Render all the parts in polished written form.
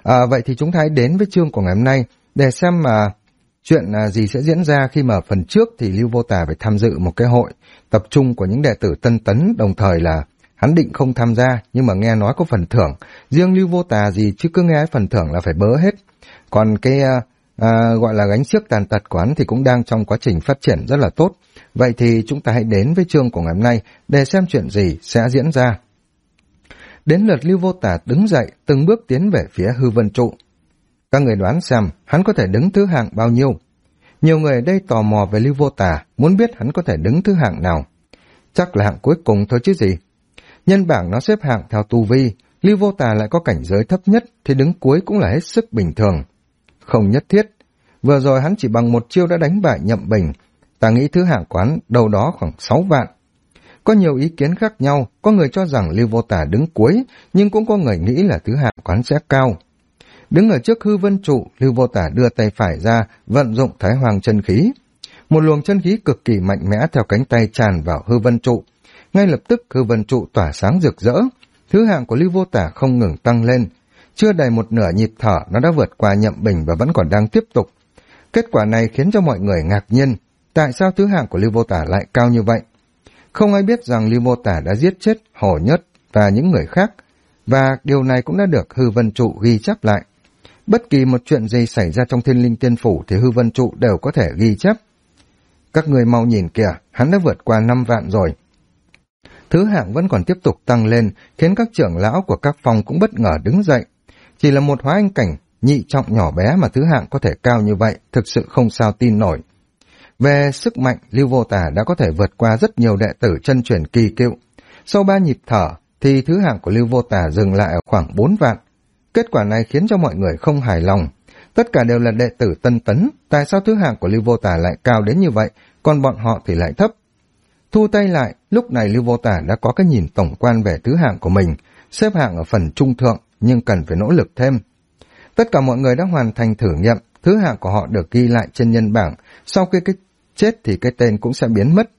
Vậy thì chúng ta hãy đến với chương của ngày hôm nay để xem mà chuyện gì sẽ diễn ra khi mà phần trước thì Lưu Vô Tà phải tham dự một cái hội tập trung của những đệ tử Tân Tấn, đồng thời là hắn định không tham gia nhưng mà nghe nói có phần thưởng. Riêng Lưu Vô Tà gì chứ cứ nghe phần thưởng là phải bớ hết. Còn cái gọi là gánh xiếc tàn tật của hắn thì cũng đang trong quá trình phát triển rất là tốt. Vậy thì chúng ta hãy đến với chương của ngày hôm nay để xem chuyện gì sẽ diễn ra. Đến lượt Lưu Vô Tà đứng dậy, từng bước tiến về phía hư vân trụ. Các người đoán xem hắn có thể đứng thứ hạng bao nhiêu? Nhiều người ở đây tò mò về Lưu Vô Tà, muốn biết hắn có thể đứng thứ hạng nào. Chắc là hạng cuối cùng thôi chứ gì. Nhân bảng nó xếp hạng theo tu vi, Lưu Vô Tà lại có cảnh giới thấp nhất thì đứng cuối cũng là hết sức bình thường. Không nhất thiết. Vừa rồi hắn chỉ bằng một chiêu đã đánh bại Nhậm Bình. Ta nghĩ thứ hạng của hắn đâu đó khoảng 6 vạn. Có nhiều ý kiến khác nhau, có người cho rằng Lưu Vô Tà đứng cuối, nhưng cũng có người nghĩ là thứ hạng của hắn sẽ cao. Đứng ở trước hư vân trụ, Lưu Vô Tà đưa tay phải ra, vận dụng Thái Hoàng chân khí. Một luồng chân khí cực kỳ mạnh mẽ theo cánh tay tràn vào hư vân trụ. Ngay lập tức hư vân trụ tỏa sáng rực rỡ. Thứ hạng của Lưu Vô Tà không ngừng tăng lên. Chưa đầy một nửa nhịp thở nó đã vượt qua Nhậm Bình và vẫn còn đang tiếp tục. Kết quả này khiến cho mọi người ngạc nhiên. Tại sao thứ hạng của Lưu Vô Tà lại cao như vậy? Không ai biết rằng Lưu Vô Tà đã giết chết Hổ Nhất và những người khác. Và điều này cũng đã được hư vân trụ ghi chép lại. Bất kỳ một chuyện gì xảy ra trong Thiên Linh Tiên Phủ thì hư vân trụ đều có thể ghi chép. Các người mau nhìn kìa, hắn đã vượt qua 5 vạn rồi. Thứ hạng vẫn còn tiếp tục tăng lên, khiến các trưởng lão của các phòng cũng bất ngờ đứng dậy. Chỉ là một hóa anh cảnh nhị trọng nhỏ bé mà thứ hạng có thể cao như vậy, thực sự không sao tin nổi. Về sức mạnh, Lưu Vô Tà đã có thể vượt qua rất nhiều đệ tử chân truyền kỳ cựu. Sau 3 nhịp thở thì thứ hạng của Lưu Vô Tà dừng lại ở khoảng 4 vạn. Kết quả này khiến cho mọi người không hài lòng. Tất cả đều là đệ tử Tân Tấn, tại sao thứ hạng của Lưu Vô Tà lại cao đến như vậy, còn bọn họ thì lại thấp? Thu tay lại, lúc này Lưu Vô Tà đã có cái nhìn tổng quan về thứ hạng của mình, xếp hạng ở phần trung thượng nhưng cần phải nỗ lực thêm. Tất cả mọi người đã hoàn thành thử nghiệm, thứ hạng của họ được ghi lại trên nhân bảng, sau khi cái chết thì cái tên cũng sẽ biến mất.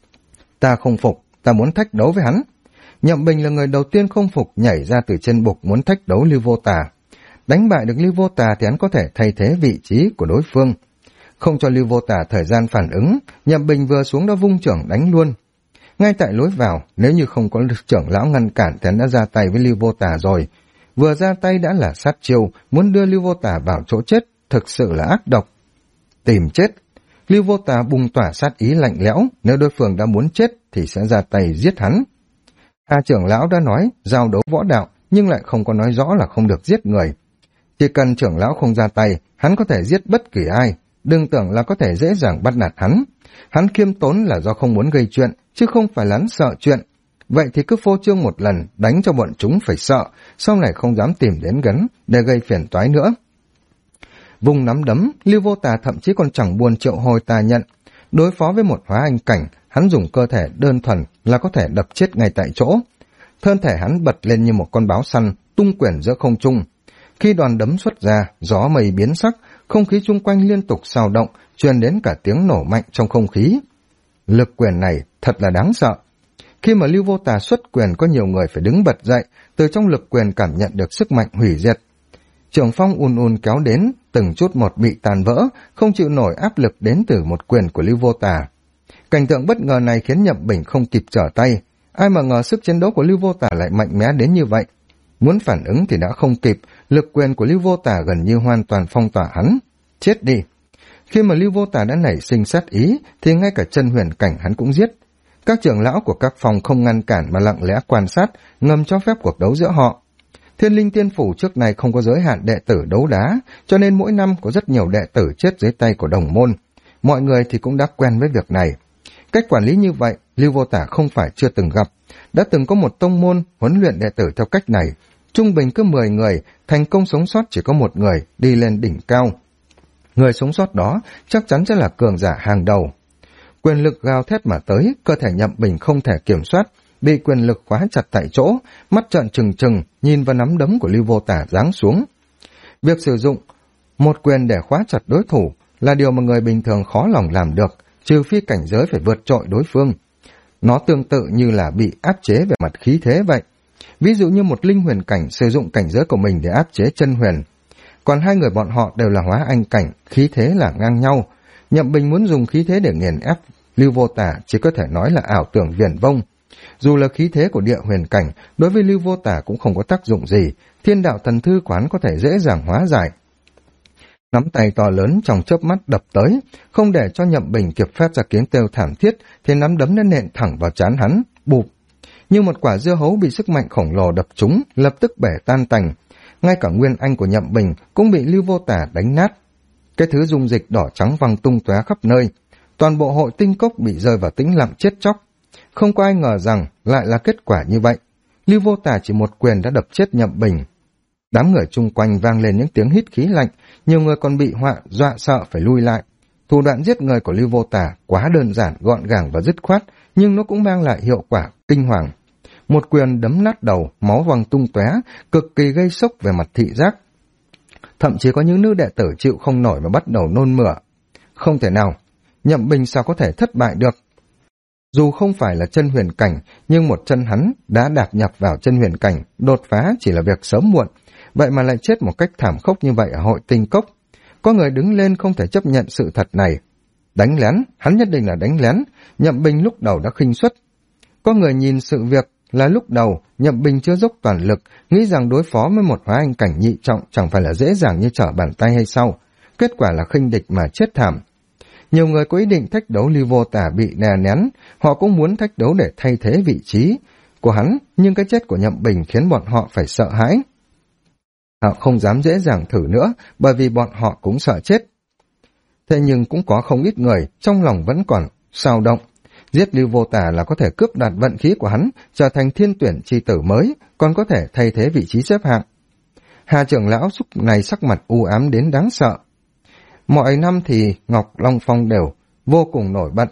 Ta không phục, ta muốn thách đấu với hắn. Nhậm Bình là người đầu tiên không phục, nhảy ra từ trên bục muốn thách đấu Lưu Vô Tà. Đánh bại được Lưu Vô Tà thì hắn có thể thay thế vị trí của đối phương. Không cho Lưu Vô Tà thời gian phản ứng, Nhậm Bình vừa xuống đó vung trưởng đánh luôn. Ngay tại lối vào, nếu như không có trưởng lão ngăn cản thì hắn đã ra tay với Lưu Vô Tà rồi. Vừa ra tay đã là sát chiêu, muốn đưa Lưu Vô Tà vào chỗ chết, thực sự là ác độc. Tìm chết. Lưu Vô Tà bùng tỏa sát ý lạnh lẽo, nếu đối phương đã muốn chết thì sẽ ra tay giết hắn. Hà trưởng lão đã nói giao đấu võ đạo, nhưng lại không có nói rõ là không được giết người. Chỉ cần trưởng lão không ra tay, hắn có thể giết bất kỳ ai, đừng tưởng là có thể dễ dàng bắt nạt hắn. Hắn khiêm tốn là do không muốn gây chuyện, chứ không phải là hắn sợ chuyện. Vậy thì cứ phô trương một lần, đánh cho bọn chúng phải sợ, sau này không dám tìm đến gần để gây phiền toái nữa. Vùng nắm đấm, Lưu Vô Tà thậm chí còn chẳng buồn triệu hồi tà nhận. Đối phó với một hóa anh cảnh, hắn dùng cơ thể đơn thuần là có thể đập chết ngay tại chỗ. Thân thể hắn bật lên như một con báo săn, tung quyển giữa không trung. Khi đoàn đấm xuất ra, gió mây biến sắc, không khí chung quanh liên tục xào động, truyền đến cả tiếng nổ mạnh trong không khí. Lực quyền này thật là đáng sợ. Khi mà Lưu Vô Tà xuất quyền, có nhiều người phải đứng bật dậy, từ trong lực quyền cảm nhận được sức mạnh hủy diệt. Trường phong ùn kéo đến, từng chút một bị tàn vỡ, không chịu nổi áp lực đến từ một quyền của Lưu Vô Tà. Cảnh tượng bất ngờ này khiến Nhậm Bình không kịp trở tay. Ai mà ngờ sức chiến đấu của Lưu Vô Tà lại mạnh mẽ đến như vậy. Muốn phản ứng thì đã không kịp, lực quyền của Lưu Vô Tà gần như hoàn toàn phong tỏa hắn. Chết đi! Khi mà Lưu Vô Tà đã nảy sinh sát ý, thì ngay cả chân huyền cảnh hắn cũng giết. Các trưởng lão của các phòng không ngăn cản mà lặng lẽ quan sát, ngầm cho phép cuộc đấu giữa họ. Thiên Linh Tiên Phủ trước này không có giới hạn đệ tử đấu đá, cho nên mỗi năm có rất nhiều đệ tử chết dưới tay của đồng môn. Mọi người thì cũng đã quen với việc này. Cách quản lý như vậy, Lưu Vô Tà không phải chưa từng gặp. Đã từng có một tông môn huấn luyện đệ tử theo cách này. Trung bình cứ 10 người, thành công sống sót chỉ có một người đi lên đỉnh cao. Người sống sót đó chắc chắn sẽ là cường giả hàng đầu. Quyền lực gào thét mà tới, cơ thể Nhậm Bình không thể kiểm soát, bị quyền lực khóa chặt tại chỗ, mắt trợn trừng trừng, nhìn vào nắm đấm của Lưu Vô Tà giáng xuống. Việc sử dụng một quyền để khóa chặt đối thủ là điều mà người bình thường khó lòng làm được, trừ phi cảnh giới phải vượt trội đối phương. Nó tương tự như là bị áp chế về mặt khí thế vậy. ví dụ như một linh huyền cảnh sử dụng cảnh giới của mình để áp chế chân huyền. Còn hai người bọn họ đều là hóa anh cảnh, khí thế là ngang nhau. Nhậm Bình muốn dùng khí thế để nghiền ép Lưu Vô Tả chỉ có thể nói là ảo tưởng viển vông. Dù là khí thế của địa huyền cảnh, đối với Lưu Vô Tả cũng không có tác dụng gì, thiên đạo thần thư quán có thể dễ dàng hóa giải. Nắm tay to lớn trong chớp mắt đập tới, không để cho Nhậm Bình kịp phát ra tiếng kêu thảm thiết, thì nắm đấm đã nện thẳng vào trán hắn, bụp. Như một quả dưa hấu bị sức mạnh khổng lồ đập trúng, lập tức bể tan tành. Ngay cả nguyên anh của Nhậm Bình cũng bị Lưu Vô Tả đánh nát. Cái thứ dung dịch đỏ trắng văng tung tóe khắp nơi. Toàn bộ hội tinh cốc bị rơi vào tĩnh lặng chết chóc. Không có ai ngờ rằng lại là kết quả như vậy. Lưu Vô Tả chỉ một quyền đã đập chết Nhậm Bình. Đám người chung quanh vang lên những tiếng hít khí lạnh, nhiều người còn bị dọa sợ phải lui lại. Thủ đoạn giết người của Lưu Vô Tả quá đơn giản, gọn gàng và dứt khoát, nhưng nó cũng mang lại hiệu quả kinh hoàng. Một quyền đấm nát đầu, máu văng tung tóe, cực kỳ gây sốc về mặt thị giác. Thậm chí có những nữ đệ tử chịu không nổi mà bắt đầu nôn mửa. Không thể nào, Nhậm Bình sao có thể thất bại được? Dù không phải là chân huyền cảnh, nhưng một chân hắn đã đạp nhập vào chân huyền cảnh, đột phá chỉ là việc sớm muộn. Vậy mà lại chết một cách thảm khốc như vậy ở hội tinh cốc. Có người đứng lên không thể chấp nhận sự thật này. Đánh lén, hắn nhất định là đánh lén. Nhậm Bình lúc đầu đã khinh suất. Có người nhìn sự việc là lúc đầu Nhậm Bình chưa dốc toàn lực, nghĩ rằng đối phó với một hóa anh cảnh nhị trọng chẳng phải là dễ dàng như trở bàn tay hay sao. Kết quả là khinh địch mà chết thảm. Nhiều người có ý định thách đấu Lưu Vô Tả bị đè nén, họ cũng muốn thách đấu để thay thế vị trí của hắn, nhưng cái chết của Nhậm Bình khiến bọn họ phải sợ hãi. Họ không dám dễ dàng thử nữa, bởi vì bọn họ cũng sợ chết. Thế nhưng cũng có không ít người, trong lòng vẫn còn xao động. Giết Lưu Vô Tả là có thể cướp đoạt vận khí của hắn, trở thành thiên tuyển chi tử mới, còn có thể thay thế vị trí xếp hạng. Hà trưởng lão lúc này sắc mặt u ám đến đáng sợ. Mọi năm thì Ngọc Long Phong đều vô cùng nổi bật.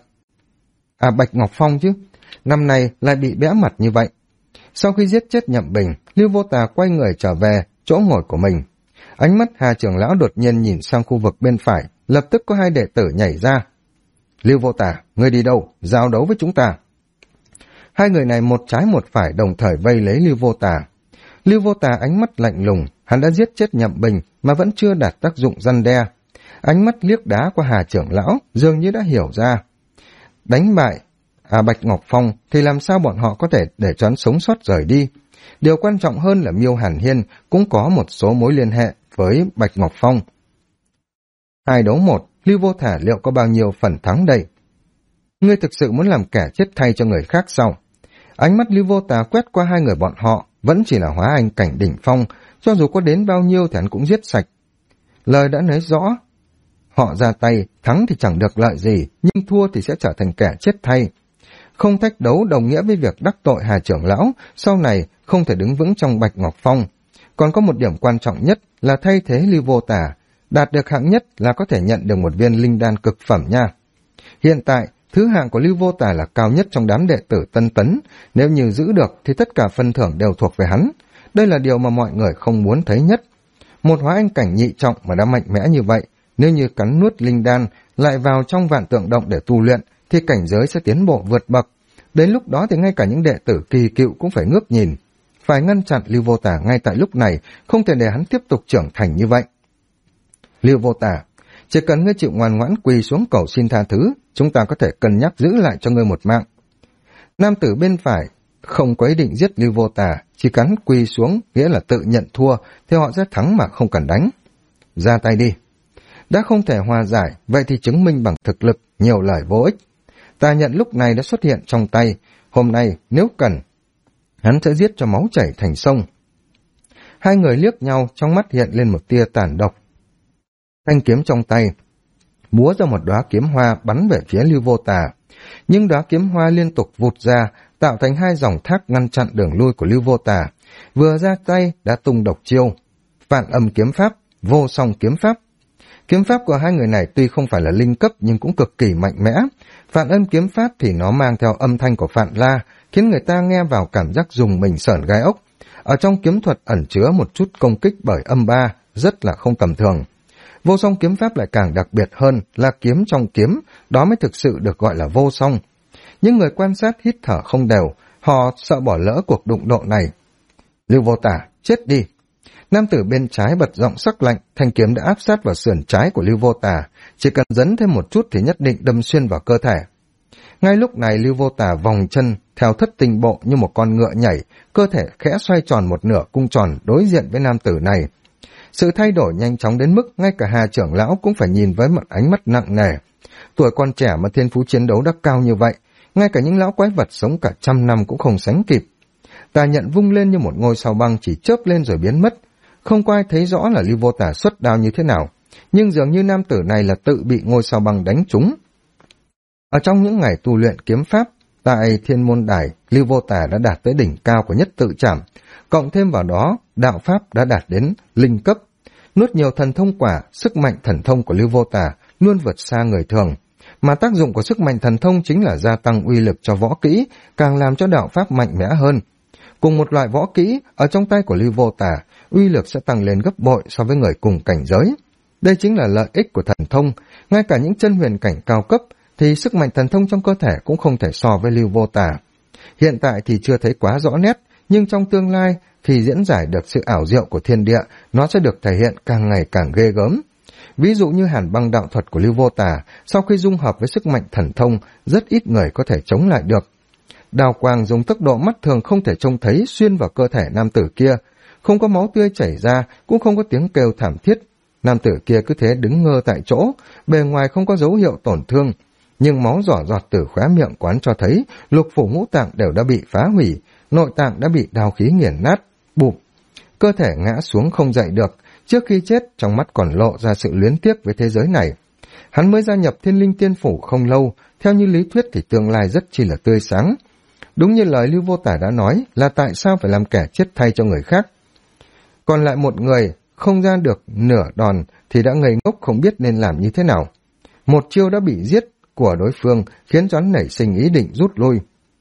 Bạch Ngọc Phong chứ, năm nay lại bị bẽ mặt như vậy. Sau khi giết chết Nhậm Bình, Lưu Vô Tả quay người trở về chỗ ngồi của mình. Ánh mắt Hà trưởng lão đột nhiên nhìn sang khu vực bên phải, lập tức có hai đệ tử nhảy ra. Lưu Vô Tả, ngươi đi đâu? Giao đấu với chúng ta. Hai người này một trái một phải đồng thời vây lấy Lưu Vô Tả. Lưu Vô Tả ánh mắt lạnh lùng, hắn đã giết chết Nhậm Bình mà vẫn chưa đạt tác dụng răn đe. Ánh mắt liếc đá qua Hà trưởng lão dường như đã hiểu ra. Đánh bại Bạch Ngọc Phong thì làm sao bọn họ có thể để cho hắn sống sót rời đi. Điều quan trọng hơn là Miêu Hàn Hiên cũng có một số mối liên hệ với Bạch Ngọc Phong. 2 đấu 1, Lưu Vô Tả liệu có bao nhiêu phần thắng đây? Ngươi thực sự muốn làm kẻ chết thay cho người khác sao? Ánh mắt Lưu Vô Tả quét qua hai người bọn họ, vẫn chỉ là hóa anh cảnh đỉnh phong, cho dù có đến bao nhiêu thì hắn cũng giết sạch. Lời đã nói rõ, họ ra tay, thắng thì chẳng được lợi gì, nhưng thua thì sẽ trở thành kẻ chết thay. Không thách đấu đồng nghĩa với việc đắc tội Hà trưởng lão, sau này không thể đứng vững trong Bạch Ngọc Phong. Còn có một điểm quan trọng nhất là thay thế Lưu Vô Tả, đạt được hạng nhất là có thể nhận được một viên linh đan cực phẩm nha. Hiện tại, thứ hạng của Lưu Vô Tả là cao nhất trong đám đệ tử Tân Tấn, nếu như giữ được thì tất cả phân thưởng đều thuộc về hắn. Đây là điều mà mọi người không muốn thấy nhất. Một hóa anh cảnh nhị trọng mà đã mạnh mẽ như vậy, nếu như cắn nuốt linh đan lại vào trong vạn tượng động để tu luyện thì cảnh giới sẽ tiến bộ vượt bậc. Đến lúc đó thì ngay cả những đệ tử kỳ cựu cũng phải ngước nhìn. Phải ngăn chặn Lưu Vô Tả ngay tại lúc này, không thể để hắn tiếp tục trưởng thành như vậy. Lưu Vô Tả, chỉ cần ngươi chịu ngoan ngoãn quỳ xuống cầu xin tha thứ, chúng ta có thể cân nhắc giữ lại cho ngươi một mạng. Nam tử bên phải không có ý định giết Lưu Vô Tả, chỉ cắn quỳ xuống nghĩa là tự nhận thua, thì họ sẽ thắng mà không cần đánh. Ra tay đi. Đã không thể hòa giải, vậy thì chứng minh bằng thực lực, nhiều lời vô ích. Tà nhận lúc này đã xuất hiện trong tay, hôm nay nếu cần, hắn sẽ giết cho máu chảy thành sông. Hai người liếc nhau, trong mắt hiện lên một tia tàn độc. Thanh kiếm trong tay, múa ra một đóa kiếm hoa bắn về phía Lưu Vô Tả. Nhưng đóa kiếm hoa liên tục vụt ra, tạo thành 2 dòng thác ngăn chặn đường lui của Lưu Vô Tả. Vừa ra tay đã tung độc chiêu. Vạn âm kiếm pháp, vô song kiếm pháp. Kiếm pháp của hai người này tuy không phải là linh cấp nhưng cũng cực kỳ mạnh mẽ. Vạn âm kiếm pháp thì nó mang theo âm thanh của Phạn La, khiến người ta nghe vào cảm giác rùng mình sởn gai ốc. Ở trong kiếm thuật ẩn chứa một chút công kích bởi âm ba, rất là không tầm thường. Vô song kiếm pháp lại càng đặc biệt hơn là kiếm trong kiếm, đó mới thực sự được gọi là vô song. Những người quan sát hít thở không đều, họ sợ bỏ lỡ cuộc đụng độ này. Lưu Vô Tả, chết đi! Nam tử bên trái bật giọng sắc lạnh, thanh kiếm đã áp sát vào sườn trái của Lưu Vô Tả, chỉ cần dấn thêm một chút thì nhất định đâm xuyên vào cơ thể. Ngay lúc này Lưu Vô Tả vòng chân theo thất tinh bộ như một con ngựa nhảy, cơ thể khẽ xoay tròn một nửa cung tròn đối diện với nam tử này. Sự thay đổi nhanh chóng đến mức ngay cả Hà trưởng lão cũng phải nhìn với một ánh mắt nặng nề. Tuổi còn trẻ mà thiên phú chiến đấu đã cao như vậy, ngay cả những lão quái vật sống cả 100 năm cũng không sánh kịp. Tà nhận vung lên như một ngôi sao băng chỉ chớp lên rồi biến mất. Không có ai thấy rõ là Lưu Vô Tả xuất đao như thế nào, nhưng dường như nam tử này là tự bị ngôi sao băng đánh trúng. Ở trong những ngày tu luyện kiếm pháp, tại Thiên Môn Đài, Lưu Vô Tả đã đạt tới đỉnh cao của nhất tự trảm, cộng thêm vào đó, đạo pháp đã đạt đến linh cấp. Nuốt nhiều thần thông quả, sức mạnh thần thông của Lưu Vô Tả luôn vượt xa người thường, mà tác dụng của sức mạnh thần thông chính là gia tăng uy lực cho võ kỹ, càng làm cho đạo pháp mạnh mẽ hơn. Cùng một loại võ kỹ, ở trong tay của Lưu Vô Tả, uy lực sẽ tăng lên gấp bội so với người cùng cảnh giới. Đây chính là lợi ích của thần thông, ngay cả những chân huyền cảnh cao cấp, thì sức mạnh thần thông trong cơ thể cũng không thể so với Lưu Vô Tả. Hiện tại thì chưa thấy quá rõ nét, nhưng trong tương lai, khi diễn giải được sự ảo diệu của thiên địa, nó sẽ được thể hiện càng ngày càng ghê gớm. Ví dụ như hàn băng đạo thuật của Lưu Vô Tả, sau khi dung hợp với sức mạnh thần thông, rất ít người có thể chống lại được. Đào quang dùng tốc độ mắt thường không thể trông thấy xuyên vào cơ thể nam tử kia, không có máu tươi chảy ra, cũng không có tiếng kêu thảm thiết. Nam tử kia cứ thế đứng ngơ tại chỗ, bề ngoài không có dấu hiệu tổn thương, nhưng máu giỏ giọt từ khóe miệng quán cho thấy lục phủ ngũ tạng đều đã bị phá hủy, nội tạng đã bị đao khí nghiền nát, bụp. Cơ thể ngã xuống không dậy được, trước khi chết trong mắt còn lộ ra sự luyến tiếc với thế giới này. Hắn mới gia nhập Thiên Linh Tiên Phủ không lâu, theo như lý thuyết thì tương lai rất chi là tươi sáng. Đúng như lời Lưu Vô Tả đã nói, là tại sao phải làm kẻ chết thay cho người khác. Còn lại một người không ra được nửa đòn thì đã ngây ngốc không biết nên làm như thế nào. Một chiêu đã bị giết của đối phương khiến cho hắn nảy sinh ý định rút lui.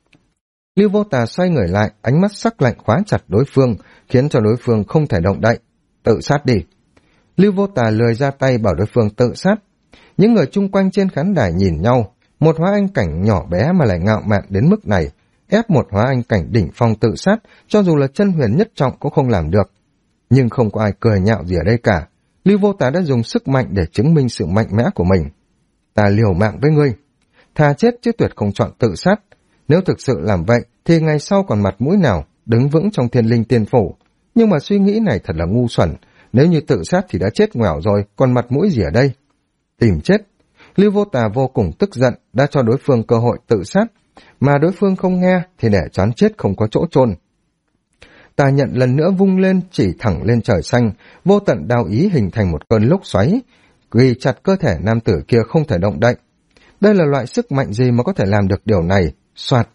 Lưu Vô Tả xoay người lại, ánh mắt sắc lạnh khóa chặt đối phương, khiến cho đối phương không thể động đậy. Tự sát đi. Lưu Vô Tả lười ra tay bảo đối phương tự sát. Những người chung quanh trên khán đài nhìn nhau, một hóa anh cảnh nhỏ bé mà lại ngạo mạn đến mức này, ép một hóa anh cảnh đỉnh phong tự sát, cho dù là chân huyền nhất trọng cũng không làm được. Nhưng không có ai cười nhạo gì ở đây cả. Lưu Vô Tả đã dùng sức mạnh để chứng minh sự mạnh mẽ của mình. Ta liều mạng với ngươi, thà chết chứ tuyệt không chọn tự sát. Nếu thực sự làm vậy thì ngày sau còn mặt mũi nào đứng vững trong Thiên Linh Tiên Phủ. Nhưng mà suy nghĩ này thật là ngu xuẩn. Nếu như tự sát thì đã chết ngoẻo rồi, còn mặt mũi gì ở đây? Tìm chết. Lưu Vô Tả vô cùng tức giận, đã cho đối phương cơ hội tự sát, mà đối phương không nghe thì để choán chết không có chỗ chôn. Tà nhận lần nữa vung lên chỉ thẳng lên trời xanh, vô tận đao ý hình thành một cơn lốc xoáy, ghi chặt cơ thể nam tử kia không thể động đậy. Đây là loại sức mạnh gì mà có thể làm được điều này? Soạt.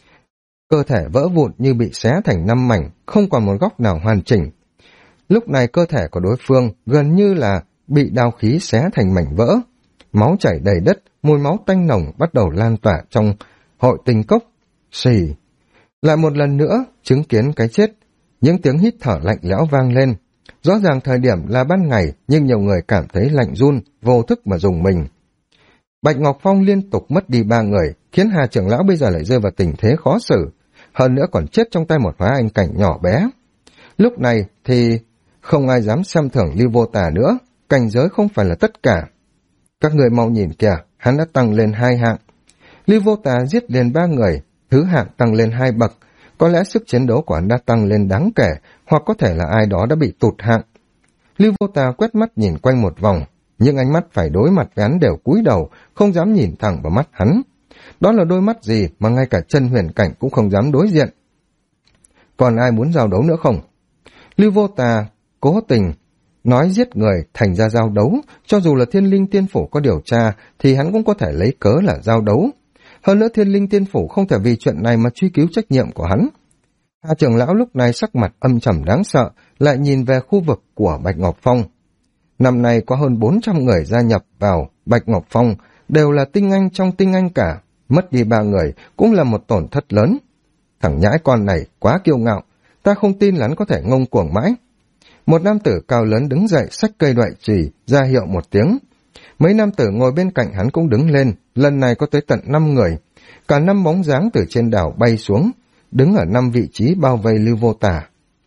Cơ thể vỡ vụn như bị xé thành 5 mảnh, không còn một góc nào hoàn chỉnh. Lúc này cơ thể của đối phương gần như là bị đao khí xé thành mảnh vỡ. Máu chảy đầy đất, mùi máu tanh nồng bắt đầu lan tỏa trong hội tinh cốc. Xì. Lại một lần nữa, chứng kiến cái chết, những tiếng hít thở lạnh lẽo vang lên. Rõ ràng thời điểm là ban ngày, nhưng nhiều người cảm thấy lạnh run, vô thức mà dùng mình. Bạch Ngọc Phong liên tục mất đi 3 người, khiến Hà trưởng lão bây giờ lại rơi vào tình thế khó xử. Hơn nữa còn chết trong tay một hóa anh cảnh nhỏ bé. Lúc này thì không ai dám xem thường Lưu Vô Tả nữa, cảnh giới không phải là tất cả. Các người mau nhìn kìa, hắn đã tăng lên 2 hạng. Lưu Vô Tả giết liền 3 người, thứ hạng tăng lên 2 bậc. Có lẽ sức chiến đấu của hắn đã tăng lên đáng kể, hoặc có thể là ai đó đã bị tụt hạng. Lưu Vô Tả quét mắt nhìn quanh một vòng, nhưng ánh mắt phải đối mặt với hắn đều cúi đầu, không dám nhìn thẳng vào mắt hắn. Đó là đôi mắt gì mà ngay cả chân huyền cảnh cũng không dám đối diện. Còn ai muốn giao đấu nữa không? Lưu Vô Tả cố tình nói giết người thành ra giao đấu, cho dù là Thiên Linh Tiên Phủ có điều tra thì hắn cũng có thể lấy cớ là giao đấu. Hơn nữa Thiên Linh Tiên Phủ không thể vì chuyện này mà truy cứu trách nhiệm của hắn. Hà trưởng lão lúc này sắc mặt âm trầm đáng sợ, lại nhìn về khu vực của Bạch Ngọc Phong. Năm nay có hơn 400 người gia nhập vào Bạch Ngọc Phong, đều là tinh anh trong tinh anh cả, mất đi 3 người cũng là một tổn thất lớn. Thằng nhãi con này quá kiêu ngạo, ta không tin là hắn có thể ngông cuồng mãi. Một nam tử cao lớn đứng dậy xách cây đoại chùy ra hiệu một tiếng. Mấy nam tử ngồi bên cạnh hắn cũng đứng lên, lần này có tới tận 5 người. Cả 5 bóng dáng từ trên đảo bay xuống, đứng ở 5 vị trí bao vây Lưu Vô Tả.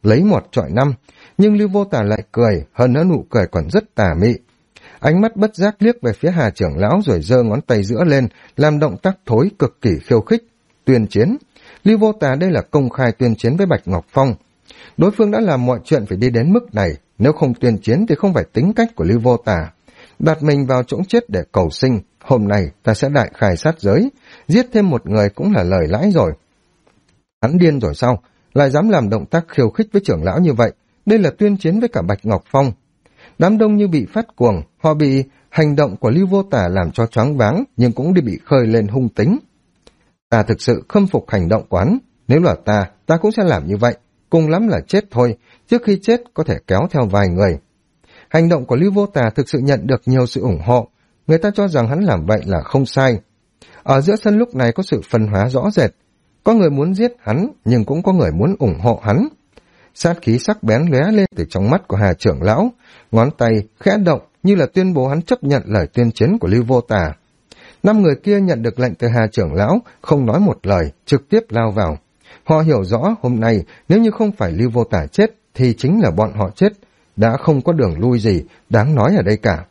lấy một trọi năm, nhưng Lưu Vô Tà lại cười, hơn nữa nụ cười còn rất tà mị. Ánh mắt bất giác liếc về phía Hà trưởng lão rồi giơ ngón tay giữa lên, làm động tác thối cực kỳ khiêu khích. Tuyên chiến. Lưu Vô Tà đây là công khai tuyên chiến với Bạch Ngọc Phong. Đối phương đã làm mọi chuyện phải đi đến mức này, nếu không tuyên chiến thì không phải tính cách của Lưu Vô Tà. Đặt mình vào chỗ chết để cầu sinh, hôm nay ta sẽ đại khai sát giới, giết thêm một người cũng là lời lãi rồi. Hắn điên rồi sao? Lại dám làm động tác khiêu khích với trưởng lão như vậy, đây là tuyên chiến với cả Bạch Ngọc Phong. Đám đông như bị phát cuồng, họ bị hành động của Lưu Vô Tà làm cho choáng váng, nhưng cũng đi bị khơi lên hung tính. Ta thực sự khâm phục hành động của hắn, nếu là ta cũng sẽ làm như vậy, cùng lắm là chết thôi, trước khi chết có thể kéo theo vài người. Hành động của Lưu Vô Tà thực sự nhận được nhiều sự ủng hộ, người ta cho rằng hắn làm vậy là không sai. Ở giữa sân lúc này có sự phân hóa rõ rệt, có người muốn giết hắn, nhưng cũng có người muốn ủng hộ hắn. Sát khí sắc bén lóe lên từ trong mắt của Hà trưởng lão, ngón tay khẽ động như là tuyên bố hắn chấp nhận lời tuyên chiến của Lưu Vô Tà. 5 người kia nhận được lệnh từ Hà trưởng lão, không nói một lời, trực tiếp lao vào. Họ hiểu rõ hôm nay nếu như không phải Lưu Vô Tà chết thì chính là bọn họ chết, đã không có đường lui gì đáng nói ở đây cả.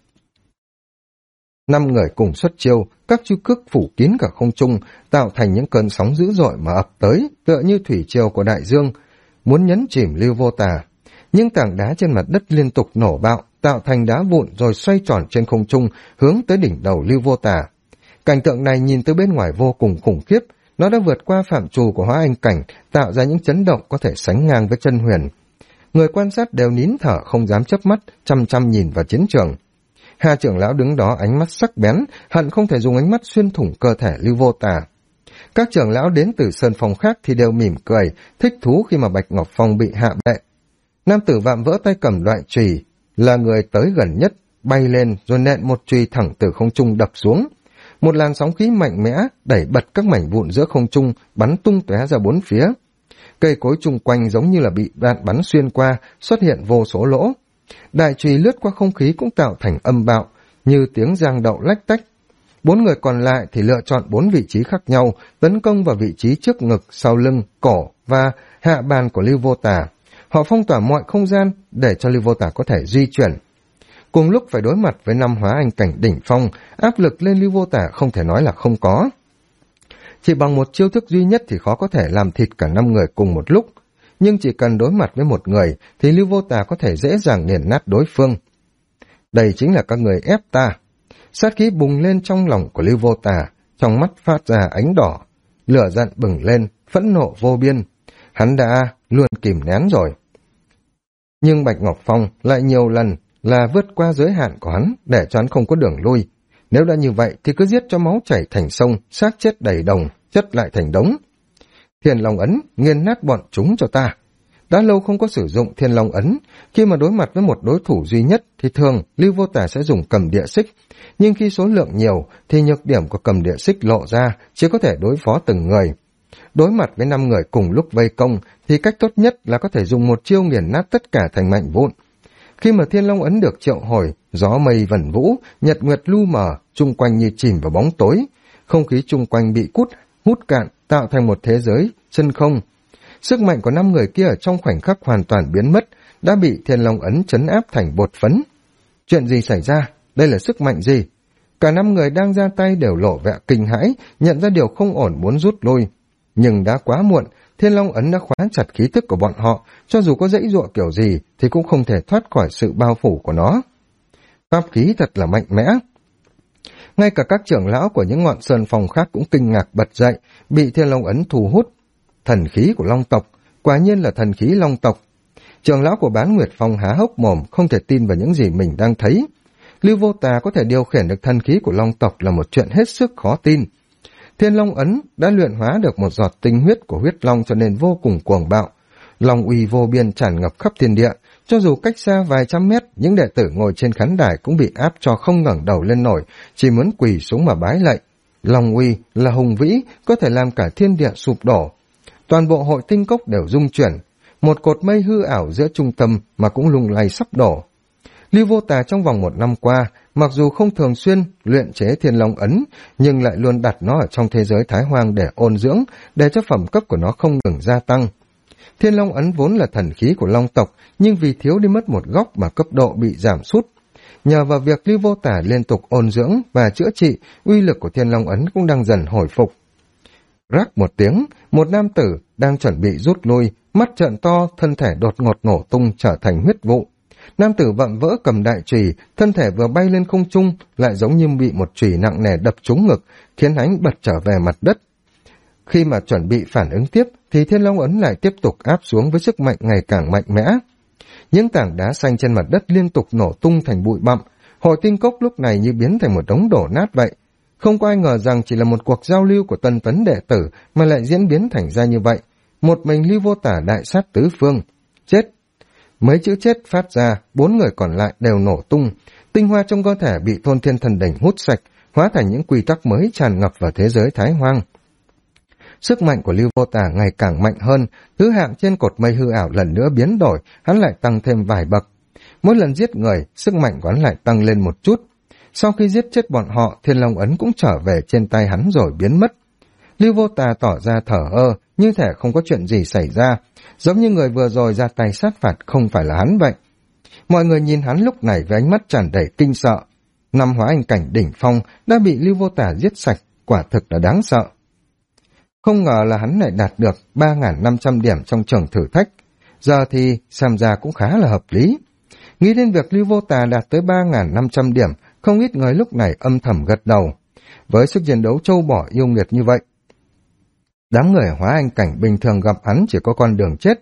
5 người cùng xuất chiêu, các chu cước phủ kín cả không trung, tạo thành những cơn sóng dữ dội mà ập tới, tựa như thủy triều của đại dương, muốn nhấn chìm Lưu Vô Tà. Những tảng đá trên mặt đất liên tục nổ bạo, tạo thành đá vụn rồi xoay tròn trên không trung, hướng tới đỉnh đầu Lưu Vô Tà. Cảnh tượng này nhìn từ bên ngoài vô cùng khủng khiếp, nó đã vượt qua phạm trù của hóa anh cảnh, tạo ra những chấn động có thể sánh ngang với chân huyền. Người quan sát đều nín thở không dám chớp mắt, chăm chăm nhìn vào chiến trường. Hà trưởng lão đứng đó ánh mắt sắc bén, hận không thể dùng ánh mắt xuyên thủng cơ thể Lưu Vô Tà. Các trưởng lão đến từ sơn phong khác thì đều mỉm cười, thích thú khi mà Bạch Ngọc Phong bị hạ bệ. Nam tử vạm vỡ tay cầm loại chùy, là người tới gần nhất, bay lên rồi nện một chùy thẳng từ không trung đập xuống. Một làn sóng khí mạnh mẽ đẩy bật các mảnh vụn giữa không trung, bắn tung tóe ra bốn phía. Cây cối chung quanh giống như là bị đạn bắn xuyên qua, xuất hiện vô số lỗ. Đại chùy lướt qua không khí cũng tạo thành âm bạo, như tiếng giang đậu lách tách. 4 người còn lại thì lựa chọn 4 vị trí khác nhau, tấn công vào vị trí trước ngực, sau lưng, cổ và hạ bàn của Lưu Vô Tà. Họ phong tỏa mọi không gian để cho Lưu Vô Tà có thể di chuyển. Cùng lúc phải đối mặt với 5 hóa anh cảnh đỉnh phong, áp lực lên Lưu Vô Tà không thể nói là không có. Chỉ bằng một chiêu thức duy nhất thì khó có thể làm thịt cả 5 người cùng một lúc, nhưng chỉ cần đối mặt với một người thì Lưu Vô Tà có thể dễ dàng nghiền nát đối phương. Đây chính là các người ép ta. Sát khí bùng lên trong lòng của Lưu Vô Tà, trong mắt phát ra ánh đỏ, lửa giận bừng lên, phẫn nộ vô biên. Hắn đã luôn kìm nén rồi. Nhưng Bạch Ngọc Phong lại nhiều lần là vượt qua giới hạn của hắn để cho hắn không có đường lui. Nếu đã như vậy thì cứ giết cho máu chảy thành sông, xác chết đầy đồng, chất lại thành đống. Thiên Long Ấn, nghiền nát bọn chúng cho ta. Đã lâu không có sử dụng Thiên Long Ấn, khi mà đối mặt với một đối thủ duy nhất thì thường Lưu Vô Tà sẽ dùng cầm địa xích, nhưng khi số lượng nhiều thì nhược điểm của cầm địa xích lộ ra, chỉ có thể đối phó từng người. Đối mặt với 5 người cùng lúc vây công thì cách tốt nhất là có thể dùng một chiêu nghiền nát tất cả thành mảnh vụn. Khi mà Thiên Long Ấn được triệu hồi, gió mây vẩn vũ, nhật nguyệt lu mờ, chung quanh như chìm vào bóng tối, không khí chung quanh bị hút cạn, tạo thành một thế giới chân không. Sức mạnh của 5 người kia ở trong khoảnh khắc hoàn toàn biến mất, đã bị Thiên Long Ấn trấn áp thành bột phấn. Chuyện gì xảy ra? Đây là sức mạnh gì? Cả 5 người đang ra tay đều lộ vẻ kinh hãi, nhận ra điều không ổn muốn rút lui. Nhưng đã quá muộn, Thiên Long Ấn đã khóa chặt khí thức của bọn họ, cho dù có dãy dụa kiểu gì thì cũng không thể thoát khỏi sự bao phủ của nó. Pháp khí thật là mạnh mẽ. Ngay cả các trưởng lão của những ngọn sơn phong khác cũng kinh ngạc bật dậy, bị Thiên Long Ấn thu hút. Thần khí của Long tộc, quả nhiên là thần khí Long tộc. Trưởng lão của Bán Nguyệt Phong há hốc mồm, không thể tin vào những gì mình đang thấy. Lưu Vô Tà có thể điều khiển được thần khí của Long tộc là một chuyện hết sức khó tin. Thiên Long Ấn đã luyện hóa được một giọt tinh huyết của huyết long cho nên vô cùng cuồng bạo. Long uy vô biên tràn ngập khắp thiên địa, cho dù cách xa vài trăm mét, những đệ tử ngồi trên khán đài cũng bị áp cho không ngẩng đầu lên nổi, chỉ muốn quỳ xuống mà bái lạy. Long uy là hùng vĩ, có thể làm cả thiên địa sụp đổ. Toàn bộ hội tinh cốc đều rung chuyển, một cột mây hư ảo giữa trung tâm mà cũng lung lay sắp đổ. Lưu Vô Tà trong vòng 1 năm qua, mặc dù không thường xuyên luyện chế Thiên Long Ấn, nhưng lại luôn đặt nó ở trong thế giới Thái Hoang để ôn dưỡng, để cho phẩm cấp của nó không ngừng gia tăng. Thiên Long ấn vốn là thần khí của Long tộc, nhưng vì thiếu đi mất một góc mà cấp độ bị giảm sút. Nhờ vào việc Lưu Vô Tả liên tục ôn dưỡng và chữa trị, uy lực của Thiên Long ấn cũng đang dần hồi phục. Rắc một tiếng, một nam tử đang chuẩn bị rút lui, mắt trợn to, thân thể đột ngột nổ tung trở thành huyết vụ. Nam tử vạm vỡ cầm đại chùy, thân thể vừa bay lên không trung, lại giống như bị một chùy nặng nề đập trúng ngực, khiến hắn bật trở về mặt đất. Khi mà chuẩn bị phản ứng tiếp, thì Thiên Long ấn lại tiếp tục áp xuống với sức mạnh ngày càng mạnh mẽ. Những tảng đá xanh trên mặt đất liên tục nổ tung thành bụi bặm, hội tinh cốc lúc này như biến thành một đống đổ nát vậy. Không có ai ngờ rằng chỉ là một cuộc giao lưu của tân tấn đệ tử mà lại diễn biến thành ra như vậy. Một mình Lưu Vô Tả đại sát tứ phương. Chết! Mấy chữ chết phát ra, 4 người còn lại đều nổ tung. Tinh hoa trong cơ thể bị Thôn Thiên Thần Đỉnh hút sạch, hóa thành những quy tắc mới tràn ngập vào thế giới Thái Hoang. Sức mạnh của Lưu Vô Tả ngày càng mạnh hơn, thứ hạng trên cột mây hư ảo lần nữa biến đổi, hắn lại tăng thêm vài bậc. Mỗi lần giết người, sức mạnh của hắn lại tăng lên một chút. Sau khi giết chết bọn họ, Thiên Long ấn cũng trở về trên tay hắn rồi biến mất. Lưu Vô Tà tỏ ra thở ơ, như thể không có chuyện gì xảy ra, giống như người vừa rồi ra tay sát phạt không phải là hắn vậy. Mọi người nhìn hắn lúc này với ánh mắt tràn đầy kinh sợ. 5 hóa anh cảnh đỉnh phong đã bị Lưu Vô Tà giết sạch, quả thực là đáng sợ. Không ngờ là hắn lại đạt được 3.500 điểm trong trường thử thách. Giờ thì xem ra cũng khá là hợp lý. Nghĩ đến việc Lưu Vô Tà đạt tới 3.500 điểm, không ít người lúc này âm thầm gật đầu. Với sức chiến đấu trâu bò yêu nghiệt như vậy, đám người hóa anh cảnh bình thường gặp hắn chỉ có con đường chết.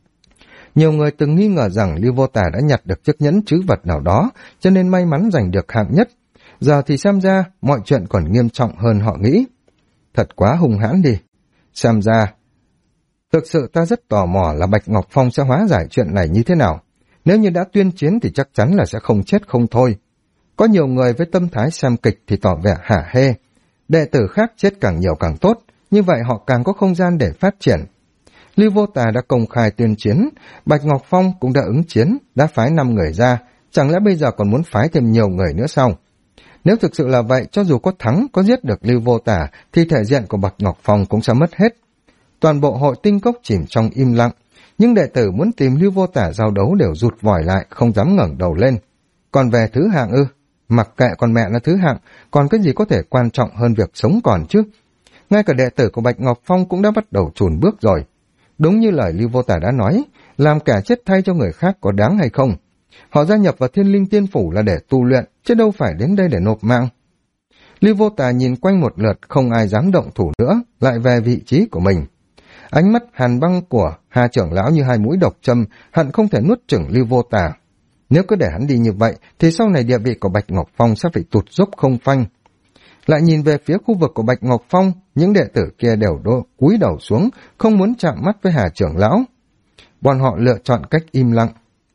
Nhiều người từng nghi ngờ rằng Lưu Vô Tà đã nhặt được chiếc nhẫn trữ vật nào đó, cho nên may mắn giành được hạng nhất. Giờ thì xem ra mọi chuyện còn nghiêm trọng hơn họ nghĩ. Thật quá hung hãn đi. Xem ra, thực sự ta rất tò mò là Bạch Ngọc Phong sẽ hóa giải chuyện này như thế nào. Nếu như đã tuyên chiến thì chắc chắn là sẽ không chết không thôi. Có nhiều người với tâm thái xem kịch thì tỏ vẻ hả hê. Đệ tử khác chết càng nhiều càng tốt, như vậy họ càng có không gian để phát triển. Lưu Vô Tà đã công khai tuyên chiến, Bạch Ngọc Phong cũng đã ứng chiến, đã phái 5 người ra, chẳng lẽ bây giờ còn muốn phái thêm nhiều người nữa sao? Nếu thực sự là vậy, cho dù có thắng, có giết được Lưu Vô Tà, thì thể diện của Bạch Ngọc Phong cũng sẽ mất hết. Toàn bộ hội tinh cốc chìm trong im lặng, nhưng đệ tử muốn tìm Lưu Vô Tả giao đấu đều rụt vòi lại, không dám ngẩng đầu lên. Còn về thứ hạng ư? Mặc kệ con mẹ là thứ hạng, còn cái gì có thể quan trọng hơn việc sống còn chứ? Ngay cả đệ tử của Bạch Ngọc Phong cũng đã bắt đầu chùn bước rồi. Đúng như lời Lưu Vô Tả đã nói, làm kẻ chết thay cho người khác có đáng hay không? Họ gia nhập vào Thiên Linh Tiên Phủ là để tu luyện, chứ đâu phải đến đây để nộp mạng. Lưu Vô Tả nhìn quanh một lượt, không ai dám động thủ nữa, lại về vị trí của mình. Ánh mắt hàn băng của Hà trưởng lão như hai mũi độc châm, hận không thể nuốt chửng Lưu Vô Tả. Nếu cứ để hắn đi như vậy, thì sau này địa vị của Bạch Ngọc Phong sẽ phải tụt dốc không phanh. Lại nhìn về phía khu vực của Bạch Ngọc Phong, những đệ tử kia đều cúi đầu xuống, không muốn chạm mắt với Hà trưởng lão. Bọn họ lựa chọn cách im lặng.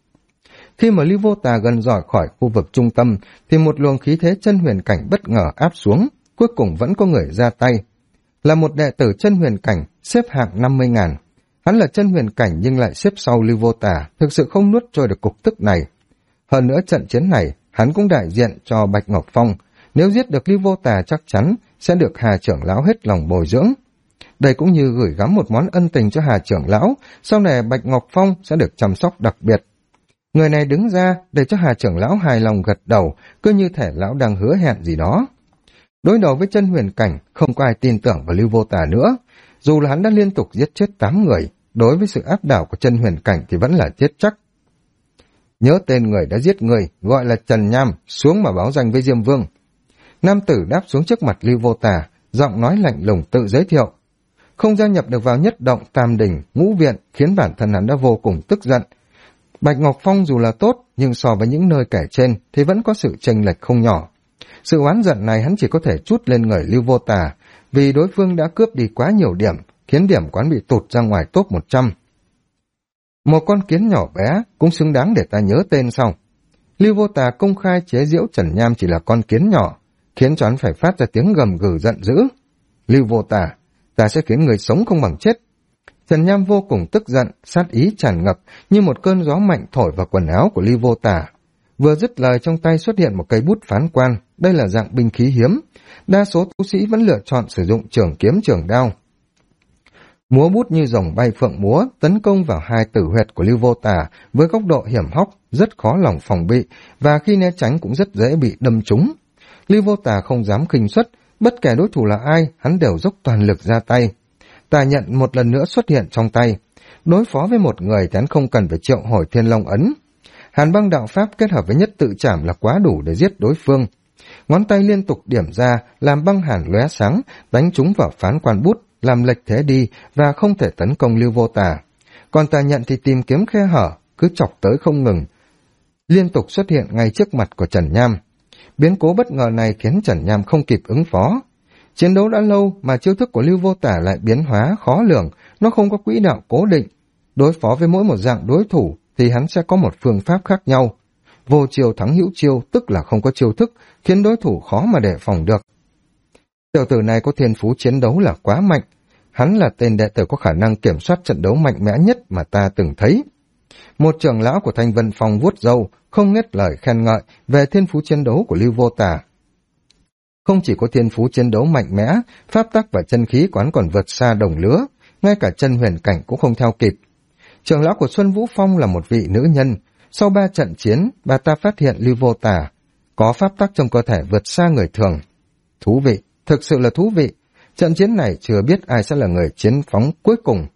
Khi mà Lưu Vô Tà gần rời khỏi khu vực trung tâm, thì một luồng khí thế chân huyền cảnh bất ngờ áp xuống, cuối cùng vẫn có người ra tay. Là một đệ tử chân huyền cảnh, xếp hạng 50.000. Hắn là chân huyền cảnh nhưng lại xếp sau Lưu Vô Tà, thực sự không nuốt trôi được cục tức này. Hơn nữa trận chiến này, hắn cũng đại diện cho Bạch Ngọc Phong. Nếu giết được Lưu Vô Tà chắc chắn sẽ được Hà trưởng lão hết lòng bồi dưỡng. Đây cũng như gửi gắm một món ân tình cho Hà trưởng lão, sau này Bạch Ngọc Phong sẽ được chăm sóc đặc biệt. Người này đứng ra để cho Hà trưởng lão hài lòng gật đầu, cứ như thể lão đang hứa hẹn gì đó. Đối đầu với chân huyền cảnh, không có ai tin tưởng vào Lưu Vô Tà nữa. Dù là hắn đã liên tục giết chết 8 người, đối với sự áp đảo của chân huyền cảnh thì vẫn là chết chắc. Nhớ tên người đã giết người, gọi là Trần Nham, xuống mà báo danh với Diêm Vương. Nam tử đáp xuống trước mặt Lưu Vô Tà, giọng nói lạnh lùng tự giới thiệu. Không gia nhập được vào nhất động Tam Đình, Ngũ Viện, khiến bản thân hắn đã vô cùng tức giận. Bạch Ngọc Phong dù là tốt, nhưng so với những nơi kể trên thì vẫn có sự chênh lệch không nhỏ. Sự oán giận này hắn chỉ có thể trút lên người Lưu Vô Tà, vì đối phương đã cướp đi quá nhiều điểm, khiến điểm quán bị tụt ra ngoài top 100. Một con kiến nhỏ bé cũng xứng đáng để ta nhớ tên sau. Lưu Vô Tà công khai chế giễu Trần Nham chỉ là con kiến nhỏ, khiến cho hắn phải phát ra tiếng gầm gừ giận dữ. Lưu Vô Tà, ta sẽ khiến người sống không bằng chết. Trần Nham vô cùng tức giận, sát ý tràn ngập như một cơn gió mạnh thổi vào quần áo của Lưu Vô Tà. Vừa dứt lời trong tay xuất hiện một cây bút phán quan, đây là dạng binh khí hiếm. Đa số tu sĩ vẫn lựa chọn sử dụng trường kiếm trường đao. Múa bút như rồng bay phượng múa, tấn công vào hai tử huyệt của Lưu Vô Tà với góc độ hiểm hóc, rất khó lòng phòng bị, và khi né tránh cũng rất dễ bị đâm trúng. Lưu Vô Tà không dám khinh suất, bất kể đối thủ là ai, hắn đều dốc toàn lực ra tay. Tà nhận một lần nữa xuất hiện trong tay. Đối phó với một người thì hắn không cần phải triệu hồi Thiên Long ấn. Hàn băng đạo pháp kết hợp với nhất tự trảm là quá đủ để giết đối phương. Ngón tay liên tục điểm ra, làm băng hàn lóe sáng, đánh trúng vào phán quan bút, làm lệch thế đi và không thể tấn công Lưu Vô Tà. Còn Tà nhận thì tìm kiếm khe hở, cứ chọc tới không ngừng, liên tục xuất hiện ngay trước mặt của Trần Nham. Biến cố bất ngờ này khiến Trần Nham không kịp ứng phó. Chiến đấu đã lâu mà chiêu thức của Lưu Vô Tà lại biến hóa khó lường, nó không có quỹ đạo cố định. Đối phó với mỗi một dạng đối thủ thì hắn sẽ có một phương pháp khác nhau. Vô chiêu thắng hữu chiêu, tức là không có chiêu thức, khiến đối thủ khó mà đề phòng được. Tiểu tử này có thiên phú chiến đấu là quá mạnh. Hắn là tên đệ tử có khả năng kiểm soát trận đấu mạnh mẽ nhất mà ta từng thấy. Một trưởng lão của Thanh Vân Phong vuốt râu, không ngớt lời khen ngợi về thiên phú chiến đấu của Lưu Vô Tà. Không chỉ có thiên phú chiến đấu mạnh mẽ, pháp tắc và chân khí của hắn còn vượt xa đồng lứa, ngay cả chân huyền cảnh cũng không theo kịp. Trưởng lão của Xuân Vũ Phong là một vị nữ nhân. Sau 3 trận chiến, bà ta phát hiện Lưu Vô Tà có pháp tắc trong cơ thể vượt xa người thường. Thú vị, thực sự là thú vị. Trận chiến này chưa biết ai sẽ là người chiến phóng cuối cùng.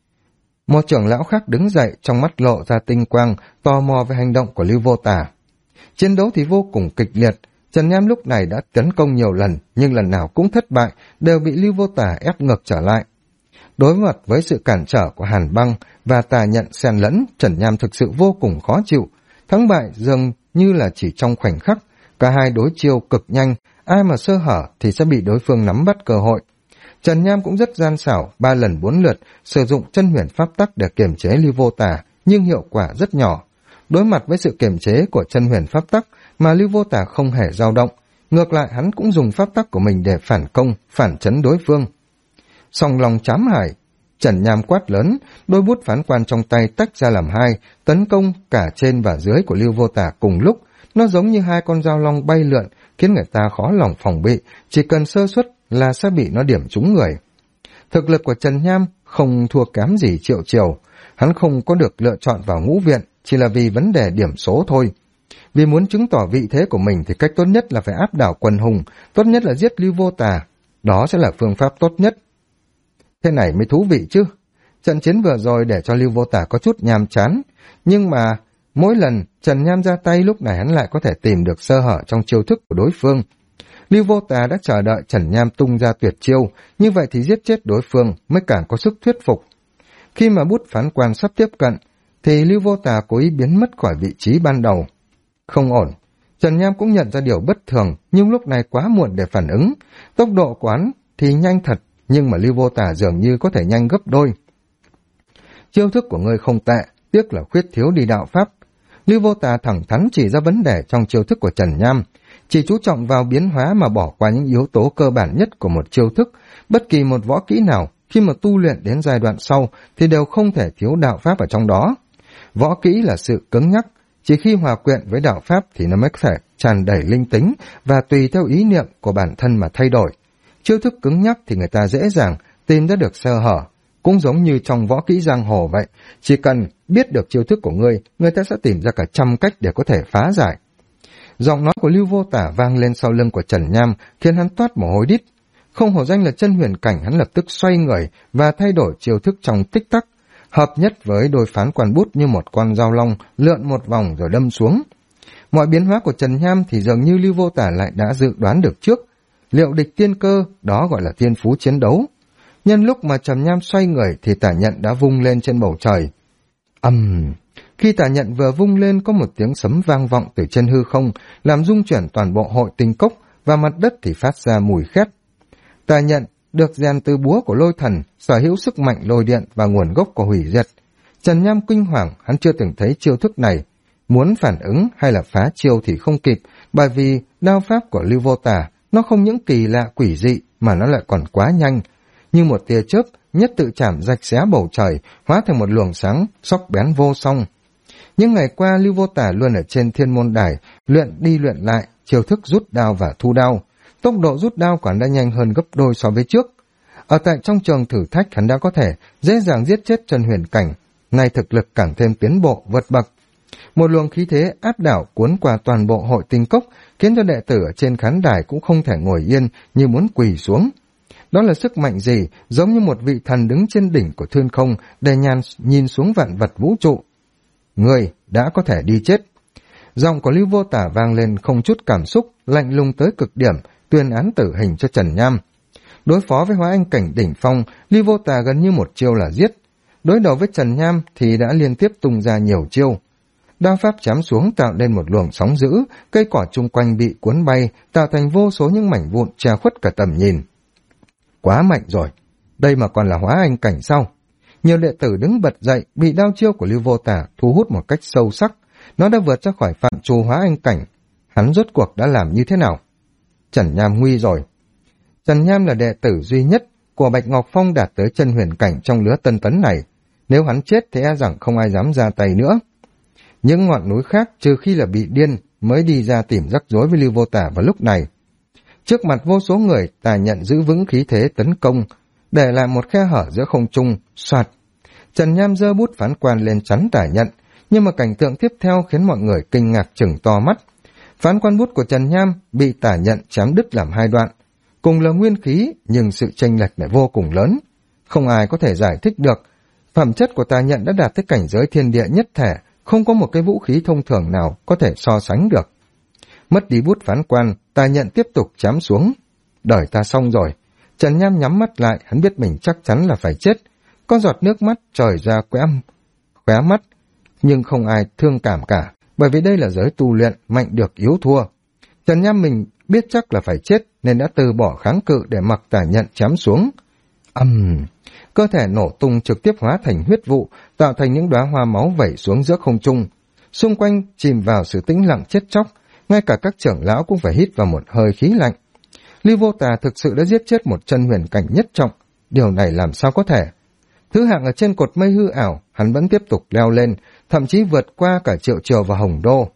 Một trưởng lão khác đứng dậy, trong mắt lộ ra tinh quang, tò mò về hành động của Lưu Vô Tà. Chiến đấu thì vô cùng kịch liệt. Trần Nham lúc này đã tấn công nhiều lần, nhưng lần nào cũng thất bại, đều bị Lưu Vô Tà ép ngược trở lại. Đối mặt với sự cản trở của Hàn Băng và Tà nhận xen lẫn, Trần Nham thực sự vô cùng khó chịu. Thắng bại dường như là chỉ trong khoảnh khắc, cả hai đối chiêu cực nhanh, ai mà sơ hở thì sẽ bị đối phương nắm bắt cơ hội. Trần Nham cũng rất gian xảo, 3 lần 4 lượt, sử dụng chân huyền pháp tắc để kiềm chế Lưu Vô Tà, nhưng hiệu quả rất nhỏ. Đối mặt với sự kiềm chế của chân huyền pháp tắc mà Lưu Vô Tà không hề dao động, ngược lại hắn cũng dùng pháp tắc của mình để phản công, phản chấn đối phương. Song lòng chám hải, Trần Nham quát lớn, đôi bút phán quan trong tay tách ra làm hai, tấn công cả trên và dưới của Lưu Vô Tà cùng lúc. Nó giống như hai con dao long bay lượn, khiến người ta khó lòng phòng bị, chỉ cần sơ suất là sẽ bị nó điểm trúng người. Thực lực của Trần Nham không thua kém gì Triệu Triều, hắn không có được lựa chọn vào ngũ viện, chỉ là vì vấn đề điểm số thôi. Vì muốn chứng tỏ vị thế của mình thì cách tốt nhất là phải áp đảo quần hùng, tốt nhất là giết Lưu Vô Tà, đó sẽ là phương pháp tốt nhất. Thế này mới thú vị chứ. Trận chiến vừa rồi để cho Lưu Vô Tà có chút nhàm chán, nhưng mà mỗi lần Trần Nham ra tay lúc này hắn lại có thể tìm được sơ hở trong chiêu thức của đối phương. Lưu Vô Tà đã chờ đợi Trần Nham tung ra tuyệt chiêu, như vậy thì giết chết đối phương mới càng có sức thuyết phục. Khi mà bút phán quan sắp tiếp cận, thì Lưu Vô Tà cố ý biến mất khỏi vị trí ban đầu. Không ổn, Trần Nham cũng nhận ra điều bất thường, nhưng lúc này quá muộn để phản ứng. Tốc độ của hắn thì nhanh thật, nhưng mà Lưu Vô Tà dường như có thể nhanh gấp đôi. Chiêu thức của ngươi không tệ, tiếc là khuyết thiếu đi đạo pháp. Lưu Vô Tà thẳng thắn chỉ ra vấn đề trong chiêu thức của Trần Nham, chỉ chú trọng vào biến hóa mà bỏ qua những yếu tố cơ bản nhất của một chiêu thức. Bất kỳ một võ kỹ nào, khi mà tu luyện đến giai đoạn sau thì đều không thể thiếu đạo pháp ở trong đó. Võ kỹ là sự cứng nhắc, chỉ khi hòa quyện với đạo pháp thì nó mới có thể tràn đầy linh tính và tùy theo ý niệm của bản thân mà thay đổi. Chiêu thức cứng nhắc thì người ta dễ dàng tìm ra được sơ hở, cũng giống như trong võ kỹ giang hồ vậy, chỉ cần biết được chiêu thức của ngươi, người ta sẽ tìm ra cả trăm cách để có thể phá giải. Giọng nói của Lưu Vô Tà vang lên sau lưng của Trần Nham, khiến hắn toát mồ hôi đít. Không hổ danh là chân huyền cảnh, hắn lập tức xoay người và thay đổi chiêu thức trong tích tắc, hợp nhất với đôi phán quan bút như một con dao long lượn một vòng rồi đâm xuống. Mọi biến hóa của Trần Nham thì dường như Lưu Vô Tà lại đã dự đoán được trước. Liệu địch tiên cơ, đó gọi là thiên phú chiến đấu. Nhân lúc mà Trần Nham xoay người thì tả nhận đã vung lên trên bầu trời. Khi tả nhận vừa vung lên, có một tiếng sấm vang vọng từ trên hư không, làm rung chuyển toàn bộ hội tinh cốc, và mặt đất thì phát ra mùi khét. Tả nhận được rèn từ búa của lôi thần, sở hữu sức mạnh lôi điện và nguồn gốc của hủy diệt. Trần Nham kinh hoàng, hắn chưa từng thấy chiêu thức này. Muốn phản ứng hay là phá chiêu thì không kịp, bởi vì đao pháp của Lưu Vô Tà nó không những kỳ lạ quỷ dị mà nó lại còn quá nhanh. Như một tia chớp, nhất tự chạm rạch xé bầu trời, hóa thành một luồng sáng sắc bén vô song. Những ngày qua Lưu Vô Tà luôn ở trên thiên môn đài, luyện đi luyện lại, chiêu thức rút đao và thu đao. Tốc độ rút đao còn đã nhanh hơn gấp đôi so với trước. Ở tại trong trường thử thách hắn đã có thể dễ dàng giết chết chân huyền cảnh, nay thực lực càng thêm tiến bộ vượt bậc. Một luồng khí thế áp đảo cuốn qua toàn bộ hội tinh cốc, khiến cho đệ tử ở trên khán đài cũng không thể ngồi yên như muốn quỳ xuống. Đó là sức mạnh gì, giống như một vị thần đứng trên đỉnh của thiên không để nhìn xuống vạn vật vũ trụ. Người đã có thể đi chết. Giọng của Lưu Vô Tả vang lên không chút cảm xúc, lạnh lùng tới cực điểm, tuyên án tử hình cho Trần Nham. Đối phó với hóa anh cảnh đỉnh phong, Lưu Vô Tả gần như một chiêu là giết. Đối đầu với Trần Nham thì đã liên tiếp tung ra nhiều chiêu. Đao pháp chém xuống tạo nên một luồng sóng dữ, cây cỏ chung quanh bị cuốn bay, tạo thành vô số những mảnh vụn che khuất cả tầm nhìn. Quá mạnh rồi, đây mà còn là hóa anh cảnh sao? Nhiều đệ tử đứng bật dậy, bị đao chiêu của Lưu Vô Tả thu hút một cách sâu sắc. Nó đã vượt ra khỏi phạm trù hóa anh cảnh. Hắn rốt cuộc đã làm như thế nào? Trần Nham nguy rồi. Trần Nham là đệ tử duy nhất của Bạch Ngọc Phong đạt tới chân huyền cảnh trong lứa tân tấn này. Nếu hắn chết thì e rằng không ai dám ra tay nữa. Những ngọn núi khác trừ khi là bị điên mới đi ra tìm rắc rối với Lưu Vô Tả vào lúc này. Trước mặt vô số người, Tà Nhận giữ vững khí thế tấn công, để lại một khe hở giữa không trung, soạt. Trần Nham giơ bút phán quan lên chắn Tà Nhận, nhưng mà cảnh tượng tiếp theo khiến mọi người kinh ngạc trừng to mắt. Phán quan bút của Trần Nham bị Tà Nhận chém đứt làm hai đoạn, cùng là nguyên khí nhưng sự chênh lệch lại vô cùng lớn. Không ai có thể giải thích được. Phẩm chất của Tà Nhận đã đạt tới cảnh giới thiên địa nhất thể, không có một cái vũ khí thông thường nào có thể so sánh được. Mất đi bút phán quan, Tà Nhận tiếp tục chém xuống. Đời ta xong rồi. Trần Nham nhắm mắt lại, hắn biết mình chắc chắn là phải chết. Có giọt nước mắt trồi ra khóe mắt, nhưng không ai thương cảm cả, bởi vì đây là giới tu luyện, mạnh được yếu thua. Trần Nham mình biết chắc là phải chết, nên đã từ bỏ kháng cự để mặc Tà Nhận chém xuống. Cơ thể nổ tung trực tiếp hóa thành huyết vụ, tạo thành những đóa hoa máu vẩy xuống giữa không trung. Xung quanh chìm vào sự tĩnh lặng chết chóc, ngay cả các trưởng lão cũng phải hít vào một hơi khí lạnh. Lưu Vô Tà thực sự đã giết chết một chân huyền cảnh nhất trọng, điều này làm sao có thể? Thứ hạng ở trên cột mây hư ảo, hắn vẫn tiếp tục leo lên, thậm chí vượt qua cả Triệu Triều và Hồng Đô.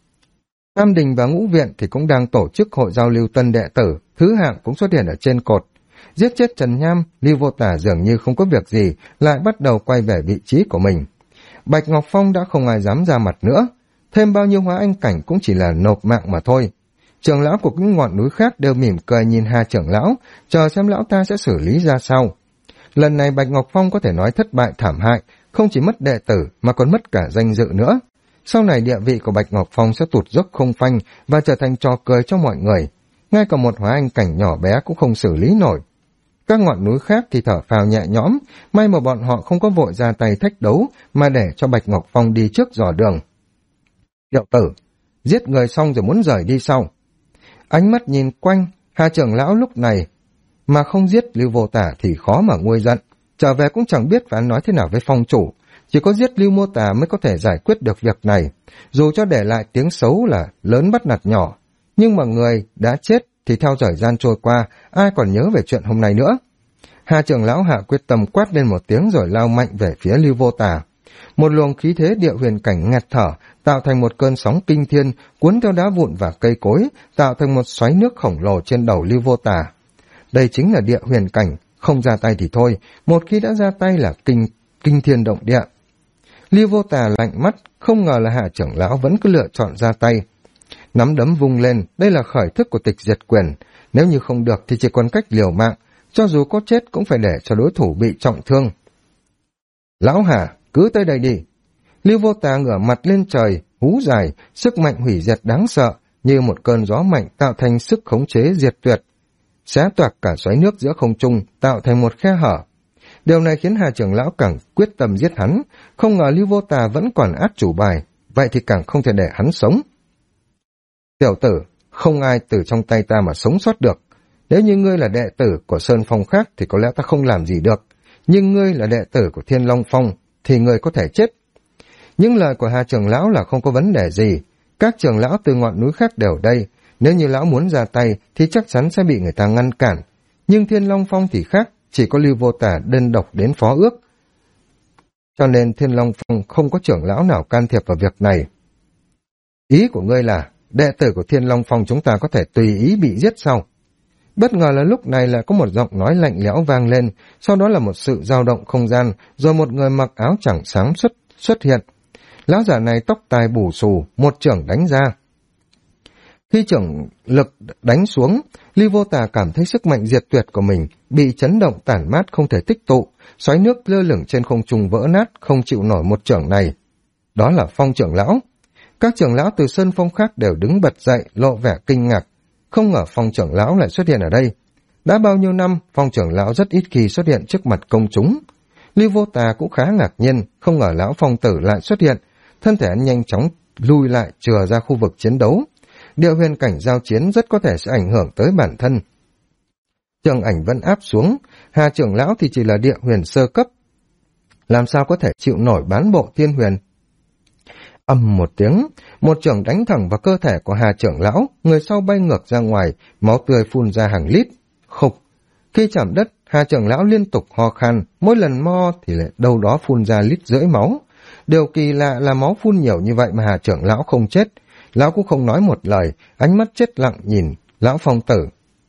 Tam Đình và Ngũ Viện thì cũng đang tổ chức hội giao lưu tân đệ tử, thứ hạng cũng xuất hiện ở trên cột. Giết chết Trần Nham, Lưu Vô Tả dường như không có việc gì, lại bắt đầu quay về vị trí của mình. Bạch Ngọc Phong đã không ai dám ra mặt nữa, thêm bao nhiêu hóa anh cảnh cũng chỉ là nộp mạng mà thôi. Trưởng lão của những ngọn núi khác đều mỉm cười nhìn hai trưởng lão, chờ xem lão ta sẽ xử lý ra sao. Lần này Bạch Ngọc Phong có thể nói thất bại thảm hại, không chỉ mất đệ tử mà còn mất cả danh dự nữa. Sau này địa vị của Bạch Ngọc Phong sẽ tụt dốc không phanh và trở thành trò cười cho mọi người. Ngay cả một hóa anh cảnh nhỏ bé cũng không xử lý nổi. Các ngọn núi khác thì thở phào nhẹ nhõm, may mà bọn họ không có vội ra tay thách đấu mà để cho Bạch Ngọc Phong đi trước dò đường. Tiểu tử, giết người xong rồi muốn rời đi sau. Ánh mắt nhìn quanh, hai trưởng lão lúc này mà không giết Lưu Vô Tả thì khó mà nguôi giận. Trở về cũng chẳng biết phải nói thế nào với phong chủ, chỉ có giết Lưu Vô Tả mới có thể giải quyết được việc này. Dù cho để lại tiếng xấu là lớn bắt nạt nhỏ, nhưng mà người đã chết thì theo thời gian trôi qua, ai còn nhớ về chuyện hôm nay nữa. Hai trưởng lão hạ quyết tâm quát lên một tiếng rồi lao mạnh về phía Lưu Vô Tả. Một luồng khí thế địa huyền cảnh nghẹt thở, tạo thành một cơn sóng kinh thiên, cuốn theo đá vụn và cây cối, tạo thành một xoáy nước khổng lồ trên đầu Lưu Vô Tả. Đây chính là địa huyền cảnh, không ra tay thì thôi, một khi đã ra tay là kinh thiên động địa. Lưu Vô Tả lạnh mắt, không ngờ là hạ trưởng lão vẫn cứ lựa chọn ra tay. Nắm đấm vung lên, đây là khởi thức của tịch diệt quyền, nếu như không được thì chỉ còn cách liều mạng, cho dù có chết cũng phải để cho đối thủ bị trọng thương. Lão Hà, cứ tới đây đi. Lưu Vô Tả ngửa mặt lên trời, hú dài, sức mạnh hủy diệt đáng sợ, như một cơn gió mạnh tạo thành sức khống chế diệt tuyệt. Xé toạc cả xoáy nước giữa không trung, tạo thành một khe hở. Điều này khiến Hà trưởng lão càng quyết tâm giết hắn, không ngờ Lưu Vô Tả vẫn còn át chủ bài, vậy thì càng không thể để hắn sống. Tiểu tử, không ai từ trong tay ta mà sống sót được. Nếu như ngươi là đệ tử của Sơn Phong khác thì có lẽ ta không làm gì được, nhưng ngươi là đệ tử của Thiên Long Phong thì ngươi có thể chết. Những lời của Hà trưởng lão là không có vấn đề gì, các trưởng lão từ ngọn núi khác đều đây, nếu như lão muốn ra tay thì chắc chắn sẽ bị người ta ngăn cản, nhưng Thiên Long Phong thì khác, chỉ có Lưu Vô Tả đơn độc đến phó ước. Cho nên Thiên Long Phong không có trưởng lão nào can thiệp vào việc này. Ý của ngươi là đệ tử của Thiên Long Phong chúng ta có thể tùy ý bị giết sau? Bất ngờ là lúc này lại có một giọng nói lạnh lẽo vang lên, sau đó là một sự dao động không gian, rồi một người mặc áo trắng sáng xuất hiện. Lão giả này tóc tai bù xù, một chưởng đánh ra. Khi chưởng lực đánh xuống, Ly Vô Tà cảm thấy sức mạnh diệt tuyệt của mình bị chấn động tản mát không thể tích tụ, xoáy nước lơ lửng trên không trung vỡ nát, không chịu nổi một chưởng này. Đó là Phong trưởng lão. Các trưởng lão từ sơn phong khác đều đứng bật dậy, lộ vẻ kinh ngạc. Không ngờ Phong trưởng lão lại xuất hiện ở đây. Đã bao nhiêu năm, Phong trưởng lão rất ít khi xuất hiện trước mặt công chúng. Ly Vô Tà cũng khá ngạc nhiên, không ngờ lão Phong tử lại xuất hiện. Thân thể anh nhanh chóng lui lại chừa ra khu vực chiến đấu. Địa huyền cảnh giao chiến rất có thể sẽ ảnh hưởng tới bản thân. Trường ảnh vẫn áp xuống, Hà trưởng lão thì chỉ là địa huyền sơ cấp. Làm sao có thể chịu nổi bán bộ thiên huyền? Ầm một tiếng, một chưởng đánh thẳng vào cơ thể của Hà trưởng lão, người sau bay ngược ra ngoài, máu tươi phun ra hàng lít. Khục! Khi chạm đất, Hà trưởng lão liên tục ho khan, mỗi lần mo thì lại đâu đó phun ra lít rưỡi máu. Điều kỳ lạ là máu phun nhiều như vậy mà Hà trưởng lão không chết. Lão cũng không nói một lời, ánh mắt chết lặng nhìn lão Phong tử.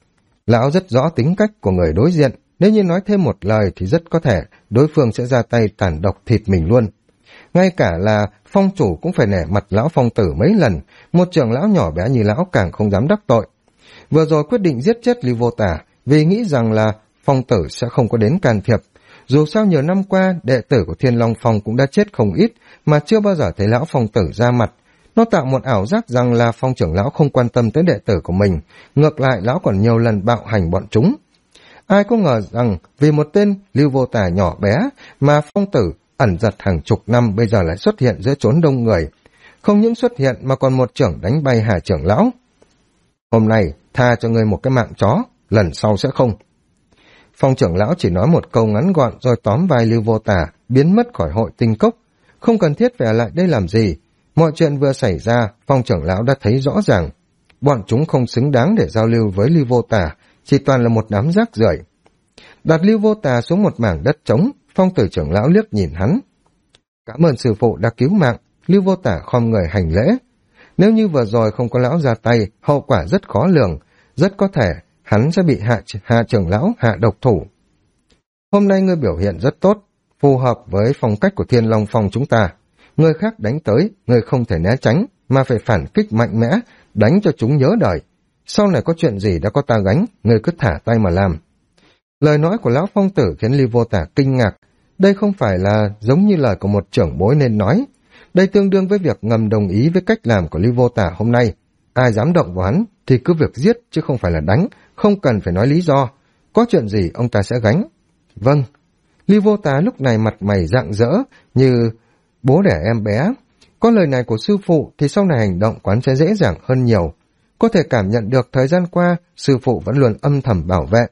Lão rất rõ tính cách của người đối diện, nếu như nói thêm một lời thì rất có thể đối phương sẽ ra tay tàn độc thịt mình luôn. Ngay cả là Phong chủ cũng phải nể mặt lão Phong tử mấy lần, một trưởng lão nhỏ bé như lão càng không dám đắc tội. Vừa rồi quyết định giết chết Ly Vô Tà vì nghĩ rằng là Phong tử sẽ không có đến can thiệp. Dù sao nhiều năm qua, đệ tử của Thiên Long Phong cũng đã chết không ít mà chưa bao giờ thấy lão Phong tử ra mặt. Nó tạo một ảo giác rằng là Phong trưởng lão không quan tâm tới đệ tử của mình, ngược lại lão còn nhiều lần bạo hành bọn chúng. Ai có ngờ rằng vì một tên Lưu Vô Tà nhỏ bé mà Phong tử ẩn giật hàng chục năm bây giờ lại xuất hiện giữa chốn đông người. Không những xuất hiện mà còn một chưởng đánh bay Hà trưởng lão. Hôm nay tha cho ngươi một cái mạng chó, lần sau sẽ không. Phong trưởng lão chỉ nói một câu ngắn gọn rồi tóm vai Lưu Vô Tà, biến mất khỏi hội tinh cốc. Không cần thiết phải ở lại đây làm gì. Mọi chuyện vừa xảy ra, Phong trưởng lão đã thấy rõ ràng. Bọn chúng không xứng đáng để giao lưu với Lưu Vô Tà, chỉ toàn là một đám rác rưởi. Đặt Lưu Vô Tà xuống một mảng đất trống, Phong tử trưởng lão liếc nhìn hắn. Cảm ơn sư phụ đã cứu mạng, Lưu Vô Tà khom người hành lễ. Nếu như vừa rồi không có lão ra tay, hậu quả rất khó lường, rất có thể hắn sẽ bị hạ trưởng lão hạ độc thủ. Hôm nay ngươi biểu hiện rất tốt, phù hợp với phong cách của Thiên Long Phong chúng ta. Người khác đánh tới, người không thể né tránh, mà phải phản kích mạnh mẽ, đánh cho chúng nhớ đời. Sau này có chuyện gì đã có ta gánh, người cứ thả tay mà làm. Lời nói của lão Phong tử khiến Ly Vô Tà kinh ngạc. Đây không phải là giống như lời của một trưởng bối nên nói. Đây tương đương với việc ngầm đồng ý với cách làm của Ly Vô Tà hôm nay. Ai dám động vào hắn thì cứ việc giết chứ không phải là đánh, không cần phải nói lý do. Có chuyện gì ông ta sẽ gánh. Vâng. Ly Vô Tà lúc này mặt mày rạng rỡ như bố đẻ em bé. Có lời này của sư phụ thì sau này hành động quán sẽ dễ dàng hơn nhiều. Có thể cảm nhận được thời gian qua sư phụ vẫn luôn âm thầm bảo vệ.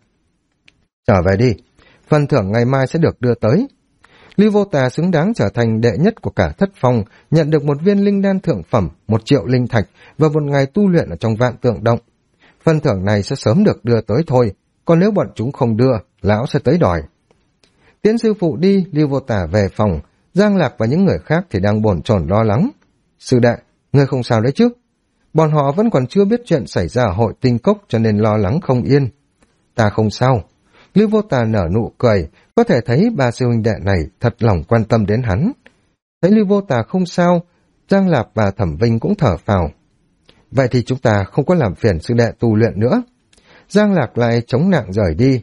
Trở về đi, phần thưởng ngày mai sẽ được đưa tới. Ly Vô Tà xứng đáng trở thành đệ nhất của cả thất phong, nhận được một viên linh đan thượng phẩm, 1 triệu linh thạch và một ngày tu luyện ở trong vạn tượng động. Phần thưởng này sẽ sớm được đưa tới thôi, còn nếu bọn chúng không đưa, lão sẽ tới đòi. Tiễn sư phụ đi, Ly Vô Tà về phòng, Giang Lạc và những người khác thì đang bồn chồn lo lắng. Sư đệ, ngươi không sao đấy chứ? Bọn họ vẫn còn chưa biết chuyện xảy ra ở hội tinh cốc cho nên lo lắng không yên. Ta không sao. Lưu Vô Tà nở nụ cười, có thể thấy ba sư huynh đệ này thật lòng quan tâm đến hắn. Thấy Lưu Vô Tà không sao, Giang Lạc và Thẩm Vinh cũng thở phào. Vậy thì chúng ta không có làm phiền sư đệ tu luyện nữa. Giang Lạc lại chống nặng rời đi.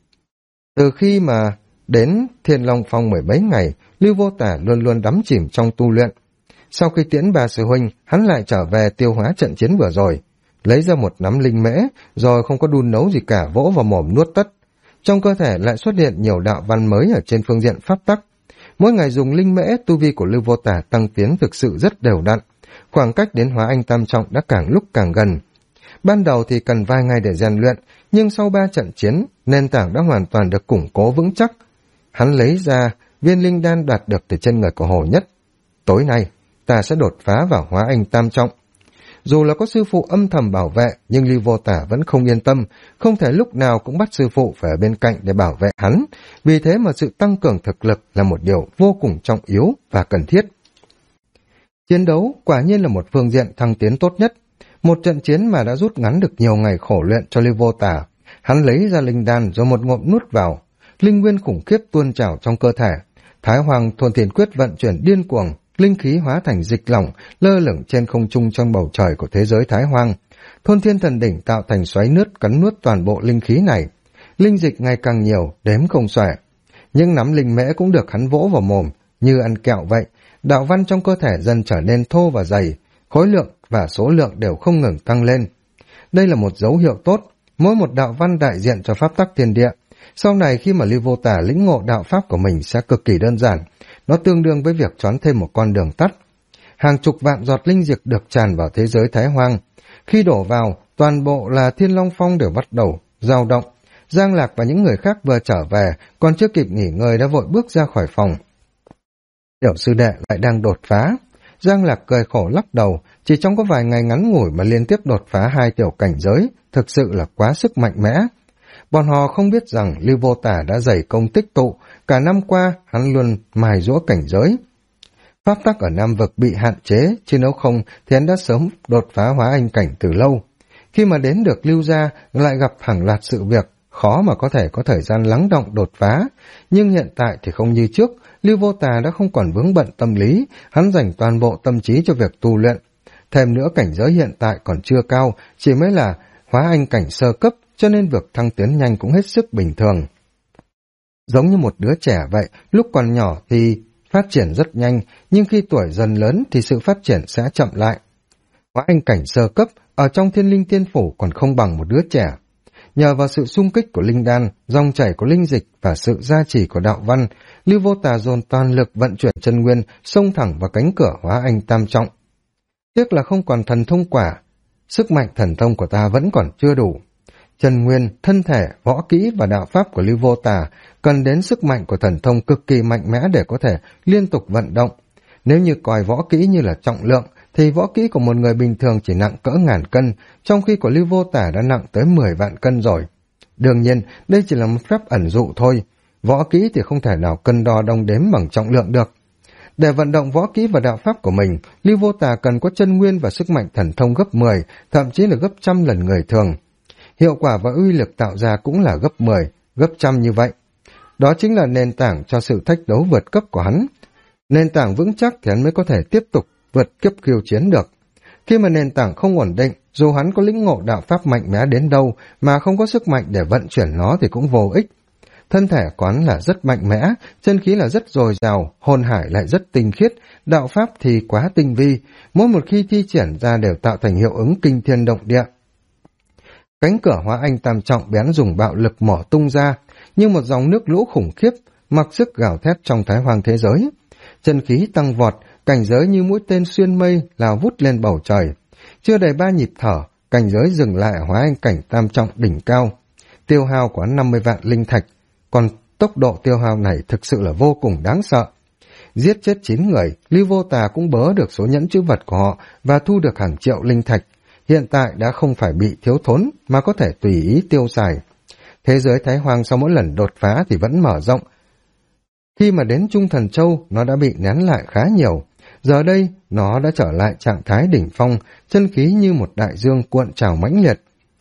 Từ khi mà đến Thiên Long Phong 10 mấy ngày, Lưu Vô Tà luôn luôn đắm chìm trong tu luyện. Sau khi tiễn ba sư huynh, hắn lại trở về tiêu hóa trận chiến vừa rồi, lấy ra một nắm linh mễ, rồi không có đun nấu gì cả vỗ vào mồm nuốt tất. Trong cơ thể lại xuất hiện nhiều đạo văn mới ở trên phương diện pháp tắc. Mỗi ngày dùng linh mễ, tu vi của Lưu Vô Tà tăng tiến thực sự rất đều đặn. Khoảng cách đến hóa anh tam trọng đã càng lúc càng gần. Ban đầu thì cần vài ngày để rèn luyện, nhưng sau 3 trận chiến, nền tảng đã hoàn toàn được củng cố vững chắc. Hắn lấy ra viên linh đan đạt được từ chân người của Hồ Nhất. Tối nay, ta sẽ đột phá vào hóa anh tam trọng. Dù là có sư phụ âm thầm bảo vệ, nhưng Lưu Vô Tà vẫn không yên tâm, không thể lúc nào cũng bắt sư phụ phải ở bên cạnh để bảo vệ hắn. Vì thế mà sự tăng cường thực lực là một điều vô cùng trọng yếu và cần thiết. Chiến đấu quả nhiên là một phương diện thăng tiến tốt nhất. Một trận chiến mà đã rút ngắn được nhiều ngày khổ luyện cho Lưu Vô Tà. Hắn lấy ra linh đan rồi một ngụm nuốt vào. Linh nguyên khủng khiếp tuôn trào trong cơ thể. Thái Hoàng Thôn Thiên Quyết vận chuyển điên cuồng, linh khí hóa thành dịch lỏng, lơ lửng trên không trung trong bầu trời của thế giới Thái Hoang. Thôn Thiên Thần Đỉnh tạo thành xoáy nước cắn nuốt toàn bộ linh khí này. Linh dịch ngày càng nhiều, đếm không xuể. Những nắm linh mễ cũng được hắn vỗ vào mồm, như ăn kẹo vậy. Đạo văn trong cơ thể dần trở nên thô và dày, khối lượng và số lượng đều không ngừng tăng lên. Đây là một dấu hiệu tốt, mỗi một đạo văn đại diện cho pháp tắc thiên địa. Sau này khi mà Lưu Vô Tả lĩnh ngộ đạo pháp của mình sẽ cực kỳ đơn giản, nó tương đương với việc choán thêm một con đường tắt. Hàng chục vạn giọt linh dịch được tràn vào thế giới Thái Hoang. Khi đổ vào, toàn bộ là Thiên Long Phong đều bắt đầu dao động. Giang Lạc và những người khác vừa trở về, còn chưa kịp nghỉ ngơi đã vội bước ra khỏi phòng. Tiểu sư đệ lại đang đột phá. Giang Lạc cười khổ lắc đầu, chỉ trong có vài ngày ngắn ngủi mà liên tiếp đột phá 2 tiểu cảnh giới, thực sự là quá sức mạnh mẽ. Bọn họ không biết rằng Lưu Vô Tả đã dày công tích tụ, cả năm qua hắn luôn mài giũa cảnh giới. Pháp tắc ở Nam Vực bị hạn chế, chứ nếu không thì hắn đã sớm đột phá hóa anh cảnh từ lâu. Khi mà đến được Lưu gia lại gặp hàng loạt sự việc, khó mà có thể có thời gian lắng động đột phá. Nhưng hiện tại thì không như trước, Lưu Vô Tà đã không còn vướng bận tâm lý, hắn dành toàn bộ tâm trí cho việc tu luyện. Thêm nữa cảnh giới hiện tại còn chưa cao, chỉ mới là hóa anh cảnh sơ cấp, cho nên việc thăng tiến nhanh cũng hết sức bình thường. Giống như một đứa trẻ vậy, lúc còn nhỏ thì phát triển rất nhanh, nhưng khi tuổi dần lớn thì sự phát triển sẽ chậm lại. Hóa anh cảnh sơ cấp, ở trong Thiên Linh Tiên Phủ còn không bằng một đứa trẻ. Nhờ vào sự xung kích của linh đan, dòng chảy của linh dịch và sự gia trì của đạo văn, Lưu Vô Tà dồn toàn lực vận chuyển chân nguyên, xông thẳng vào cánh cửa hóa anh tam trọng. Tiếc là không còn thần thông quả, sức mạnh thần thông của ta vẫn còn chưa đủ. Chân nguyên, thân thể, võ kỹ và đạo pháp của Lưu Vô Tà cần đến sức mạnh của thần thông cực kỳ mạnh mẽ để có thể liên tục vận động. Nếu như coi võ kỹ như là trọng lượng, thì võ kỹ của một người bình thường chỉ nặng cỡ ngàn cân, trong khi của Lưu Vô Tả đã nặng tới 10 vạn cân rồi. Đương nhiên, đây chỉ là một phép ẩn dụ thôi. Võ kỹ thì không thể nào cân đo đong đếm bằng trọng lượng được. Để vận động võ kỹ và đạo pháp của mình, Lưu Vô Tả cần có chân nguyên và sức mạnh thần thông gấp 10, thậm chí là gấp 100 lần người thường. Hiệu quả và uy lực tạo ra cũng là gấp 10, gấp 100 như vậy. Đó chính là nền tảng cho sự thách đấu vượt cấp của hắn. Nền tảng vững chắc thì hắn mới có thể tiếp tục vượt kiếp khiêu chiến được. Khi mà nền tảng không ổn định, dù hắn có lĩnh ngộ đạo pháp mạnh mẽ đến đâu mà không có sức mạnh để vận chuyển nó thì cũng vô ích. Thân thể quán là rất mạnh mẽ, chân khí là rất dồi dào, hồn hải lại rất tinh khiết, đạo pháp thì quá tinh vi, mỗi một khi thi triển ra đều tạo thành hiệu ứng kinh thiên động địa. Cánh cửa hóa anh tam trọng bén dùng bạo lực mỏ tung ra, như một dòng nước lũ khủng khiếp, mặc sức gào thét trong Thái Hoang thế giới. Chân khí tăng vọt, cảnh giới như mũi tên xuyên mây lao vút lên bầu trời. Chưa đầy 3 nhịp thở, cảnh giới dừng lại hóa anh cảnh tam trọng đỉnh cao. Tiêu hao của 50 vạn linh thạch, còn tốc độ tiêu hao này thực sự là vô cùng đáng sợ. Giết chết 9 người, Lưu Vô Tà cũng bớ được số nhẫn chữ vật của họ và thu được hàng triệu linh thạch. Hiện tại đã không phải bị thiếu thốn mà có thể tùy ý tiêu xài. Thế giới Thái Hoang sau mỗi lần đột phá thì vẫn mở rộng. Khi mà đến Trung Thần Châu, nó đã bị nén lại khá nhiều. Giờ đây, nó đã trở lại trạng thái đỉnh phong, chân khí như một đại dương cuộn trào mãnh liệt.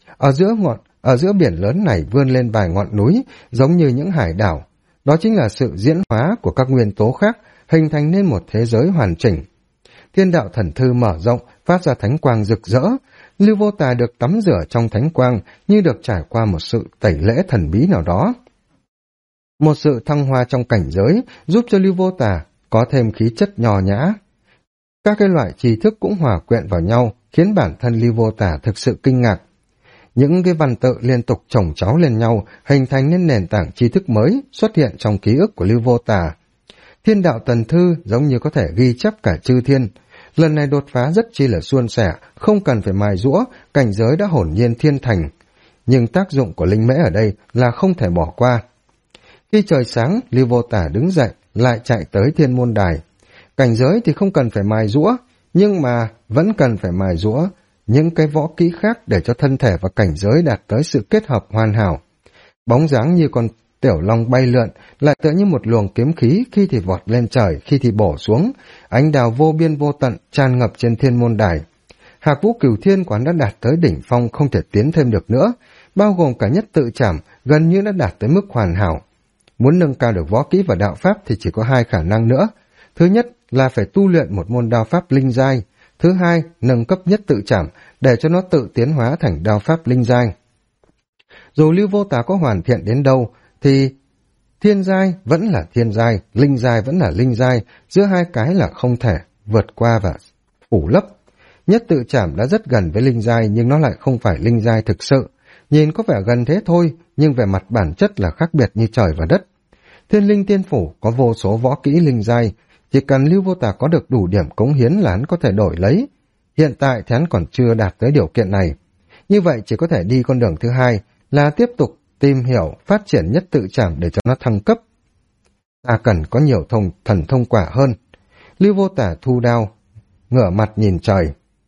Ở giữa biển lớn này vươn lên vài ngọn núi, giống như những hải đảo. Đó chính là sự diễn hóa của các nguyên tố khác, hình thành nên một thế giới hoàn chỉnh. Thiên đạo thần thư mở rộng, phát ra thánh quang rực rỡ. Lưu Vô Tà được tắm rửa trong thánh quang, như được trải qua một sự tẩy lễ thần bí nào đó. Một sự thăng hoa trong cảnh giới giúp cho Lưu Vô Tà có thêm khí chất nho nhã. Các cái loại tri thức cũng hòa quyện vào nhau, khiến bản thân Lưu Vô Tà thực sự kinh ngạc. Những cái văn tự liên tục chồng chéo lên nhau, hình thành nên nền tảng tri thức mới xuất hiện trong ký ức của Lưu Vô Tà. Thiên đạo thần thư giống như có thể ghi chép cả chư thiên. Lần này đột phá rất chi là suôn sẻ, không cần phải mài giũa, cảnh giới đã hồn nhiên thiên thành. Nhưng tác dụng của linh mễ ở đây là không thể bỏ qua. Khi trời sáng, Lưu Vô Tả đứng dậy, lại chạy tới Thiên Môn Đài. Cảnh giới thì không cần phải mài giũa, nhưng mà vẫn cần phải mài giũa những cái võ kỹ khác để cho thân thể và cảnh giới đạt tới sự kết hợp hoàn hảo. Bóng dáng như con tiểu long bay lượn, lại tựa như một luồng kiếm khí, khi thì vọt lên trời, khi thì bổ xuống, ánh đào vô biên vô tận tràn ngập trên Thiên Môn Đài. Hạc Vũ Cửu Thiên quán đã đạt tới đỉnh phong, không thể tiến thêm được nữa, bao gồm cả nhất tự trảm, gần như đã đạt tới mức hoàn hảo. Muốn nâng cao được võ kỹ và đạo pháp thì chỉ có hai khả năng nữa. Thứ nhất là phải tu luyện một môn đao pháp linh giai. Thứ hai, nâng cấp nhất tự trảm để cho nó tự tiến hóa thành đao pháp linh giai. Dù Lưu Vô Tà có hoàn thiện đến đâu thì thiên giai vẫn là thiên giai, linh giai vẫn là linh giai, giữa hai cái là không thể vượt qua và phủ lấp. Nhất tự trảm đã rất gần với linh giai nhưng nó lại không phải linh giai thực sự. Nhìn có vẻ gần thế thôi, nhưng về mặt bản chất là khác biệt như trời và đất. Thiên Linh Tiên Phủ có vô số võ kỹ linh giai, chỉ cần Lưu Vô Tà có được đủ điểm cống hiến là hắn có thể đổi lấy. Hiện tại thì hắn còn chưa đạt tới điều kiện này. Như vậy chỉ có thể đi con đường thứ hai là tiếp tục tìm hiểu, phát triển nhất tự trảm để cho nó thăng cấp. Ta cần có nhiều thần thông quả hơn. Lưu Vô Tà thu đao, ngửa mặt nhìn trời.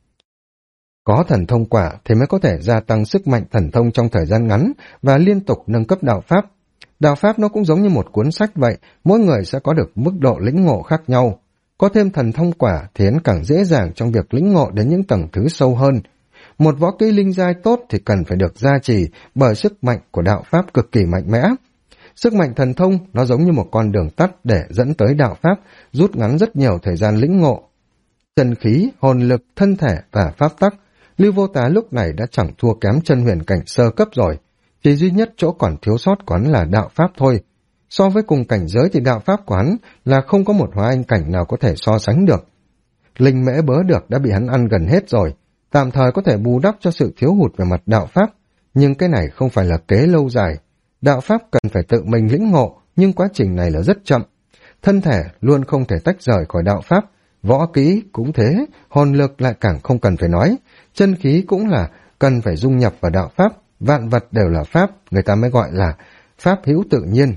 Có thần thông quả thì mới có thể gia tăng sức mạnh thần thông trong thời gian ngắn và liên tục nâng cấp đạo pháp. Đạo pháp nó cũng giống như một cuốn sách vậy, mỗi người sẽ có được mức độ lĩnh ngộ khác nhau. Có thêm thần thông quả thì hắn càng dễ dàng trong việc lĩnh ngộ đến những tầng thứ sâu hơn. Một võ kỹ linh giai tốt thì cần phải được gia trì bởi sức mạnh của đạo pháp cực kỳ mạnh mẽ. Sức mạnh thần thông nó giống như một con đường tắt để dẫn tới đạo pháp, rút ngắn rất nhiều thời gian lĩnh ngộ. Chân khí, hồn lực, thân thể và pháp tắc, Lưu Vô Tà lúc này đã chẳng thua kém chân huyền cảnh sơ cấp rồi. Chỉ duy nhất chỗ còn thiếu sót của hắn là đạo pháp thôi. So với cùng cảnh giới thì đạo pháp của hắn là không có một hóa anh cảnh nào có thể so sánh được. Linh mễ bớ được đã bị hắn ăn gần hết rồi, tạm thời có thể bù đắp cho sự thiếu hụt về mặt đạo pháp, nhưng cái này không phải là kế lâu dài. Đạo pháp cần phải tự mình lĩnh ngộ, nhưng quá trình này là rất chậm. Thân thể luôn không thể tách rời khỏi đạo pháp, võ kỹ cũng thế, hồn lực lại càng không cần phải nói, chân khí cũng là cần phải dung nhập vào đạo pháp, vạn vật đều là pháp, người ta mới gọi là pháp hữu tự nhiên.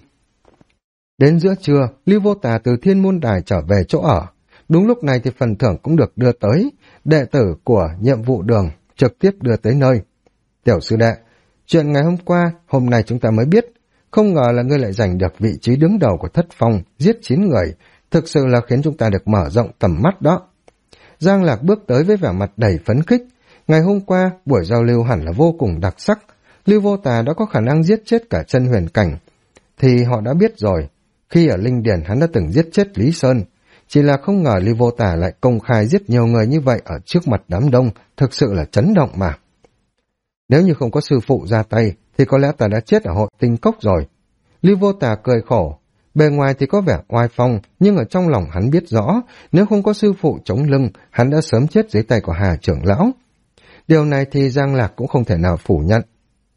Đến giữa trưa, Lưu Vô Tà từ Thiên Môn Đài trở về chỗ ở. Đúng lúc này thì phần thưởng cũng được đưa tới, đệ tử của nhiệm vụ đường trực tiếp đưa tới nơi. Tiểu sư đệ, chuyện ngày hôm qua, hôm nay chúng ta mới biết, không ngờ là ngươi lại giành được vị trí đứng đầu của Thất Phong, giết 9 người, thực sự là khiến chúng ta được mở rộng tầm mắt đó. Giang Lạc bước tới với vẻ mặt đầy phấn khích. Ngày hôm qua, buổi giao lưu hẳn là vô cùng đặc sắc. Lưu Vô Tà đã có khả năng giết chết cả chân huyền cảnh. Thì họ đã biết rồi, khi ở Linh Điền hắn đã từng giết chết Lý Sơn. Chỉ là không ngờ Lưu Vô Tà lại công khai giết nhiều người như vậy ở trước mặt đám đông, thực sự là chấn động mà. Nếu như không có sư phụ ra tay, thì có lẽ ta đã chết ở hội tinh cốc rồi. Lưu Vô Tà cười khổ. Bề ngoài thì có vẻ oai phong, nhưng ở trong lòng hắn biết rõ, nếu không có sư phụ chống lưng, hắn đã sớm chết dưới tay của Hà trưởng lão. Điều này thì Giang Lạc cũng không thể nào phủ nhận.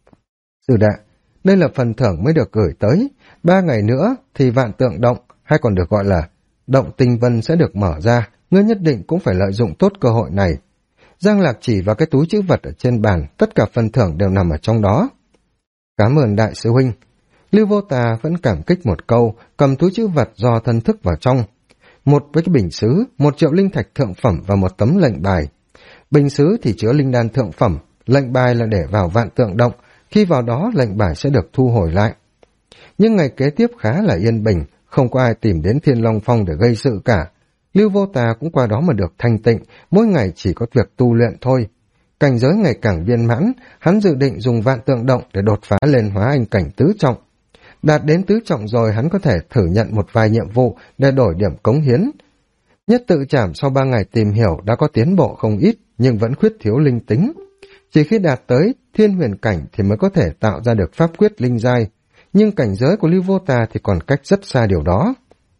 Sư đệ, đây là phần thưởng mới được gửi tới. 3 ngày nữa thì Vạn Tượng Động, hay còn được gọi là Động Tinh Vân sẽ được mở ra, ngươi nhất định cũng phải lợi dụng tốt cơ hội này. Giang Lạc chỉ vào cái túi trữ vật ở trên bàn, tất cả phần thưởng đều nằm ở trong đó. Cảm ơn đại sư huynh. Lưu Vô Tà vẫn cảm kích một câu, cầm túi trữ vật do thân thức vào trong. Một với cái bình sứ, 1 triệu linh thạch thượng phẩm và một tấm lệnh bài. Bình sứ thì chứa linh đan thượng phẩm, lệnh bài là để vào Vạn Tượng Động, khi vào đó lệnh bài sẽ được thu hồi lại. Nhưng ngày kế tiếp khá là yên bình, không có ai tìm đến Thiên Long Phong để gây sự cả. Lưu Vô Tà cũng qua đó mà được thanh tịnh, mỗi ngày chỉ có việc tu luyện thôi. Cảnh giới ngày càng viên mãn, hắn dự định dùng Vạn Tượng Động để đột phá lên hóa anh cảnh tứ trọng. Đạt đến tứ trọng rồi hắn có thể thử nhận một vài nhiệm vụ để đổi điểm cống hiến. Nhất tự trảm sau 3 ngày tìm hiểu đã có tiến bộ không ít, nhưng vẫn khuyết thiếu linh tính. Chỉ khi đạt tới thiên huyền cảnh thì mới có thể tạo ra được pháp quyết linh giai, nhưng cảnh giới của Lưu Vô Tà thì còn cách rất xa điều đó.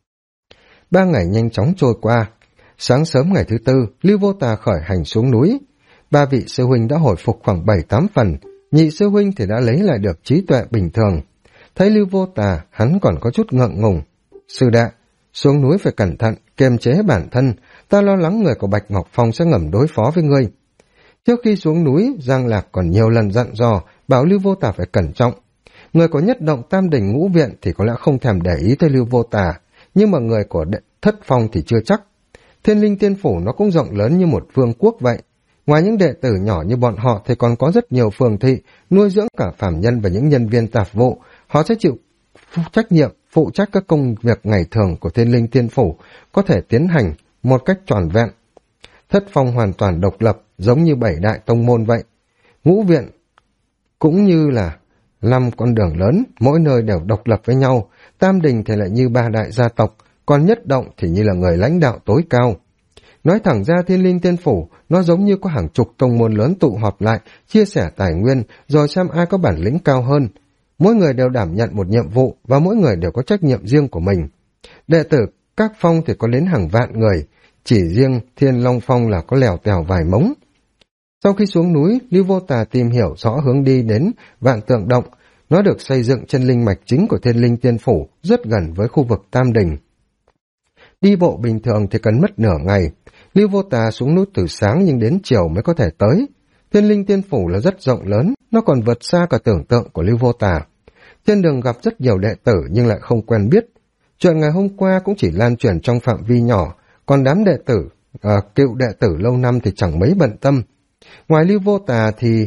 3 ngày nhanh chóng trôi qua. Sáng sớm ngày thứ 4, Lưu Vô Tà khởi hành xuống núi. 3 vị sư huynh đã hồi phục khoảng 7-8 phần, nhị sư huynh thì đã lấy lại được trí tuệ bình thường. Thấy Lưu Vô Tà, hắn còn có chút ngượng ngùng. Sư đệ, xuống núi phải cẩn thận, kiềm chế bản thân, ta lo lắng người của Bạch Ngọc Phong sẽ ngầm đối phó với ngươi. Trước khi xuống núi, Giang Lạc còn nhiều lần dặn dò, bảo Lưu Vô Tà phải cẩn trọng. Người của Nhất Động Tam Đỉnh Ngũ Viện thì có lẽ không thèm để ý tới Lưu Vô Tà, nhưng mà người của Thất Phong thì chưa chắc. Thiên Linh Tiên Phủ nó cũng rộng lớn như một vương quốc vậy. Ngoài những đệ tử nhỏ như bọn họ thì còn có rất nhiều phường thị, nuôi dưỡng cả phàm nhân và những nhân viên tạp vụ. Họ sẽ chịu trách nhiệm, phụ trách các công việc ngày thường của Thiên Linh Tiên Phủ, có thể tiến hành một cách trọn vẹn. Thất Phong hoàn toàn độc lập, giống như 7 đại tông môn vậy. Ngũ Viện cũng như là 5 con đường lớn, mỗi nơi đều độc lập với nhau. Tam Đình thì lại như 3 đại gia tộc, còn Nhất Động thì như là người lãnh đạo tối cao. Nói thẳng ra Thiên Linh Tiên Phủ, nó giống như có hàng chục tông môn lớn tụ họp lại, chia sẻ tài nguyên, rồi xem ai có bản lĩnh cao hơn. Mỗi người đều đảm nhận một nhiệm vụ và mỗi người đều có trách nhiệm riêng của mình. Đệ tử các phong thì có đến hàng vạn người, chỉ riêng Thiên Long Phong là có lèo tèo vài mống. Sau khi xuống núi, Lưu Vô Tà tìm hiểu rõ hướng đi đến Vạn Tượng Động. Nó được xây dựng trên linh mạch chính của Thiên Linh Tiên Phủ, rất gần với khu vực Tam Đình. Đi bộ bình thường thì cần mất nửa ngày. Lưu Vô Tà xuống núi từ sáng nhưng đến chiều mới có thể tới. Thiên Linh Tiên Phủ là rất rộng lớn, nó còn vượt xa cả tưởng tượng của Lưu Vô Tà. Trên đường gặp rất nhiều đệ tử nhưng lại không quen biết. Chuyện ngày hôm qua cũng chỉ lan truyền trong phạm vi nhỏ, còn đám đệ tử, cựu đệ tử lâu năm thì chẳng mấy bận tâm. Ngoài Lưu Vô Tà thì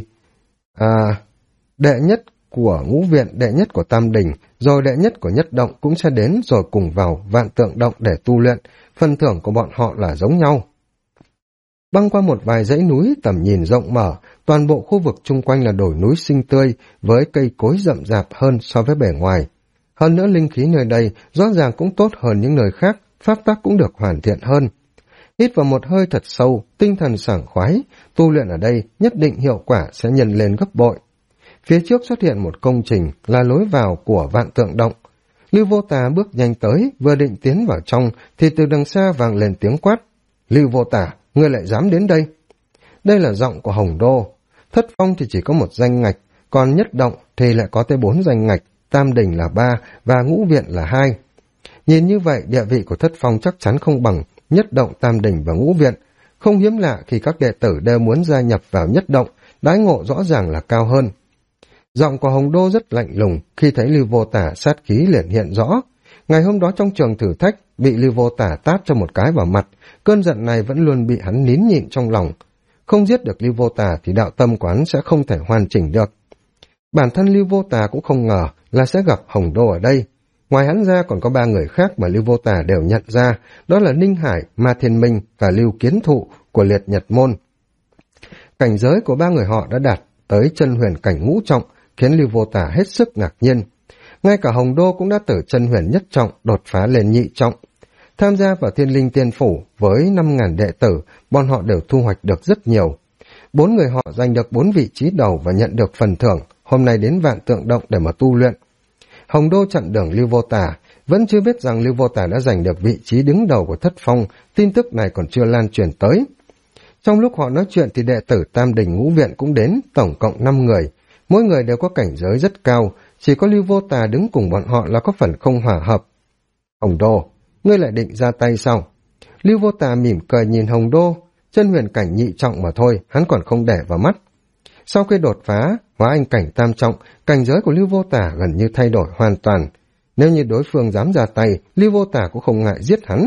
đệ nhất của Ngũ Viện, đệ nhất của Tam Đình, rồi đệ nhất của Nhất Động cũng sẽ đến rồi cùng vào Vạn Tượng Động để tu luyện, phần thưởng của bọn họ là giống nhau. Băng qua một vài dãy núi, tầm nhìn rộng mở, toàn bộ khu vực chung quanh là đồi núi xinh tươi với cây cối rậm rạp hơn so với bề ngoài. Hơn nữa linh khí nơi đây rõ ràng cũng tốt hơn những nơi khác, pháp tắc cũng được hoàn thiện hơn. Hít vào một hơi thật sâu, tinh thần sảng khoái, tu luyện ở đây nhất định hiệu quả sẽ nhân lên gấp bội. Phía trước xuất hiện một công trình là lối vào của Vạn Tượng Động. Lưu Vô Tà bước nhanh tới, vừa định tiến vào trong thì từ đằng xa vang lên tiếng quát. Lưu Vô Tà, ngươi lại dám đến đây? Đây là giọng của Hồng Đô. Thất Phong thì chỉ có một danh ngạch, còn Nhất Động thì lại có tới 4 danh ngạch, Tam Đình là 3 và Ngũ Viện là 2. Nhìn như vậy, địa vị của Thất Phong chắc chắn không bằng Nhất Động, Tam Đình và Ngũ Viện. Không hiếm lạ khi các đệ tử đều muốn gia nhập vào Nhất Động, đãi ngộ rõ ràng là cao hơn. Giọng của Hồng Đô rất lạnh lùng, khi thấy Lưu Vô Tà sát khí liền hiện rõ. Ngày hôm đó trong trường thử thách, bị Lưu Vô Tà tát cho một cái vào mặt, cơn giận này vẫn luôn bị hắn nín nhịn trong lòng. Không giết được Lưu Vô Tà thì đạo tâm của hắn sẽ không thể hoàn chỉnh được. Bản thân Lưu Vô Tà cũng không ngờ là sẽ gặp Hồng Đô ở đây. Ngoài hắn ra còn có 3 người khác mà Lưu Vô Tà đều nhận ra, đó là Ninh Hải, Ma Thiên Minh và Lưu Kiến Thụ của Liệt Nhật Môn. Cảnh giới của 3 người họ đã đạt tới chân huyền cảnh ngũ trọng, khiến Lưu Vô Tà hết sức ngạc nhiên. Ngay cả Hồng Đô cũng đã từ chân huyền nhất trọng đột phá lên nhị trọng. Tham gia vào Thiên Linh Tiên Phủ với 5.000 đệ tử, bọn họ đều thu hoạch được rất nhiều. 4 người họ giành được 4 vị trí đầu và nhận được phần thưởng, hôm nay đến Vạn Tượng Động để mà tu luyện. Hồng Đô chặn đường Lưu Vô Tà, vẫn chưa biết rằng Lưu Vô Tà đã giành được vị trí đứng đầu của Thất Phong, tin tức này còn chưa lan truyền tới. Trong lúc họ nói chuyện thì đệ tử Tam Đình Ngũ Viện cũng đến, tổng cộng 5 người. Mỗi người đều có cảnh giới rất cao, chỉ có Lưu Vô Tà đứng cùng bọn họ là có phần không hòa hợp. Hồng Đô, ngươi lại định ra tay sao? Lưu Vô Tà mỉm cười nhìn Hồng Đô, chân huyền cảnh nhị trọng mà thôi, hắn còn không để vào mắt. Sau khi đột phá, hóa anh cảnh tam trọng, cảnh giới của Lưu Vô Tà gần như thay đổi hoàn toàn. Nếu như đối phương dám ra tay, Lưu Vô Tà cũng không ngại giết hắn.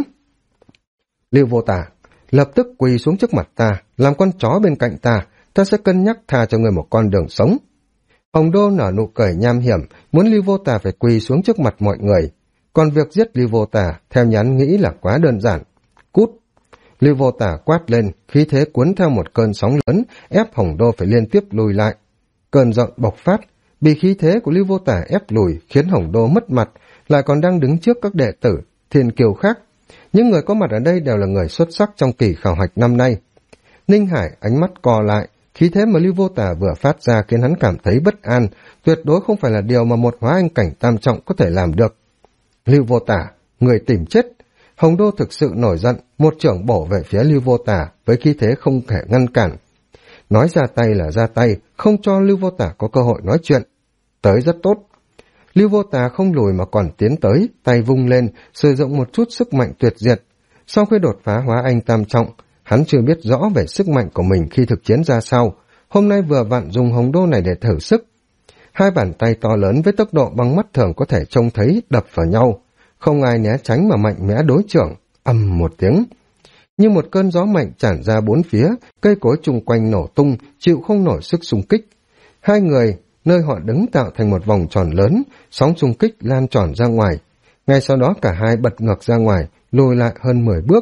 Lưu Vô Tà, lập tức quỳ xuống trước mặt ta, làm con chó bên cạnh ta, ta sẽ cân nhắc tha cho người một con đường sống. Hồng Đô nở nụ cười nham hiểm, muốn Lưu Vô Tà phải quỳ xuống trước mặt mọi người. Còn việc giết Lưu Vô Tà, theo nhắn nghĩ là quá đơn giản. Cút! Lưu Vô Tà quát lên, khí thế cuốn theo một cơn sóng lớn, ép Hồng Đô phải liên tiếp lùi lại. Cơn giận bộc phát, bị khí thế của Lưu Vô Tà ép lùi, khiến Hồng Đô mất mặt, lại còn đang đứng trước các đệ tử, thiên kiều khác. Những người có mặt ở đây đều là người xuất sắc trong kỳ khảo hạch năm nay. Ninh Hải ánh mắt co lại, khí thế mà Lưu Vô Tà vừa phát ra khiến hắn cảm thấy bất an, tuyệt đối không phải là điều mà một hóa anh cảnh tam trọng có thể làm được. Lưu Vô Tà, người tìm chết! Hồng Đô thực sự nổi giận, một chưởng bổ về phía Lưu Vô Tà với khí thế không thể ngăn cản. Nói ra tay là ra tay, không cho Lưu Vô Tà có cơ hội nói chuyện. Tới rất tốt. Lưu Vô Tà không lùi mà còn tiến tới, tay vung lên, sử dụng một chút sức mạnh tuyệt diệt. Sau khi đột phá hóa anh tam trọng, hắn chưa biết rõ về sức mạnh của mình khi thực chiến ra sao. Hôm nay vừa vặn dùng Hồng Đô này để thử sức. 2 bàn tay to lớn với tốc độ bằng mắt thường có thể trông thấy đập vào nhau. Không ai né tránh mà mạnh mẽ đối chưởng, ầm một tiếng. Như một cơn gió mạnh tràn ra 4 phía, cây cối chung quanh nổ tung, chịu không nổi sức xung kích. 2 người, nơi họ đứng tạo thành một vòng tròn lớn, sóng xung kích lan tròn ra ngoài. Ngay sau đó cả hai bật ngược ra ngoài, lùi lại hơn 10 bước.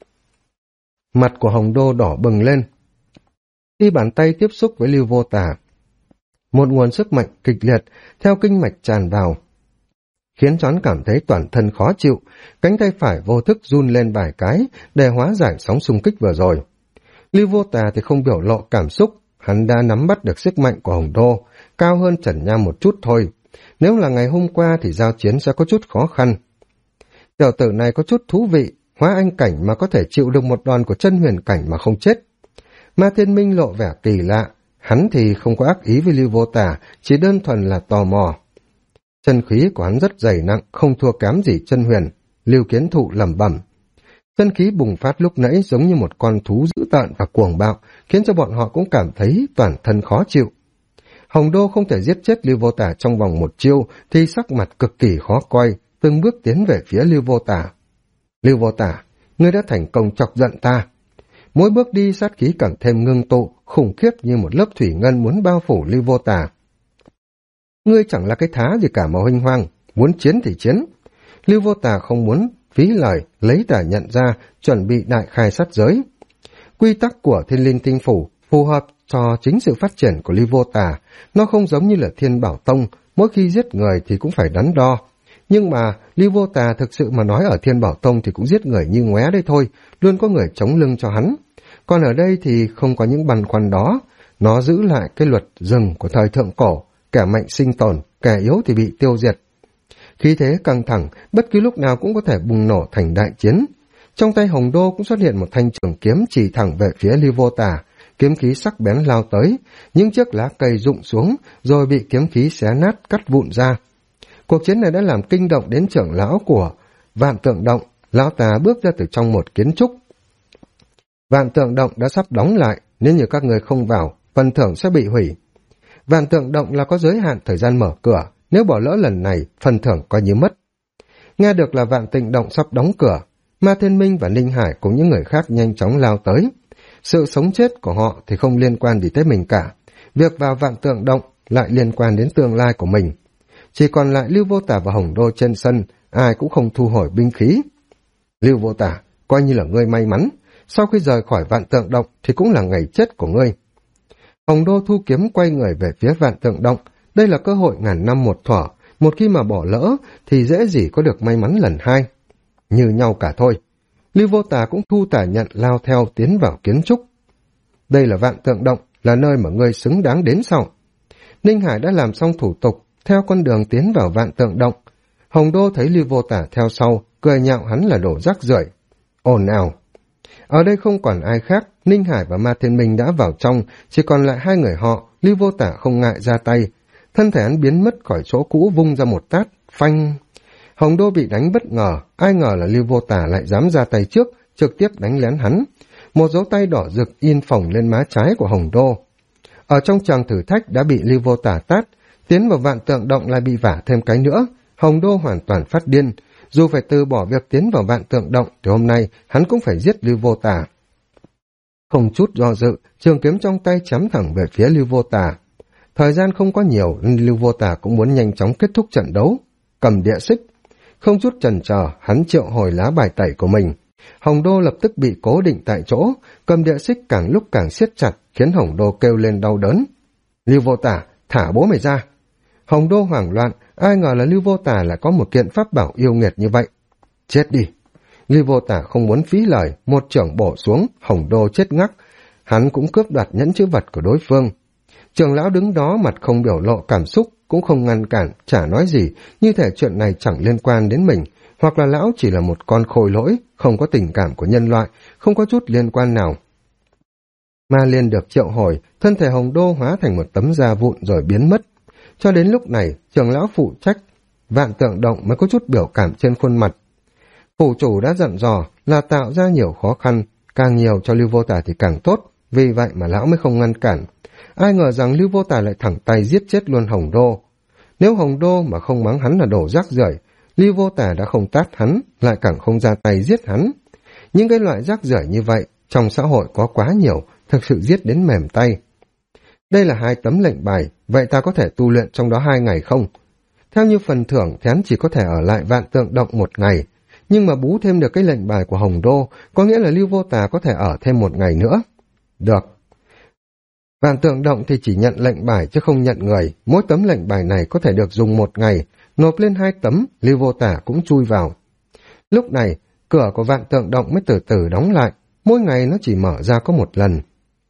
Mặt của Hồng Đô đỏ bừng lên. Khi bàn tay tiếp xúc với Lưu Vô Tà, Một nguồn sức mạnh kịch liệt theo kinh mạch tràn vào, khiến cho hắn cảm thấy toàn thân khó chịu, cánh tay phải vô thức run lên vài cái để hóa giải sóng xung kích vừa rồi. Lưu Vô Tà thì không biểu lộ cảm xúc, hắn đã nắm bắt được sức mạnh của Hồng Đô, cao hơn Trần Nham một chút thôi. Nếu là ngày hôm qua thì giao chiến sẽ có chút khó khăn. Tiểu tử này có chút thú vị, hóa anh cảnh mà có thể chịu được một đòn của chân huyền cảnh mà không chết. Ma Thiên Minh lộ vẻ kỳ lạ, hắn thì không có ác ý với Lưu Vô Tà, chỉ đơn thuần là tò mò. Chân khí của hắn rất dày nặng, không thua kém gì chân huyền. Lưu Kiến Thụ lẩm bẩm. Chân khí bùng phát lúc nãy giống như một con thú dữ tợn và cuồng bạo, khiến cho bọn họ cũng cảm thấy toàn thân khó chịu. Hồng Đô không thể giết chết Lưu Vô Tà trong vòng một chiêu, thì sắc mặt cực kỳ khó coi, từng bước tiến về phía Lưu Vô Tà. Lưu Vô Tà, ngươi đã thành công chọc giận ta. Mỗi bước đi sát khí càng thêm ngưng tụ, khủng khiếp như một lớp thủy ngân muốn bao phủ Lưu Vô Tà. Ngươi chẳng là cái thá gì cả mà huênh hoang, muốn chiến thì chiến. Lưu Vô Tà không muốn phí lời, lấy tà nhận ra, chuẩn bị đại khai sát giới. Quy tắc của Thiên Linh Tinh Phủ phù hợp cho chính sự phát triển của Lưu Vô Tà, nó không giống như là Thiên Bảo Tông, mỗi khi giết người thì cũng phải đắn đo. Nhưng mà Lưu Vô Tà thực sự mà nói ở Thiên Bảo Tông thì cũng giết người như ngoé đấy thôi, luôn có người chống lưng cho hắn. Còn ở đây thì không có những băn khoăn đó, nó giữ lại cái luật rừng của thời thượng cổ, kẻ mạnh sinh tồn, kẻ yếu thì bị tiêu diệt. Khí thế căng thẳng, bất cứ lúc nào cũng có thể bùng nổ thành đại chiến. Trong tay Hồng Đô cũng xuất hiện một thanh trường kiếm chỉ thẳng về phía Lưu Vô Tà, kiếm khí sắc bén lao tới, những chiếc lá cây rụng xuống rồi bị kiếm khí xé nát cắt vụn ra. Cuộc chiến này đã làm kinh động đến trưởng lão của Vạn Tượng Động, lão ta bước ra từ trong một kiến trúc. Vạn Tượng Động đã sắp đóng lại, nếu như các người không vào, phần thưởng sẽ bị hủy. Vạn Tượng Động là có giới hạn thời gian mở cửa, nếu bỏ lỡ lần này, phần thưởng coi như mất. Nghe được là Vạn Tịnh Động sắp đóng cửa, Ma Thiên Minh và Ninh Hải cùng những người khác nhanh chóng lao tới. Sự sống chết của họ thì không liên quan gì tới mình cả. Việc vào Vạn Tượng Động lại liên quan đến tương lai của mình. Chỉ còn lại Lưu Vô Tà và Hồng Đô trên sân, ai cũng không thu hồi binh khí. Lưu Vô Tà, coi như là ngươi may mắn. Sau khi rời khỏi Vạn Tượng Động thì cũng là ngày chết của ngươi. Hồng Đô thu kiếm quay người về phía Vạn Tượng Động. Đây là cơ hội ngàn năm một thuở. Một khi mà bỏ lỡ thì dễ gì có được may mắn lần hai. Như nhau cả thôi. Lưu Vô Tà cũng thu tả nhận lao theo tiến vào kiến trúc. Đây là Vạn Tượng Động, là nơi mà ngươi xứng đáng đến sau. Ninh Hải đã làm xong thủ tục, theo con đường tiến vào Vạn Tượng Động. Hồng Đô thấy Lưu Vô Tà theo sau, cười nhạo hắn là đồ rác rưởi. Ồn ào. Ở đây không còn ai khác, Ninh Hải và Ma Thiên Minh đã vào trong, chỉ còn lại hai người họ. Lưu Vô Tà không ngại ra tay, thân thể hắn biến mất khỏi chỗ cũ, vung ra một tát, phanh. Hồng Đô bị đánh bất ngờ, ai ngờ là Lưu Vô Tà lại dám ra tay trước, trực tiếp đánh lén hắn. Một dấu tay đỏ rực in phồng lên má trái của Hồng Đô. Ở trong tràng thử thách đã bị Lưu Vô Tà tát, tiến vào Vạn Tượng Động lại bị vả thêm cái nữa. Hồng Đô hoàn toàn phát điên, dù phải từ bỏ việc tiến vào Vạn Tượng Động thì hôm nay hắn cũng phải giết Lưu Vô Tà. Không chút do dự, trường kiếm trong tay chém thẳng về phía Lưu Vô Tà. Thời gian không có nhiều nên Lưu Vô Tà cũng muốn nhanh chóng kết thúc trận đấu. Cầm địa xích, không chút chần chờ, hắn triệu hồi lá bài tẩy của mình. Hồng Đô lập tức bị cố định tại chỗ, cầm địa xích càng lúc càng siết chặt, khiến Hồng Đô kêu lên đau đớn. Lưu Vô Tà, thả bố mày ra. Hồng Đô hoảng loạn, ai ngờ là Lưu Vô Tà lại có một kiện pháp bảo yêu nghiệt như vậy. Chết đi. Lưu Vô Tà không muốn phí lời, một chưởng bổ xuống, Hồng Đô chết ngắc. Hắn cũng cướp đoạt nhẫn chữ vật của đối phương. Trưởng lão đứng đó mặt không biểu lộ cảm xúc, cũng không ngăn cản, chả nói gì, như thể chuyện này chẳng liên quan đến mình, hoặc là lão chỉ là một con khôi lỗi, không có tình cảm của nhân loại, không có chút liên quan nào. Ma Liên được triệu hồi, thân thể Hồng Đô hóa thành một tấm da vụn rồi biến mất. Cho đến lúc này, trưởng lão phụ trách Vạn Tượng Động mới có chút biểu cảm trên khuôn mặt. Phủ chủ đã dặn dò là tạo ra nhiều khó khăn, càng nhiều cho Lưu Vô Tà thì càng tốt, vì vậy mà lão mới không ngăn cản. Ai ngờ rằng Lưu Vô Tà lại thẳng tay giết chết luôn Hồng Đô. Nếu Hồng Đô mà không mắng hắn là đồ rác rưởi, Lưu Vô Tà đã không tát hắn, lại càng không ra tay giết hắn. Những cái loại rác rưởi như vậy, trong xã hội có quá nhiều, thực sự giết đến mềm tay. Đây là 2 tấm lệnh bài, vậy ta có thể tu luyện trong đó 2 ngày không? Theo như phần thưởng thì hắn chỉ có thể ở lại Vạn Tượng Động 1 ngày, nhưng mà bú thêm được cái lệnh bài của Hồng Đô, có nghĩa là Lưu Vô Tà có thể ở thêm 1 ngày nữa. Được. Vạn Tượng Động thì chỉ nhận lệnh bài chứ không nhận người, mỗi tấm lệnh bài này có thể được dùng 1 ngày, nộp lên 2 tấm, Lưu Vô Tả cũng chui vào. Lúc này, cửa của Vạn Tượng Động mới từ từ đóng lại, mỗi ngày nó chỉ mở ra có 1 lần.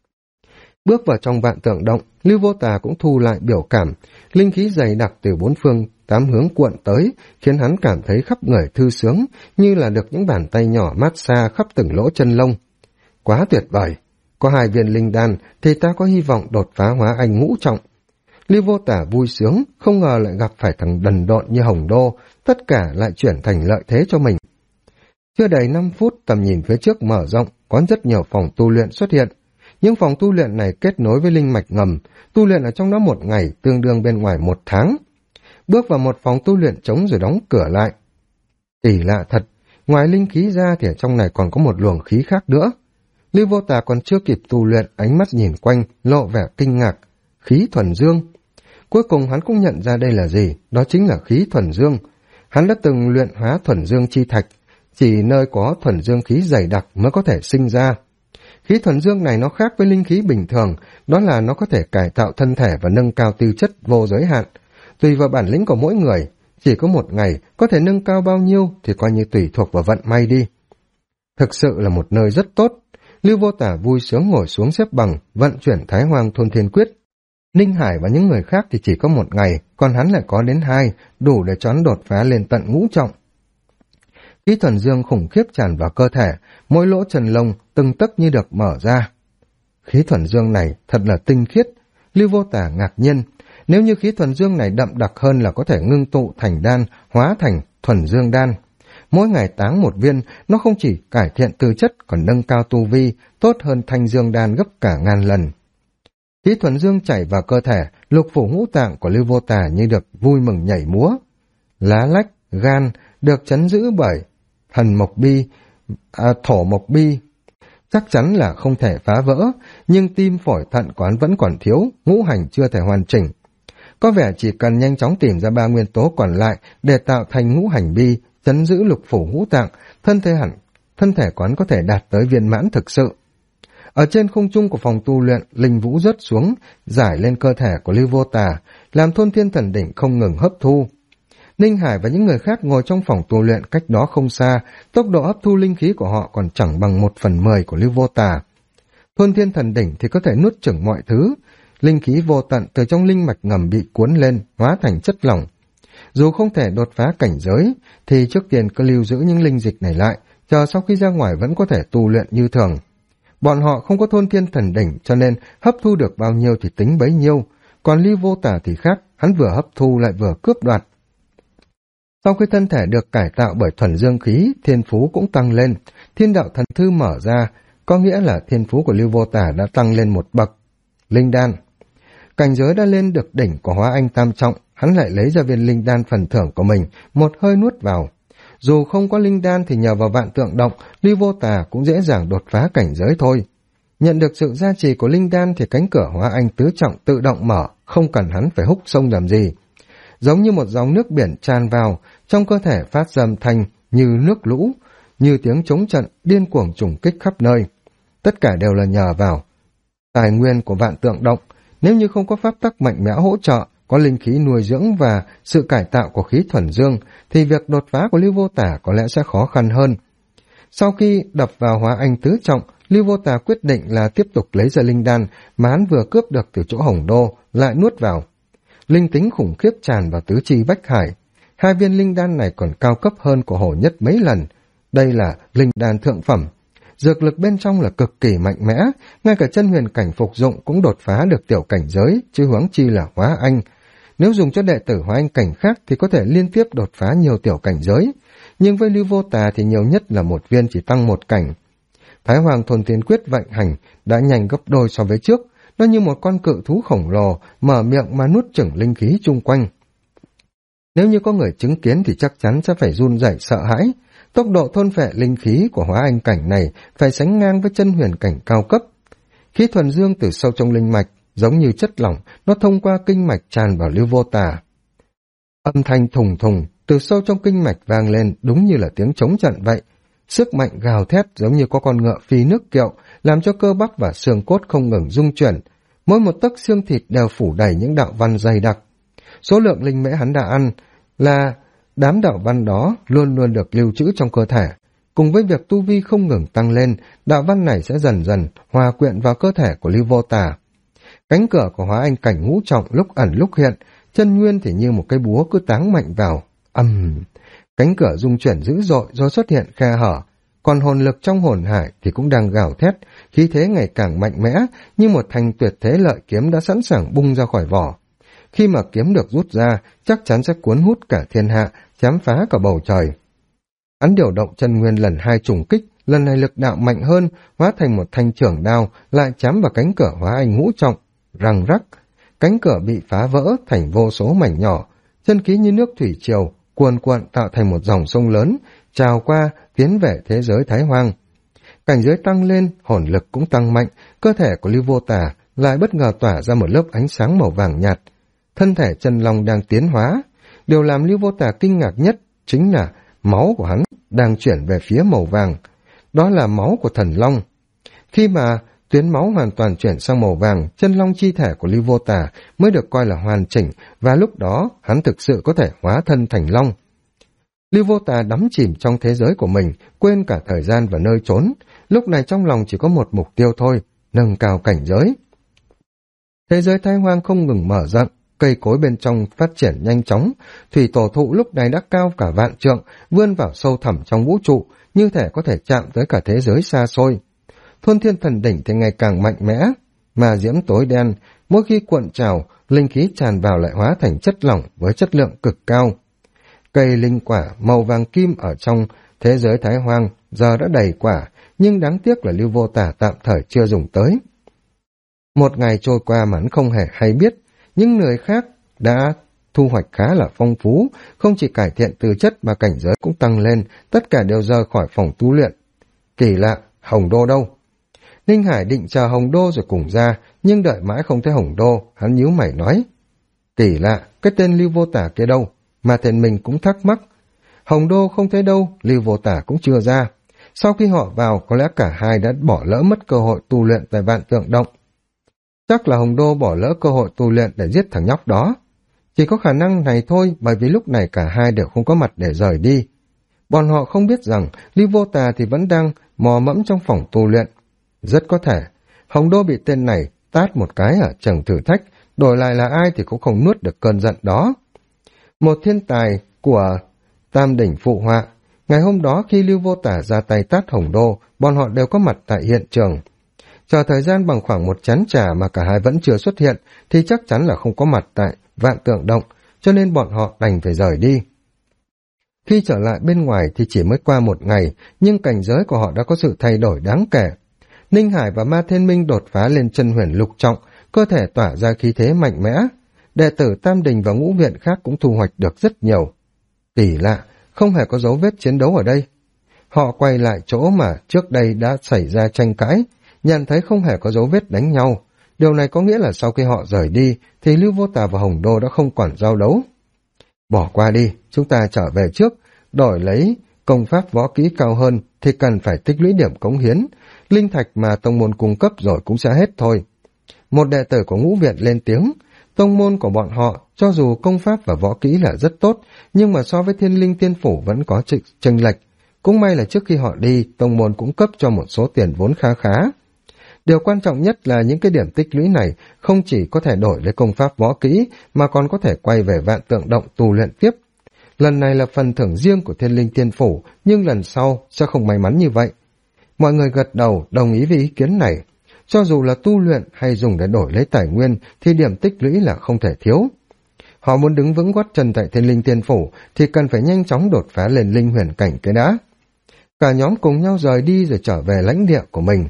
Bước vào trong Vạn Tượng Động, Lưu Vô Tả cũng thu lại biểu cảm, linh khí dày đặc từ 4 phương 8 hướng cuộn tới, khiến hắn cảm thấy khắp người thư sướng, như là được những bàn tay nhỏ mát xa khắp từng lỗ chân lông. Quá tuyệt vời! Có 2 viên linh đan thì ta có hy vọng đột phá hóa anh ngũ trọng. Lưu Vô Tả vui sướng, không ngờ lại gặp phải thằng đần độn như Hồng Đô, tất cả lại chuyển thành lợi thế cho mình. Chưa đầy 5 phút, tầm nhìn phía trước mở rộng, có rất nhiều phòng tu luyện xuất hiện. Những phòng tu luyện này kết nối với linh mạch ngầm, tu luyện ở trong đó 1 ngày, tương đương bên ngoài 1 tháng. Bước vào một phòng tu luyện trống rồi đóng cửa lại. Kỳ lạ thật, ngoài linh khí ra thì ở trong này còn có một luồng khí khác nữa. Lưu Vô Tả còn chưa kịp tu luyện, ánh mắt nhìn quanh, lộ vẻ kinh ngạc. Khí thuần dương. Cuối cùng hắn cũng nhận ra đây là gì, đó chính là khí thuần dương. Hắn đã từng luyện hóa thuần dương chi thạch, chỉ nơi có thuần dương khí dày đặc mới có thể sinh ra. Khí thuần dương này nó khác với linh khí bình thường, đó là nó có thể cải tạo thân thể và nâng cao tư chất vô giới hạn. Tùy vào bản lĩnh của mỗi người, chỉ có 1 ngày có thể nâng cao bao nhiêu thì coi như tùy thuộc vào vận may đi. Thực sự là một nơi rất tốt. Lưu Vô Tả vui sướng ngồi xuống xếp bằng, vận chuyển Thái Hoang Thôn Thiên Quyết. Ninh Hải và những người khác thì chỉ có 1 ngày, còn hắn lại có đến 2, đủ để cho hắn đột phá lên tận ngũ trọng. Khí thuần dương khủng khiếp tràn vào cơ thể, mỗi lỗ chân lông từng tấc như được mở ra. Khí thuần dương này thật là tinh khiết. Lưu Vô Tả ngạc nhiên, nếu như khí thuần dương này đậm đặc hơn là có thể ngưng tụ thành đan, hóa thành thuần dương đan. Mỗi ngày táng 1 viên, nó không chỉ cải thiện tư chất còn nâng cao tu vi, tốt hơn thanh dương đan gấp cả ngàn lần. Khí thuần dương chảy vào cơ thể, lục phủ ngũ tạng của Lưu Vô Tả như được vui mừng nhảy múa. Lá lách, gan được trấn giữ bởi thần mộc bi, thổ mộc bi. Chắc chắn là không thể phá vỡ, nhưng tim phổi thận của hắn vẫn còn thiếu, ngũ hành chưa thể hoàn chỉnh. Có vẻ chỉ cần nhanh chóng tìm ra 3 nguyên tố còn lại để tạo thành ngũ hành bi, trấn giữ lục phủ ngũ tạng, thân thể của hắn có thể đạt tới viên mãn thực sự. Ở trên không trung của phòng tu luyện, linh vũ rớt xuống, giải lên cơ thể của Lưu Vô Tả, làm Thôn Thiên Thần Đỉnh không ngừng hấp thu. Ninh Hải và những người khác ngồi trong phòng tu luyện cách đó không xa, tốc độ hấp thu linh khí của họ còn chẳng bằng 1/10 của Lưu Vô Tả. Thôn Thiên Thần Đỉnh thì có thể nuốt chửng mọi thứ, linh khí vô tận từ trong linh mạch ngầm bị cuốn lên, hóa thành chất lỏng. Dù không thể đột phá cảnh giới, thì trước tiên cứ lưu giữ những linh dịch này lại, chờ sau khi ra ngoài vẫn có thể tu luyện như thường. Bọn họ không có Thôn Thiên Thần Đỉnh cho nên hấp thu được bao nhiêu thì tính bấy nhiêu, còn Lưu Vô Tả thì khác, hắn vừa hấp thu lại vừa cướp đoạt. Sau khi thân thể được cải tạo bởi thuần dương khí, thiên phú cũng tăng lên, thiên đạo thần thư mở ra, có nghĩa là thiên phú của Lưu Vô Tả đã tăng lên 1 bậc. Linh đan. Cảnh giới đã lên được đỉnh của hóa anh tam trọng, hắn lại lấy ra viên linh đan phần thưởng của mình, một hơi nuốt vào. Dù không có linh đan thì nhờ vào Vạn Tượng Động, Lưu Vô Tả cũng dễ dàng đột phá cảnh giới thôi. Nhận được sự gia trì của linh đan thì cánh cửa hóa anh tứ trọng tự động mở, không cần hắn phải húc sông làm gì. Giống như một dòng nước biển tràn vào, trong cơ thể phát ra âm thanh như nước lũ, như tiếng chống trận điên cuồng trùng kích khắp nơi. Tất cả đều là nhờ vào tài nguyên của Vạn Tượng Động. Nếu như không có pháp tắc mạnh mẽ hỗ trợ, có linh khí nuôi dưỡng và sự cải tạo của khí thuần dương, thì việc đột phá của Lưu Vô Tả có lẽ sẽ khó khăn hơn. Sau khi đập vào hóa anh tứ trọng, Lưu Vô Tả quyết định là tiếp tục lấy ra linh đan mà hắn vừa cướp được từ chỗ Hồng Đô, lại nuốt vào. Linh tính khủng khiếp tràn vào tứ chi bách hải. 2 viên linh đan này còn cao cấp hơn của Hồ Nhất mấy lần. Đây là linh đan thượng phẩm. Dược lực bên trong là cực kỳ mạnh mẽ, ngay cả chân huyền cảnh phục dụng cũng đột phá được tiểu cảnh giới, chứ huống chi là hóa anh. Nếu dùng cho đệ tử hóa anh cảnh khác thì có thể liên tiếp đột phá nhiều tiểu cảnh giới, nhưng với Lưu Vô Tả thì nhiều nhất là 1 viên chỉ tăng 1 cảnh. Thái Hoàng Thôn Thiên Quyết vận hành đã nhanh gấp đôi so với trước, nó như một con cự thú khổng lồ mở miệng mà nuốt chửng linh khí chung quanh. Nếu như có người chứng kiến thì chắc chắn sẽ phải run rẩy sợ hãi. Tốc độ thôn phệ linh khí của hóa anh cảnh này phải sánh ngang với chân huyền cảnh cao cấp. Khí thuần dương từ sâu trong linh mạch, giống như chất lỏng, nó thông qua kinh mạch tràn vào Lưu Vô Tả. Âm thanh thùng thùng từ sâu trong kinh mạch vang lên đúng như là tiếng chống trận vậy. Sức mạnh gào thét giống như có con ngựa phi nước kiệu, làm cho cơ bắp và xương cốt không ngừng rung chuyển. mỗi một tấc xương thịt đều phủ đầy những đạo văn dày đặc. Số lượng linh mễ hắn đã ăn là đám đạo văn đó luôn luôn được lưu trữ trong cơ thể. Cùng với việc tu vi không ngừng tăng lên, đạo văn này sẽ dần dần hòa quyện vào cơ thể của Lưu Vô Tà. Cánh cửa của hóa anh cảnh ngũ trọng lúc ẩn lúc hiện, chân nguyên thì như một cái búa cứ táng mạnh vào. Cánh cửa rung chuyển dữ dội rồi xuất hiện khe hở, còn hồn lực trong hồn hải thì cũng đang gào thét, khí thế ngày càng mạnh mẽ, như một thanh tuyệt thế lợi kiếm đã sẵn sàng bung ra khỏi vỏ. Khi mà kiếm được rút ra, chắc chắn sẽ cuốn hút cả thiên hạ, chém phá cả bầu trời. Hắn điều động chân nguyên lần 2 trùng kích, lần này lực đạo mạnh hơn, hóa thành một thanh chưởng đao, lại chém vào cánh cửa hóa anh ngũ trọng, răng rắc. Cánh cửa bị phá vỡ thành vô số mảnh nhỏ, chân khí như nước thủy triều, cuồn cuộn tạo thành một dòng sông lớn, trào qua, tiến về thế giới Thái Hoang. Cảnh giới tăng lên, hồn lực cũng tăng mạnh, cơ thể của Lưu Vô Tà lại bất ngờ tỏa ra một lớp ánh sáng màu vàng nhạt. Thân thể chân long đang tiến hóa. Điều làm Lưu Vô Tà kinh ngạc nhất chính là máu của hắn đang chuyển về phía màu vàng. Đó là máu của thần long. Khi mà tuyến máu hoàn toàn chuyển sang màu vàng, chân long chi thể của Lưu Vô Tà mới được coi là hoàn chỉnh, và lúc đó hắn thực sự có thể hóa thân thành long. Lưu Vô Tà đắm chìm trong thế giới của mình, quên cả thời gian và nơi trốn. Lúc này trong lòng chỉ có một mục tiêu thôi, nâng cao cảnh giới. Thế giới Thái Hoang không ngừng mở rộng, cây cối bên trong phát triển nhanh chóng. Thủy tổ thụ lúc này đã cao cả vạn trượng, vươn vào sâu thẳm trong vũ trụ, như thể có thể chạm tới cả thế giới xa xôi. Thôn Thiên Thần Đỉnh thì ngày càng mạnh mẽ, mà diễm tối đen, mỗi khi cuộn trào, linh khí tràn vào lại hóa thành chất lỏng với chất lượng cực cao. Cây linh quả màu vàng kim ở trong thế giới Thái Hoang giờ đã đầy quả, nhưng đáng tiếc là Lưu Vô Tà tạm thời chưa dùng tới. Một ngày trôi qua mà hắn không hề hay biết, những người khác đã thu hoạch khá là phong phú, không chỉ cải thiện tư chất mà cảnh giới cũng tăng lên, tất cả đều rời khỏi phòng tu luyện. Kỳ lạ, Hồng Đô đâu? Ninh Hải định chờ Hồng Đô rồi cùng ra, nhưng đợi mãi không thấy Hồng Đô, hắn nhíu mày nói. Kỳ lạ, cái tên Lưu Vô Tà kia đâu? Mà thền mình cũng thắc mắc. Hồng Đô không thấy đâu, Lưu Vô Tà cũng chưa ra. Sau khi họ vào, có lẽ cả hai đã bỏ lỡ mất cơ hội tu luyện tại Vạn Tượng Động. Chắc là Hồng Đô bỏ lỡ cơ hội tu luyện để giết thằng nhóc đó. Chỉ có khả năng này thôi, bởi vì lúc này cả hai đều không có mặt để rời đi. Bọn họ không biết rằng Lưu Vô Tà thì vẫn đang mò mẫm trong phòng tu luyện. Rất có thể, Hồng Đô bị tên này tát một cái ở trần thử thách, đổi lại là ai thì cũng không nuốt được cơn giận đó. Một thiên tài của Tam Đỉnh phụ họa. Ngày hôm đó khi Lưu Vô Tà ra tay tát Hồng Đô, bọn họ đều có mặt tại hiện trường. Chờ thời gian bằng khoảng một chén trà mà cả hai vẫn chưa xuất hiện, thì chắc chắn là không có mặt tại Vạn Tượng Động, cho nên bọn họ đành phải rời đi. Khi trở lại bên ngoài thì chỉ mới qua một ngày, nhưng cảnh giới của họ đã có sự thay đổi đáng kể. Ninh Hải và Ma Thiên Minh đột phá lên chân huyền lục trọng, cơ thể tỏa ra khí thế mạnh mẽ. Đệ tử Tam Đình và Ngũ Viện khác cũng thu hoạch được rất nhiều. Kỳ lạ, không hề có dấu vết chiến đấu ở đây. Họ quay lại chỗ mà trước đây đã xảy ra tranh cãi, nhận thấy không hề có dấu vết đánh nhau. Điều này có nghĩa là sau khi họ rời đi, thì Lưu Vô Tà và Hồng Đô đã không còn giao đấu. Bỏ qua đi, chúng ta trở về trước, đổi lấy công pháp võ kỹ cao hơn thì cần phải tích lũy điểm cống hiến. Linh thạch mà tông môn cung cấp rồi cũng sẽ hết thôi. Một đệ tử của Ngũ Viện lên tiếng. Tông môn của bọn họ, cho dù công pháp và võ kỹ là rất tốt, nhưng mà so với Thiên Linh Tiên Phủ vẫn có chênh lệch. Cũng may là trước khi họ đi, tông môn cũng cấp cho một số tiền vốn khá khá. Điều quan trọng nhất là những cái điểm tích lũy này không chỉ có thể đổi lấy công pháp võ kỹ, mà còn có thể quay về Vạn Tượng Động tu luyện tiếp. Lần này là phần thưởng riêng của Thiên Linh Tiên Phủ, nhưng lần sau sẽ không may mắn như vậy. Mọi người gật đầu, đồng ý với ý kiến này. Cho dù là tu luyện hay dùng để đổi lấy tài nguyên, thì điểm tích lũy là không thể thiếu. Họ muốn đứng vững gót chân tại Thiên Linh Tiên Phủ, thì cần phải nhanh chóng đột phá lên linh huyền cảnh cái đã. Cả nhóm cùng nhau rời đi rồi trở về lãnh địa của mình.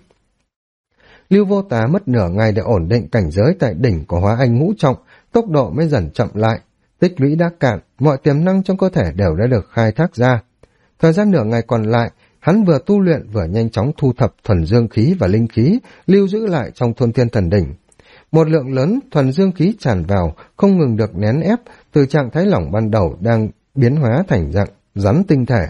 Lưu Vô Tà mất nửa ngày để ổn định cảnh giới tại đỉnh của Hóa Anh ngũ trọng, tốc độ mới dần chậm lại. Tích lũy đã cạn, mọi tiềm năng trong cơ thể đều đã được khai thác ra. Thời gian nửa ngày còn lại, hắn vừa tu luyện vừa nhanh chóng thu thập thuần dương khí và linh khí, lưu giữ lại trong Thôn Thiên Thần Đỉnh. Một lượng lớn thuần dương khí tràn vào, không ngừng được nén ép, từ trạng thái lỏng ban đầu đang biến hóa thành dạng rắn tinh thể.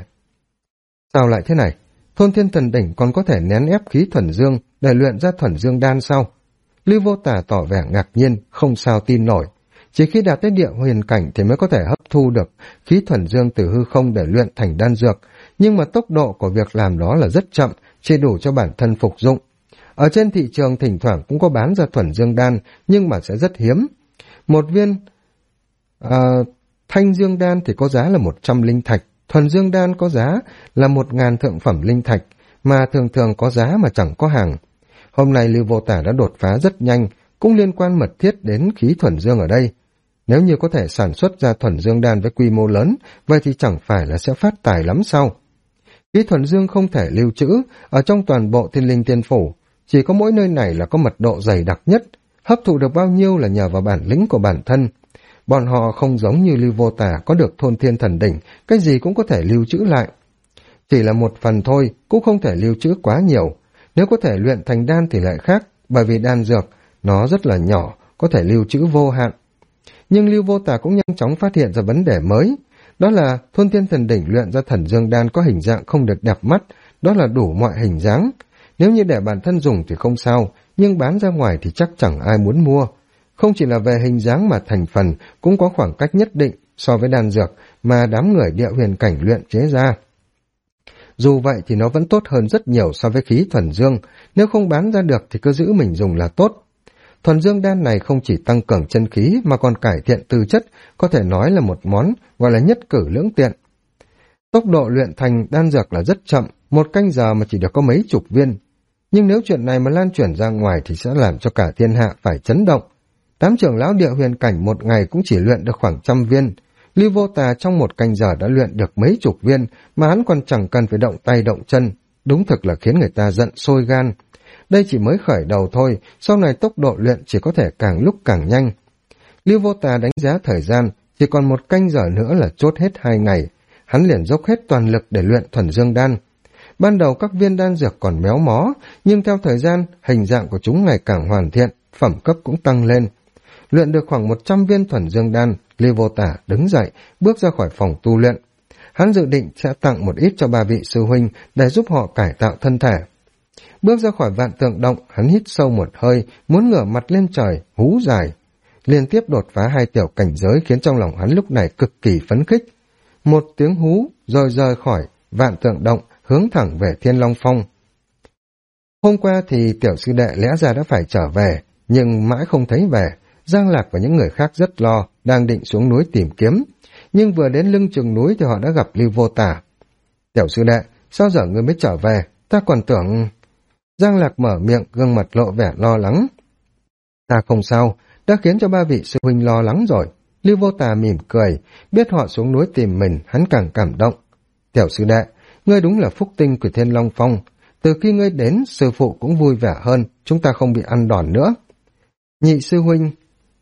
Sao lại thế này? Thôn Thiên Thần Đỉnh còn có thể nén ép khí thuần dương để luyện ra thuần dương đan sao? Lưu Vô Tà tỏ vẻ ngạc nhiên, không sao tin nổi. Chỉ khi đạt tới địa huyền cảnh thì mới có thể hấp thu được khí thuần dương từ hư không để luyện thành đan dược, nhưng mà tốc độ của việc làm đó là rất chậm, chỉ đủ cho bản thân phục dụng. Ở trên thị trường thỉnh thoảng cũng có bán ra thuần dương đan, nhưng mà sẽ rất hiếm. Một viên thanh dương đan thì có giá là 100 linh thạch, thuần dương đan có giá là 1.000 thượng phẩm linh thạch, mà thường thường có giá mà chẳng có hàng. Hôm nay Lưu Vô Tà đã đột phá rất nhanh, cũng liên quan mật thiết đến khí thuần dương ở đây. Nếu như có thể sản xuất ra thuần dương đan với quy mô lớn, vậy thì chẳng phải là sẽ phát tài lắm sao? Khí thuần dương không thể lưu trữ ở trong toàn bộ Thiên Linh Tiên Phủ, chỉ có mỗi nơi này là có mật độ dày đặc nhất, hấp thụ được bao nhiêu là nhờ vào bản lĩnh của bản thân. Bọn họ không giống như Lưu Vô Tà có được thôn thiên thần đỉnh, cái gì cũng có thể lưu trữ lại. Chỉ là một phần thôi, cũng không thể lưu trữ quá nhiều. Nếu có thể luyện thành đan thì lại khác, bởi vì đan dược, nó rất là nhỏ, có thể lưu trữ vô hạn. Nhưng Lưu Vô Tà cũng nhanh chóng phát hiện ra vấn đề mới, đó là thôn thiên thần đỉnh luyện ra thần dương đan có hình dạng không được đẹp mắt, đó là đủ mọi hình dáng. Nếu như để bản thân dùng thì không sao, nhưng bán ra ngoài thì chắc chẳng ai muốn mua. Không chỉ là về hình dáng mà thành phần cũng có khoảng cách nhất định so với đan dược mà đám người địa huyền cảnh luyện chế ra. Dù vậy thì nó vẫn tốt hơn rất nhiều so với khí thuần dương, nếu không bán ra được thì cứ giữ mình dùng là tốt. Thuần dương đan này không chỉ tăng cường chân khí mà còn cải thiện tư chất, có thể nói là một món gọi là nhất cử lưỡng tiện. Tốc độ luyện thành đan dược là rất chậm, 1 canh giờ mà chỉ được có mấy chục viên. Nhưng nếu chuyện này mà lan truyền ra ngoài thì sẽ làm cho cả thiên hạ phải chấn động. 8 trưởng lão địa huyền cảnh một ngày cũng chỉ luyện được khoảng 100 viên. Lưu Vô Tà trong 1 canh giờ đã luyện được mấy chục viên, mà hắn còn chẳng cần phải động tay động chân. Đúng thực là khiến người ta giận sôi gan. Đây chỉ mới khởi đầu thôi, sau này tốc độ luyện chỉ có thể càng lúc càng nhanh. Lưu Vô Tà đánh giá thời gian, chỉ còn 1 canh giờ nữa là chốt hết 2 ngày. Hắn liền dốc hết toàn lực để luyện thuần dương đan. Ban đầu các viên đan dược còn méo mó, nhưng theo thời gian, hình dạng của chúng ngày càng hoàn thiện, phẩm cấp cũng tăng lên. Luyện được khoảng 100 viên thuần dương đan, Lưu Vô Tà đứng dậy, bước ra khỏi phòng tu luyện. Hắn dự định sẽ tặng một ít cho 3 vị sư huynh để giúp họ cải tạo thân thể. Bước ra khỏi Vạn Tượng Động, hắn hít sâu một hơi, muốn ngửa mặt lên trời, hú dài. Liên tiếp đột phá 2 tiểu cảnh giới khiến trong lòng hắn lúc này cực kỳ phấn khích. Một tiếng hú rồi rời khỏi Vạn Tượng Động, hướng thẳng về Thiên Long Phong. Hôm qua thì tiểu sư đệ lẽ ra đã phải trở về, nhưng mãi không thấy về. Giang Lạc và những người khác rất lo, đang định xuống núi tìm kiếm. Nhưng vừa đến lưng chừng núi thì họ đã gặp Lưu Vô Tà. Tiểu sư đệ, sao giờ ngươi mới trở về? Ta còn tưởng... Giang Lạc mở miệng, gương mặt lộ vẻ lo lắng. Ta không sao, đã khiến cho 3 vị sư huynh lo lắng rồi. Lưu Vô Tà mỉm cười, biết họ xuống núi tìm mình, hắn càng cảm động. Tiểu sư đệ, ngươi đúng là phúc tinh của Thiên Long Phong. Từ khi ngươi đến, sư phụ cũng vui vẻ hơn, chúng ta không bị ăn đòn nữa. Nhị sư huynh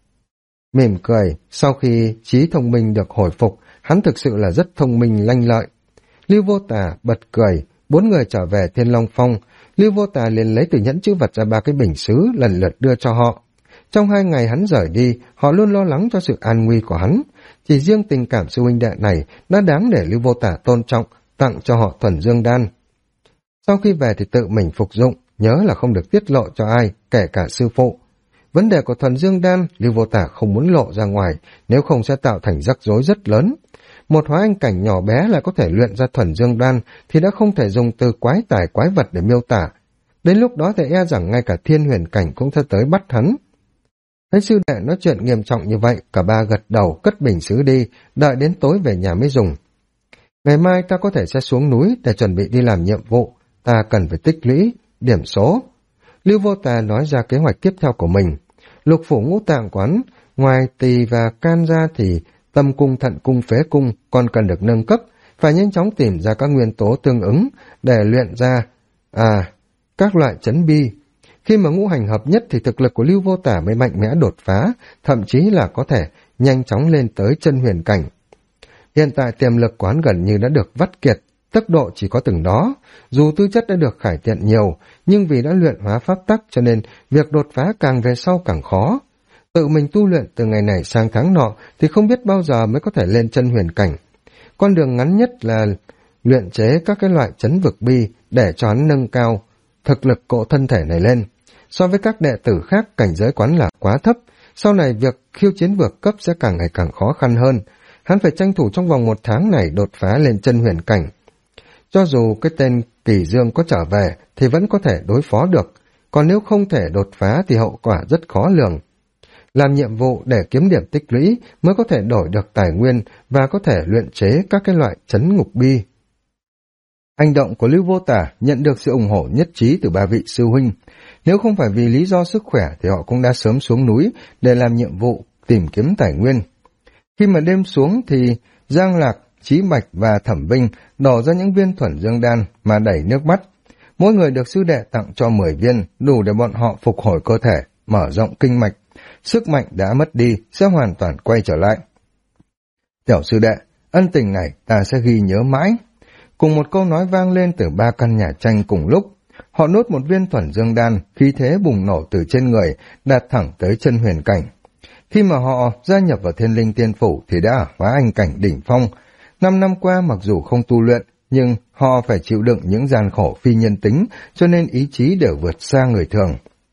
mỉm cười, sau khi trí thông minh được hồi phục, hắn thực sự là rất thông minh lanh lợi. Lưu Vô Tà bật cười, 4 người trở về Thiên Long Phong, Lưu Vô Tà liền lấy từ nhẫn chữ vật ra 3 cái bình sứ lần lượt đưa cho họ. Trong 2 ngày hắn rời đi, họ luôn lo lắng cho sự an nguy của hắn. Chỉ riêng tình cảm sư huynh đệ này đã đáng để Lưu Vô Tà tôn trọng, tặng cho họ thuần dương đan. Sau khi về thì tự mình phục dụng, nhớ là không được tiết lộ cho ai, kể cả sư phụ. Vấn đề của thuần dương đan, Lưu Vô Tà không muốn lộ ra ngoài, nếu không sẽ tạo thành rắc rối rất lớn. Một hóa anh cảnh nhỏ bé là có thể luyện ra thuần dương đan thì đã không thể dùng từ quái tài quái vật để miêu tả. Đến lúc đó thì e rằng ngay cả thiên huyền cảnh cũng sẽ tới bắt hắn. Thấy sư đệ nói chuyện nghiêm trọng như vậy, cả 3 gật đầu cất bình sứ đi, đợi đến tối về nhà mới dùng. Ngày mai ta có thể sẽ xuống núi để chuẩn bị đi làm nhiệm vụ, ta cần phải tích lũy, điểm số. Lưu Vô Tà nói ra kế hoạch tiếp theo của mình. Lục phủ ngũ tạng quán, ngoài tỳ và can ra thì tâm cung, thận cung, phế cung còn cần được nâng cấp, phải nhanh chóng tìm ra các nguyên tố tương ứng để luyện ra các loại chấn bi. Khi mà ngũ hành hợp nhất thì thực lực của Lưu Vô Tà mới mạnh mẽ đột phá, thậm chí là có thể nhanh chóng lên tới chân huyền cảnh. Hiện tại tiềm lực quán gần như đã được vắt kiệt, tốc độ chỉ có từng đó. Dù tư chất đã được cải thiện nhiều, nhưng vì đã luyện hóa pháp tắc cho nên việc đột phá càng về sau càng khó. Tự mình tu luyện từ ngày này sang tháng nọ thì không biết bao giờ mới có thể lên chân huyền cảnh. Con đường ngắn nhất là luyện chế các cái loại chấn vực bi để cho hắn nâng cao thực lực cỗ thân thể này lên. So với các đệ tử khác, cảnh giới quán là quá thấp, sau này việc khiêu chiến vượt cấp sẽ càng ngày càng khó khăn hơn. Hắn phải tranh thủ trong vòng 1 tháng này đột phá lên chân huyền cảnh. Cho dù cái tên Kỳ Dương có trở về thì vẫn có thể đối phó được, còn nếu không thể đột phá thì hậu quả rất khó lường. Làm nhiệm vụ để kiếm điểm tích lũy mới có thể đổi được tài nguyên và có thể luyện chế các cái loại trấn ngục bi. Hành động của Lưu Vô Tả nhận được sự ủng hộ nhất trí từ 3 vị sư huynh. Nếu không phải vì lý do sức khỏe thì họ cũng đã sớm xuống núi để làm nhiệm vụ tìm kiếm tài nguyên. Khi mà đêm xuống thì Giang Lạc, Chí Bạch và Thẩm Vinh đổ ra những viên thuần dương đan mà đẩy nước mắt. Mỗi người được sư đệ tặng cho 10 viên, đủ để bọn họ phục hồi cơ thể, mở rộng kinh mạch. Sức mạnh đã mất đi sẽ hoàn toàn quay trở lại. Tiểu sư đệ, ân tình này ta sẽ ghi nhớ mãi. Cùng một câu nói vang lên từ 3 căn nhà tranh cùng lúc. Họ nuốt một viên thuần dương đan, khí thế bùng nổ từ trên người, đạt thẳng tới chân huyền cảnh. Khi mà họ gia nhập vào Thiên Linh Tiên Phủ thì đã hóa anh cảnh đỉnh phong. 5 năm qua mặc dù không tu luyện, nhưng họ phải chịu đựng những gian khổ phi nhân tính, cho nên ý chí đều vượt xa người thường.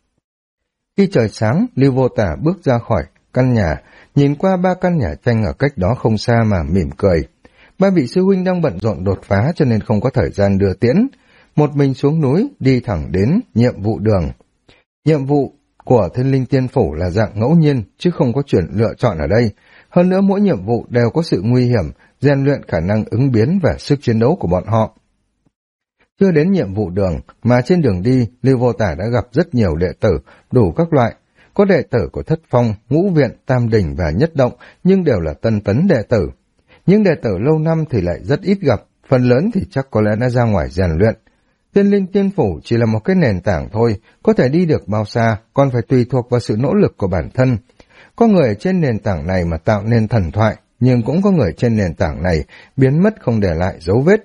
Khi trời sáng, Lưu Vô Tả bước ra khỏi căn nhà, nhìn qua 3 căn nhà tranh ở cách đó không xa mà mỉm cười. 3 vị sư huynh đang bận rộn đột phá cho nên không có thời gian đưa tiễn. Một mình xuống núi, đi thẳng đến nhiệm vụ đường. Nhiệm vụ của Thiên Linh Tiên Phủ là dạng ngẫu nhiên, chứ không có chuyện lựa chọn ở đây. Hơn nữa mỗi nhiệm vụ đều có sự nguy hiểm, rèn luyện khả năng ứng biến và sức chiến đấu của bọn họ. Chưa đến nhiệm vụ đường, mà trên đường đi, Lưu Vô Tả đã gặp rất nhiều đệ tử, đủ các loại. Có đệ tử của Thất Phong, Ngũ Viện, Tam Đình và Nhất Động, nhưng đều là tân tấn đệ tử. Những đệ tử lâu năm thì lại rất ít gặp, phần lớn thì chắc có lẽ đã ra ngoài rèn luyện. Thiên Linh Tiên Phủ chỉ là một cái nền tảng thôi, có thể đi được bao xa, còn phải tùy thuộc vào sự nỗ lực của bản thân. Có người trên nền tảng này mà tạo nên thần thoại, nhưng cũng có người trên nền tảng này biến mất không để lại dấu vết.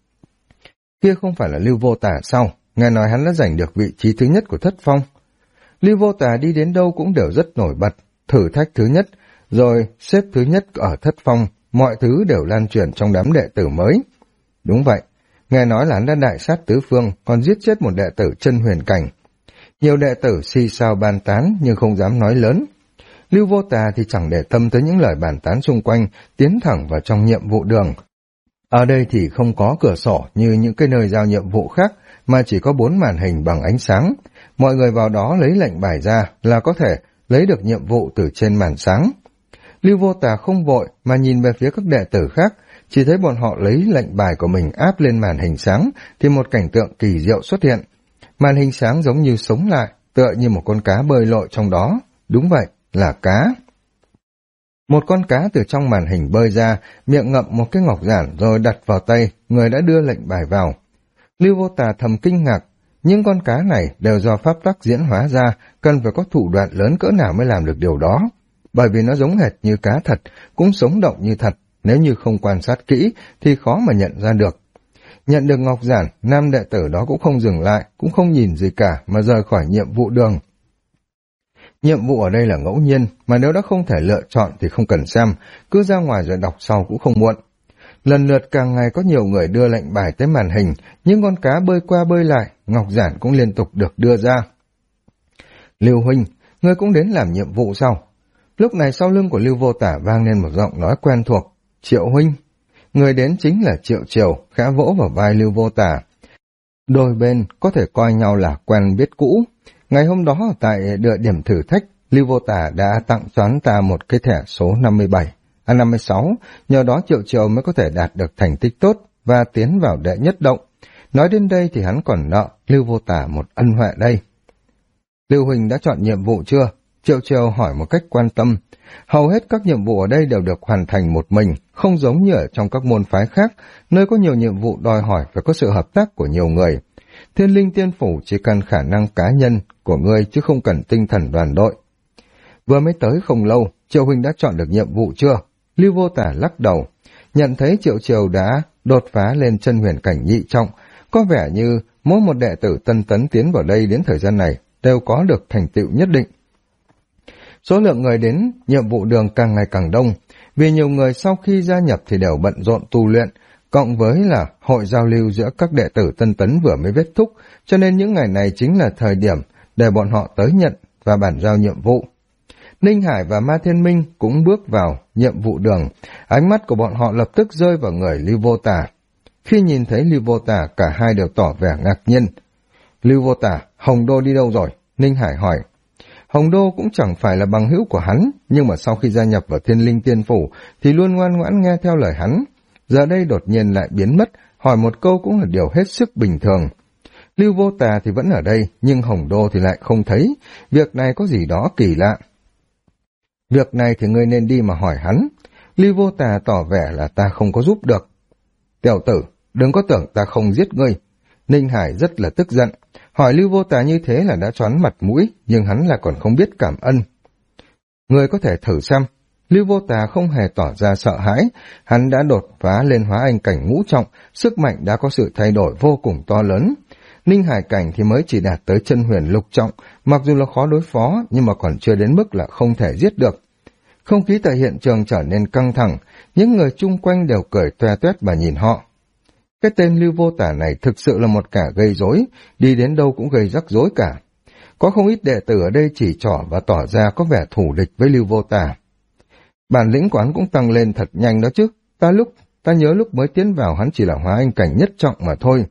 Kia không phải là Lưu Vô Tả sao? Nghe nói hắn đã giành được vị trí thứ nhất của Thất Phong. Lưu Vô Tả đi đến đâu cũng đều rất nổi bật, thử thách thứ nhất, rồi xếp thứ nhất ở Thất Phong, mọi thứ đều lan truyền trong đám đệ tử mới. Đúng vậy, nghe nói là hắn đã đại sát tứ phương, còn giết chết một đệ tử chân huyền cảnh. Nhiều đệ tử xì xào bàn tán nhưng không dám nói lớn. Lưu Vô Tà thì chẳng để tâm tới những lời bàn tán xung quanh, tiến thẳng vào trong nhiệm vụ đường. Ở đây thì không có cửa sổ như những cái nơi giao nhiệm vụ khác, mà chỉ có 4 màn hình bằng ánh sáng. Mọi người vào đó lấy lệnh bài ra là có thể lấy được nhiệm vụ từ trên màn sáng. Lưu Vô Tà không vội mà nhìn về phía các đệ tử khác, chỉ thấy bọn họ lấy lệnh bài của mình áp lên màn hình sáng thì một cảnh tượng kỳ diệu xuất hiện. Màn hình sáng giống như sống lại, tựa như một con cá bơi lội trong đó. Đúng vậy, là cá. Một con cá từ trong màn hình bơi ra, miệng ngậm một cái ngọc giản rồi đặt vào tay người đã đưa lệnh bài vào. Lưu Vô Tà thầm kinh ngạc, những con cá này đều do pháp tắc diễn hóa ra, cần phải có thủ đoạn lớn cỡ nào mới làm được điều đó. Bởi vì nó giống hệt như cá thật, cũng sống động như thật, nếu như không quan sát kỹ thì khó mà nhận ra được. Nhận được ngọc giản, nam đệ tử đó cũng không dừng lại, cũng không nhìn gì cả mà rời khỏi nhiệm vụ đường. Nhiệm vụ ở đây là ngẫu nhiên, mà nếu đã không thể lựa chọn thì không cần xem, cứ ra ngoài rồi đọc sau cũng không muộn. Lần lượt càng ngày có nhiều người đưa lệnh bài tới màn hình, những con cá bơi qua bơi lại, ngọc giản cũng liên tục được đưa ra. Lưu huynh, ngươi cũng đến làm nhiệm vụ sao? Lúc này sau lưng của Lưu Vô Tả vang lên một giọng nói quen thuộc. Triệu huynh. Người đến chính là Triệu Triều, khẽ vỗ vào vai Lưu Vô Tả. Đôi bên có thể coi nhau là quen biết cũ. Ngày hôm đó tại địa điểm thử thách, Lưu Vô Tả đã tặng cho hắn ta một cái thẻ số 56, nhờ đó Triệu Triều mới có thể đạt được thành tích tốt và tiến vào đệ nhất động. Nói đến đây thì hắn còn nợ Lưu Vô Tả một ân huệ đây. Lưu huynh đã chọn nhiệm vụ chưa? Triệu Triều hỏi một cách quan tâm. Hầu hết các nhiệm vụ ở đây đều được hoàn thành một mình, không giống như ở trong các môn phái khác, nơi có nhiều nhiệm vụ đòi hỏi phải có sự hợp tác của nhiều người. Thiên Linh Tiên Phủ chỉ cần khả năng cá nhân của ngươi chứ không cần tinh thần đoàn đội. Vừa mới tới không lâu, Triệu huynh đã chọn được nhiệm vụ chưa? Lưu Vô Tả lắc đầu, nhận thấy Triệu Triều đã đột phá lên chân huyền cảnh nhị trọng, có vẻ như mỗi một đệ tử tân tấn tiến vào đây đến thời gian này đều có được thành tựu nhất định. Số lượng người đến nhiệm vụ đường càng ngày càng đông, vì nhiều người sau khi gia nhập thì đều bận rộn tu luyện, cộng với là hội giao lưu giữa các đệ tử tân tấn vừa mới kết thúc, cho nên những ngày này chính là thời điểm để bọn họ tới nhận và bàn giao nhiệm vụ. Ninh Hải và Ma Thiên Minh cũng bước vào nhiệm vụ đường, ánh mắt của bọn họ lập tức rơi vào người Lưu Vô Tà. Khi nhìn thấy Lưu Vô Tà, cả hai đều tỏ vẻ ngạc nhiên. Lưu Vô Tà, Hồng Đô đi đâu rồi? Ninh Hải hỏi. Hồng Đô cũng chẳng phải là bằng hữu của hắn, nhưng mà sau khi gia nhập vào Thiên Linh Tiên Phủ thì luôn ngoan ngoãn nghe theo lời hắn. Giờ đây đột nhiên lại biến mất, hỏi một câu cũng là điều hết sức bình thường. Lưu Vô Tà thì vẫn ở đây, nhưng Hồng Đô thì lại không thấy. Việc này có gì đó kỳ lạ. Việc này thì ngươi nên đi mà hỏi hắn. Lưu Vô Tà tỏ vẻ là ta không có giúp được. Tiểu tử, đừng có tưởng ta không giết ngươi. Ninh Hải rất là tức giận. Hỏi Lưu Vô Tà như thế là đã choán mặt mũi, nhưng hắn là còn không biết cảm ân. Ngươi có thể thử xem. Lưu Vô Tà không hề tỏ ra sợ hãi. Hắn đã đột phá lên hóa anh cảnh ngũ trọng, sức mạnh đã có sự thay đổi vô cùng to lớn. Ninh Hải cảnh thì mới chỉ đạt tới chân huyền lục trọng, mặc dù là khó đối phó, nhưng mà còn chưa đến mức là không thể giết được. Không khí tại hiện trường trở nên căng thẳng, những người chung quanh đều cười toe toét và nhìn họ. Cái tên Lưu Vô Tà này thực sự là một kẻ gây rối, đi đến đâu cũng gây rắc rối cả. Có không ít đệ tử ở đây chỉ trỏ và tỏ ra có vẻ thù địch với Lưu Vô Tà. Bản lĩnh quán cũng tăng lên thật nhanh đó chứ, ta nhớ lúc mới tiến vào hắn chỉ là hóa anh cảnh nhất trọng mà thôi.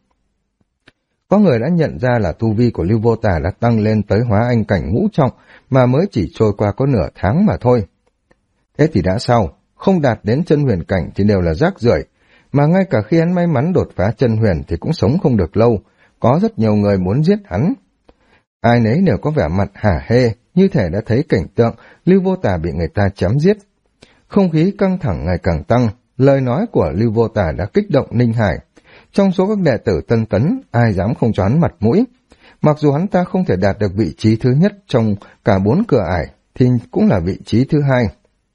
Có người đã nhận ra là tu vi của Lưu Vô Tà đã tăng lên tới hóa anh cảnh ngũ trọng mà mới chỉ trôi qua có nửa tháng mà thôi. Thế thì đã sao? Không đạt đến chân huyền cảnh thì đều là rác rưởi, mà ngay cả khi hắn may mắn đột phá chân huyền thì cũng sống không được lâu, có rất nhiều người muốn giết hắn. Ai nấy đều có vẻ mặt hả hê, như thể đã thấy cảnh tượng Lưu Vô Tà bị người ta chém giết. Không khí căng thẳng ngày càng tăng, lời nói của Lưu Vô Tà đã kích động Ninh Hải. Trong số các đệ tử tân tấn, ai dám không cho hắn mặt mũi. Mặc dù hắn ta không thể đạt được vị trí thứ nhất trong cả 4 cửa ải, thì cũng là vị trí thứ 2.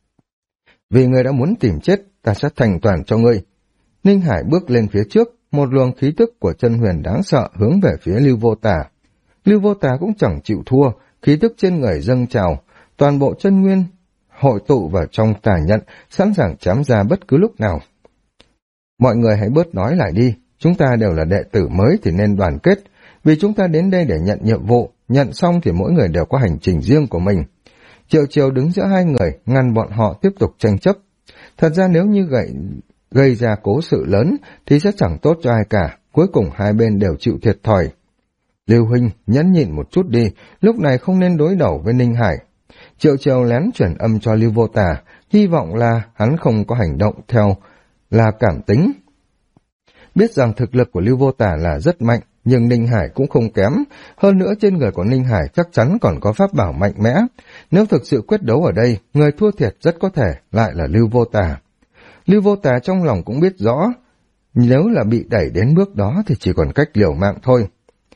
Vì ngươi đã muốn tìm chết, ta sẽ thành toàn cho ngươi. Ninh Hải bước lên phía trước, một luồng khí tức của chân huyền đáng sợ hướng về phía Lưu Vô Tà. Lưu Vô Tà cũng chẳng chịu thua, khí tức trên người dâng trào, toàn bộ chân nguyên hội tụ vào trong tà nhận, sẵn sàng chém ra bất cứ lúc nào. Mọi người hãy bớt nói lại đi, chúng ta đều là đệ tử mới thì nên đoàn kết, vì chúng ta đến đây để nhận nhiệm vụ, nhận xong thì mỗi người đều có hành trình riêng của mình. Triệu Triều đứng giữa hai người, ngăn bọn họ tiếp tục tranh chấp. Thật ra nếu như gây ra cố sự lớn thì sẽ chẳng tốt cho ai cả, cuối cùng hai bên đều chịu thiệt thòi. Lưu huynh, nhẫn nhịn một chút đi, lúc này không nên đối đầu với Ninh Hải. Triệu Triều lén chuyển âm cho Lưu Vô Tà, hy vọng là hắn không có hành động theo là cảm tính. Biết rằng thực lực của Lưu Vô Tà là rất mạnh, nhưng Ninh Hải cũng không kém, hơn nữa trên người của Ninh Hải chắc chắn còn có pháp bảo mạnh mẽ. Nếu thực sự quyết đấu ở đây, người thua thiệt rất có thể lại là Lưu Vô Tà. Lưu Vô Tà trong lòng cũng biết rõ, nếu là bị đẩy đến bước đó thì chỉ còn cách liều mạng thôi.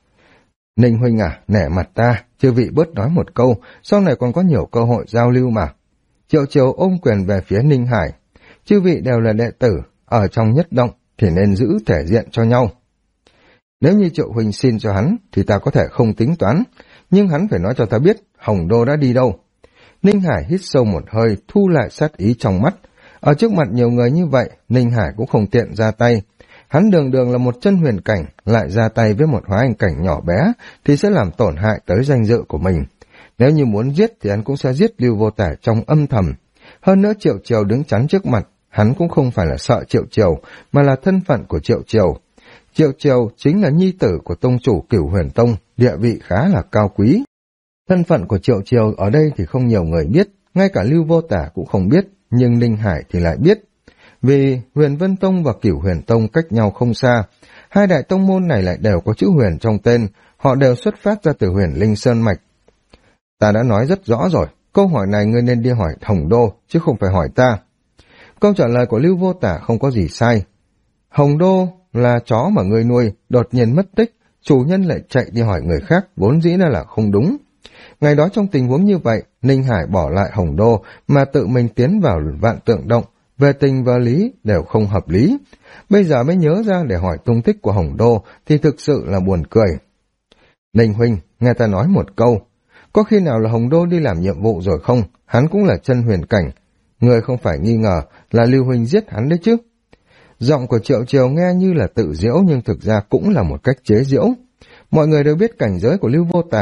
Ninh huynh à, nể mặt ta, chư vị bớt nói một câu, sau này còn có nhiều cơ hội giao lưu mà. Triệu Triều ôm quyền về phía Ninh Hải. Chư vị đều là đệ tử, ở trong nhất động thì nên giữ thể diện cho nhau. Nếu như Triệu huynh xin cho hắn thì ta có thể không tính toán, nhưng hắn phải nói cho ta biết Hồng Đô đã đi đâu. Ninh Hải hít sâu một hơi, thu lại sát ý trong mắt. Ở trước mặt nhiều người như vậy, Ninh Hải cũng không tiện ra tay. Hắn đường đường là một chân huyền cảnh, lại ra tay với một hóa anh cảnh nhỏ bé thì sẽ làm tổn hại tới danh dự của mình. Nếu như muốn giết thì hắn cũng sẽ giết Lưu Vô Tà trong âm thầm. Hơn nữa Triệu Triều đứng chắn trước mặt, hắn cũng không phải là sợ Triệu Triều, mà là thân phận của Triệu Triều. Triệu Triều chính là nhi tử của tông chủ Cửu Huyền Tông, địa vị khá là cao quý. Thân phận của Triệu Triều ở đây thì không nhiều người biết, ngay cả Lưu Vô Tà cũng không biết, nhưng Ninh Hải thì lại biết. Vì Huyền Vân Tông và Cửu Huyền Tông cách nhau không xa, hai đại tông môn này lại đều có chữ huyền trong tên, họ đều xuất phát ra từ Huyền Linh Sơn Mạch. Ta đã nói rất rõ rồi, câu hỏi này ngươi nên đi hỏi Hồng Đô, chứ không phải hỏi ta. Câu trả lời của Lưu Vô Tà không có gì sai. Hồng Đô là chó mà ngươi nuôi, đột nhiên mất tích, chủ nhân lại chạy đi hỏi người khác, vốn dĩ là không đúng. Ngày đó trong tình huống như vậy, Ninh Hải bỏ lại Hồng Đô mà tự mình tiến vào Vạn Tượng Động, về tình và lý đều không hợp lý. Bây giờ mới nhớ ra để hỏi tung tích của Hồng Đô thì thực sự là buồn cười. Ninh huynh, nghe ta nói một câu, có khi nào là Hồng Đô đi làm nhiệm vụ rồi không? Hắn cũng là chân huyền cảnh. Người không phải nghi ngờ là Lưu huynh giết hắn đấy chứ? Giọng của Triệu Triều nghe như là tự giễu nhưng thực ra cũng là một cách chế giễu. Mọi người đều biết cảnh giới của Lưu Vô Tà,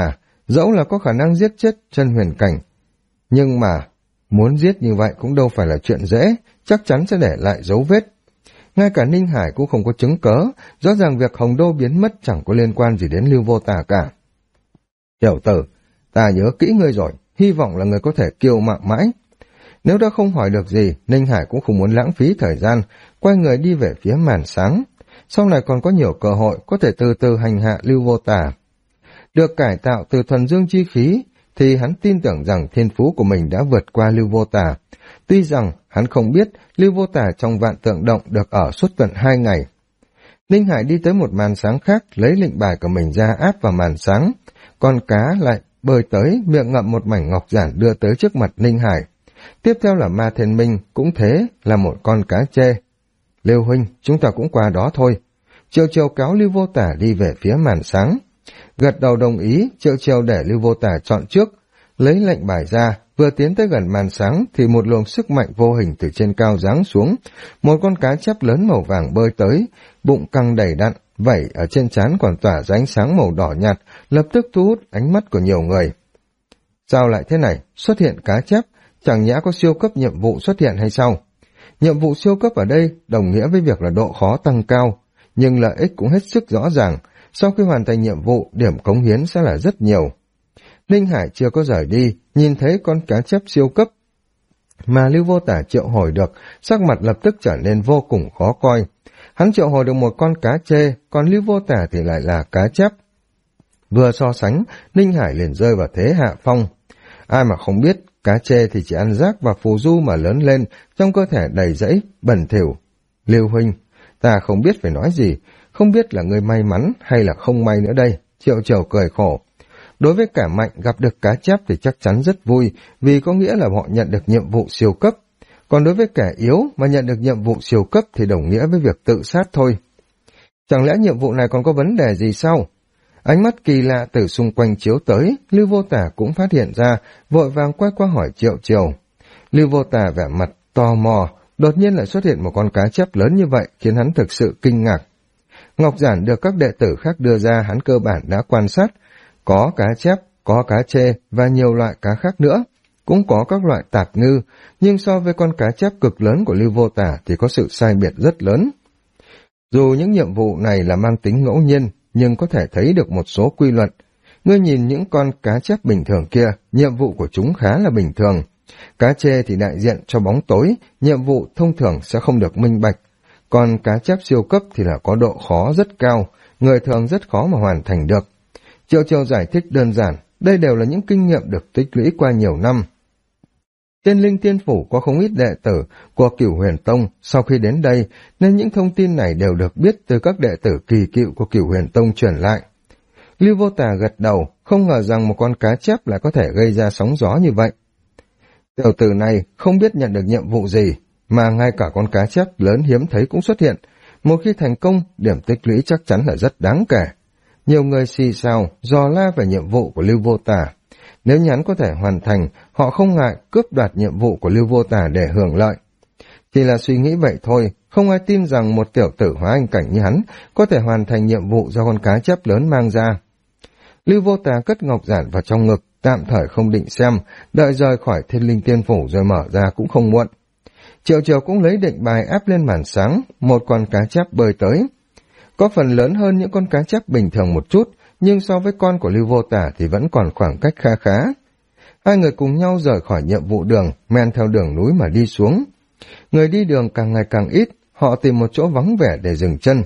Dẫu là có khả năng giết chết chân huyền cảnh, nhưng mà muốn giết như vậy cũng đâu phải là chuyện dễ, chắc chắn sẽ để lại dấu vết. Ngay cả Ninh Hải cũng không có chứng cớ, rõ ràng việc Hồng Đô biến mất chẳng có liên quan gì đến Lưu Vô Tà cả. Tiểu tử, ta nhớ kỹ ngươi rồi, hy vọng là ngươi có thể kiêu mạo mãi. Nếu đã không hỏi được gì, Ninh Hải cũng không muốn lãng phí thời gian, quay người đi về phía màn sáng. Sau này còn có nhiều cơ hội có thể từ từ hành hạ Lưu Vô Tà. Được cải tạo từ thuần dương chi khí, thì hắn tin tưởng rằng thiên phú của mình đã vượt qua Lưu Vô Tà. Tuy rằng hắn không biết Lưu Vô Tà trong vạn tượng động được ở suốt tận 2 ngày. Ninh Hải đi tới một màn sáng khác, lấy lệnh bài của mình ra áp vào màn sáng. Con cá lại bơi tới, miệng ngậm một mảnh ngọc giản đưa tới trước mặt Ninh Hải. Tiếp theo là Ma Thiên Minh, cũng thế, là một con cá chê. Lưu huynh, chúng ta cũng qua đó thôi. Triệu Triều cáo Lưu Vô Tà đi về phía màn sáng. Gật đầu đồng ý, Triệu Triều để Lưu Vô Tà chọn trước, lấy lệnh bài ra, vừa tiến tới gần màn sáng thì một luồng sức mạnh vô hình từ trên cao giáng xuống, một con cá chép lớn màu vàng bơi tới, bụng căng đầy đặn, vảy ở trên trán còn tỏa ra ánh sáng màu đỏ nhạt, lập tức thu hút ánh mắt của nhiều người. Sao lại thế này, xuất hiện cá chép, chẳng nhẽ có siêu cấp nhiệm vụ xuất hiện hay sao? Nhiệm vụ siêu cấp ở đây đồng nghĩa với việc là độ khó tăng cao, nhưng lợi ích cũng hết sức rõ ràng, sau khi hoàn thành nhiệm vụ, điểm cống hiến sẽ là rất nhiều. Ninh Hải chưa có rời đi, nhìn thấy con cá chép siêu cấp mà Lưu Vô Tà triệu hồi được, sắc mặt lập tức trở nên vô cùng khó coi. Hắn triệu hồi được một con cá chê, còn Lưu Vô Tà thì lại là cá chép. Vừa so sánh, Ninh Hải liền rơi vào thế hạ phong. Ai mà không biết, cá chê thì chỉ ăn rác và phù du mà lớn lên, trong cơ thể đầy rẫy, bẩn thỉu. Lưu huynh, ta không biết phải nói gì, không biết là người may mắn hay là không may nữa đây. Triệu Triều cười khổ. Đối với kẻ mạnh gặp được cá chép thì chắc chắn rất vui, vì có nghĩa là họ nhận được nhiệm vụ siêu cấp. Còn đối với kẻ yếu mà nhận được nhiệm vụ siêu cấp thì đồng nghĩa với việc tự sát thôi. Chẳng lẽ nhiệm vụ này còn có vấn đề gì sao? Ánh mắt kỳ lạ từ xung quanh chiếu tới, Lưu Vô Tà cũng phát hiện ra, vội vàng quay qua hỏi Triệu Triều. Lưu Vô Tà vẻ mặt tò mò, đột nhiên lại xuất hiện một con cá chép lớn như vậy, khiến hắn thực sự kinh ngạc. Ngọc giản được các đệ tử khác đưa ra, hắn cơ bản đã quan sát, có cá chép, có cá chê và nhiều loại cá khác nữa, cũng có các loại tạp ngư, nhưng so với con cá chép cực lớn của Lưu Vô Tà thì có sự sai biệt rất lớn. Dù những nhiệm vụ này là mang tính ngẫu nhiên, nhưng có thể thấy được một số quy luật. Ngươi nhìn những con cá chép bình thường kia, nhiệm vụ của chúng khá là bình thường. Cá chê thì đại diện cho bóng tối, nhiệm vụ thông thường sẽ không được minh bạch. Còn cá chép siêu cấp thì là có độ khó rất cao, người thường rất khó mà hoàn thành được. Triệu Triều giải thích đơn giản, đây đều là những kinh nghiệm được tích lũy qua nhiều năm. Trên Linh Tiên Phủ có không ít đệ tử của Cửu Huyền Tông sau khi đến đây, nên những thông tin này đều được biết từ các đệ tử kỳ cựu của Cửu Huyền Tông truyền lại. Lưu Vô Tà gật đầu, không ngờ rằng một con cá chép lại có thể gây ra sóng gió như vậy. Tiểu tử này không biết nhận được nhiệm vụ gì, mà ngay cả con cá chép lớn hiếm thấy cũng xuất hiện. Một khi thành công, điểm tích lũy chắc chắn là rất đáng kể. Nhiều người xì xào, dò la về nhiệm vụ của Lưu Vô Tà. Nếu như hắn có thể hoàn thành, họ không ngại cướp đoạt nhiệm vụ của Lưu Vô Tà để hưởng lợi. Chỉ là suy nghĩ vậy thôi, không ai tin rằng một tiểu tử hóa anh cảnh như hắn có thể hoàn thành nhiệm vụ do con cá chép lớn mang ra. Lưu Vô Tà cất ngọc giản vào trong ngực, tạm thời không định xem, đợi rời khỏi Thiên Linh Tiên Phủ rồi mở ra cũng không muộn. Triệu Triều cũng lấy định bài áp lên màn sáng, một con cá chép bơi tới. Có phần lớn hơn những con cá chép bình thường một chút, nhưng so với con của Lưu Vô Tà thì vẫn còn khoảng cách kha khá. Hai người cùng nhau rời khỏi nhiệm vụ đường, men theo đường núi mà đi xuống. Người đi đường càng ngày càng ít, họ tìm một chỗ vắng vẻ để dừng chân.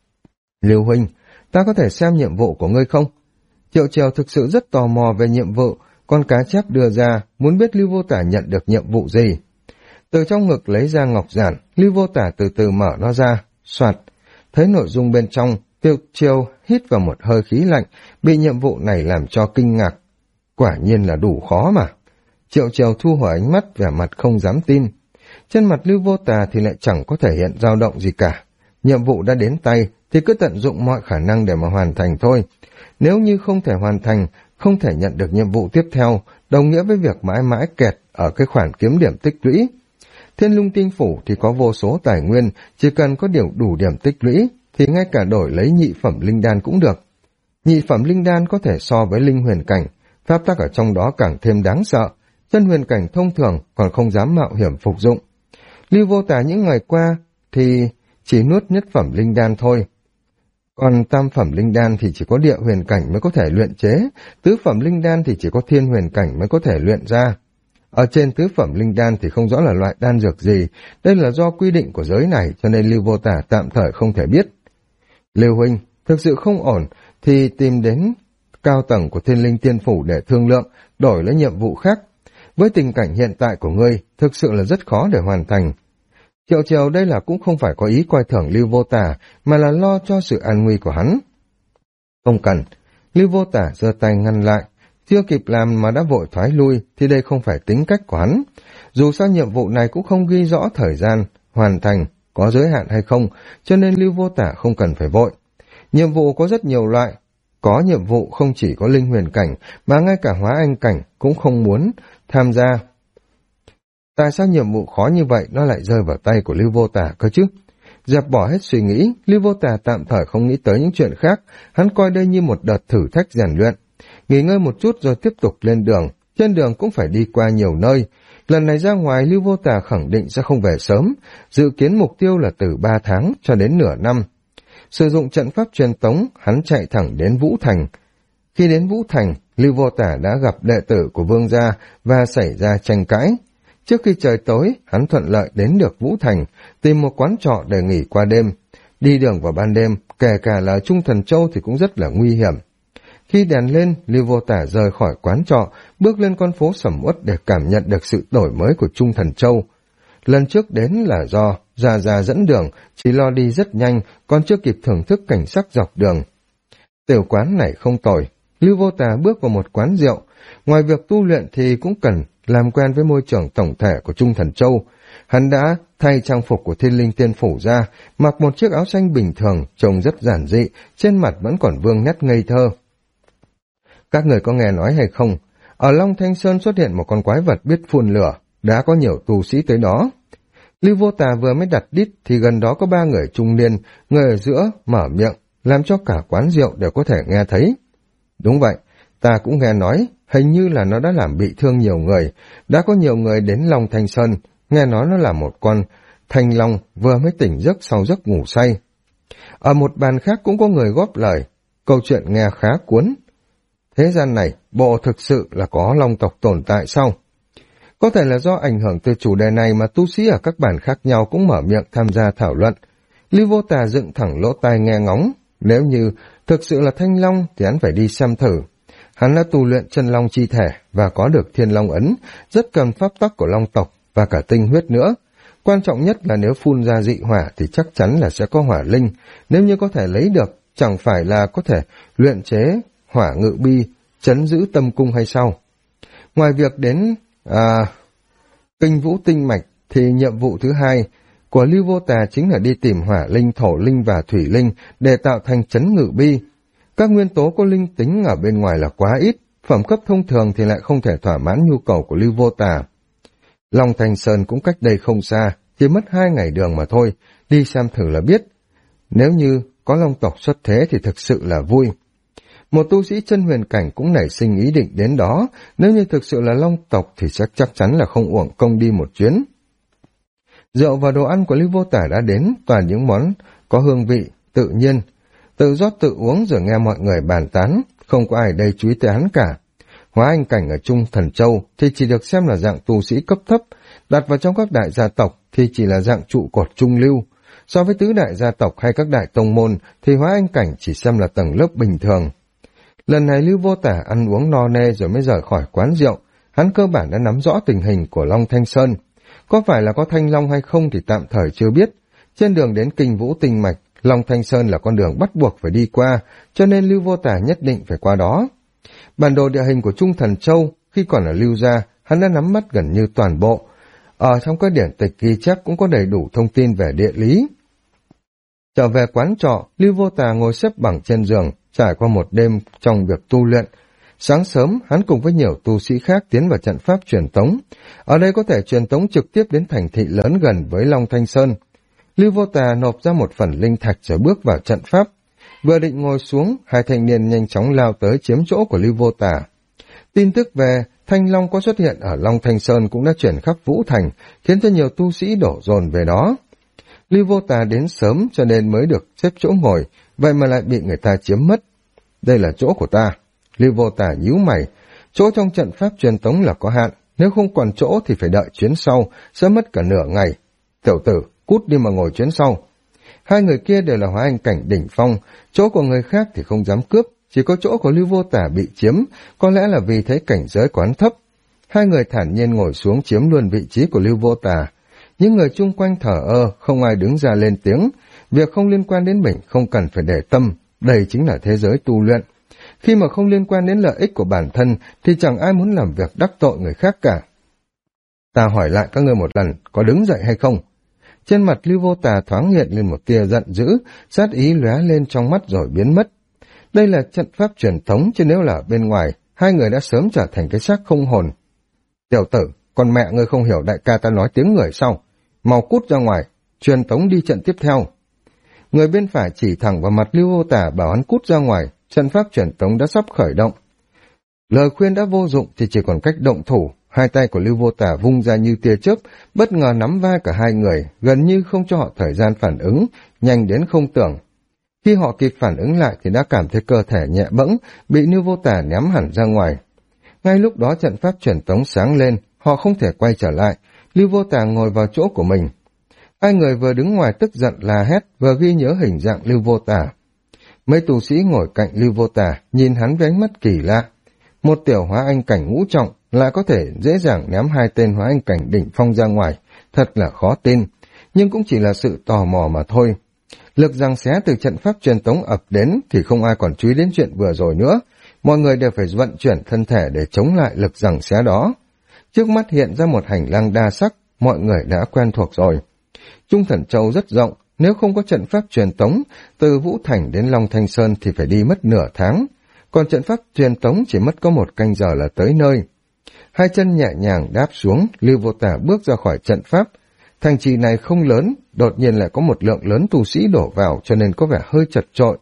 Lưu huynh, ta có thể xem nhiệm vụ của ngươi không? Triệu Triều thực sự rất tò mò về nhiệm vụ, con cá chép đưa ra, muốn biết Lưu Vô Tà nhận được nhiệm vụ gì. Từ trong ngực lấy ra ngọc giản, Lưu Vô Tà từ từ mở nó ra, soạt. Thấy nội dung bên trong, Triệu Triều hít vào một hơi khí lạnh, bị nhiệm vụ này làm cho kinh ngạc. Quả nhiên là đủ khó mà. Triệu Triều thu hồi ánh mắt, vẻ mặt không dám tin. Trên mặt Lưu Vô Tà thì lại chẳng có thể hiện dao động gì cả. Nhiệm vụ đã đến tay thì cứ tận dụng mọi khả năng để mà hoàn thành thôi. Nếu như không thể hoàn thành, không thể nhận được nhiệm vụ tiếp theo, đồng nghĩa với việc mãi mãi kẹt ở cái khoản kiếm điểm tích lũy. Thiên Lung Tinh Phủ thì có vô số tài nguyên, chỉ cần có đủ điểm tích lũy, thì ngay cả đổi lấy nhị phẩm linh đan cũng được. Nhị phẩm linh đan có thể so với linh huyền cảnh, pháp tắc ở trong đó càng thêm đáng sợ, chân huyền cảnh thông thường còn không dám mạo hiểm phục dụng. Lưu Vô Tà những ngày qua thì chỉ nuốt nhất phẩm linh đan thôi, còn tam phẩm linh đan thì chỉ có địa huyền cảnh mới có thể luyện chế, tứ phẩm linh đan thì chỉ có thiên huyền cảnh mới có thể luyện ra. Ở trên tứ phẩm linh đan thì không rõ là loại đan dược gì, đây là do quy định của giới này cho nên Lưu Vô Tà tạm thời không thể biết. Lưu huynh, thực sự không ổn thì tìm đến cao tầng của Thiên Linh Tiên Phủ để thương lượng, đổi lấy nhiệm vụ khác. Với tình cảnh hiện tại của ngươi, thực sự là rất khó để hoàn thành. Triệu Triều đây là cũng không phải có ý coi thường Lưu Vô Tà, mà là lo cho sự an nguy của hắn. Không cần, Lưu Vô Tà giơ tay ngăn lại, chưa kịp làm mà đã vội thoái lui thì đây không phải tính cách của hắn. Dù sao nhiệm vụ này cũng không ghi rõ thời gian hoàn thành, có giới hạn hay không, cho nên Lưu Vô Tà không cần phải vội. Nhiệm vụ có rất nhiều loại, có nhiệm vụ không chỉ có linh huyền cảnh, mà ngay cả hóa anh cảnh cũng không muốn tham gia. Tại sao nhiệm vụ khó như vậy nó lại rơi vào tay của Lưu Vô Tà cơ chứ? Dẹp bỏ hết suy nghĩ, Lưu Vô Tà tạm thời không nghĩ tới những chuyện khác, hắn coi đây như một đợt thử thách rèn luyện. Nghỉ ngơi một chút rồi tiếp tục lên đường, trên đường cũng phải đi qua nhiều nơi. Lần này ra ngoài Lưu Vô Tà khẳng định sẽ không về sớm, dự kiến mục tiêu là từ 3 tháng cho đến nửa năm. Sử dụng trận pháp truyền tống, hắn chạy thẳng đến Vũ Thành. Khi đến Vũ Thành, Lưu Vô Tà đã gặp đệ tử của Vương gia và xảy ra tranh cãi. Trước khi trời tối, hắn thuận lợi đến được Vũ Thành, tìm một quán trọ để nghỉ qua đêm. Đi đường vào ban đêm, kể cả là Trung Thần Châu thì cũng rất là nguy hiểm. Khi đèn lên, Lưu Vô Tà rời khỏi quán trọ, bước lên con phố sầm uất để cảm nhận được sự đổi mới của Trung Thần Châu. Lần trước đến là do Già dẫn đường, chỉ lo đi rất nhanh, còn chưa kịp thưởng thức cảnh sắc dọc đường. Tiểu quán này không tồi, Lưu Vô Tà bước vào một quán rượu. Ngoài việc tu luyện thì cũng cần làm quen với môi trường tổng thể của Trung Thần Châu. Hắn đã thay trang phục của Thiên Linh Tiên Phủ ra, mặc một chiếc áo xanh bình thường, trông rất giản dị, trên mặt vẫn còn vương nét ngây thơ. Các người có nghe nói hay không? Ở Long Thanh Sơn xuất hiện một con quái vật biết phun lửa, đã có nhiều tu sĩ tới đó. Lưu Vô Tà vừa mới đặt đít thì gần đó có 3 người trung niên, người ở giữa mở miệng, làm cho cả quán rượu đều có thể nghe thấy. Đúng vậy, ta cũng nghe nói, hình như là nó đã làm bị thương nhiều người, đã có nhiều người đến Long Thanh Sơn, nghe nói nó là một con thanh long vừa mới tỉnh giấc sau giấc ngủ say. Ở một bàn khác cũng có người góp lời, câu chuyện nghe khá cuốn. Thế gian này, bộ thực sự là có long tộc tồn tại sao? Có thể là do ảnh hưởng từ chủ đề này mà tu sĩ ở các bản khác nhau cũng mở miệng tham gia thảo luận. Lưu Vô Tà dựng thẳng lỗ tai nghe ngóng, nếu như thực sự là thanh long thì hắn phải đi xem thử. Hắn đã tu luyện chân long chi thể và có được thiên long ấn, rất cần pháp tắc của long tộc và cả tinh huyết nữa. Quan trọng nhất là nếu phun ra dị hỏa thì chắc chắn là sẽ có hỏa linh, nếu như có thể lấy được, chẳng phải là có thể luyện chế hỏa ngự bi, trấn giữ tâm cung hay sao? Ngoài việc đến Kinh Vũ Tinh Mạch thì nhiệm vụ thứ hai của Lưu Vô Tà chính là đi tìm hỏa linh, thổ linh và thủy linh để tạo thành trấn ngự bi. Các nguyên tố có linh tính ở bên ngoài là quá ít, phẩm cấp thông thường thì lại không thể thỏa mãn nhu cầu của Lưu Vô Tà. Long Thanh Sơn cũng cách đây không xa, chỉ mất 2 ngày đường mà thôi, đi xem thử là biết. Nếu như có long tộc xuất thế thì thực sự là vui. Một tu sĩ chân huyền cảnh cũng nảy sinh ý định đến đó, nếu như thực sự là long tộc thì chắc chắn là không uổng công đi một chuyến. Rượu và đồ ăn của Lưu Vô Tà đã đến, toàn những món có hương vị, tự nhiên. Tự rót tự uống rồi nghe mọi người bàn tán, không có ai đây chú ý tới hắn cả. Hóa anh cảnh ở Trung Thần Châu thì chỉ được xem là dạng tu sĩ cấp thấp, đặt vào trong các đại gia tộc thì chỉ là dạng trụ cột trung lưu. So với tứ đại gia tộc hay các đại tông môn thì hóa anh cảnh chỉ xem là tầng lớp bình thường. Lần này Lưu Vô Tà ăn uống no nê rồi mới rời khỏi quán rượu, hắn cơ bản đã nắm rõ tình hình của Long Thanh Sơn. Có phải là có thanh long hay không thì tạm thời chưa biết. Trên đường đến Kinh Vũ Tinh Mạch, Long Thanh Sơn là con đường bắt buộc phải đi qua, cho nên Lưu Vô Tà nhất định phải qua đó. Bản đồ địa hình của Trung Thần Châu, khi còn ở Lưu Gia, hắn đã nắm mắt gần như toàn bộ. Ở trong các điển tịch ghi chép cũng có đầy đủ thông tin về địa lý. Trở về quán trọ, Lưu Vô Tà ngồi xếp bằng trên giường, trải qua một đêm trong việc tu luyện. Sáng sớm, hắn cùng với nhiều tu sĩ khác tiến vào trận pháp truyền tống. Ở đây có thể truyền tống trực tiếp đến thành thị lớn gần với Long Thanh Sơn. Lưu Vô Tà nộp ra một phần linh thạch rồi bước vào trận pháp. Vừa định ngồi xuống, hai thanh niên nhanh chóng lao tới chiếm chỗ của Lưu Vô Tà. Tin tức về Thanh Long có xuất hiện ở Long Thanh Sơn cũng đã chuyển khắp Vũ Thành, khiến cho nhiều tu sĩ đổ dồn về đó. Lưu Vô Tà đến sớm cho nên mới được xếp chỗ ngồi, vậy mà lại bị người ta chiếm mất. Đây là chỗ của ta. Lưu Vô Tà nhíu mày, chỗ trong trận pháp truyền tống là có hạn, nếu không còn chỗ thì phải đợi chuyến sau, sẽ mất cả nửa ngày. Tiểu tử, cút đi mà ngồi chuyến sau. Hai người kia đều là hóa anh cảnh đỉnh phong, chỗ của người khác thì không dám cướp, chỉ có chỗ của Lưu Vô Tà bị chiếm, có lẽ là vì thấy cảnh giới quán thấp. Hai người thản nhiên ngồi xuống chiếm luôn vị trí của Lưu Vô Tà. Những người chung quanh thở ơ, không ai đứng ra lên tiếng. Việc không liên quan đến mình không cần phải để tâm, đây chính là thế giới tu luyện. Khi mà không liên quan đến lợi ích của bản thân thì chẳng ai muốn làm việc đắc tội người khác cả. Ta hỏi lại các ngươi một lần, có đứng dậy hay không? Trên mặt Lưu Vô Tà thoáng hiện lên một tia giận dữ, sát ý lóe lên trong mắt rồi biến mất. Đây là trận pháp truyền thống, chứ nếu là bên ngoài, hai người đã sớm trở thành cái xác không hồn. Tiểu tử, con mẹ ngươi không hiểu đại ca ta nói tiếng người sao? Mau cút ra ngoài, truyền tống đi trận tiếp theo. Người bên phải chỉ thẳng vào mặt Lưu Vô Tà bảo hắn cút ra ngoài, trận pháp truyền tống đã sắp khởi động. Lời khuyên đã vô dụng thì chỉ còn cách động thủ, hai tay của Lưu Vô Tà vung ra như tia chớp, bất ngờ nắm vai cả hai người, gần như không cho họ thời gian phản ứng, nhanh đến không tưởng. Khi họ kịp phản ứng lại thì đã cảm thấy cơ thể nhẹ bẫng, bị Lưu Vô Tà ném hẳn ra ngoài. Ngay lúc đó trận pháp truyền tống sáng lên, họ không thể quay trở lại, Lưu Vô Tà ngồi vào chỗ của mình. Hai người vừa đứng ngoài tức giận la hét, vừa ghi nhớ hình dạng Lưu Vô Tà. Mấy tù sĩ ngồi cạnh Lưu Vô Tà, nhìn hắn với ánh mắt kỳ lạ. Một tiểu hóa anh cảnh ngũ trọng lại có thể dễ dàng ném hai tên hóa anh cảnh đỉnh phong ra ngoài, thật là khó tin, nhưng cũng chỉ là sự tò mò mà thôi. Lực giằng xé từ trận pháp truyền tống ập đến thì không ai còn chú ý đến chuyện vừa rồi nữa, mọi người đều phải vận chuyển thân thể để chống lại lực giằng xé đó. Trước mắt hiện ra một hành lang đa sắc, mọi người đã quen thuộc rồi. Trung Thần Châu rất rộng, nếu không có trận pháp truyền tống, từ Vũ Thành đến Long Thanh Sơn thì phải đi mất nửa tháng, còn trận pháp truyền tống chỉ mất có 1 canh giờ là tới nơi. Hai chân nhẹ nhàng đáp xuống, Lưu Vô Tà bước ra khỏi trận pháp. Thành trì này không lớn, đột nhiên lại có một lượng lớn tu sĩ đổ vào cho nên có vẻ hơi chật chội.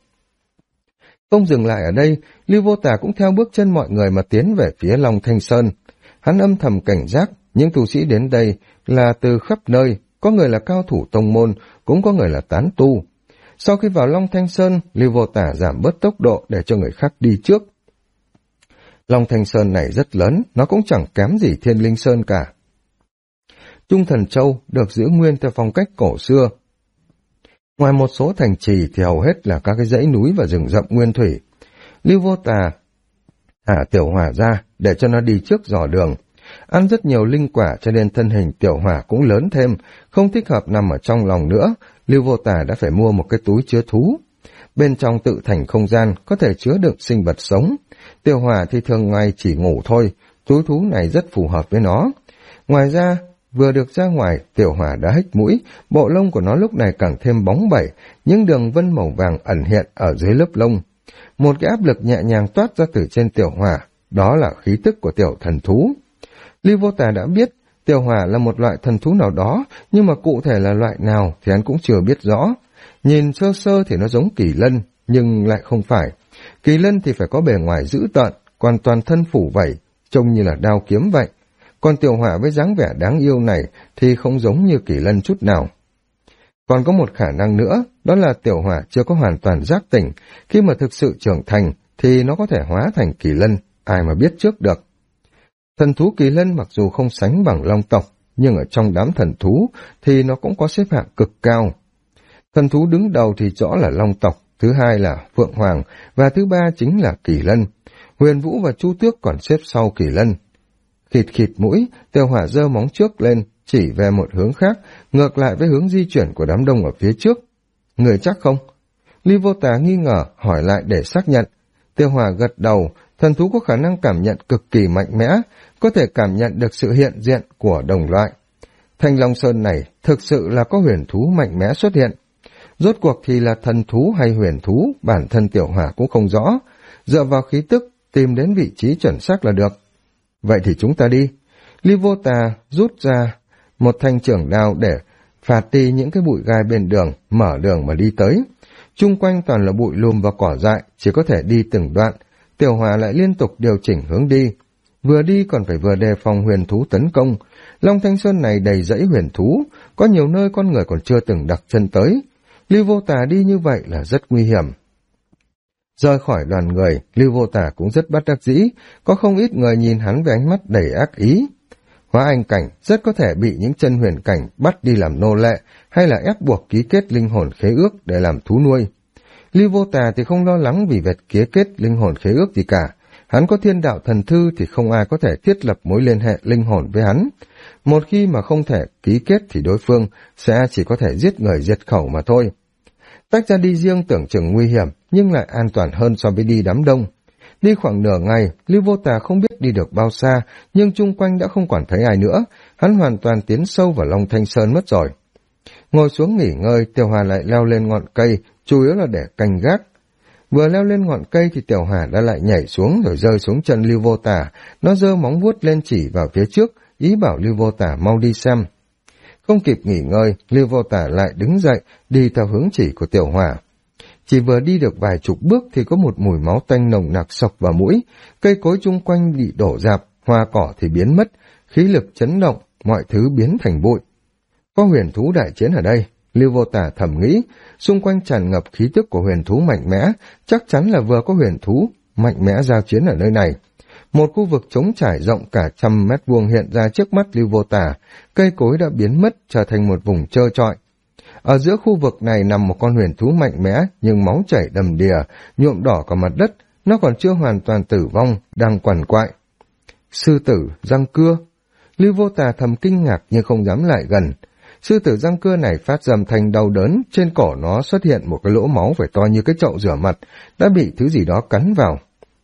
Không dừng lại ở đây, Lưu Vô Tà cũng theo bước chân mọi người mà tiến về phía Long Thanh Sơn. Hắn âm thầm cảnh giác, những tu sĩ đến đây là từ khắp nơi, có người là cao thủ tông môn, cũng có người là tán tu. Sau khi vào Long Thanh Sơn, Lưu Vô Tà giảm bớt tốc độ để cho người khác đi trước. Long Thanh Sơn này rất lớn, nó cũng chẳng kém gì Thiên Linh Sơn cả. Trung Thần Châu được giữ nguyên theo phong cách cổ xưa. Ngoài một số thành trì thì hầu hết là các cái dãy núi và rừng rậm nguyên thủy. Lưu Vô Tà thả Tiểu Hỏa ra để cho nó đi trước dò đường. Ăn rất nhiều linh quả cho nên thân hình Tiểu Hỏa cũng lớn thêm, không thích hợp nằm ở trong lòng nữa. Lưu Vô Tà đã phải mua một cái túi chứa thú. Bên trong tự thành không gian có thể chứa được sinh vật sống. Tiểu Hỏa thì thường ngày chỉ ngủ thôi, túi thú này rất phù hợp với nó. Ngoài ra, vừa được ra ngoài, Tiểu Hỏa đã hích mũi, bộ lông của nó lúc này càng thêm bóng bẩy, những đường vân màu vàng ẩn hiện ở dưới lớp lông. Một cái áp lực nhẹ nhàng toát ra từ trên Tiểu Hỏa, đó là khí tức của tiểu thần thú. Lưu Vô Tà đã biết Tiểu Hỏa là một loại thần thú nào đó, nhưng mà cụ thể là loại nào thì hắn cũng chưa biết rõ. Nhìn sơ sơ thì nó giống kỳ lân, nhưng lại không phải. Kỳ lân thì phải có bề ngoài dữ tợn, còn toàn thân phủ vảy, trông như là đao kiếm vậy. Còn Tiểu Hỏa với dáng vẻ đáng yêu này thì không giống như kỳ lân chút nào. Còn có một khả năng nữa, đó là Tiểu Hỏa chưa có hoàn toàn giác tỉnh, khi mà thực sự trưởng thành thì nó có thể hóa thành kỳ lân, ai mà biết trước được. Thần thú kỳ lân mặc dù không sánh bằng long tộc, nhưng ở trong đám thần thú thì nó cũng có xếp hạng cực cao. Thần thú đứng đầu thì rõ là long tộc, thứ hai là phượng hoàng, và thứ ba chính là kỳ lân. Huyền Vũ và Chu Tước còn xếp sau kỳ lân. Khịt khịt mũi, Tiểu Hỏa giơ móng trước lên, chỉ về một hướng khác, ngược lại với hướng di chuyển của đám đông ở phía trước. Người chắc không? Lưu Vô Tà nghi ngờ, hỏi lại để xác nhận. Tiểu Hỏa gật đầu, thần thú có khả năng cảm nhận cực kỳ mạnh mẽ, có thể cảm nhận được sự hiện diện của đồng loại. Thanh Long Sơn này thực sự là có huyền thú mạnh mẽ xuất hiện. Rốt cuộc thì là thần thú hay huyền thú, bản thân Tiểu Hỏa cũng không rõ. Dựa vào khí tức, tìm đến vị trí chuẩn xác là được. Vậy thì chúng ta đi. Lưu Vô Tà rút ra một thanh trưởng đao để phạt đi những cái bụi gai bên đường, mở đường mà đi tới. Chung quanh toàn là bụi lùm và cỏ dại, chỉ có thể đi từng đoạn. Tiểu Hỏa lại liên tục điều chỉnh hướng đi. vừa đi còn phải vừa đề phòng huyền thú tấn công. Long Thanh Sơn này đầy dãy huyền thú, có nhiều nơi con người còn chưa từng đặt chân tới. Lưu Vô Tà đi như vậy là rất nguy hiểm. Rời khỏi đoàn người, Lưu Vô Tà cũng rất bất đắc dĩ, có không ít người nhìn hắn với ánh mắt đầy ác ý. Hóa Anh cảnh rất có thể bị những chân huyền cảnh bắt đi làm nô lệ hay là ép buộc ký kết linh hồn khế ước để làm thú nuôi. Lưu Vô Tà thì không lo lắng vì việc ký kết linh hồn khế ước gì cả. Hắn có thiên đạo thần thư thì không ai có thể thiết lập mối liên hệ linh hồn với hắn. Một khi mà không thể ký kết thì đối phương sẽ chỉ có thể giết người diệt khẩu mà thôi. Tách ra đi riêng tưởng chừng nguy hiểm nhưng lại an toàn hơn so với đi đám đông. Đi khoảng nửa ngày, Lưu Vô Tà không biết đi được bao xa, nhưng chung quanh đã không còn thấy ai nữa, hắn hoàn toàn tiến sâu vào Long Thanh Sơn mất rồi. Ngồi xuống nghỉ ngơi, Tiểu Hà lại leo lên ngọn cây, chủ yếu là để canh gác. Vừa leo lên ngọn cây thì Tiểu Hà đã lại nhảy xuống rồi rơi xuống chân Lưu Vô Tà, nó giơ móng vuốt lên chỉ vào phía trước, ý bảo Lưu Vô Tà mau đi xem. Không kịp nghỉ ngơi, Lưu Vô Tà lại đứng dậy, đi theo hướng chỉ của Tiểu Hà. Chỉ vừa đi được vài chục bước thì có một mùi máu tanh nồng nặc xộc vào mũi, cây cối chung quanh bị đổ rạp, hoa cỏ thì biến mất, khí lực chấn động, mọi thứ biến thành bụi. Có huyền thú đại chiến ở đây, Lưu Vô Tà thầm nghĩ, xung quanh tràn ngập khí tức của huyền thú mạnh mẽ, chắc chắn là vừa có huyền thú mạnh mẽ giao chiến ở nơi này. Một khu vực trống trải rộng cả 100 mét vuông hiện ra trước mắt Lưu Vô Tà, cây cối đã biến mất trở thành một vùng trơ trọi. Ở giữa khu vực này nằm một con huyền thú mạnh mẽ nhưng máu chảy đầm đìa, nhuộm đỏ cả mặt đất, nó còn chưa hoàn toàn tử vong, đang quằn quại. Sư tử răng cưa. Lưu Vô Tà thầm kinh ngạc nhưng không dám lại gần. Sư tử răng cưa này phát ra âm thanh đau đớn, trên cổ nó xuất hiện một cái lỗ máu phải to như cái chậu rửa mặt, đã bị thứ gì đó cắn vào.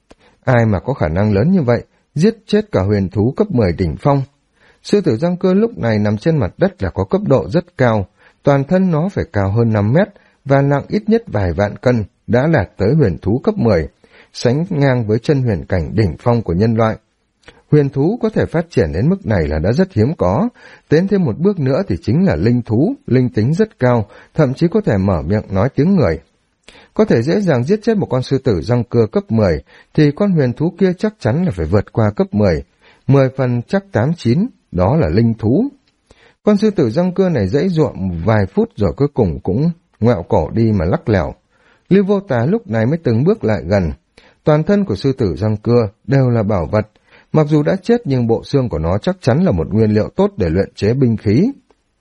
Ai mà có khả năng lớn như vậy, giết chết cả huyền thú cấp 10 đỉnh phong. Sư tử răng cưa lúc này nằm trên mặt đất là có cấp độ rất cao, toàn thân nó phải cao hơn 5 mét và nặng ít nhất vài vạn cân, đã đạt tới huyền thú cấp 10, sánh ngang với chân huyền cảnh đỉnh phong của nhân loại. Huyền thú có thể phát triển đến mức này là đã rất hiếm có, tiến thêm một bước nữa thì chính là linh thú, linh tính rất cao, thậm chí có thể mở miệng nói tiếng người. Có thể dễ dàng giết chết một con sư tử răng cưa cấp 10, thì con huyền thú kia chắc chắn là phải vượt qua cấp 10, 10 phần chắc 8-9, đó là linh thú. Con sư tử răng cưa này dãy ruộng vài phút rồi cuối cùng cũng ngoẹo cổ đi mà lắc lẻo. Lưu Vô Tà lúc này mới từng bước lại gần. Toàn thân của sư tử răng cưa đều là bảo vật, mặc dù đã chết nhưng bộ xương của nó chắc chắn là một nguyên liệu tốt để luyện chế binh khí.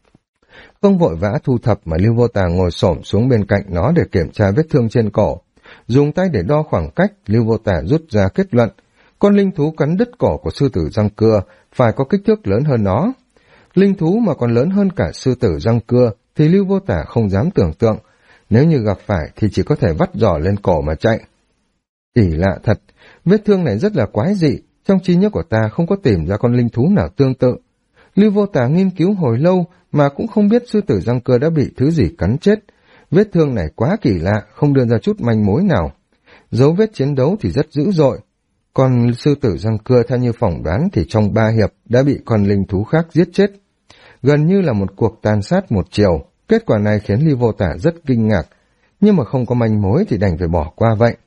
Không vội vã thu thập mà Lưu Vô Tà ngồi xổm xuống bên cạnh nó để kiểm tra vết thương trên cổ. Dùng tay để đo khoảng cách, Lưu Vô Tà rút ra kết luận, con linh thú cắn đứt cổ của sư tử răng cưa phải có kích thước lớn hơn nó. Linh thú mà còn lớn hơn cả sư tử răng cưa thì Lưu Vô Tà không dám tưởng tượng, nếu như gặp phải thì chỉ có thể vắt giỏ lên cổ mà chạy. Kỳ lạ thật, vết thương này rất là quái dị, trong trí nhớ của ta không có tìm ra con linh thú nào tương tự. Lưu Vô Tà nghiên cứu hồi lâu mà cũng không biết sư tử răng cưa đã bị thứ gì cắn chết. Vết thương này quá kỳ lạ, không đưa ra chút manh mối nào. Dấu vết chiến đấu thì rất dữ dội. Còn sư tử răng cưa theo như phỏng đoán thì trong 3 hiệp đã bị con linh thú khác giết chết. Gần như là một cuộc tàn sát một chiều. Kết quả này khiến Lưu Vô Tà rất kinh ngạc, nhưng mà không có manh mối thì đành phải bỏ qua vậy.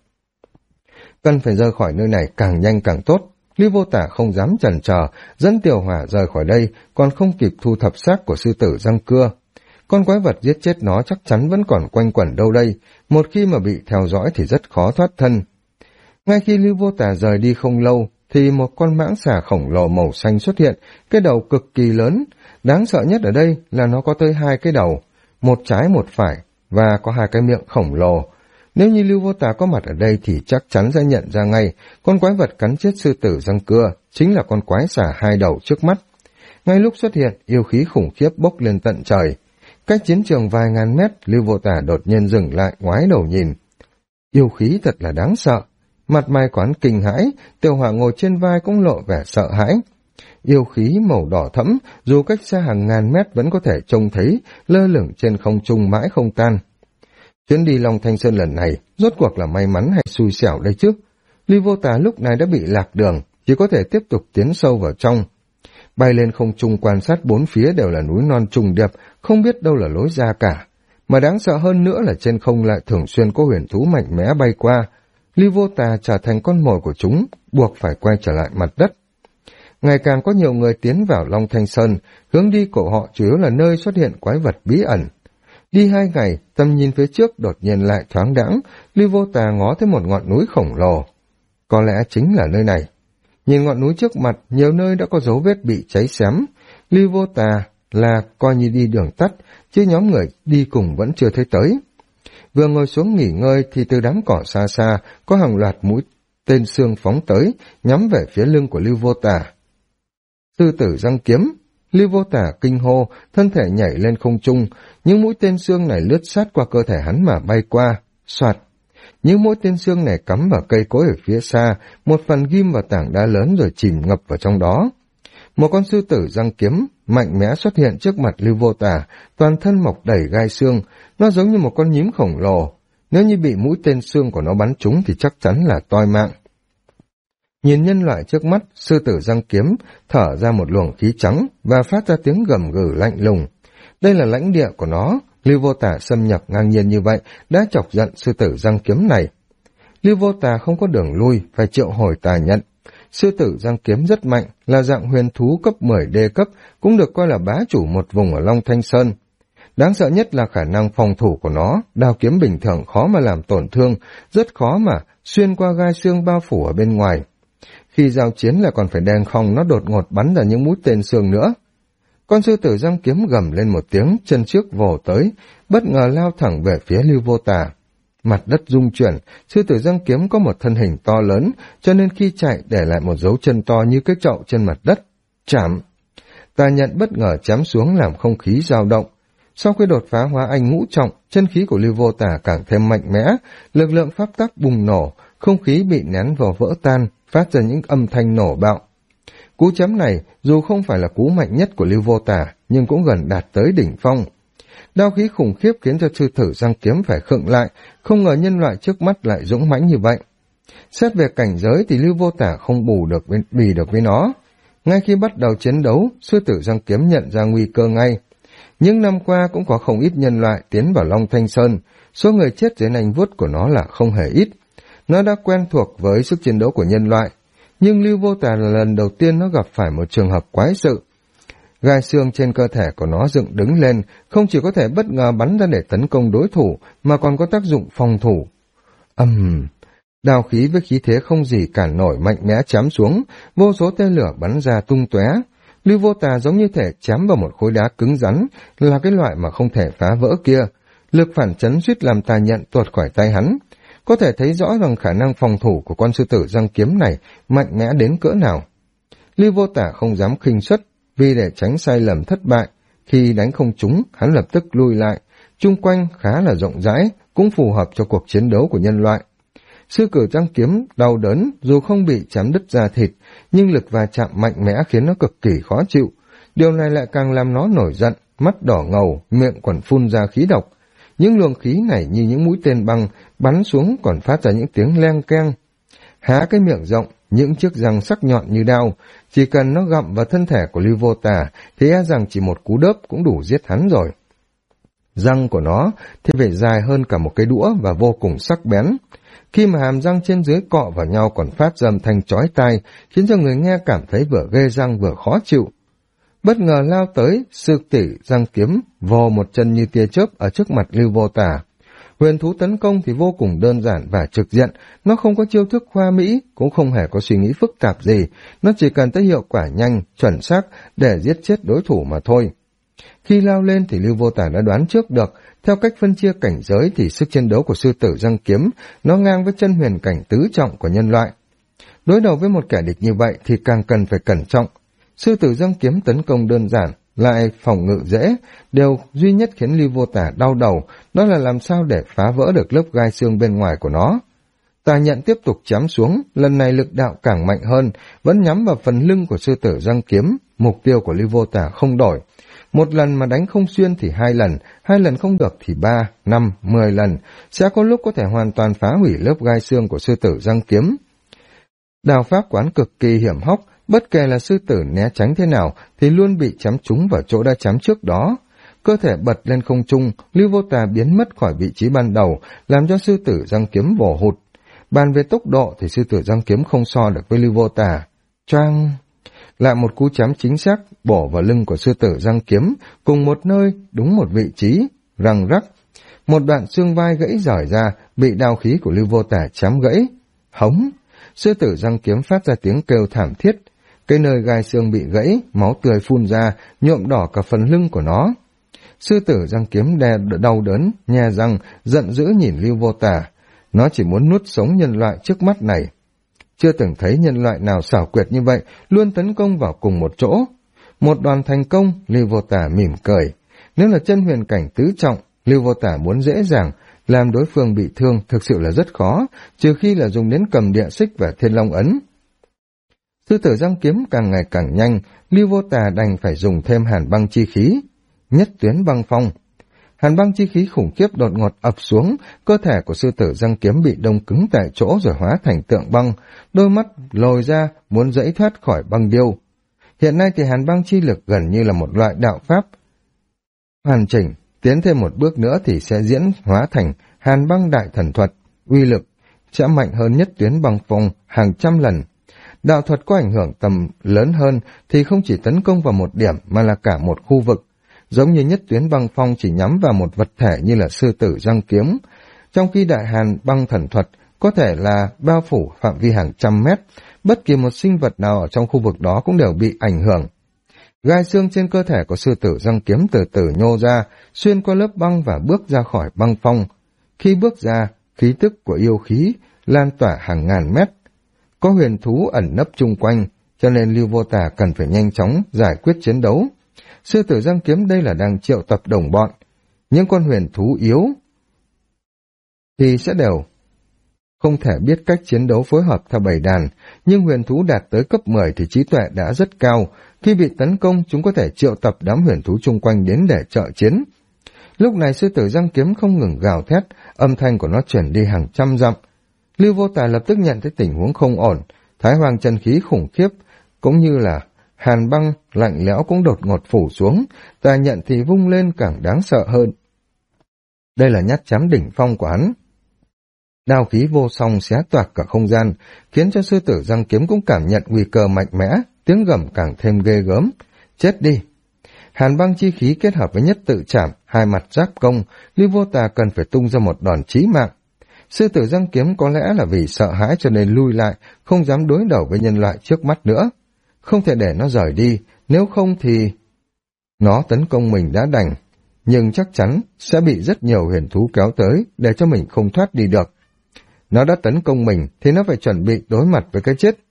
Cần phải rời khỏi nơi này càng nhanh càng tốt. Lưu Vô Tà không dám chần chờ, dẫn Tiểu Hỏa rời khỏi đây, còn không kịp thu thập xác của sư tử răng cưa. Con quái vật giết chết nó chắc chắn vẫn còn quanh quẩn đâu đây, một khi mà bị theo dõi thì rất khó thoát thân. Ngay khi Lưu Vô Tà rời đi không lâu, thì một con mãng xà khổng lồ màu xanh xuất hiện, cái đầu cực kỳ lớn. Đáng sợ nhất ở đây là nó có tới 2 cái đầu, một trái một phải, và có 2 cái miệng khổng lồ. Nếu như Lưu Vô Tà có mặt ở đây thì chắc chắn sẽ nhận ra ngay, con quái vật cắn chết sư tử răng cưa chính là con quái xà 2 đầu trước mắt. Ngay lúc xuất hiện, yêu khí khủng khiếp bốc lên tận trời. Cách chiến trường vài ngàn mét, Lưu Vô Tà đột nhiên dừng lại ngoái đầu nhìn. Yêu khí thật là đáng sợ. Mặt mày quán kinh hãi, Tiểu Hỏa ngồi trên vai cũng lộ vẻ sợ hãi. Yêu khí màu đỏ thẫm, dù cách xa hàng ngàn mét vẫn có thể trông thấy, lơ lửng trên không trung mãi không tan. Chuyến đi Long Thanh Sơn lần này, rốt cuộc là may mắn hay xui xẻo đây chứ? Lưu Vô Tà lúc này đã bị lạc đường, chỉ có thể tiếp tục tiến sâu vào trong. Bay lên không trung quan sát bốn phía đều là núi non trùng điệp, không biết đâu là lối ra cả. Mà đáng sợ hơn nữa là trên không lại thường xuyên có huyền thú mạnh mẽ bay qua. Lưu Vô Tà trở thành con mồi của chúng, buộc phải quay trở lại mặt đất. ngày càng có nhiều người tiến vào Long Thanh Sơn, hướng đi của họ chủ yếu là nơi xuất hiện quái vật bí ẩn. Đi 2 ngày, tầm nhìn phía trước đột nhiên lại thoáng đãng, Lưu Vô Tà ngó thấy một ngọn núi khổng lồ. Có lẽ chính là nơi này. Nhìn ngọn núi trước mặt, nhiều nơi đã có dấu vết bị cháy xém. Lưu Vô Tà là coi như đi đường tắt, chứ nhóm người đi cùng vẫn chưa thấy tới. Vừa ngồi xuống nghỉ ngơi thì từ đám cỏ xa xa có hàng loạt mũi tên xương phóng tới, nhắm về phía lưng của Lưu Vô Tà. Sư tử giăng kiếm, Lưu Vô Tà kinh hô, thân thể nhảy lên không trung, những mũi tên xương này lướt sát qua cơ thể hắn mà bay qua, soạt. Những mũi tên xương này cắm vào cây cối ở phía xa, một phần ghim vào tảng đá lớn rồi chìm ngập vào trong đó. Một con sư tử giăng kiếm mạnh mẽ xuất hiện trước mặt Lưu Vô Tà, toàn thân mọc đầy gai xương, nó giống như một con nhím khổng lồ. Nếu như bị mũi tên xương của nó bắn trúng thì chắc chắn là toi mạng. Nhìn nhân loại trước mắt, sư tử giăng kiếm thở ra một luồng khí trắng và phát ra tiếng gầm gừ lạnh lùng. Đây là lãnh địa của nó, Lưu Vô Tà xâm nhập ngang nhiên như vậy đã chọc giận sư tử giăng kiếm này. Lưu Vô Tà không có đường lui, phải triệu hồi tà nhận. Sư tử giăng kiếm rất mạnh, là dạng huyền thú cấp 10D cấp, cũng được coi là bá chủ một vùng ở Long Thanh Sơn. Đáng sợ nhất là khả năng phòng thủ của nó, đao kiếm bình thường khó mà làm tổn thương, rất khó mà xuyên qua gai xương bao phủ ở bên ngoài. Khi giao chiến là còn phải đèn không nó đột ngột bắn ra những mũi tên xương nữa. Con sư tử giăng kiếm gầm lên một tiếng, chân trước vồ tới, bất ngờ lao thẳng về phía Lưu Vô Tà. Mặt đất rung chuyển, sư tử giăng kiếm có một thân hình to lớn, cho nên khi chạy để lại một dấu chân to như cái chậu trên mặt đất. Chạm! Tà nhận bất ngờ chém xuống làm không khí dao động. Sau khi đột phá hóa anh ngũ trọng, chân khí của Lưu Vô Tà càng thêm mạnh mẽ, lực lượng pháp tắc bùng nổ, không khí bị nén vào vỡ tan, phát ra những âm thanh nổ bạo. Cú chém này, dù không phải là cú mạnh nhất của Lưu Vô Tà, nhưng cũng gần đạt tới đỉnh phong. Đao khí khủng khiếp khiến cho sư tử giăng kiếm phải khựng lại, không ngờ nhân loại trước mắt lại dũng mãnh như vậy. Xét về cảnh giới thì Lưu Vô Tà không bì được với nó. Ngay khi bắt đầu chiến đấu, sư tử giăng kiếm nhận ra nguy cơ ngay. Những năm qua cũng có không ít nhân loại tiến vào Long Thanh Sơn, số người chết dưới nanh vuốt của nó là không hề ít. Nó đã quen thuộc với sức chiến đấu của nhân loại, nhưng Lưu Vô Tà là lần đầu tiên nó gặp phải một trường hợp quái sự. Gai xương trên cơ thể của nó dựng đứng lên, không chỉ có thể bất ngờ bắn ra để tấn công đối thủ, mà còn có tác dụng phòng thủ. Đao khí với khí thế không gì cản nổi mạnh mẽ chém xuống, vô số tên lửa bắn ra tung tóe. Lưu Vô Tà giống như thể chém vào một khối đá cứng rắn, là cái loại mà không thể phá vỡ kia. Lực phản chấn suýt làm tà nhận tuột khỏi tay hắn. Có thể thấy rõ rằng khả năng phòng thủ của con sư tử giăng kiếm này mạnh mẽ đến cỡ nào. Lưu Vô Tà không dám khinh suất, vì để tránh sai lầm thất bại, khi đánh không trúng, hắn lập tức lui lại, chung quanh khá là rộng rãi, cũng phù hợp cho cuộc chiến đấu của nhân loại. Sư tử giăng kiếm đau đớn, dù không bị chém đứt da thịt, nhưng lực va chạm mạnh mẽ khiến nó cực kỳ khó chịu. Điều này lại càng làm nó nổi giận, mắt đỏ ngầu, miệng còn phun ra khí độc. Những luồng khí này như những mũi tên băng bắn xuống còn phát ra những tiếng leng keng. Há cái miệng rộng, những chiếc răng sắc nhọn như đao, chỉ cần nó gặm vào thân thể của Lưu Vô Tà thì e rằng chỉ một cú đớp cũng đủ giết hắn rồi. Răng của nó thì phải dài hơn cả một cái đũa và vô cùng sắc bén. Khi mà hàm răng trên dưới cọ vào nhau còn phát ra âm thanh chói tai, khiến cho người nghe cảm thấy vừa ghê răng vừa khó chịu. Bất ngờ lao tới, sư tử giăng kiếm vò một chân như tia chớp ở trước mặt Lưu Vô Tà. Huyền thú tấn công thì vô cùng đơn giản và trực diện, nó không có chiêu thức hoa mỹ, cũng không hề có suy nghĩ phức tạp gì, nó chỉ cần tới hiệu quả nhanh, chuẩn xác để giết chết đối thủ mà thôi. Khi lao lên thì Lưu Vô Tà đã đoán trước được, theo cách phân chia cảnh giới thì sức chiến đấu của sư tử giăng kiếm nó ngang với chân huyền cảnh tứ trọng của nhân loại. Đối đầu với một kẻ địch như vậy thì càng cần phải cẩn trọng. Sư tử giăng kiếm tấn công đơn giản, lại phòng ngự dễ, điều duy nhất khiến Lưu Vô Tà đau đầu đó là làm sao để phá vỡ được lớp gai xương bên ngoài của nó. Tà nhận tiếp tục chém xuống, lần này lực đạo càng mạnh hơn, vẫn nhắm vào phần lưng của sư tử giăng kiếm, mục tiêu của Lưu Vô Tà không đổi. Một lần mà đánh không xuyên thì 2 lần không được thì 3, 5, 10 lần, sẽ có lúc có thể hoàn toàn phá hủy lớp gai xương của sư tử giăng kiếm. Đao pháp quán cực kỳ hiểm hóc, bất kể là sư tử né tránh thế nào thì luôn bị chém trúng vào chỗ đã chém trước đó. Cơ thể bật lên không trung, Lưu Vô Tà biến mất khỏi vị trí ban đầu, làm cho sư tử giăng kiếm vồ hụt. Bàn về tốc độ thì sư tử giăng kiếm không so được với Lưu Vô Tà. Choang! lại một cú chém chính xác bổ vào lưng của sư tử răng kiếm, cùng một nơi, đúng một vị trí, răng rắc. Một đoạn xương vai gãy rời ra, bị đao khí của Lưu Vô Tả chém gãy. Hống! Sư tử răng kiếm phát ra tiếng kêu thảm thiết. Cái nơi gai xương bị gãy, máu tươi phun ra, nhuộm đỏ cả phần lưng của nó. Sư tử răng kiếm đau đớn, nhe răng, giận dữ nhìn Lưu Vô Tả. Nó chỉ muốn nuốt sống nhân loại trước mắt này. Chưa từng thấy nhân loại nào xảo quyệt như vậy, luôn tấn công vào cùng một chỗ. Một đòn thành công, Lưu Vô Tả mỉm cười. Nếu là chân huyền cảnh tứ trọng, Lưu Vô Tả muốn dễ dàng làm đối phương bị thương thực sự là rất khó, trừ khi là dùng đến cầm địa xích và thiên long ấn. Sư tử răng kiếm càng ngày càng nhanh, Lưu Vô Tả đành phải dùng thêm hàn băng chi khí. Nhất tuyến băng phong. Hàn băng chi khí khủng khiếp đột ngột ập xuống, cơ thể của sư tử răng kiếm bị đông cứng tại chỗ rồi hóa thành tượng băng, đôi mắt lồi ra muốn giãy thoát khỏi băng điêu. Hiện nay thì hàn băng chi lực gần như là một loại đạo pháp hoàn chỉnh, tiến thêm một bước nữa thì sẽ diễn hóa thành hàn băng đại thần thuật, uy lực sẽ mạnh hơn nhất tuyến băng phong hàng trăm lần. Đạo thuật có ảnh hưởng tầm lớn hơn thì không chỉ tấn công vào một điểm mà là cả một khu vực. Giống như nhất tuyến băng phong chỉ nhắm vào một vật thể như là sư tử răng kiếm, trong khi đại hàn băng thần thuật có thể là bao phủ phạm vi hàng trăm mét, bất kỳ một sinh vật nào ở trong khu vực đó cũng đều bị ảnh hưởng. Gai xương trên cơ thể của sư tử răng kiếm từ từ nhô ra, xuyên qua lớp băng và bước ra khỏi băng phong. Khi bước ra, khí tức của yêu khí lan tỏa hàng ngàn mét. Có huyền thú ẩn nấp chung quanh, cho nên Lưu Vô Tả cần phải nhanh chóng giải quyết chiến đấu. Sư tử răng kiếm đây là đang triệu tập đồng bọn. Những con huyền thú yếu thì sẽ đều không thể biết cách chiến đấu phối hợp theo bầy đàn, nhưng huyền thú đạt tới cấp 10 thì trí tuệ đã rất cao. Khi bị tấn công, chúng có thể triệu tập đám huyền thú chung quanh đến để trợ chiến. Lúc này sư tử răng kiếm không ngừng gào thét, âm thanh của nó chuyển đi hàng trăm dặm. Lưu Vô Tả lập tức nhận thấy tình huống không ổn, thái hoàng chân khí khủng khiếp, cũng như là hàn băng lạnh lẽo cũng đột ngột phủ xuống, tà nhận thì vung lên càng đáng sợ hơn. Đây là nhát chém đỉnh phong của hắn. Đao khí vô song xé toạc cả không gian, khiến cho sư tử răng kiếm cũng cảm nhận nguy cơ mạnh mẽ, tiếng gầm càng thêm ghê gớm. Chết đi! Hàn băng chi khí kết hợp với nhất tự trảm, hai mặt giáp công, Lưu Vô Tả cần phải tung ra một đòn chí mạng. Sư tử răng kiếm có lẽ là vì sợ hãi cho nên lui lại, không dám đối đầu với nhân loại trước mắt nữa. Không thể để nó rời đi, nếu không thì nó tấn công mình đã đành, nhưng chắc chắn sẽ bị rất nhiều huyền thú kéo tới để cho mình không thoát đi được. Nó đã tấn công mình thì nó phải chuẩn bị đối mặt với cái chết.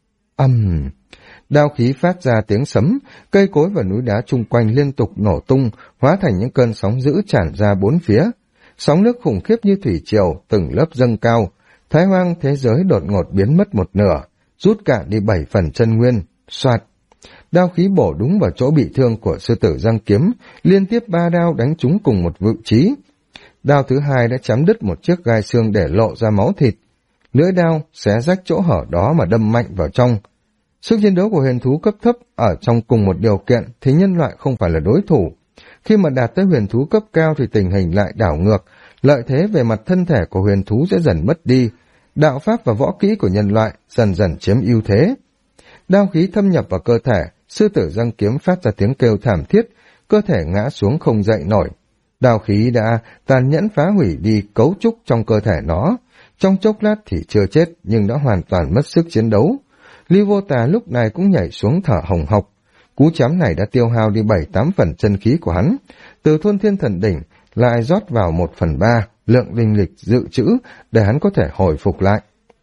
Đao khí phát ra tiếng sấm, cây cối và núi đá chung quanh liên tục nổ tung, hóa thành những cơn sóng dữ tràn ra bốn phía. Sóng nước khủng khiếp như thủy triều, từng lớp dâng cao. Thái hoang thế giới đột ngột biến mất một nửa, rút cạn đi 7 phần chân nguyên. Soạt! Đao khí bổ đúng vào chỗ bị thương của sư tử răng kiếm, liên tiếp 3 đao đánh trúng cùng một vị trí. Đao thứ hai đã chém đứt một chiếc gai xương để lộ ra máu thịt. Lưỡi đao xé rách chỗ hở đó mà đâm mạnh vào trong. Sức chiến đấu của huyền thú cấp thấp ở trong cùng một điều kiện thì nhân loại không phải là đối thủ. Khi mà đạt tới huyền thú cấp cao thì tình hình lại đảo ngược, lợi thế về mặt thân thể của huyền thú sẽ dần mất đi. Đạo pháp và võ kỹ của nhân loại dần dần chiếm ưu thế. Đao khí thâm nhập vào cơ thể, sư tử răng kiếm phát ra tiếng kêu thảm thiết, cơ thể ngã xuống không dậy nổi. Đao khí đã tàn nhẫn phá hủy đi cấu trúc trong cơ thể nó. Trong chốc lát thì chưa chết nhưng đã hoàn toàn mất sức chiến đấu. Lưu Vô Tả lúc này cũng nhảy xuống thở hồng hộc. Cú chém này đã tiêu hao đi 7-8 phần chân khí của hắn. Từ thôn thiên thần đỉnh lại rót vào 1/3 lượng linh lịch dự trữ để hắn có thể hồi phục lại.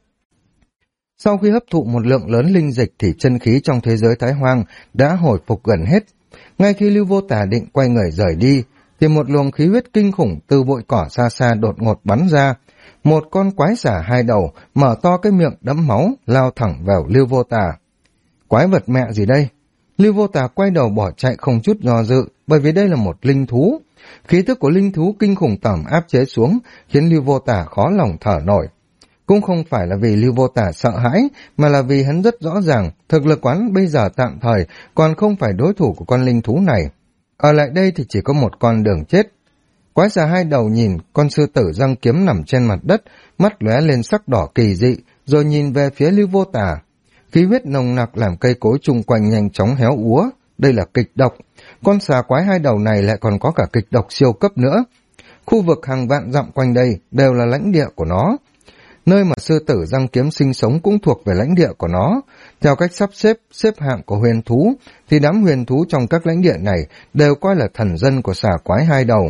Sau khi hấp thụ một lượng lớn linh dịch thì chân khí trong thế giới Thái Hoang đã hồi phục gần hết. Ngay khi Lưu Vô Tả định quay người rời đi, thì một luồng khí huyết kinh khủng từ bụi cỏ xa xa đột ngột bắn ra. Một con quái xả hai đầu mở to cái miệng đẫm máu lao thẳng vào Lưu Vô Tả. Quái vật mẹ gì đây? Lưu Vô Tả quay đầu bỏ chạy không chút do dự, bởi vì đây là một linh thú. Khí tức của linh thú kinh khủng tẩm áp chế xuống, khiến Lưu Vô Tả khó lòng thở nổi. Cũng không phải là vì Lưu Vô Tả sợ hãi, mà là vì hắn rất rõ ràng thực lực quán bây giờ tạm thời còn không phải đối thủ của con linh thú này. Ở lại đây thì chỉ có một con đường chết. Quái xà hai đầu nhìn con sư tử răng kiếm nằm trên mặt đất, mắt lóe lên sắc đỏ kỳ dị, rồi nhìn về phía Lưu Vô Tả. khí huyết nồng nặc làm cây cối chung quanh nhanh chóng héo úa. Đây là kịch độc. Con xà quái hai đầu này lại còn có cả kịch độc siêu cấp nữa. Khu vực hàng vạn dặm quanh đây đều là lãnh địa của nó. Nơi mà sư tử răng kiếm sinh sống cũng thuộc về lãnh địa của nó. Theo cách xếp hạng của huyền thú, thì đám huyền thú trong các lãnh địa này đều coi là thần dân của xà quái hai đầu.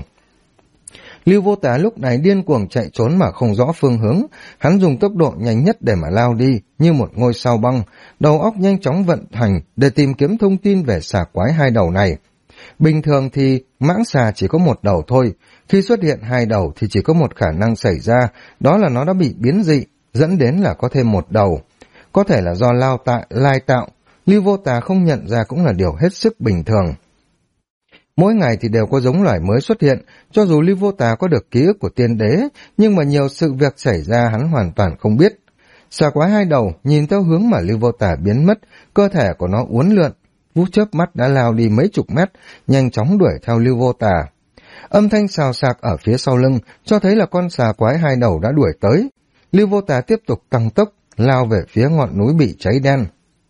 Lưu Vô Tà lúc này điên cuồng chạy trốn mà không rõ phương hướng, hắn dùng tốc độ nhanh nhất để mà lao đi, như một ngôi sao băng, đầu óc nhanh chóng vận hành để tìm kiếm thông tin về xà quái hai đầu này. Bình thường thì mãng xà chỉ có một đầu thôi, khi xuất hiện hai đầu thì chỉ có một khả năng xảy ra, đó là nó đã bị biến dị, dẫn đến là có thêm một đầu. Có thể là do lai tạo, Lưu Vô Tà không nhận ra cũng là điều hết sức bình thường. Mỗi ngày thì đều có giống loài mới xuất hiện, cho dù Lưu Vô Tà có được ký ức của tiên đế, nhưng mà nhiều sự việc xảy ra hắn hoàn toàn không biết. Xà quái hai đầu nhìn theo hướng mà Lưu Vô Tà biến mất, cơ thể của nó uốn lượn, vút chớp mắt đã lao đi mấy chục mét, nhanh chóng đuổi theo Lưu Vô Tà. Âm thanh xào xạc ở phía sau lưng cho thấy là con xà quái hai đầu đã đuổi tới. Lưu Vô Tà tiếp tục tăng tốc, lao về phía ngọn núi bị cháy đen.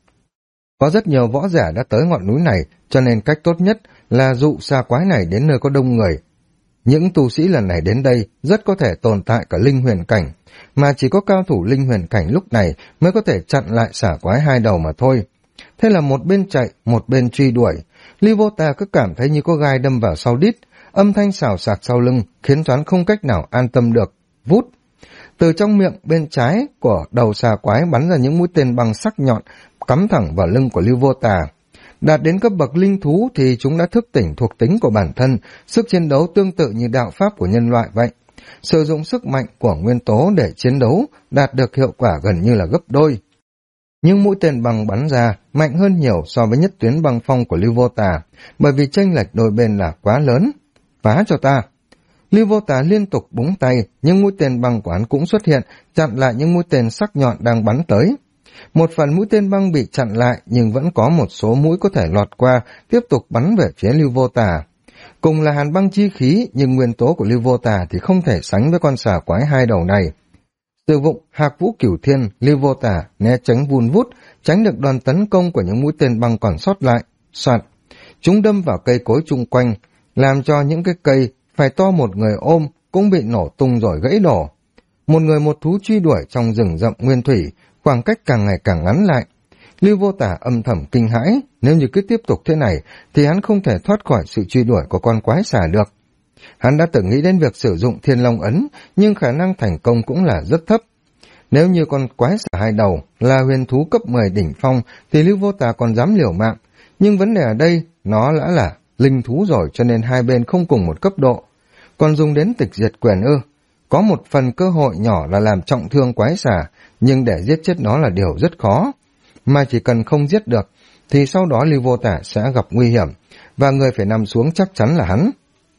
Có rất nhiều võ giả đã tới ngọn núi này, cho nên cách tốt nhất là dụ xà quái này đến nơi có đông người. Những tu sĩ lần này đến đây rất có thể tồn tại cả linh huyền cảnh, mà chỉ có cao thủ linh huyền cảnh lúc này mới có thể chặn lại xà quái hai đầu mà thôi. Thế là một bên chạy, một bên truy đuổi. Lưu Vô Tà cứ cảm thấy như có gai đâm vào sau đít, âm thanh xào xạc sau lưng khiến choán không cách nào an tâm được. Vút! Từ trong miệng bên trái của đầu xà quái bắn ra những mũi tên băng sắc nhọn, cắm thẳng vào lưng của Lưu Vô Tà. Đạt đến cấp bậc linh thú thì chúng đã thức tỉnh thuộc tính của bản thân, sức chiến đấu tương tự như đạo pháp của nhân loại vậy. Sử dụng sức mạnh của nguyên tố để chiến đấu đạt được hiệu quả gần như là gấp đôi. Nhưng mũi tên băng bắn ra mạnh hơn nhiều so với nhất tuyến băng phong của Lưu Vô Tà, bởi vì chênh lệch đôi bên là quá lớn. Phá cho ta! Lưu Vô Tà liên tục búng tay, nhưng mũi tên băng của hắn cũng xuất hiện, chặn lại những mũi tên sắc nhọn đang bắn tới. Một phần mũi tên băng bị chặn lại, nhưng vẫn có một số mũi có thể lọt qua, tiếp tục bắn về phía Lưu Vô Tà. Cùng là hàn băng chi khí, nhưng nguyên tố của Lưu Vô Tà thì không thể sánh với con xà quái hai đầu này. Sử dụng Hạc Vũ Cửu Thiên, Lưu Vô Tà né tránh vun vút, tránh được đòn tấn công của những mũi tên băng còn sót lại. Soạt, chúng đâm vào cây cối chung quanh, làm cho những cái cây phải to một người ôm cũng bị nổ tung rồi gãy đổ. Một người một thú truy đuổi trong rừng rậm nguyên thủy, khoảng cách càng ngày càng ngắn lại. Lưu Vô Tà âm thầm kinh hãi, nếu như cứ tiếp tục thế này thì hắn không thể thoát khỏi sự truy đuổi của con quái xà được. Hắn đã từng nghĩ đến việc sử dụng Thiên Long Ấn, nhưng khả năng thành công cũng là rất thấp. Nếu như con quái xà hai đầu là huyền thú cấp 10 đỉnh phong thì Lưu Vô Tà còn dám liều mạng, nhưng vấn đề ở đây nó đã là linh thú rồi, cho nên hai bên không cùng một cấp độ. Còn dùng đến tịch diệt quyền ư? Có một phần cơ hội nhỏ là làm trọng thương quái xà, nhưng để giết chết nó là điều rất khó. Mà chỉ cần không giết được, thì sau đó Lưu Vô Tà sẽ gặp nguy hiểm, và người phải nằm xuống chắc chắn là hắn.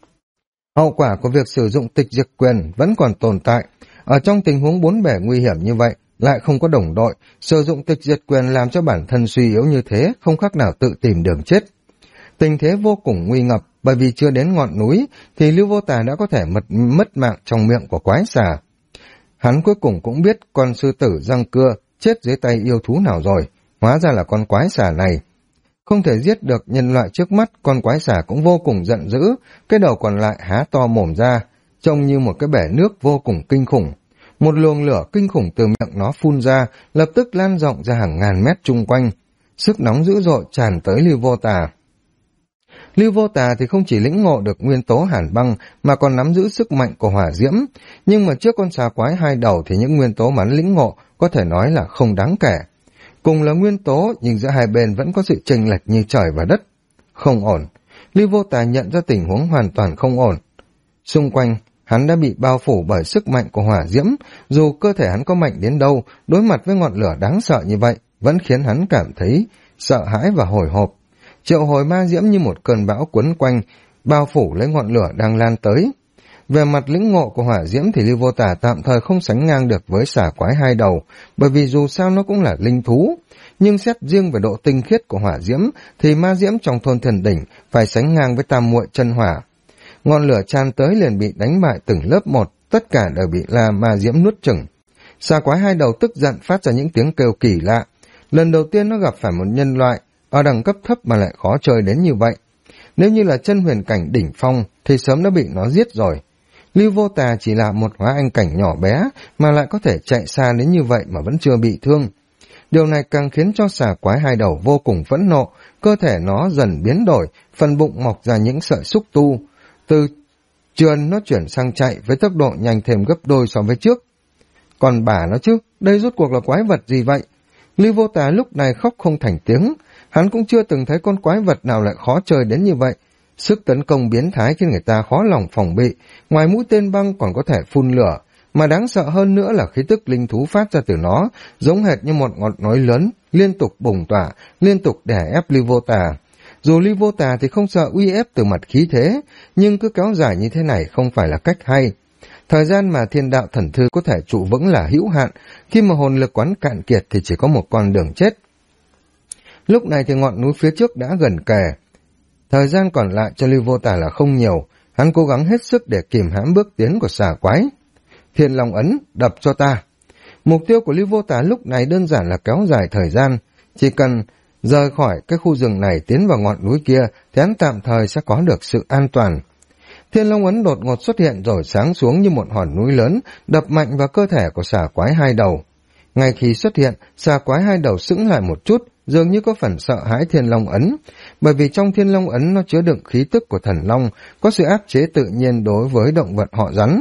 Hậu quả của việc sử dụng tịch diệt quyền vẫn còn tồn tại. Ở trong tình huống bốn bể nguy hiểm như vậy, lại không có đồng đội, sử dụng tịch diệt quyền làm cho bản thân suy yếu như thế, không khác nào tự tìm đường chết. Tình thế vô cùng nguy ngập, bởi vì chưa đến ngọn núi thì Lưu Vô Tà đã có thể mất mạng trong miệng của quái xà. Hắn cuối cùng cũng biết con sư tử răng cưa chết dưới tay yêu thú nào rồi, hóa ra là con quái xà này. Không thể giết được nhân loại trước mắt, con quái xà cũng vô cùng giận dữ, cái đầu còn lại há to mồm ra, trông như một cái bể nước vô cùng kinh khủng. Một luồng lửa kinh khủng từ miệng nó phun ra, lập tức lan rộng ra hàng ngàn mét chung quanh. Sức nóng dữ dội tràn tới Lưu Vô Tà. Lưu Vô Tà thì không chỉ lĩnh ngộ được nguyên tố hàn băng mà còn nắm giữ sức mạnh của hỏa diễm, nhưng mà trước con xà quái hai đầu thì những nguyên tố mà hắn lĩnh ngộ có thể nói là không đáng kể. Cùng là nguyên tố nhưng giữa hai bên vẫn có sự chênh lệch như trời và đất. Không ổn. Lưu Vô Tà nhận ra tình huống hoàn toàn không ổn. Xung quanh hắn đã bị bao phủ bởi sức mạnh của hỏa diễm, dù cơ thể hắn có mạnh đến đâu, đối mặt với ngọn lửa đáng sợ như vậy vẫn khiến hắn cảm thấy sợ hãi và hồi hộp. Triệu hồi ma diễm như một cơn bão quấn quanh, bao phủ lấy ngọn lửa đang lan tới. Về mặt lĩnh ngộ của hỏa diễm thì Lưu Vô Tà tạm thời không sánh ngang được với xà quái hai đầu, bởi vì dù sao nó cũng là linh thú. Nhưng xét riêng về độ tinh khiết của hỏa diễm thì ma diễm trong thôn thần đỉnh phải sánh ngang với tam muội chân hỏa. Ngọn lửa tràn tới liền bị đánh bại từng lớp một, tất cả đều bị ma diễm nuốt chửng. Xà quái hai đầu tức giận phát ra những tiếng kêu kỳ lạ. Lần đầu tiên nó gặp phải một nhân loại, ở đẳng cấp thấp mà lại khó chơi đến như vậy. Nếu như là chân huyền cảnh đỉnh phong thì sớm đã bị nó giết rồi. Lưu Vô Tà chỉ là một hóa anh cảnh nhỏ bé mà lại có thể chạy xa đến như vậy mà vẫn chưa bị thương. Điều này càng khiến cho xà quái hai đầu vô cùng phẫn nộ, cơ thể nó dần biến đổi, phần bụng mọc ra những sợi xúc tu. Từ trườn nó chuyển sang chạy với tốc độ nhanh thêm gấp đôi so với trước. Còn bà nó chứ, đây rốt cuộc là quái vật gì vậy? Lưu Vô Tà lúc này khóc không thành tiếng, hắn cũng chưa từng thấy con quái vật nào lại khó chơi đến như vậy. Sức tấn công biến thái khiến người ta khó lòng phòng bị, ngoài mũi tên băng còn có thể phun lửa, mà đáng sợ hơn nữa là khí tức linh thú phát ra từ nó, giống hệt như một ngọn núi lớn, liên tục bùng tỏa, liên tục đè ép Lưu Vô Tà. Dù Lưu Vô Tà thì không sợ uy ép từ mặt khí thế, nhưng cứ kéo dài như thế này không phải là cách hay. Thời gian mà thiên đạo thần thư có thể trụ vững là hữu hạn, khi mà hồn lực quán cạn kiệt thì chỉ có một con đường chết. Lúc này thì ngọn núi phía trước đã gần kề. Thời gian còn lại cho Lưu Vô Tà là không nhiều, hắn cố gắng hết sức để kìm hãm bước tiến của xà quái. Thiên Long ấn, đập cho ta. Mục tiêu của Lưu Vô Tà lúc này đơn giản là kéo dài thời gian, chỉ cần rời khỏi cái khu rừng này tiến vào ngọn núi kia thì hắn tạm thời sẽ có được sự an toàn. Thiên Long ấn đột ngột xuất hiện rồi sáng xuống như một hòn núi lớn, đập mạnh vào cơ thể của xà quái hai đầu. Ngay khi xuất hiện, xà quái hai đầu sững lại một chút, dường như có phần sợ hãi Thiên Long ấn, bởi vì trong Thiên Long ấn nó chứa đựng khí tức của thần long, có sự áp chế tự nhiên đối với động vật họ rắn.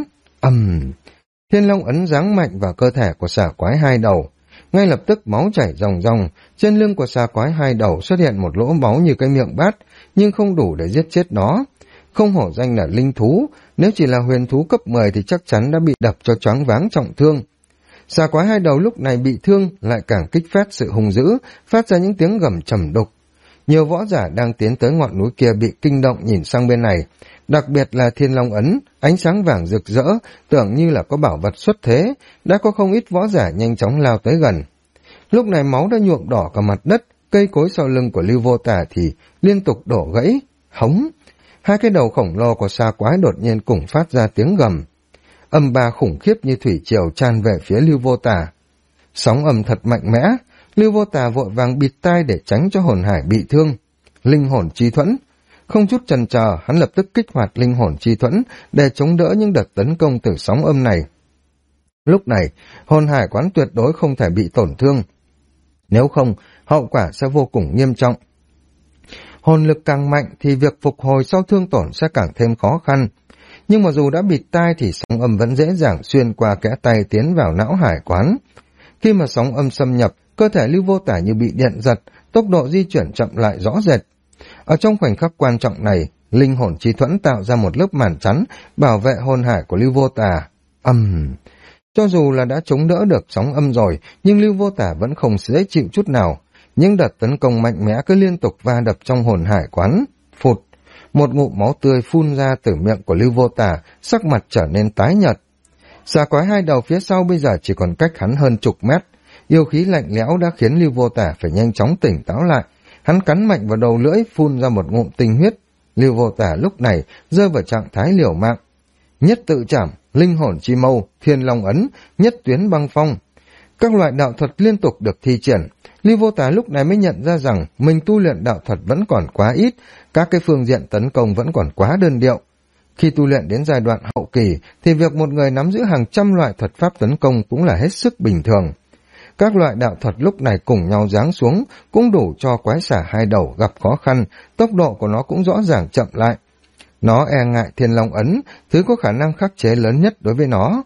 Thiên Long ấn giáng mạnh vào cơ thể của xà quái hai đầu. Ngay lập tức máu chảy ròng ròng, trên lưng của xà quái hai đầu xuất hiện một lỗ máu như cái miệng bát, nhưng không đủ để giết chết nó. Không hổ danh là linh thú, nếu chỉ là huyền thú cấp 10 thì chắc chắn đã bị đập cho choáng váng trọng thương. Xà quái hai đầu lúc này bị thương lại càng kích phát sự hung dữ, phát ra những tiếng gầm trầm đục. Nhiều võ giả đang tiến tới ngọn núi kia bị kinh động nhìn sang bên này, đặc biệt là Thiên Long ấn, ánh sáng vàng rực rỡ, tưởng như là có bảo vật xuất thế, đã có không ít võ giả nhanh chóng lao tới gần. Lúc này máu đã nhuộm đỏ cả mặt đất, cây cối sau lưng của Lưu Vô Tà thì liên tục đổ gãy, hống. Hai cái đầu khổng lồ của xà quái đột nhiên cùng phát ra tiếng gầm. Âm ba khủng khiếp như thủy triều tràn về phía Lưu Vô Tà. Sóng âm thật mạnh mẽ, Lưu Vô Tà vội vàng bịt tai để tránh cho hồn hải bị thương. Linh hồn chi thuẫn. Không chút chần chờ, hắn lập tức kích hoạt linh hồn chi thuẫn để chống đỡ những đợt tấn công từ sóng âm này. Lúc này, hồn hải quán tuyệt đối không thể bị tổn thương. Nếu không, hậu quả sẽ vô cùng nghiêm trọng. Hồn lực càng mạnh thì việc phục hồi sau thương tổn sẽ càng thêm khó khăn. Nhưng mà dù đã bịt tai thì sóng âm vẫn dễ dàng xuyên qua kẽ tay tiến vào não hải quán. Khi mà sóng âm xâm nhập, cơ thể Lưu Vô Tà như bị điện giật, tốc độ di chuyển chậm lại rõ rệt. Ở trong khoảnh khắc quan trọng này, linh hồn chi thuẫn tạo ra một lớp màn chắn bảo vệ hồn hải của Lưu Vô Tà. Cho dù là đã chống đỡ được sóng âm rồi, nhưng Lưu Vô Tà vẫn không dễ chịu chút nào. Những đợt tấn công mạnh mẽ cứ liên tục va đập trong hồn hải quán. Phụt, một ngụm máu tươi phun ra từ miệng của Lưu Vô Tà, sắc mặt trở nên tái nhợt. Xà quái hai đầu phía sau bây giờ chỉ còn cách hắn hơn chục mét. Yêu khí lạnh lẽo đã khiến Lưu Vô Tà phải nhanh chóng tỉnh táo lại. Hắn cắn mạnh vào đầu lưỡi, phun ra một ngụm tinh huyết. Lưu Vô Tà lúc này rơi vào trạng thái liều mạng. Nhất tự trảm, linh hồn chi mâu, Thiên Long ấn, nhất tuyến băng phong. Các loại đạo thuật liên tục được thi triển. Lưu Vô Tà lúc này mới nhận ra rằng mình tu luyện đạo thuật vẫn còn quá ít, các cái phương diện tấn công vẫn còn quá đơn điệu. Khi tu luyện đến giai đoạn hậu kỳ thì việc một người nắm giữ hàng trăm loại thuật pháp tấn công cũng là hết sức bình thường. Các loại đạo thuật lúc này cùng nhau giáng xuống cũng đủ cho quái xà hai đầu gặp khó khăn, tốc độ của nó cũng rõ ràng chậm lại. Nó e ngại Thiên Long ấn, thứ có khả năng khắc chế lớn nhất đối với nó.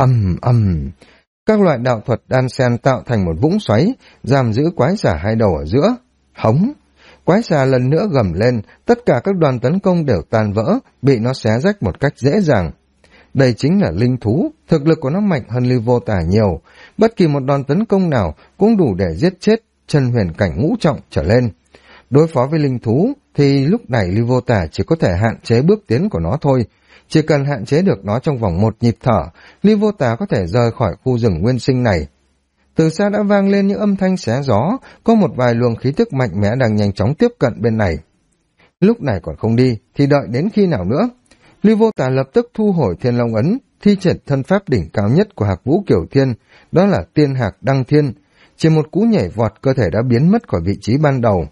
Các loại đạo thuật đan xen tạo thành một vũng xoáy, giam giữ quái xà hai đầu ở giữa. Hống! Quái xà lần nữa gầm lên, tất cả các đoàn tấn công đều tan vỡ, bị nó xé rách một cách dễ dàng. Đây chính là linh thú, thực lực của nó mạnh hơn Lưu Vô Tà nhiều. Bất kỳ một đòn tấn công nào cũng đủ để giết chết chân huyền cảnh ngũ trọng trở lên. Đối phó với linh thú thì lúc này Lưu Vô Tà chỉ có thể hạn chế bước tiến của nó thôi. Chỉ cần hạn chế được nó trong vòng một nhịp thở, Lưu Vô Tà có thể rời khỏi khu rừng nguyên sinh này. Từ xa đã vang lên những âm thanh xé gió, có một vài luồng khí tức mạnh mẽ đang nhanh chóng tiếp cận bên này. Lúc này còn không đi, thì đợi đến khi nào nữa? Lưu Vô Tà lập tức thu hồi Thiên Long ấn, thi triển thân pháp đỉnh cao nhất của Hạc Vũ Kiều Thiên, đó là Tiên Hạc Đăng Thiên. chỉ một cú nhảy vọt cơ thể đã biến mất khỏi vị trí ban đầu.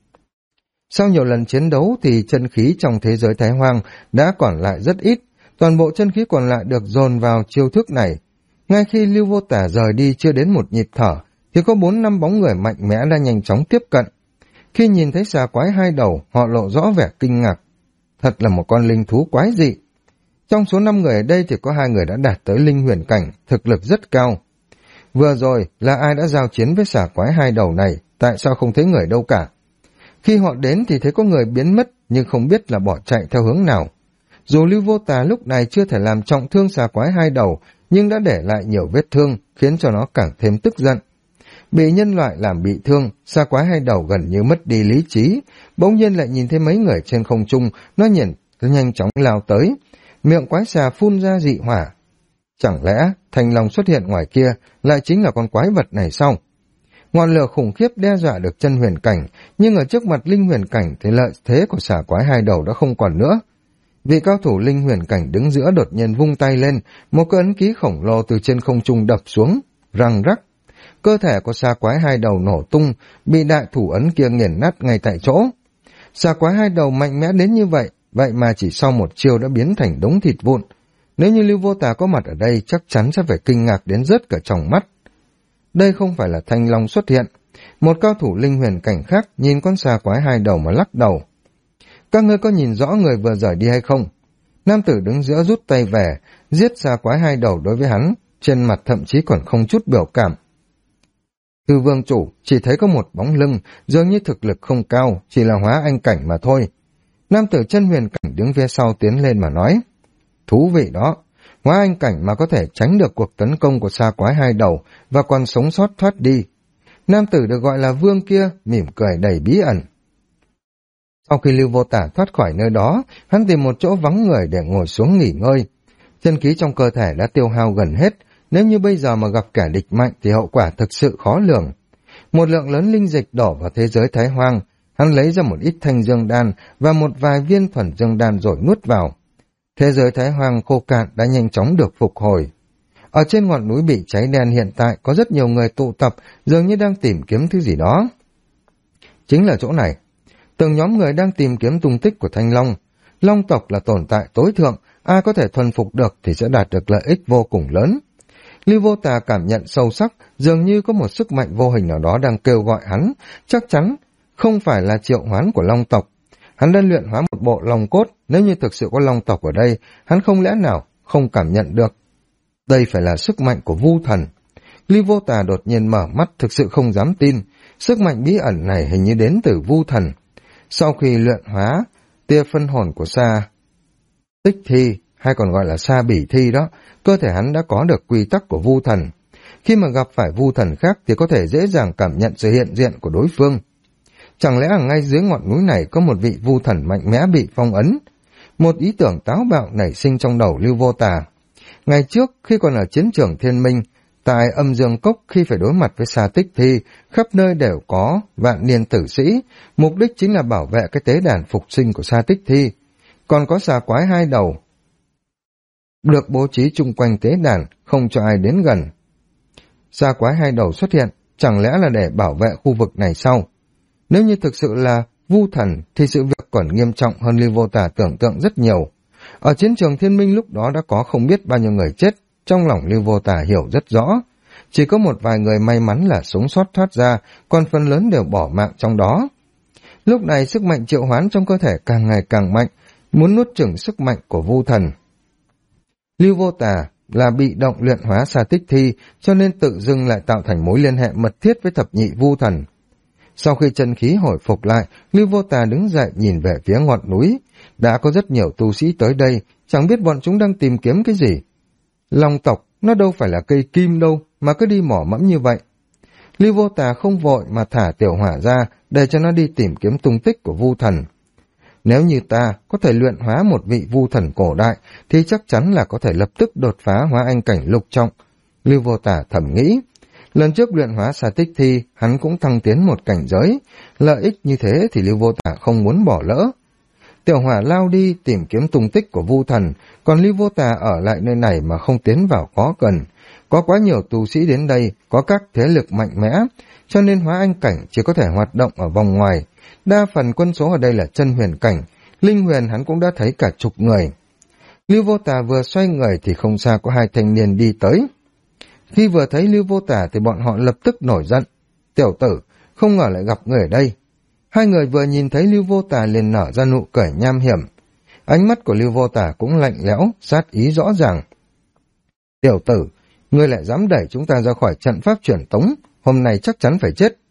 Sau nhiều lần chiến đấu thì chân khí trong thế giới Thái Hoang đã còn lại rất ít, toàn bộ chân khí còn lại được dồn vào chiêu thức này. Ngay khi Lưu Vô Tả rời đi chưa đến một nhịp thở, thì có 4-5 bóng người mạnh mẽ đã nhanh chóng tiếp cận. Khi nhìn thấy xà quái hai đầu, họ lộ rõ vẻ kinh ngạc. Thật là một con linh thú quái dị. Trong số 5 người ở đây thì có 2 người đã đạt tới linh huyền cảnh, thực lực rất cao. Vừa rồi là ai đã giao chiến với xà quái hai đầu này, tại sao không thấy người đâu cả? Khi họ đến thì thấy có người biến mất, nhưng không biết là bỏ chạy theo hướng nào. Dù Lưu Vô Tà lúc này chưa thể làm trọng thương xà quái hai đầu, nhưng đã để lại nhiều vết thương, khiến cho nó càng thêm tức giận. Bị nhân loại làm bị thương, xà quái hai đầu gần như mất đi lý trí, bỗng nhiên lại nhìn thấy mấy người trên không trung, nó nhanh chóng lao tới, miệng quái xà phun ra dị hỏa. Chẳng lẽ Thanh Long xuất hiện ngoài kia lại chính là con quái vật này sao? Ngọn lửa khủng khiếp đe dọa được chân huyền cảnh, nhưng ở trước mặt linh huyền cảnh thì lợi thế của xà quái hai đầu đã không còn nữa. Vị cao thủ linh huyền cảnh đứng giữa đột nhiên vung tay lên, một cái ấn ký khổng lồ từ trên không trung đập xuống, răng rắc. Cơ thể của xà quái hai đầu nổ tung, bị đại thủ ấn kia nghiền nát ngay tại chỗ. Xà quái hai đầu mạnh mẽ đến như vậy, vậy mà chỉ sau một chiêu đã biến thành đống thịt vụn. Nếu như Lưu Vô Tà có mặt ở đây, chắc chắn sẽ phải kinh ngạc đến rớt cả tròng mắt. Đây không phải là Thanh Long xuất hiện. Một cao thủ linh huyền cảnh khác nhìn con xà quái hai đầu mà lắc đầu. Các ngươi có nhìn rõ người vừa rời đi hay không? Nam tử đứng giữa rút tay về, giết xà quái hai đầu đối với hắn, trên mặt thậm chí còn không chút biểu cảm. Từ vương chủ chỉ thấy có một bóng lưng, dường như thực lực không cao, chỉ là hóa anh cảnh mà thôi. Nam tử chân huyền cảnh đứng phía sau tiến lên mà nói. Thú vị đó, hóa anh cảnh mà có thể tránh được cuộc tấn công của xà quái hai đầu và còn sống sót thoát đi. Nam tử được gọi là vương kia mỉm cười đầy bí ẩn. Sau khi Lưu Vô Tả thoát khỏi nơi đó, hắn tìm một chỗ vắng người để ngồi xuống nghỉ ngơi. Chân khí trong cơ thể đã tiêu hao gần hết, nếu như bây giờ mà gặp kẻ địch mạnh thì hậu quả thực sự khó lường. Một lượng lớn linh dịch đổ vào thế giới Thái Hoang, hắn lấy ra một ít thanh dương đan và một vài viên thuần dương đan rồi nuốt vào. Thế giới Thái Hoang khô cạn đã nhanh chóng được phục hồi. Ở trên ngọn núi bị cháy đen hiện tại có rất nhiều người tụ tập, dường như đang tìm kiếm thứ gì đó. Chính là chỗ này. Từng nhóm người đang tìm kiếm tung tích của Thanh Long. Long tộc là tồn tại tối thượng, ai có thể thuần phục được thì sẽ đạt được lợi ích vô cùng lớn. Lưu Vô Tà cảm nhận sâu sắc, dường như có một sức mạnh vô hình nào đó đang kêu gọi hắn, chắc chắn không phải là triệu hoán của Long tộc. Hắn đã luyện hóa một bộ long cốt, nếu như thực sự có Long tộc ở đây, hắn không lẽ nào không cảm nhận được. Đây phải là sức mạnh của Vu Thần. Lưu Vô Tà đột nhiên mở mắt, thực sự không dám tin, sức mạnh bí ẩn này hình như đến từ Vu Thần. Sau khi luyện hóa tia phân hồn của Sa Tích Thi, hay còn gọi là Sa Bỉ Thi đó, cơ thể hắn đã có được quy tắc của Vu Thần. Khi mà gặp phải Vu Thần khác thì có thể dễ dàng cảm nhận sự hiện diện của đối phương. Chẳng lẽ ở ngay dưới ngọn núi này có một vị Vu Thần mạnh mẽ bị phong ấn? Một ý tưởng táo bạo nảy sinh trong đầu Lưu Vô Tà. Ngày trước, khi còn ở chiến trường Thiên Minh, tại Âm Dương Cốc khi phải đối mặt với Sa Tích Thi, khắp nơi đều có vạn niên tử sĩ, mục đích chính là bảo vệ cái tế đàn phục sinh của Sa Tích Thi. Còn có xà quái hai đầu, được bố trí chung quanh tế đàn, không cho ai đến gần. Xà quái hai đầu xuất hiện, chẳng lẽ là để bảo vệ khu vực này sao? Nếu như thực sự là Vu Thần thì sự việc còn nghiêm trọng hơn Lưu Vô Tà tưởng tượng rất nhiều. Ở chiến trường Thiên Minh lúc đó đã có không biết bao nhiêu người chết, trong lòng Lưu Vô Tà hiểu rất rõ. Chỉ có một vài người may mắn là sống sót thoát ra, còn phần lớn đều bỏ mạng trong đó. Lúc này sức mạnh triệu hoán trong cơ thể càng ngày càng mạnh, muốn nuốt chửng sức mạnh của Vu Thần. Lưu Vô Tà là bị động luyện hóa Sa Tích Thi, cho nên tự dưng lại tạo thành mối liên hệ mật thiết với thập nhị Vu Thần. Sau khi chân khí hồi phục lại, Lưu Vô Tà đứng dậy nhìn về phía ngọn núi. Đã có rất nhiều tu sĩ tới đây, chẳng biết bọn chúng đang tìm kiếm cái gì. Long tộc, nó đâu phải là cây kim đâu, mà cứ đi mỏ mẫm như vậy. Lưu Vô Tà không vội mà thả tiểu hỏa ra, để cho nó đi tìm kiếm tung tích của Vu Thần. Nếu như ta có thể luyện hóa một vị Vu Thần cổ đại, thì chắc chắn là có thể lập tức đột phá hóa anh cảnh lục trọng. Lưu Vô Tà thầm nghĩ. Lần trước luyện hóa Sa Tích Thi, hắn cũng thăng tiến một cảnh giới. Lợi ích như thế thì Lưu Vô Tà không muốn bỏ lỡ. Tiểu Hỏa lao đi tìm kiếm tung tích của Vu Thần, còn Lưu Vô Tà ở lại nơi này mà không tiến vào khó cần. Có quá nhiều tu sĩ đến đây, có các thế lực mạnh mẽ, cho nên Hóa Anh cảnh chỉ có thể hoạt động ở vòng ngoài. Đa phần quân số ở đây là chân huyền cảnh, linh huyền hắn cũng đã thấy cả chục người. Lưu Vô Tà vừa xoay người thì không xa có hai thanh niên đi tới. Khi vừa thấy Lưu Vô Tà thì bọn họ lập tức nổi giận. Tiểu tử, không ngờ lại gặp người ở đây. Hai người vừa nhìn thấy Lưu Vô Tà liền nở ra nụ cười nham hiểm. Ánh mắt của Lưu Vô Tà cũng lạnh lẽo, sát ý rõ ràng. Tiểu tử, ngươi lại dám đẩy chúng ta ra khỏi trận pháp truyền tống, hôm nay chắc chắn phải chết.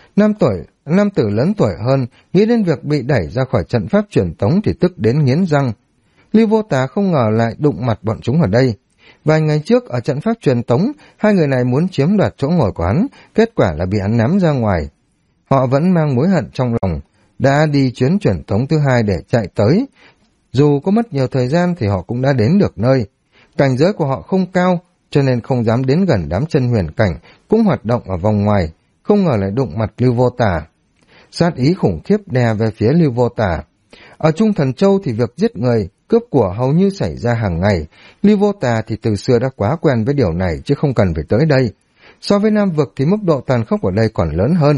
Nam tử lớn tuổi hơn, nghĩ đến việc bị đẩy ra khỏi trận pháp truyền tống thì tức đến nghiến răng. Lưu Vô Tà không ngờ lại đụng mặt bọn chúng ở đây. Vài ngày trước ở trận pháp truyền tống, hai người này muốn chiếm đoạt chỗ ngồi của hắn, kết quả là bị hắn ném ra ngoài. Họ vẫn mang mối hận trong lòng, đã đi chuyến truyền tống thứ hai để chạy tới. Dù có mất nhiều thời gian thì họ cũng đã đến được nơi. Cảnh giới của họ không cao, cho nên không dám đến gần đám chân huyền cảnh, cũng hoạt động ở vòng ngoài, không ngờ lại đụng mặt Lưu Vô Tà. Sát ý khủng khiếp đè về phía Lưu Vô Tà. Ở Trung Thần Châu thì việc giết người, cướp của hầu như xảy ra hàng ngày. Lưu Vô Tà thì từ xưa đã quá quen với điều này chứ không cần phải tới đây. So với Nam Vực thì mức độ tàn khốc ở đây còn lớn hơn.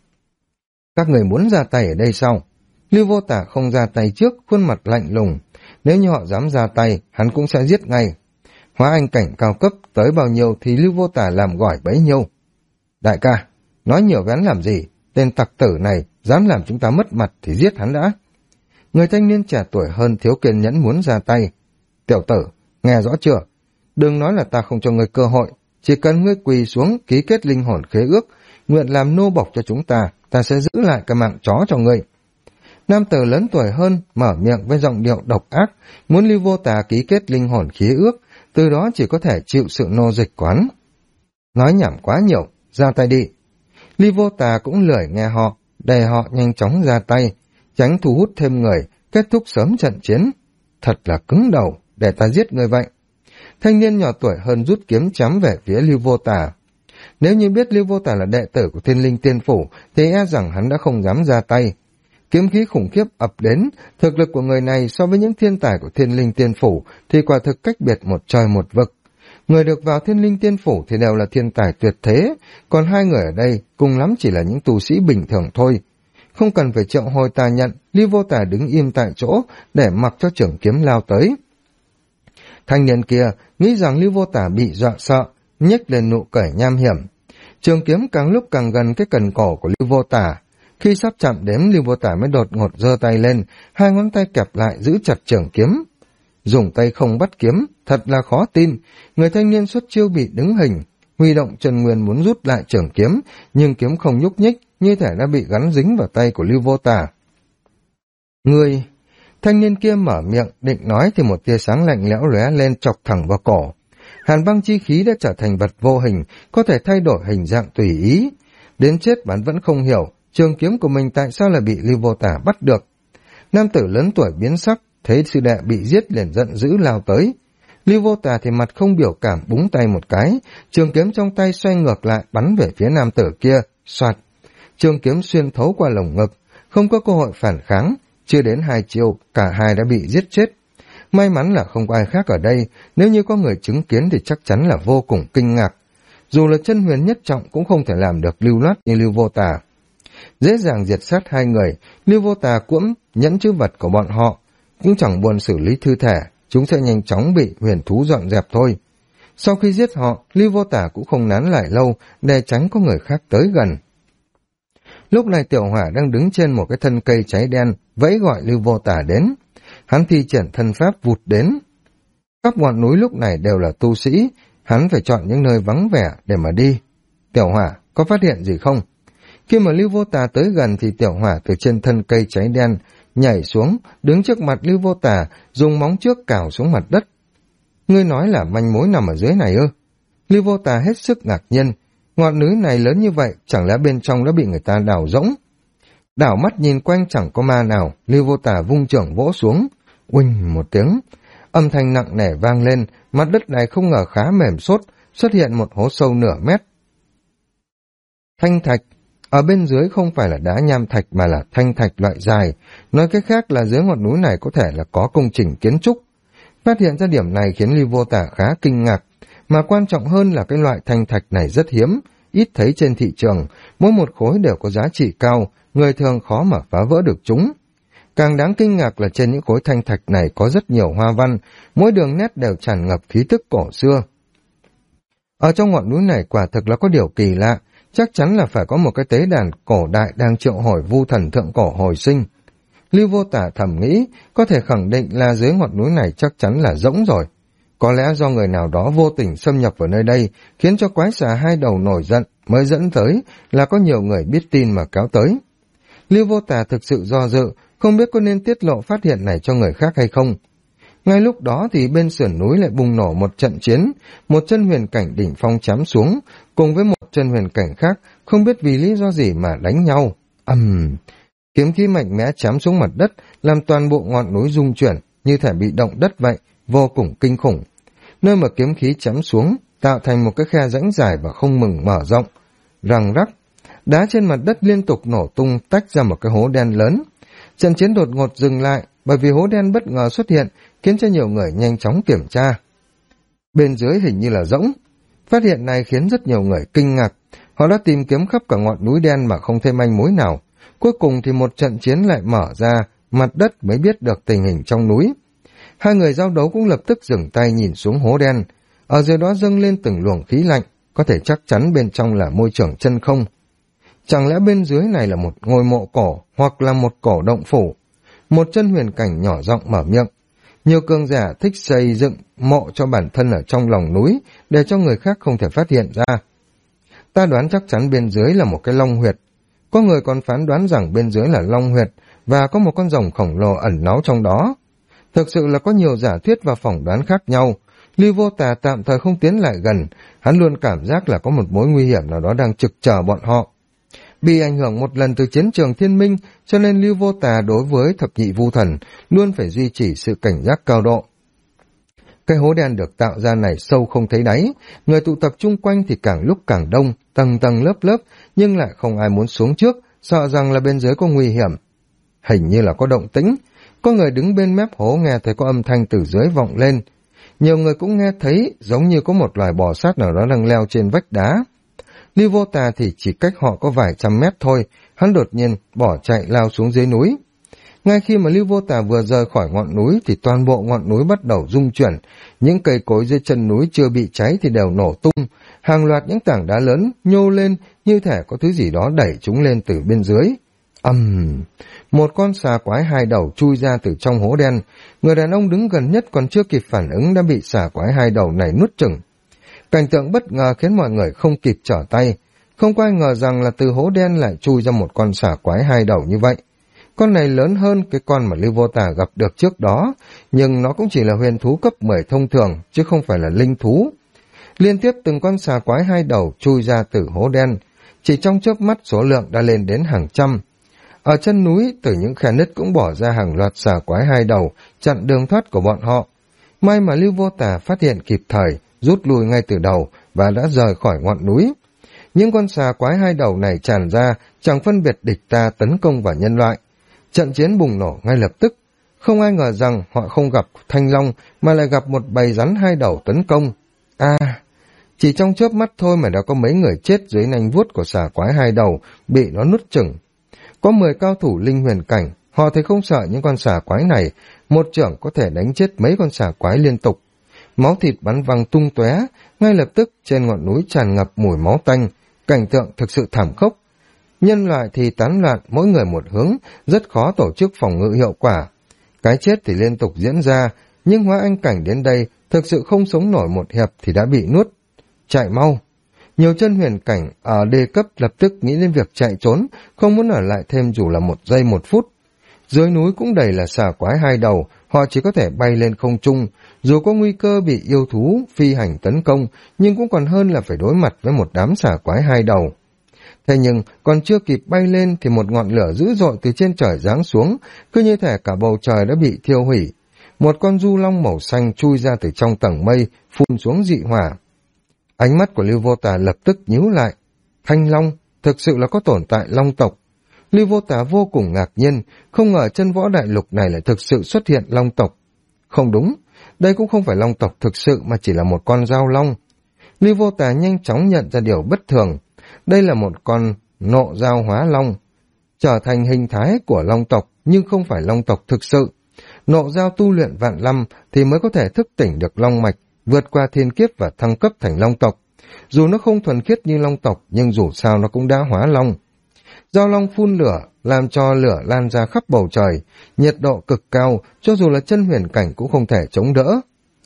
Các người muốn ra tay ở đây sao? Lưu Vô Tà không ra tay trước, khuôn mặt lạnh lùng. Nếu như họ dám ra tay, hắn cũng sẽ giết ngay. Hóa Anh cảnh cao cấp tới bao nhiêu thì Lưu Vô Tà làm gỏi bấy nhiêu. Đại ca, nói nhiều với hắn làm gì? Tên tặc tử này dám làm chúng ta mất mặt thì giết hắn đã. Người thanh niên trẻ tuổi hơn thiếu kiên nhẫn muốn ra tay. Tiểu tử, nghe rõ chưa? Đừng nói là ta không cho ngươi cơ hội. Chỉ cần ngươi quỳ xuống ký kết linh hồn khế ước, nguyện làm nô bộc cho chúng ta, ta sẽ giữ lại cái mạng chó cho ngươi. Nam tử lớn tuổi hơn mở miệng với giọng điệu độc ác, muốn Lưu Vô Tà ký kết linh hồn khế ước, từ đó chỉ có thể chịu sự nô dịch quán. Nói nhảm quá nhiều, ra tay đi. Lưu Vô Tà cũng lười nghe họ, để họ nhanh chóng ra tay, tránh thu hút thêm người, kết thúc sớm trận chiến. Thật là cứng đầu, để ta giết người vậy. Thanh niên nhỏ tuổi hơn rút kiếm chém về phía Lưu Vô Tà. Nếu như biết Lưu Vô Tà là đệ tử của Thiên Linh Tiên Phủ, thì e rằng hắn đã không dám ra tay. Kiếm khí khủng khiếp ập đến, thực lực của người này so với những thiên tài của Thiên Linh Tiên Phủ thì quả thực cách biệt một trời một vực. Người được vào Thiên Linh Tiên Phủ thì đều là thiên tài tuyệt thế, còn hai người ở đây cùng lắm chỉ là những tu sĩ bình thường thôi. Không cần phải triệu hồi tà nhận, Lưu Vô Tà đứng im tại chỗ để mặc cho trưởng kiếm lao tới. Thanh niên kia nghĩ rằng Lưu Vô Tà bị dọa sợ, nhếch lên nụ cười nham hiểm. Trường kiếm càng lúc càng gần cái cần cổ của Lưu Vô Tà. Khi sắp chạm đến, Lưu Vô Tà mới đột ngột giơ tay lên, hai ngón tay kẹp lại giữ chặt trường kiếm. Dùng tay không bắt kiếm, thật là khó tin. Người thanh niên xuất chiêu bị đứng hình, huy động chân nguyên muốn rút lại trường kiếm, nhưng kiếm không nhúc nhích, như thể đã bị gắn dính vào tay của Lưu Vô Tà. Người... Thanh niên kia mở miệng, định nói thì một tia sáng lạnh lẽo lóe lên chọc thẳng vào cổ. Hàn băng chi khí đã trở thành vật vô hình, có thể thay đổi hình dạng tùy ý. Đến chết bạn vẫn không hiểu, trường kiếm của mình tại sao lại bị Lưu Vô Tà bắt được. Nam tử lớn tuổi biến sắc, thấy sư đệ bị giết liền giận dữ lao tới. Lưu Vô Tà thì mặt không biểu cảm búng tay một cái, trường kiếm trong tay xoay ngược lại bắn về phía nam tử kia, soạt. Trường kiếm xuyên thấu qua lồng ngực, không có cơ hội phản kháng, chưa đến 2 chiêu, cả hai đã bị giết chết. May mắn là không có ai khác ở đây, nếu như có người chứng kiến thì chắc chắn là vô cùng kinh ngạc. Dù là chân huyền nhất trọng cũng không thể làm được lưu loát như Lưu Vô Tà. Dễ dàng diệt sát hai người, Lưu Vô Tà cuỗm nhẫn chữ vật của bọn họ, cũng chẳng buồn xử lý thư thể, chúng sẽ nhanh chóng bị huyền thú dọn dẹp thôi. Sau khi giết họ, Lưu Vô Tà cũng không nán lại lâu để tránh có người khác tới gần. Lúc này Tiểu Hỏa đang đứng trên một cái thân cây cháy đen, vẫy gọi Lưu Vô Tà đến. Hắn thi triển thân pháp vụt đến. Khắp ngọn núi lúc này đều là tu sĩ, hắn phải chọn những nơi vắng vẻ để mà đi. Tiểu Hỏa, có phát hiện gì không? Khi mà Lưu Vô Tà tới gần thì Tiểu Hỏa từ trên thân cây cháy đen nhảy xuống, đứng trước mặt Lưu Vô Tà, dùng móng trước cào xuống mặt đất. Ngươi nói là manh mối nằm ở dưới này ư? Lưu Vô Tà hết sức ngạc nhiên. Ngọn núi này lớn như vậy, chẳng lẽ bên trong đã bị người ta đào rỗng? Đảo mắt nhìn quanh chẳng có ma nào, Lưu Vô Tà vung chưởng vỗ xuống. Uỳnh một tiếng, âm thanh nặng nề vang lên, mặt đất này không ngờ khá mềm xốp, xuất hiện một hố sâu nửa mét. Thanh thạch, Ở bên dưới không phải là đá nham thạch mà là thanh thạch loại dài, nói cách khác là dưới ngọn núi này có thể là có công trình kiến trúc. Phát hiện ra điểm này khiến Lưu Vô Tả khá kinh ngạc, mà quan trọng hơn là cái loại thanh thạch này rất hiếm, ít thấy trên thị trường, mỗi một khối đều có giá trị cao, người thường khó mà phá vỡ được chúng. Càng đáng kinh ngạc là trên những khối thanh thạch này có rất nhiều hoa văn, mỗi đường nét đều tràn ngập khí tức cổ xưa. Ở trong ngọn núi này quả thực là có điều kỳ lạ, chắc chắn là phải có một cái tế đàn cổ đại đang triệu hồi vu thần thượng cổ hồi sinh. Lưu Vô Tả thầm nghĩ, có thể khẳng định là dưới ngọn núi này chắc chắn là rỗng rồi. Có lẽ do người nào đó vô tình xâm nhập vào nơi đây, khiến cho quái xà hai đầu nổi giận, mới dẫn tới là có nhiều người biết tin mà kéo tới. Lưu Vô Tả thực sự do dự, không biết có nên tiết lộ phát hiện này cho người khác hay không. Ngay lúc đó thì bên sườn núi lại bùng nổ một trận chiến, một chân huyền cảnh đỉnh phong chém xuống, cùng với một chân huyền cảnh khác, không biết vì lý do gì mà đánh nhau. Kiếm khí mạnh mẽ chém xuống mặt đất, làm toàn bộ ngọn núi rung chuyển, như thể bị động đất vậy, vô cùng kinh khủng. Nơi mà kiếm khí chém xuống, tạo thành một cái khe rãnh dài và không ngừng mở rộng. Răng rắc, đá trên mặt đất liên tục nổ tung, tách ra một cái hố đen lớn. Trận chiến đột ngột dừng lại, bởi vì hố đen bất ngờ xuất hiện, khiến cho nhiều người nhanh chóng kiểm tra. Bên dưới hình như là rỗng. Phát hiện này khiến rất nhiều người kinh ngạc. Họ đã tìm kiếm khắp cả ngọn núi đen mà không thấy manh mối nào. Cuối cùng thì một trận chiến lại mở ra, mặt đất mới biết được tình hình trong núi. Hai người giao đấu cũng lập tức dừng tay nhìn xuống hố đen. Ở dưới đó dâng lên từng luồng khí lạnh, có thể chắc chắn bên trong là môi trường chân không. Chẳng lẽ bên dưới này là một ngôi mộ cổ, hoặc là một cổ động phủ? Một chân huyền cảnh nhỏ giọng mở miệng. Nhiều cường giả thích xây dựng mộ cho bản thân ở trong lòng núi, để cho người khác không thể phát hiện ra. Ta đoán chắc chắn bên dưới là một cái long huyệt. Có người còn phán đoán rằng bên dưới là long huyệt, và có một con rồng khổng lồ ẩn náu trong đó. Thực sự là có nhiều giả thuyết và phỏng đoán khác nhau. Lưu Vô Tà tạm thời không tiến lại gần, hắn luôn cảm giác là có một mối nguy hiểm nào đó đang trực chờ bọn họ. Bị ảnh hưởng một lần từ chiến trường thiên minh, cho nên Lưu Vô Tà đối với thập nhị vu thần luôn phải duy trì sự cảnh giác cao độ. Cái hố đen được tạo ra này sâu không thấy đáy, người tụ tập chung quanh thì càng lúc càng đông, tầng tầng lớp lớp, nhưng lại không ai muốn xuống trước, sợ rằng là bên dưới có nguy hiểm. Hình như là có động tĩnh, có người đứng bên mép hố nghe thấy có âm thanh từ dưới vọng lên. Nhiều người cũng nghe thấy giống như có một loài bò sát nào đó đang leo trên vách đá. Lưu Vô Tà thì chỉ cách họ có vài trăm mét thôi, hắn đột nhiên bỏ chạy lao xuống dưới núi. Ngay khi mà Lưu Vô Tà vừa rời khỏi ngọn núi thì toàn bộ ngọn núi bắt đầu rung chuyển, những cây cối dưới chân núi chưa bị cháy thì đều nổ tung, hàng loạt những tảng đá lớn nhô lên như thể có thứ gì đó đẩy chúng lên từ bên dưới. Một con xà quái hai đầu chui ra từ trong hố đen, người đàn ông đứng gần nhất còn chưa kịp phản ứng đã bị xà quái hai đầu này nuốt chửng. Cảnh tượng bất ngờ khiến mọi người không kịp trở tay, không có ai ngờ rằng là từ hố đen lại chui ra một con xà quái hai đầu như vậy. Con này lớn hơn cái con mà Lưu Vô Tà gặp được trước đó, nhưng nó cũng chỉ là huyền thú cấp 10 thông thường, chứ không phải là linh thú. Liên tiếp từng con xà quái hai đầu chui ra từ hố đen, chỉ trong chớp mắt số lượng đã lên đến hàng trăm. Ở chân núi, từ những khe nứt cũng bỏ ra hàng loạt xà quái hai đầu, chặn đường thoát của bọn họ. May mà Lưu Vô Tà phát hiện kịp thời, rút lui ngay từ đầu và đã rời khỏi ngọn núi. Những con xà quái hai đầu này tràn ra, chẳng phân biệt địch ta tấn công vào nhân loại. Trận chiến bùng nổ ngay lập tức. Không ai ngờ rằng họ không gặp thanh long mà lại gặp một bầy rắn hai đầu tấn công. Chỉ trong chớp mắt thôi mà đã có mấy người chết dưới nanh vuốt của xà quái hai đầu, bị nó nuốt chửng. Có 10 cao thủ linh huyền cảnh, họ thấy không sợ những con xà quái này, một chưởng có thể đánh chết mấy con xà quái liên tục. Máu thịt bắn văng tung tóe, ngay lập tức trên ngọn núi tràn ngập mùi máu tanh, cảnh tượng thực sự thảm khốc. Nhân loại thì tán loạn mỗi người một hướng, rất khó tổ chức phòng ngự hiệu quả. Cái chết thì liên tục diễn ra, nhưng Hóa Anh Cảnh đến đây thực sự không sống nổi một hiệp thì đã bị nuốt. Chạy mau! Nhiều chân huyền cảnh ở D cấp lập tức nghĩ đến việc chạy trốn, không muốn ở lại thêm dù là 1 giây 1 phút. Dưới núi cũng đầy là xà quái hai đầu, họ chỉ có thể bay lên không trung, dù có nguy cơ bị yêu thú phi hành tấn công, nhưng cũng còn hơn là phải đối mặt với một đám xà quái hai đầu. Thế nhưng, còn chưa kịp bay lên thì một ngọn lửa dữ dội từ trên trời giáng xuống, cứ như thể cả bầu trời đã bị thiêu hủy. Một con du long màu xanh chui ra từ trong tầng mây, phun xuống dị hỏa. Ánh mắt của Lưu Vô Tà lập tức nhíu lại. Thanh long, thực sự là có tồn tại long tộc. Lưu Vô Tà vô cùng ngạc nhiên, không ngờ chân võ đại lục này lại thực sự xuất hiện long tộc. Không đúng, đây cũng không phải long tộc thực sự mà chỉ là một con dao long. Lưu Vô Tà nhanh chóng nhận ra điều bất thường. Đây là một con nộ dao hóa long, trở thành hình thái của long tộc nhưng không phải long tộc thực sự. Nộ dao tu luyện vạn năm thì mới có thể thức tỉnh được long mạch, vượt qua thiên kiếp và thăng cấp thành long tộc. Dù nó không thuần khiết như long tộc nhưng dù sao nó cũng đã hóa long. Dao long phun lửa, làm cho lửa lan ra khắp bầu trời, nhiệt độ cực cao, cho dù là chân huyền cảnh cũng không thể chống đỡ.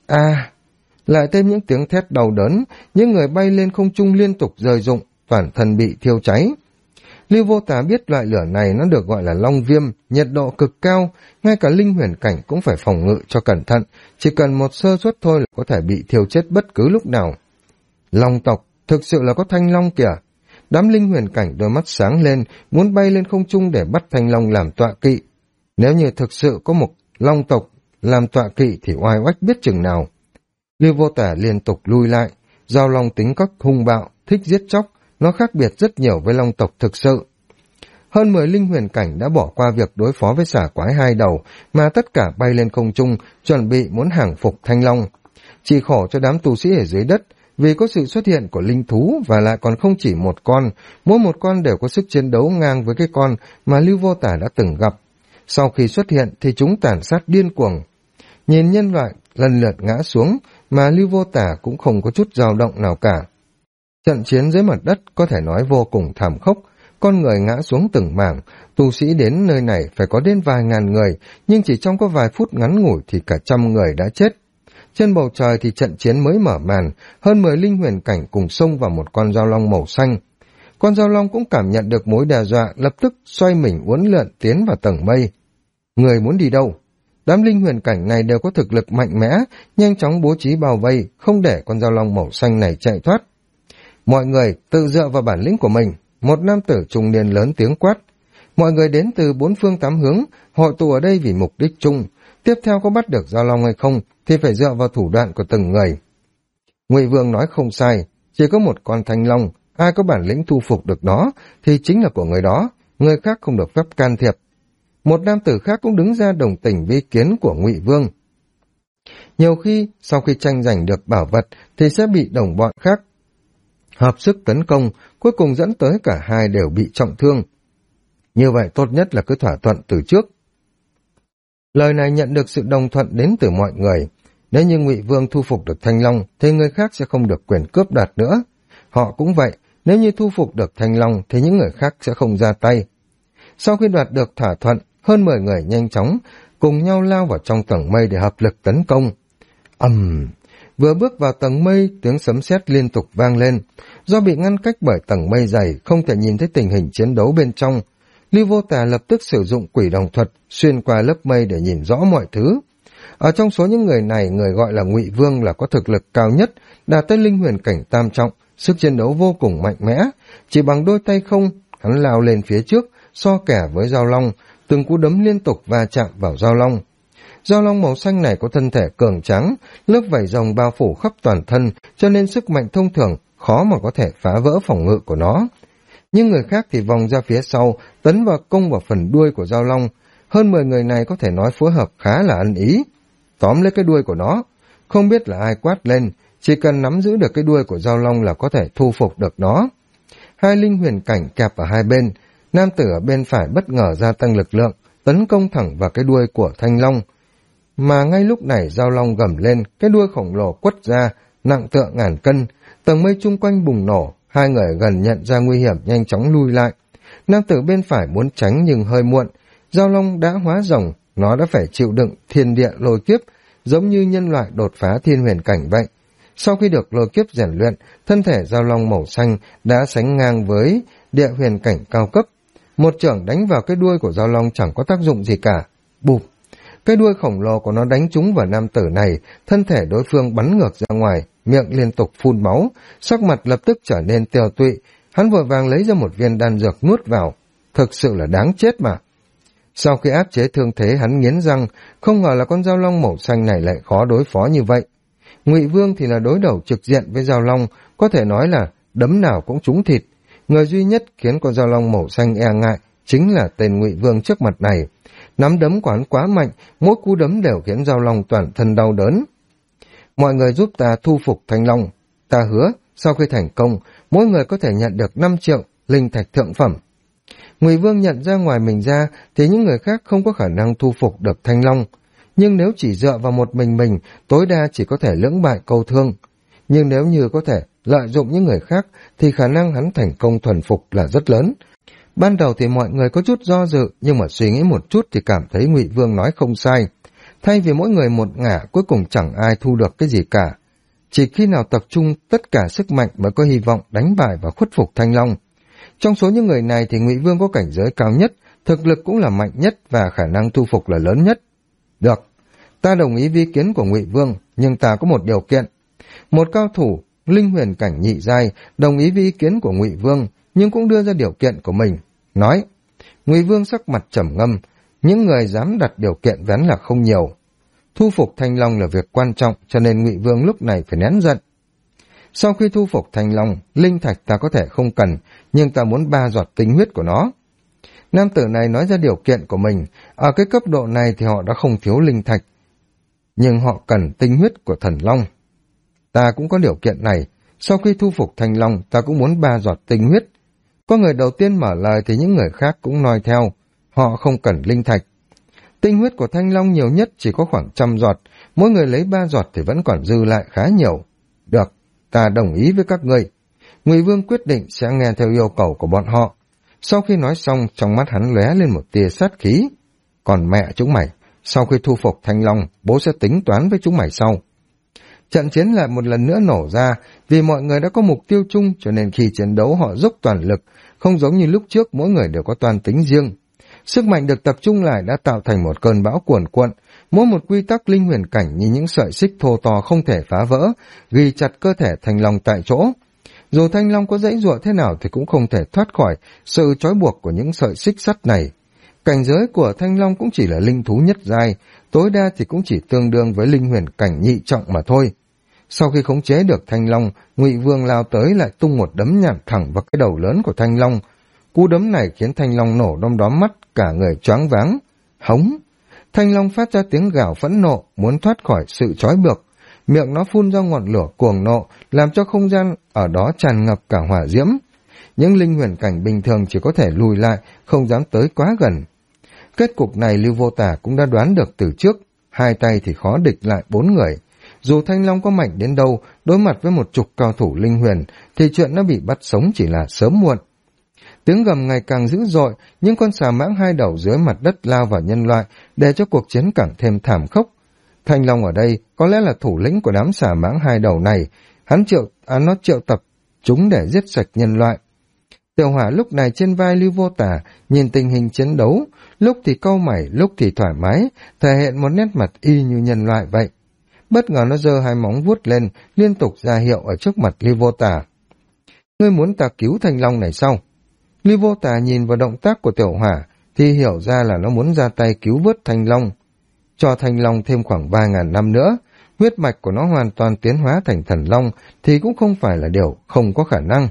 Lại thêm những tiếng thét đau đớn, những người bay lên không trung liên tục rơi rụng, toàn thân bị thiêu cháy. Lưu Vô Tà biết loại lửa này nó được gọi là long viêm, nhiệt độ cực cao, ngay cả linh huyền cảnh cũng phải phòng ngự cho cẩn thận, chỉ cần một sơ suất thôi là có thể bị thiêu chết bất cứ lúc nào. Long tộc, thực sự là có thanh long kìa. Đám linh huyền cảnh đôi mắt sáng lên, muốn bay lên không trung để bắt thanh long làm tọa kỵ. Nếu như thực sự có một long tộc làm tọa kỵ thì oai oách biết chừng nào. Lưu Vô Tà liên tục lui lại, dao long tính cách hung bạo, thích giết chóc, nó khác biệt rất nhiều với long tộc thực sự. Hơn 10 linh huyền cảnh đã bỏ qua việc đối phó với xà quái hai đầu, mà tất cả bay lên không trung, chuẩn bị muốn hàng phục thanh long. Chỉ khổ cho đám tu sĩ ở dưới đất, vì có sự xuất hiện của linh thú và lại còn không chỉ một con, mỗi một con đều có sức chiến đấu ngang với cái con mà Lưu Vô Tà đã từng gặp. Sau khi xuất hiện thì chúng tàn sát điên cuồng. Nhìn nhân loại lần lượt ngã xuống mà Lưu Vô Tà cũng không có chút dao động nào cả. Trận chiến dưới mặt đất có thể nói vô cùng thảm khốc, con người ngã xuống từng mảng, tu sĩ đến nơi này phải có đến vài ngàn người, nhưng chỉ trong có vài phút ngắn ngủi thì cả trăm người đã chết. Trên bầu trời thì trận chiến mới mở màn, hơn 10 linh huyền cảnh cùng xông vào một con dao long màu xanh. Con dao long cũng cảm nhận được mối đe dọa, lập tức xoay mình uốn lượn tiến vào tầng mây. Người muốn đi đâu? Đám linh huyền cảnh này đều có thực lực mạnh mẽ, nhanh chóng bố trí bao vây, không để con dao long màu xanh này chạy thoát. Mọi người tự dựa vào bản lĩnh của mình, một nam tử trung niên lớn tiếng quát. Mọi người đến từ bốn phương tám hướng, hội tụ ở đây vì mục đích chung. Tiếp theo có bắt được dao long hay không thì phải dựa vào thủ đoạn của từng người. Ngụy Vương nói không sai, chỉ có một con thanh long, ai có bản lĩnh thu phục được nó thì chính là của người đó, người khác không được phép can thiệp. Một nam tử khác cũng đứng ra đồng tình với ý kiến của Ngụy Vương. Nhiều khi sau khi tranh giành được bảo vật thì sẽ bị đồng bọn khác hợp sức tấn công, cuối cùng dẫn tới cả hai đều bị trọng thương. Như vậy tốt nhất là cứ thỏa thuận từ trước. Lời này nhận được sự đồng thuận đến từ mọi người. Nếu như Ngụy Vương thu phục được Thanh Long thì người khác sẽ không được quyền cướp đoạt nữa. Họ cũng vậy, nếu như thu phục được Thanh Long thì những người khác sẽ không ra tay. Sau khi đoạt được thỏa thuận, hơn 10 người nhanh chóng cùng nhau lao vào trong tầng mây để hợp lực tấn công. Vừa bước vào tầng mây, tiếng sấm sét liên tục vang lên. Do bị ngăn cách bởi tầng mây dày, không thể nhìn thấy tình hình chiến đấu bên trong. Lưu Vô Tà lập tức sử dụng quỷ đồng thuật, xuyên qua lớp mây để nhìn rõ mọi thứ. Ở trong số những người này, người gọi là Ngụy Vương là có thực lực cao nhất, đạt tới linh huyền cảnh tam trọng, sức chiến đấu vô cùng mạnh mẽ. Chỉ bằng đôi tay không, hắn lao lên phía trước, so kẻ với dao long, từng cú đấm liên tục va chạm vào dao long. Dao long màu xanh này có thân thể cường tráng, lớp vảy rồng bao phủ khắp toàn thân, cho nên sức mạnh thông thường khó mà có thể phá vỡ phòng ngự của nó. Nhưng người khác thì vòng ra phía sau, tấn vào công vào phần đuôi của dao long. Hơn 10 người này có thể nói phối hợp khá là ăn ý. Tóm lấy cái đuôi của nó, không biết là ai quát lên, chỉ cần nắm giữ được cái đuôi của dao long là có thể thu phục được nó. Hai linh huyền cảnh kẹp ở hai bên, nam tử ở bên phải bất ngờ gia tăng lực lượng, tấn công thẳng vào cái đuôi của thanh long. Mà ngay lúc này dao long gầm lên, cái đuôi khổng lồ quất ra, nặng tựa ngàn cân, tầng mây chung quanh bùng nổ, hai người gần nhận ra nguy hiểm nhanh chóng lui lại. Nam tử bên phải muốn tránh nhưng hơi muộn, dao long đã hóa rồng, nó đã phải chịu đựng thiên địa lôi kiếp, giống như nhân loại đột phá thiên huyền cảnh vậy. Sau khi được lôi kiếp rèn luyện, thân thể dao long màu xanh đã sánh ngang với địa huyền cảnh cao cấp. Một chưởng đánh vào cái đuôi của dao long chẳng có tác dụng gì cả. Bụp! Cái đuôi khổng lồ của nó đánh trúng vào nam tử này, thân thể đối phương bắn ngược ra ngoài, miệng liên tục phun máu, sắc mặt lập tức trở nên tiều tụy. Hắn vội vàng lấy ra một viên đan dược nuốt vào. Thực sự là đáng chết mà. Sau khi áp chế thương thế, hắn nghiến răng, không ngờ là con dao long màu xanh này lại khó đối phó như vậy. Ngụy Vương thì là đối đầu trực diện với dao long, có thể nói là đấm nào cũng trúng thịt. Người duy nhất khiến con dao long màu xanh e ngại chính là tên Ngụy Vương trước mặt này. Nắm đấm của hắn quá mạnh, mỗi cú đấm đều khiến dao long toàn thân đau đớn. Mọi người giúp ta thu phục Thanh Long. Ta hứa, sau khi thành công, mỗi người có thể nhận được 5 triệu linh thạch thượng phẩm. Ngụy Vương nhận ra ngoài mình ra thì những người khác không có khả năng thu phục được Thanh Long. Nhưng nếu chỉ dựa vào một mình, tối đa chỉ có thể lưỡng bại câu thương. Nhưng nếu như có thể lợi dụng những người khác thì khả năng hắn thành công thuần phục là rất lớn. Ban đầu thì mọi người có chút do dự, nhưng mà suy nghĩ một chút thì cảm thấy Ngụy Vương nói không sai. Thay vì mỗi người một ngả, cuối cùng chẳng ai thu được cái gì cả. Chỉ khi nào tập trung tất cả sức mạnh mới có hy vọng đánh bại và khuất phục Thanh Long. Trong số những người này thì Ngụy Vương có cảnh giới cao nhất, thực lực cũng là mạnh nhất và khả năng thu phục là lớn nhất. Được, ta đồng ý với ý kiến của Ngụy Vương, nhưng ta có một điều kiện. Một cao thủ linh huyền cảnh nhị giai đồng ý với ý kiến của Ngụy Vương, nhưng cũng đưa ra điều kiện của mình. Nói, Ngụy Vương sắc mặt trầm ngâm, những người dám đặt điều kiện vén là không nhiều. Thu phục Thanh Long là việc quan trọng, cho nên Ngụy Vương lúc này phải nén giận. Sau khi thu phục Thanh Long, linh thạch ta có thể không cần, nhưng ta muốn 3 giọt tinh huyết của nó. Nam tử này nói ra điều kiện của mình, ở cái cấp độ này thì họ đã không thiếu linh thạch, nhưng họ cần tinh huyết của thần Long. Ta cũng có điều kiện này, sau khi thu phục Thanh Long, ta cũng muốn 3 giọt tinh huyết. Có người đầu tiên mở lời thì những người khác cũng nói theo, họ không cần linh thạch. Tinh huyết của Thanh Long nhiều nhất chỉ có khoảng 100 giọt, mỗi người lấy 3 giọt thì vẫn còn dư lại khá nhiều. Được, ta đồng ý với các ngươi. Ngụy Vương quyết định sẽ nghe theo yêu cầu của bọn họ. Sau khi nói xong, trong mắt hắn lóe lên một tia sát khí. Còn mẹ chúng mày, sau khi thu phục Thanh Long, bố sẽ tính toán với chúng mày sau. Trận chiến lại một lần nữa nổ ra, vì mọi người đã có mục tiêu chung cho nên khi chiến đấu họ dốc toàn lực, không giống như lúc trước mỗi người đều có toan tính riêng. Sức mạnh được tập trung lại đã tạo thành một cơn bão cuồn cuộn, mỗi một quy tắc linh huyền cảnh như những sợi xích thô to không thể phá vỡ, ghi chặt cơ thể Thanh Long tại chỗ. Dù Thanh Long có dãy giụa thế nào thì cũng không thể thoát khỏi sự trói buộc của những sợi xích sắt này. Cảnh giới của Thanh Long cũng chỉ là linh thú nhất giai, tối đa thì cũng chỉ tương đương với linh huyền cảnh nhị trọng mà thôi. Sau khi khống chế được Thanh Long, Ngụy Vương lao tới lại tung một đấm nhằm thẳng vào cái đầu lớn của Thanh Long. Cú đấm này khiến Thanh Long nổ đom đóm mắt, cả người choáng váng. Hống! Thanh Long phát ra tiếng gào phẫn nộ, muốn thoát khỏi sự trói buộc. Miệng nó phun ra ngọn lửa cuồng nộ, làm cho không gian ở đó tràn ngập cả hỏa diễm. Những linh huyền cảnh bình thường chỉ có thể lùi lại, không dám tới quá gần. Kết cục này Lưu Vô Tả cũng đã đoán được từ trước, 2 tay thì khó địch lại 4 người. Dù Thanh Long có mạnh đến đâu, đối mặt với 10 cao thủ linh huyền, thì chuyện nó bị bắt sống chỉ là sớm muộn. Tiếng gầm ngày càng dữ dội, những con xà mãng 2 đầu dưới mặt đất lao vào nhân loại, để cho cuộc chiến càng thêm thảm khốc. Thanh Long ở đây có lẽ là thủ lĩnh của đám xà mãng 2 đầu này, nó triệu tập chúng để giết sạch nhân loại. Tiểu Hỏa lúc này trên vai Lưu Vô Tả, nhìn tình hình chiến đấu, lúc thì cau mày, lúc thì thoải mái, thể hiện một nét mặt y như nhân loại vậy. Bất ngờ nó giơ 2 móng vuốt lên, liên tục ra hiệu ở trước mặt Lưu Vô Tả. Ngươi muốn ta cứu Thanh Long này sao? Lưu Vô Tả nhìn vào động tác của Tiểu Hỏa, thì hiểu ra là nó muốn ra tay cứu vớt Thanh Long. Cho Thanh Long thêm khoảng 3.000 năm nữa, huyết mạch của nó hoàn toàn tiến hóa thành thần Long thì cũng không phải là điều không có khả năng.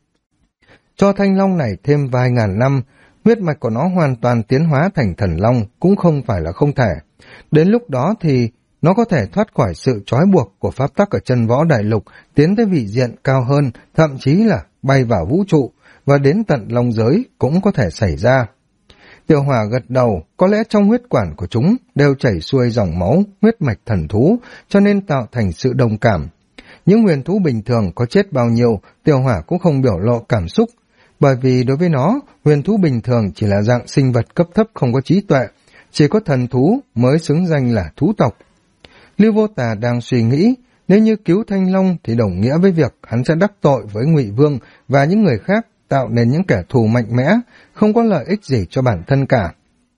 Cho Thanh Long này thêm vài ngàn năm, huyết mạch của nó hoàn toàn tiến hóa thành thần Long cũng không phải là không thể. Đến lúc đó thì nó có thể thoát khỏi sự trói buộc của pháp tắc ở chân võ đại lục, tiến tới vị diện cao hơn, thậm chí là bay vào vũ trụ, và đến tận long giới cũng có thể xảy ra. Tiểu Hỏa gật đầu, có lẽ trong huyết quản của chúng đều chảy xuôi dòng máu, huyết mạch thần thú, cho nên tạo thành sự đồng cảm. Những huyền thú bình thường có chết bao nhiêu, Tiểu Hỏa cũng không biểu lộ cảm xúc, bởi vì đối với nó, huyền thú bình thường chỉ là dạng sinh vật cấp thấp không có trí tuệ, chỉ có thần thú mới xứng danh là thú tộc. Lưu Vô Tà đang suy nghĩ, nếu như cứu Thanh Long thì đồng nghĩa với việc hắn sẽ đắc tội với Ngụy Vương và những người khác, tạo nên những kẻ thù mạnh mẽ, không có lợi ích gì cho bản thân cả.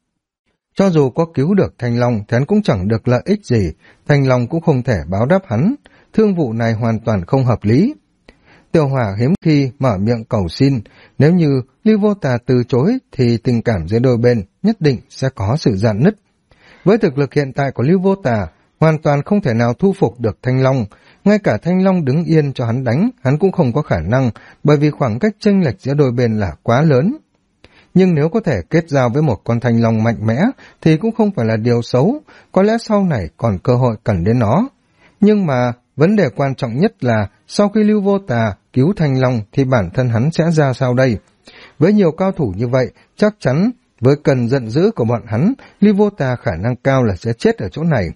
Cho dù có cứu được Thanh Long thì hắn cũng chẳng được lợi ích gì, Thanh Long cũng không thể báo đáp hắn, thương vụ này hoàn toàn không hợp lý. Tiểu Hỏa hiếm khi mở miệng cầu xin, nếu như Lưu Vô Tà từ chối thì tình cảm giữa đôi bên nhất định sẽ có sự rạn nứt. Với thực lực hiện tại của Lưu Vô Tà, hoàn toàn không thể nào thu phục được Thanh Long, Ngay cả Thanh Long đứng yên cho hắn đánh, hắn cũng không có khả năng, bởi vì khoảng cách chênh lệch giữa đôi bên là quá lớn. Nhưng nếu có thể kết giao với một con Thanh Long mạnh mẽ, thì cũng không phải là điều xấu, có lẽ sau này còn cơ hội cần đến nó. Nhưng mà, vấn đề quan trọng nhất là, sau khi Lưu Vô Tà cứu Thanh Long thì bản thân hắn sẽ ra sao đây? Với nhiều cao thủ như vậy, chắc chắn, với cần giận dữ của bọn hắn, Lưu Vô Tà khả năng cao là sẽ chết ở chỗ này.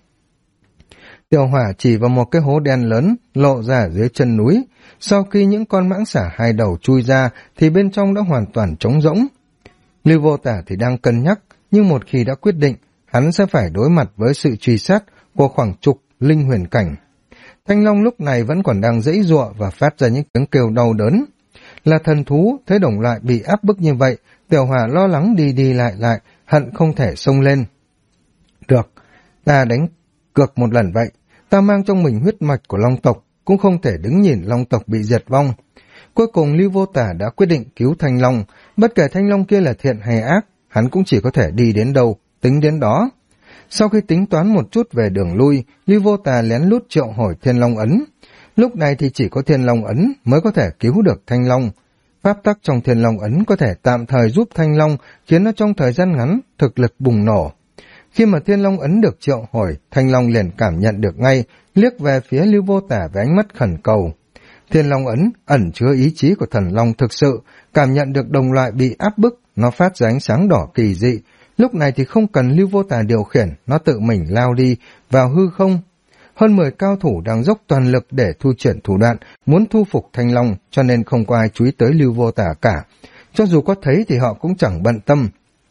Tiểu Hỏa chỉ vào một cái hố đen lớn lộ ra dưới chân núi. Sau khi những con mãng xà hai đầu chui ra thì bên trong đã hoàn toàn trống rỗng. Lưu Vô Tà thì đang cân nhắc, nhưng một khi đã quyết định, hắn sẽ phải đối mặt với sự truy sát của khoảng chục linh huyền cảnh. Thanh Long lúc này vẫn còn đang giãy giụa và phát ra những tiếng kêu đau đớn. Là thần thú, thấy đồng loại bị áp bức như vậy, Tiểu Hỏa lo lắng đi đi lại, hận không thể xông lên. Được, ta đánh cược một lần vậy. Ta mang trong mình huyết mạch của Long tộc, cũng không thể đứng nhìn Long tộc bị diệt vong. Cuối cùng Lưu Vô Tà đã quyết định cứu Thanh Long, bất kể Thanh Long kia là thiện hay ác, hắn cũng chỉ có thể đi đến đâu, tính đến đó. Sau khi tính toán một chút về đường lui, Lưu Vô Tà lén lút triệu hồi Thiên Long ấn. Lúc này thì chỉ có Thiên Long ấn mới có thể cứu được Thanh Long. Pháp tắc trong Thiên Long ấn có thể tạm thời giúp Thanh Long, khiến nó trong thời gian ngắn thực lực bùng nổ. Khi mà Thiên Long ấn được triệu hồi, Thanh Long liền cảm nhận được ngay, liếc về phía Lưu Vô Tà với ánh mắt khẩn cầu. Thiên Long ấn ẩn chứa ý chí của thần long thực sự, cảm nhận được đồng loại bị áp bức, nó phát ra ánh sáng đỏ kỳ dị. Lúc này thì không cần Lưu Vô Tà điều khiển, nó tự mình lao đi vào hư không. Hơn 10 cao thủ đang dốc toàn lực để thu triển thủ đoạn, muốn thu phục Thanh Long, cho nên không có ai chú ý tới Lưu Vô Tà cả. Cho dù có thấy thì họ cũng chẳng bận tâm.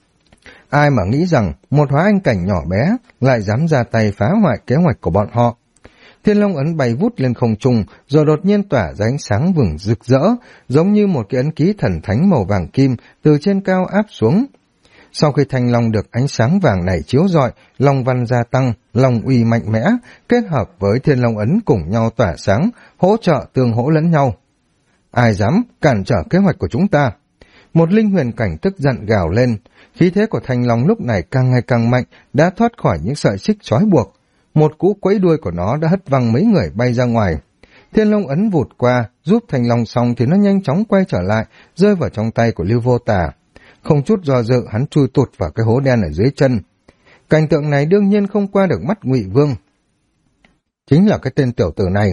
Ai mà nghĩ rằng một hóa anh cảnh nhỏ bé lại dám ra tay phá hoại kế hoạch của bọn họ. Thiên Long ấn bay vút lên không trung, rồi đột nhiên tỏa ra ánh sáng vừng rực rỡ, giống như một cái ấn ký thần thánh màu vàng kim từ trên cao áp xuống. Sau khi Thanh Long được ánh sáng vàng này chiếu rọi, long văn gia tăng, long uy mạnh mẽ, kết hợp với Thiên Long ấn cùng nhau tỏa sáng, hỗ trợ tương hỗ lẫn nhau. Ai dám cản trở kế hoạch của chúng ta? Một linh huyền cảnh tức giận gào lên, khí thế của Thanh Long lúc này càng ngày càng mạnh, đã thoát khỏi những sợi xích trói buộc. Một cú quẫy đuôi của nó đã hất văng mấy người bay ra ngoài. Thiên Long ấn vụt qua, giúp Thanh Long xong thì nó nhanh chóng quay trở lại, rơi vào trong tay của Lưu Vô Tà. Không chút do dự, hắn chui tụt vào cái hố đen ở dưới chân. Cảnh tượng này đương nhiên không qua được mắt Ngụy Vương. Chính là cái tên tiểu tử này.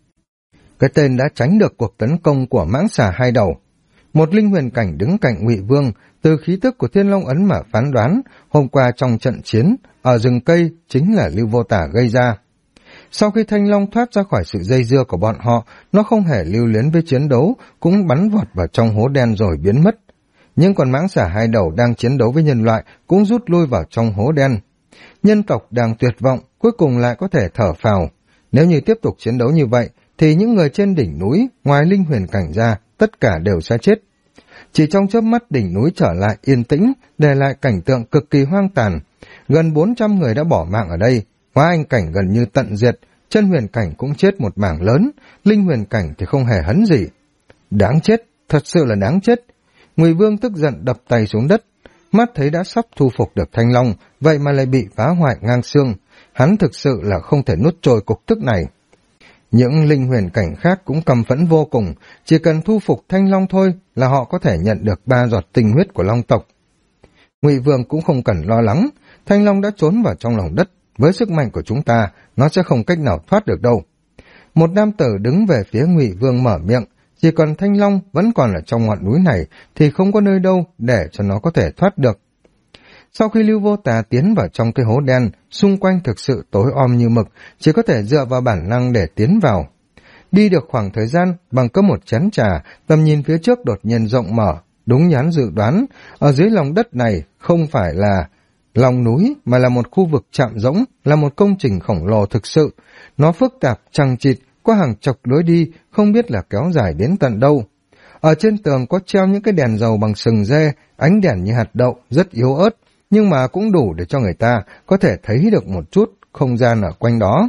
Cái tên đã tránh được cuộc tấn công của mãng xà hai đầu. Một linh huyền cảnh đứng cạnh Ngụy Vương, từ khí tức của Thiên Long ấn mà phán đoán, hôm qua trong trận chiến, ở rừng cây chính là Lưu Vô Tà gây ra. Sau khi Thanh Long thoát ra khỏi sự dây dưa của bọn họ, nó không hề lưu luyến với chiến đấu, cũng bắn vọt vào trong hố đen rồi biến mất. Nhưng còn mãng xà hai đầu đang chiến đấu với nhân loại cũng rút lui vào trong hố đen. Nhân tộc đang tuyệt vọng, cuối cùng lại có thể thở phào. Nếu như tiếp tục chiến đấu như vậy, thì những người trên đỉnh núi, ngoài linh huyền cảnh ra, tất cả đều sẽ chết. Chỉ trong chớp mắt đỉnh núi trở lại yên tĩnh, để lại cảnh tượng cực kỳ hoang tàn. Gần 400 người đã bỏ mạng ở đây, hóa anh cảnh gần như tận diệt, chân huyền cảnh cũng chết một mảng lớn, linh huyền cảnh thì không hề hấn gì. Đáng chết, thật sự là đáng chết. Ngụy Vương tức giận đập tay xuống đất, mắt thấy đã sắp thu phục được Thanh Long, vậy mà lại bị phá hoại ngang xương. Hắn thực sự là không thể nuốt trôi cục tức này. Những linh huyền cảnh khác cũng căm phẫn vô cùng, chỉ cần thu phục Thanh Long thôi là họ có thể nhận được 3 giọt tinh huyết của Long tộc. Ngụy Vương cũng không cần lo lắng, Thanh Long đã trốn vào trong lòng đất, với sức mạnh của chúng ta, nó sẽ không cách nào thoát được đâu. Một nam tử đứng về phía Ngụy Vương mở miệng, chỉ còn Thanh Long vẫn còn ở trong ngọn núi này thì không có nơi đâu để cho nó có thể thoát được. Sau khi Lưu Vô Tà tiến vào trong cái hố đen, xung quanh thực sự tối om như mực, chỉ có thể dựa vào bản năng để tiến vào. Đi được khoảng thời gian, bằng có một chén trà, tầm nhìn phía trước đột nhiên rộng mở, đúng như hắn dự đoán, ở dưới lòng đất này không phải là lòng núi mà là một khu vực chạm rỗng, là một công trình khổng lồ thực sự. Nó phức tạp, chằng chịt, có hàng chục lối đi, không biết là kéo dài đến tận đâu. Ở trên tường có treo những cái đèn dầu bằng sừng dê, ánh đèn như hạt đậu, rất yếu ớt, nhưng mà cũng đủ để cho người ta có thể thấy được một chút không gian ở quanh đó.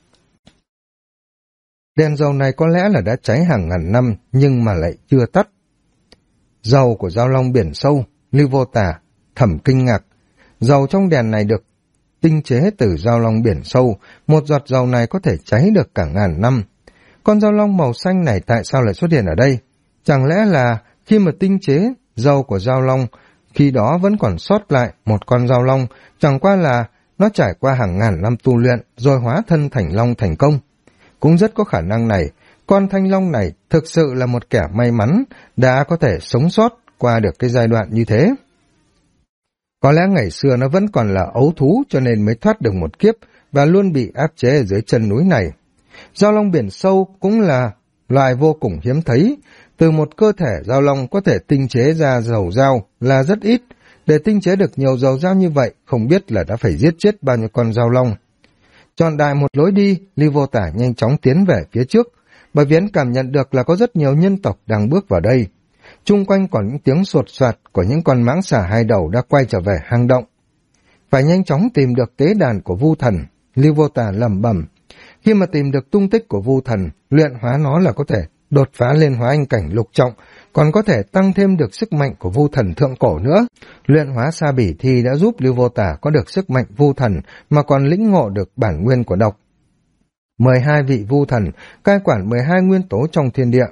Đèn dầu này có lẽ là đã cháy hàng ngàn năm, nhưng mà lại chưa tắt. Dầu của dao long biển sâu, Lưu Vô Tà thầm kinh ngạc. Dầu trong đèn này được tinh chế từ dao long biển sâu, một giọt dầu này có thể cháy được cả ngàn năm. Con dao long màu xanh này tại sao lại xuất hiện ở đây? Chẳng lẽ là khi mà tinh chế dâu của dao long, khi đó vẫn còn sót lại một con dao long, chẳng qua là nó trải qua hàng ngàn năm tu luyện rồi hóa thân thành long thành công. Cũng rất có khả năng này, con thanh long này thực sự là một kẻ may mắn đã có thể sống sót qua được cái giai đoạn như thế. Có lẽ ngày xưa nó vẫn còn là ấu thú cho nên mới thoát được một kiếp và luôn bị áp chế ở dưới chân núi này. Dao long biển sâu cũng là loài vô cùng hiếm thấy. Từ một cơ thể dao long có thể tinh chế ra dầu dao là rất ít. Để tinh chế được nhiều dầu dao như vậy, không biết là đã phải giết chết bao nhiêu con dao long. Chọn đại một lối đi, Lưu Vô Tả nhanh chóng tiến về phía trước, bởi vì hắn cảm nhận được là có rất nhiều nhân tộc đang bước vào đây. Chung quanh còn những tiếng sột soạt của những con mãng xà hai đầu đã quay trở về hang động. Phải nhanh chóng tìm được tế đàn của Vu Thần, Lưu Vô Tả lẩm bẩm. Khi mà tìm được tung tích của Vu Thần, luyện hóa nó là có thể đột phá lên hóa anh cảnh lục trọng, còn có thể tăng thêm được sức mạnh của Vu Thần thượng cổ nữa. Luyện hóa Sa Bỉ Thi đã giúp Lưu Vô Tả có được sức mạnh Vu Thần mà còn lĩnh ngộ được bản nguyên của độc. 12 vị Vu Thần cai quản 12 nguyên tố trong thiên địa.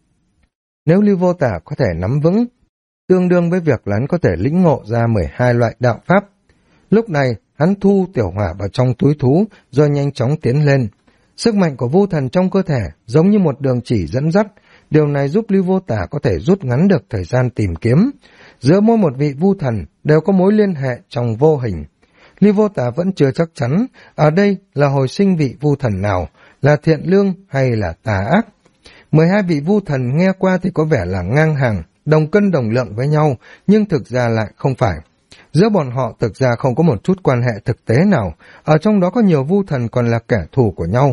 Nếu Lưu Vô Tả có thể nắm vững, tương đương với việc là hắn có thể lĩnh ngộ ra 12 loại đạo pháp. Lúc này, hắn thu tiểu hỏa vào trong túi thú rồi nhanh chóng tiến lên. Sức mạnh của Vu Thần trong cơ thể giống như một đường chỉ dẫn dắt, điều này giúp Lưu Vô Tả có thể rút ngắn được thời gian tìm kiếm. Giữa mỗi một vị Vu Thần đều có mối liên hệ trong vô hình. Lưu Vô Tả vẫn chưa chắc chắn ở đây là hồi sinh vị Vu Thần nào, là thiện lương hay là tà ác. 12 vị Vu Thần nghe qua thì có vẻ là ngang hàng, đồng cân đồng lượng với nhau, nhưng thực ra lại không phải. Giữa bọn họ thực ra không có một chút quan hệ thực tế nào, ở trong đó có nhiều Vu Thần còn là kẻ thù của nhau.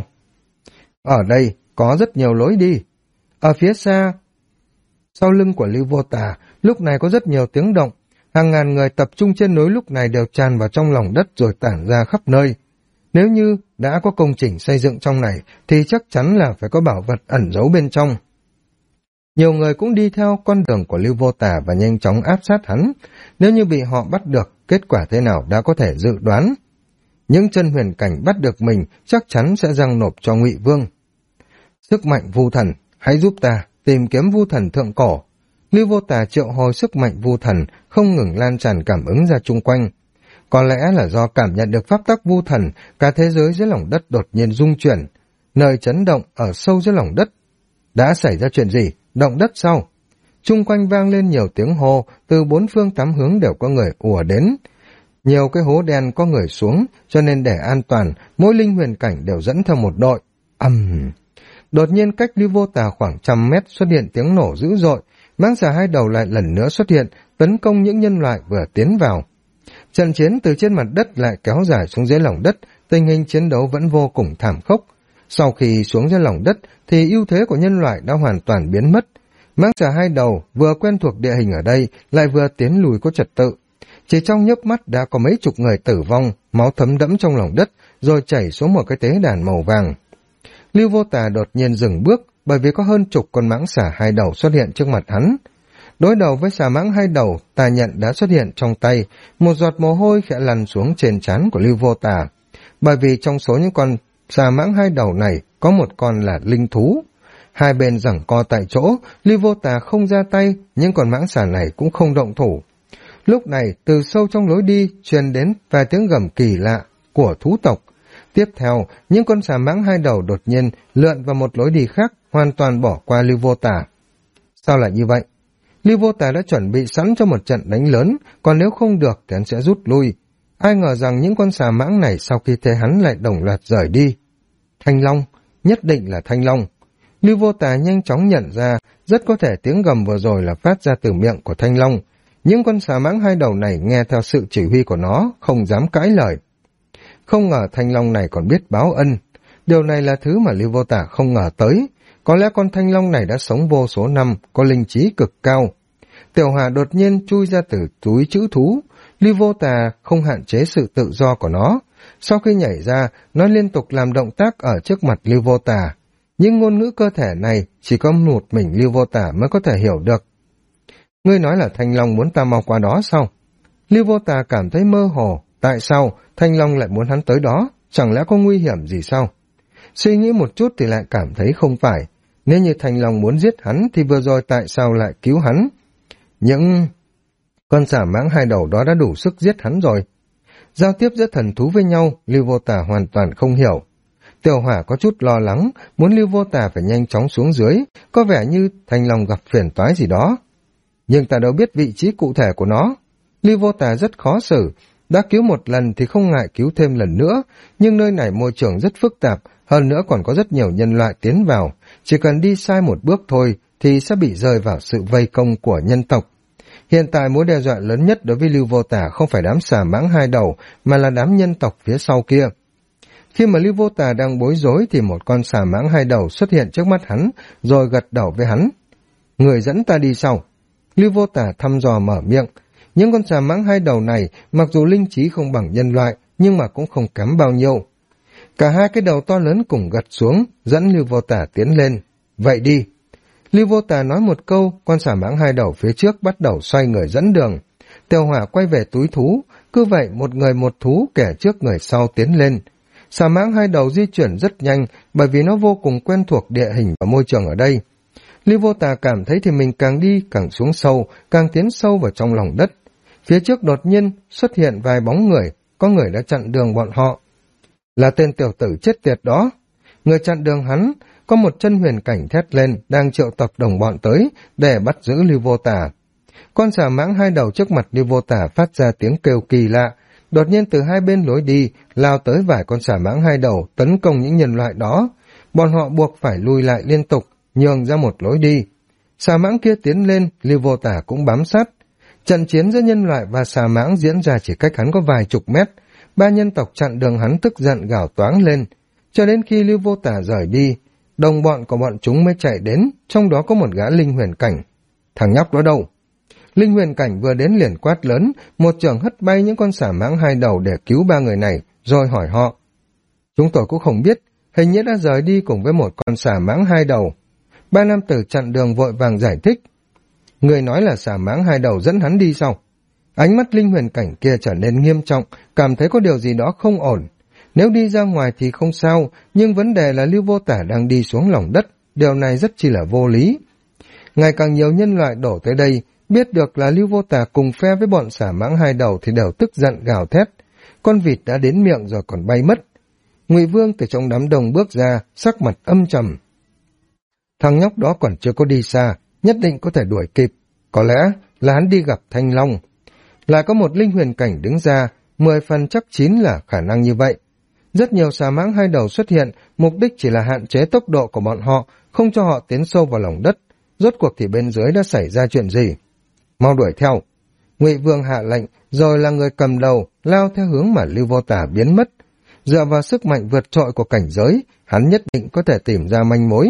Ở đây có rất nhiều lối đi. Ở phía xa, sau lưng của Lưu Vô Tả, lúc này có rất nhiều tiếng động. Hàng ngàn người tập trung trên núi lúc này đều tràn vào trong lòng đất rồi tản ra khắp nơi. Nếu như đã có công trình xây dựng trong này, thì chắc chắn là phải có bảo vật ẩn giấu bên trong. Nhiều người cũng đi theo con đường của Lưu Vô Tả và nhanh chóng áp sát hắn. Nếu như bị họ bắt được, kết quả thế nào đã có thể dự đoán. Những chân huyền cảnh bắt được mình chắc chắn sẽ dâng nộp cho Ngụy Vương. Sức mạnh Vu Thần, hãy giúp ta tìm kiếm Vu Thần thượng cổ. Lưu Vô Tả triệu hồi sức mạnh Vu Thần không ngừng lan tràn cảm ứng ra chung quanh. Có lẽ là do cảm nhận được pháp tắc Vu Thần, cả thế giới dưới lòng đất đột nhiên rung chuyển. Nơi chấn động ở sâu dưới lòng đất. Đã xảy ra chuyện gì? Động đất sao? Chung quanh vang lên nhiều tiếng hô, từ bốn phương tám hướng đều có người ùa đến. Nhiều cái hố đen có người xuống, cho nên để an toàn, mỗi linh huyền cảnh đều dẫn theo một đội. Đột nhiên cách Lưu Vô Tả khoảng 100 mét xuất hiện tiếng nổ dữ dội, mãng xà hai đầu lại lần nữa xuất hiện, tấn công những nhân loại vừa tiến vào. Trận chiến từ trên mặt đất lại kéo dài xuống dưới lòng đất, tình hình chiến đấu vẫn vô cùng thảm khốc. Sau khi xuống dưới lòng đất thì ưu thế của nhân loại đã hoàn toàn biến mất. Mãng xà hai đầu vừa quen thuộc địa hình ở đây lại vừa tiến lùi có trật tự. Chỉ trong nhấp mắt đã có mấy chục người tử vong, máu thấm đẫm trong lòng đất rồi chảy xuống một cái tế đàn màu vàng. Lưu Vô Tả đột nhiên dừng bước bởi vì có hơn chục con mãng xà hai đầu xuất hiện trước mặt hắn. Đối đầu với xà mãng hai đầu, tà nhận đã xuất hiện trong tay, một giọt mồ hôi khẽ lăn xuống trên trán của Lưu Vô Tả. Bởi vì trong số những con xà mãng hai đầu này có một con là linh thú. Hai bên giằng co tại chỗ, Lưu Vô Tả không ra tay, nhưng con mãng xà này cũng không động thủ. Lúc này, từ sâu trong lối đi truyền đến vài tiếng gầm kỳ lạ của thú tộc. Tiếp theo, những con xà mãng hai đầu đột nhiên lượn vào một lối đi khác, hoàn toàn bỏ qua Lưu Vô Tả. Sao lại như vậy? Lưu Vô Tả đã chuẩn bị sẵn cho một trận đánh lớn, còn nếu không được thì hắn sẽ rút lui. Ai ngờ rằng những con xà mãng này sau khi thấy hắn lại đồng loạt rời đi. Thanh Long, nhất định là Thanh Long. Lưu Vô Tả nhanh chóng nhận ra, rất có thể tiếng gầm vừa rồi là phát ra từ miệng của Thanh Long. Những con xà mãng hai đầu này nghe theo sự chỉ huy của nó, không dám cãi lời. Không ngờ Thanh Long này còn biết báo ân. Điều này là thứ mà Lưu Vô Tả không ngờ tới. Có lẽ con Thanh Long này đã sống vô số năm, có linh trí cực cao. Tiểu Hà đột nhiên chui ra từ túi trữ thú. Lưu Vô Tả không hạn chế sự tự do của nó. Sau khi nhảy ra, nó liên tục làm động tác ở trước mặt Lưu Vô Tả. Nhưng ngôn ngữ cơ thể này chỉ có một mình Lưu Vô Tả mới có thể hiểu được. Ngươi nói là Thanh Long muốn ta mau qua đó sao? Lưu Vô Tả cảm thấy mơ hồ. Tại sao Thanh Long lại muốn hắn tới đó? Chẳng lẽ có nguy hiểm gì sao? Suy nghĩ một chút thì lại cảm thấy không phải. Nếu như Thanh Long muốn giết hắn thì vừa rồi tại sao lại cứu hắn? Những con xà mãng hai đầu đó đã đủ sức giết hắn rồi. Giao tiếp giữa thần thú với nhau, Lưu Vô Tà hoàn toàn không hiểu. Tiểu Hỏa có chút lo lắng, muốn Lưu Vô Tà phải nhanh chóng xuống dưới, có vẻ như Thanh Long gặp phiền toái gì đó. Nhưng ta đâu biết vị trí cụ thể của nó. Lưu Vô Tà rất khó xử, đã cứu một lần thì không ngại cứu thêm lần nữa, nhưng nơi này môi trường rất phức tạp, hơn nữa còn có rất nhiều nhân loại tiến vào, chỉ cần đi sai một bước thôi thì sẽ bị rơi vào sự vây công của nhân tộc. Hiện tại mối đe dọa lớn nhất đối với Lưu Vô Tà không phải đám xà mãng hai đầu, mà là đám nhân tộc phía sau kia. Khi mà Lưu Vô Tà đang bối rối thì một con xà mãng hai đầu xuất hiện trước mắt hắn, rồi gật đầu với hắn. Người dẫn ta đi sau. Lưu Vô Tà thăm dò mở miệng. Những con xà mãng hai đầu này, mặc dù linh trí không bằng nhân loại, nhưng mà cũng không kém bao nhiêu. Cả hai cái đầu to lớn cùng gật xuống, dẫn Lưu Vô Tà tiến lên. Vậy đi. Lưu Vô Tà nói một câu, con xà mãng hai đầu phía trước bắt đầu xoay người dẫn đường. Tiểu Hỏa quay về túi thú, cứ vậy một người một thú, kẻ trước người sau tiến lên. Xà mãng hai đầu di chuyển rất nhanh, bởi vì nó vô cùng quen thuộc địa hình và môi trường ở đây. Lưu Vô Tà cảm thấy thì mình càng đi càng xuống sâu, càng tiến sâu vào trong lòng đất. Phía trước đột nhiên xuất hiện vài bóng người, có người đã chặn đường bọn họ. Là tên tiểu tử chết tiệt đó. Người chặn đường hắn, có một chân huyền cảnh thét lên, đang triệu tập đồng bọn tới để bắt giữ Lưu Vô Tà. Con xà mãng hai đầu trước mặt Lưu Vô Tà phát ra tiếng kêu kỳ lạ, đột nhiên từ hai bên lối đi lao tới vài con xà mãng hai đầu tấn công những nhân loại đó. Bọn họ buộc phải lùi lại liên tục, nhường ra một lối đi. Xà mãng kia tiến lên, Lưu Vô Tà cũng bám sát. Trận chiến giữa nhân loại và xà mãng diễn ra chỉ cách hắn có vài chục mét. Ba nhân tộc chặn đường hắn tức giận gào toáng lên. Cho đến khi Lưu Vô Tà rời đi, đồng bọn của bọn chúng mới chạy đến, trong đó có một gã linh huyền cảnh. Thằng nhóc đó đâu? Linh huyền cảnh vừa đến liền quát lớn, một chưởng hất bay những con xà mãng hai đầu để cứu ba người này, rồi hỏi họ. Chúng tôi cũng không biết, hình như đã rời đi cùng với một con xà mãng hai đầu. Ba nam tử chặn đường vội vàng giải thích. Người nói là xà mãng hai đầu dẫn hắn đi sau. Ánh mắt linh huyền cảnh kia trở nên nghiêm trọng, cảm thấy có điều gì đó không ổn. Nếu đi ra ngoài thì không sao, nhưng vấn đề là Lưu Vô Tà đang đi xuống lòng đất, điều này rất chi là vô lý. Ngày càng nhiều nhân loại đổ tới đây, biết được là Lưu Vô Tà cùng phe với bọn xà mãng hai đầu thì đều tức giận gào thét. Con vịt đã đến miệng rồi còn bay mất. Ngụy Vương từ trong đám đông bước ra, sắc mặt âm trầm. Thằng nhóc đó còn chưa có đi xa, nhất định có thể đuổi kịp. Có lẽ là hắn đi gặp Thanh Long. Lại có một linh huyền cảnh đứng ra, 10 phần chắc chín là khả năng như vậy. Rất nhiều xà mãng hai đầu xuất hiện, mục đích chỉ là hạn chế tốc độ của bọn họ, không cho họ tiến sâu vào lòng đất. Rốt cuộc thì bên dưới đã xảy ra chuyện gì? Mau đuổi theo. Ngụy Vương hạ lệnh, rồi là người cầm đầu, lao theo hướng mà Lưu Vô Tà biến mất. Dựa vào sức mạnh vượt trội của cảnh giới, hắn nhất định có thể tìm ra manh mối.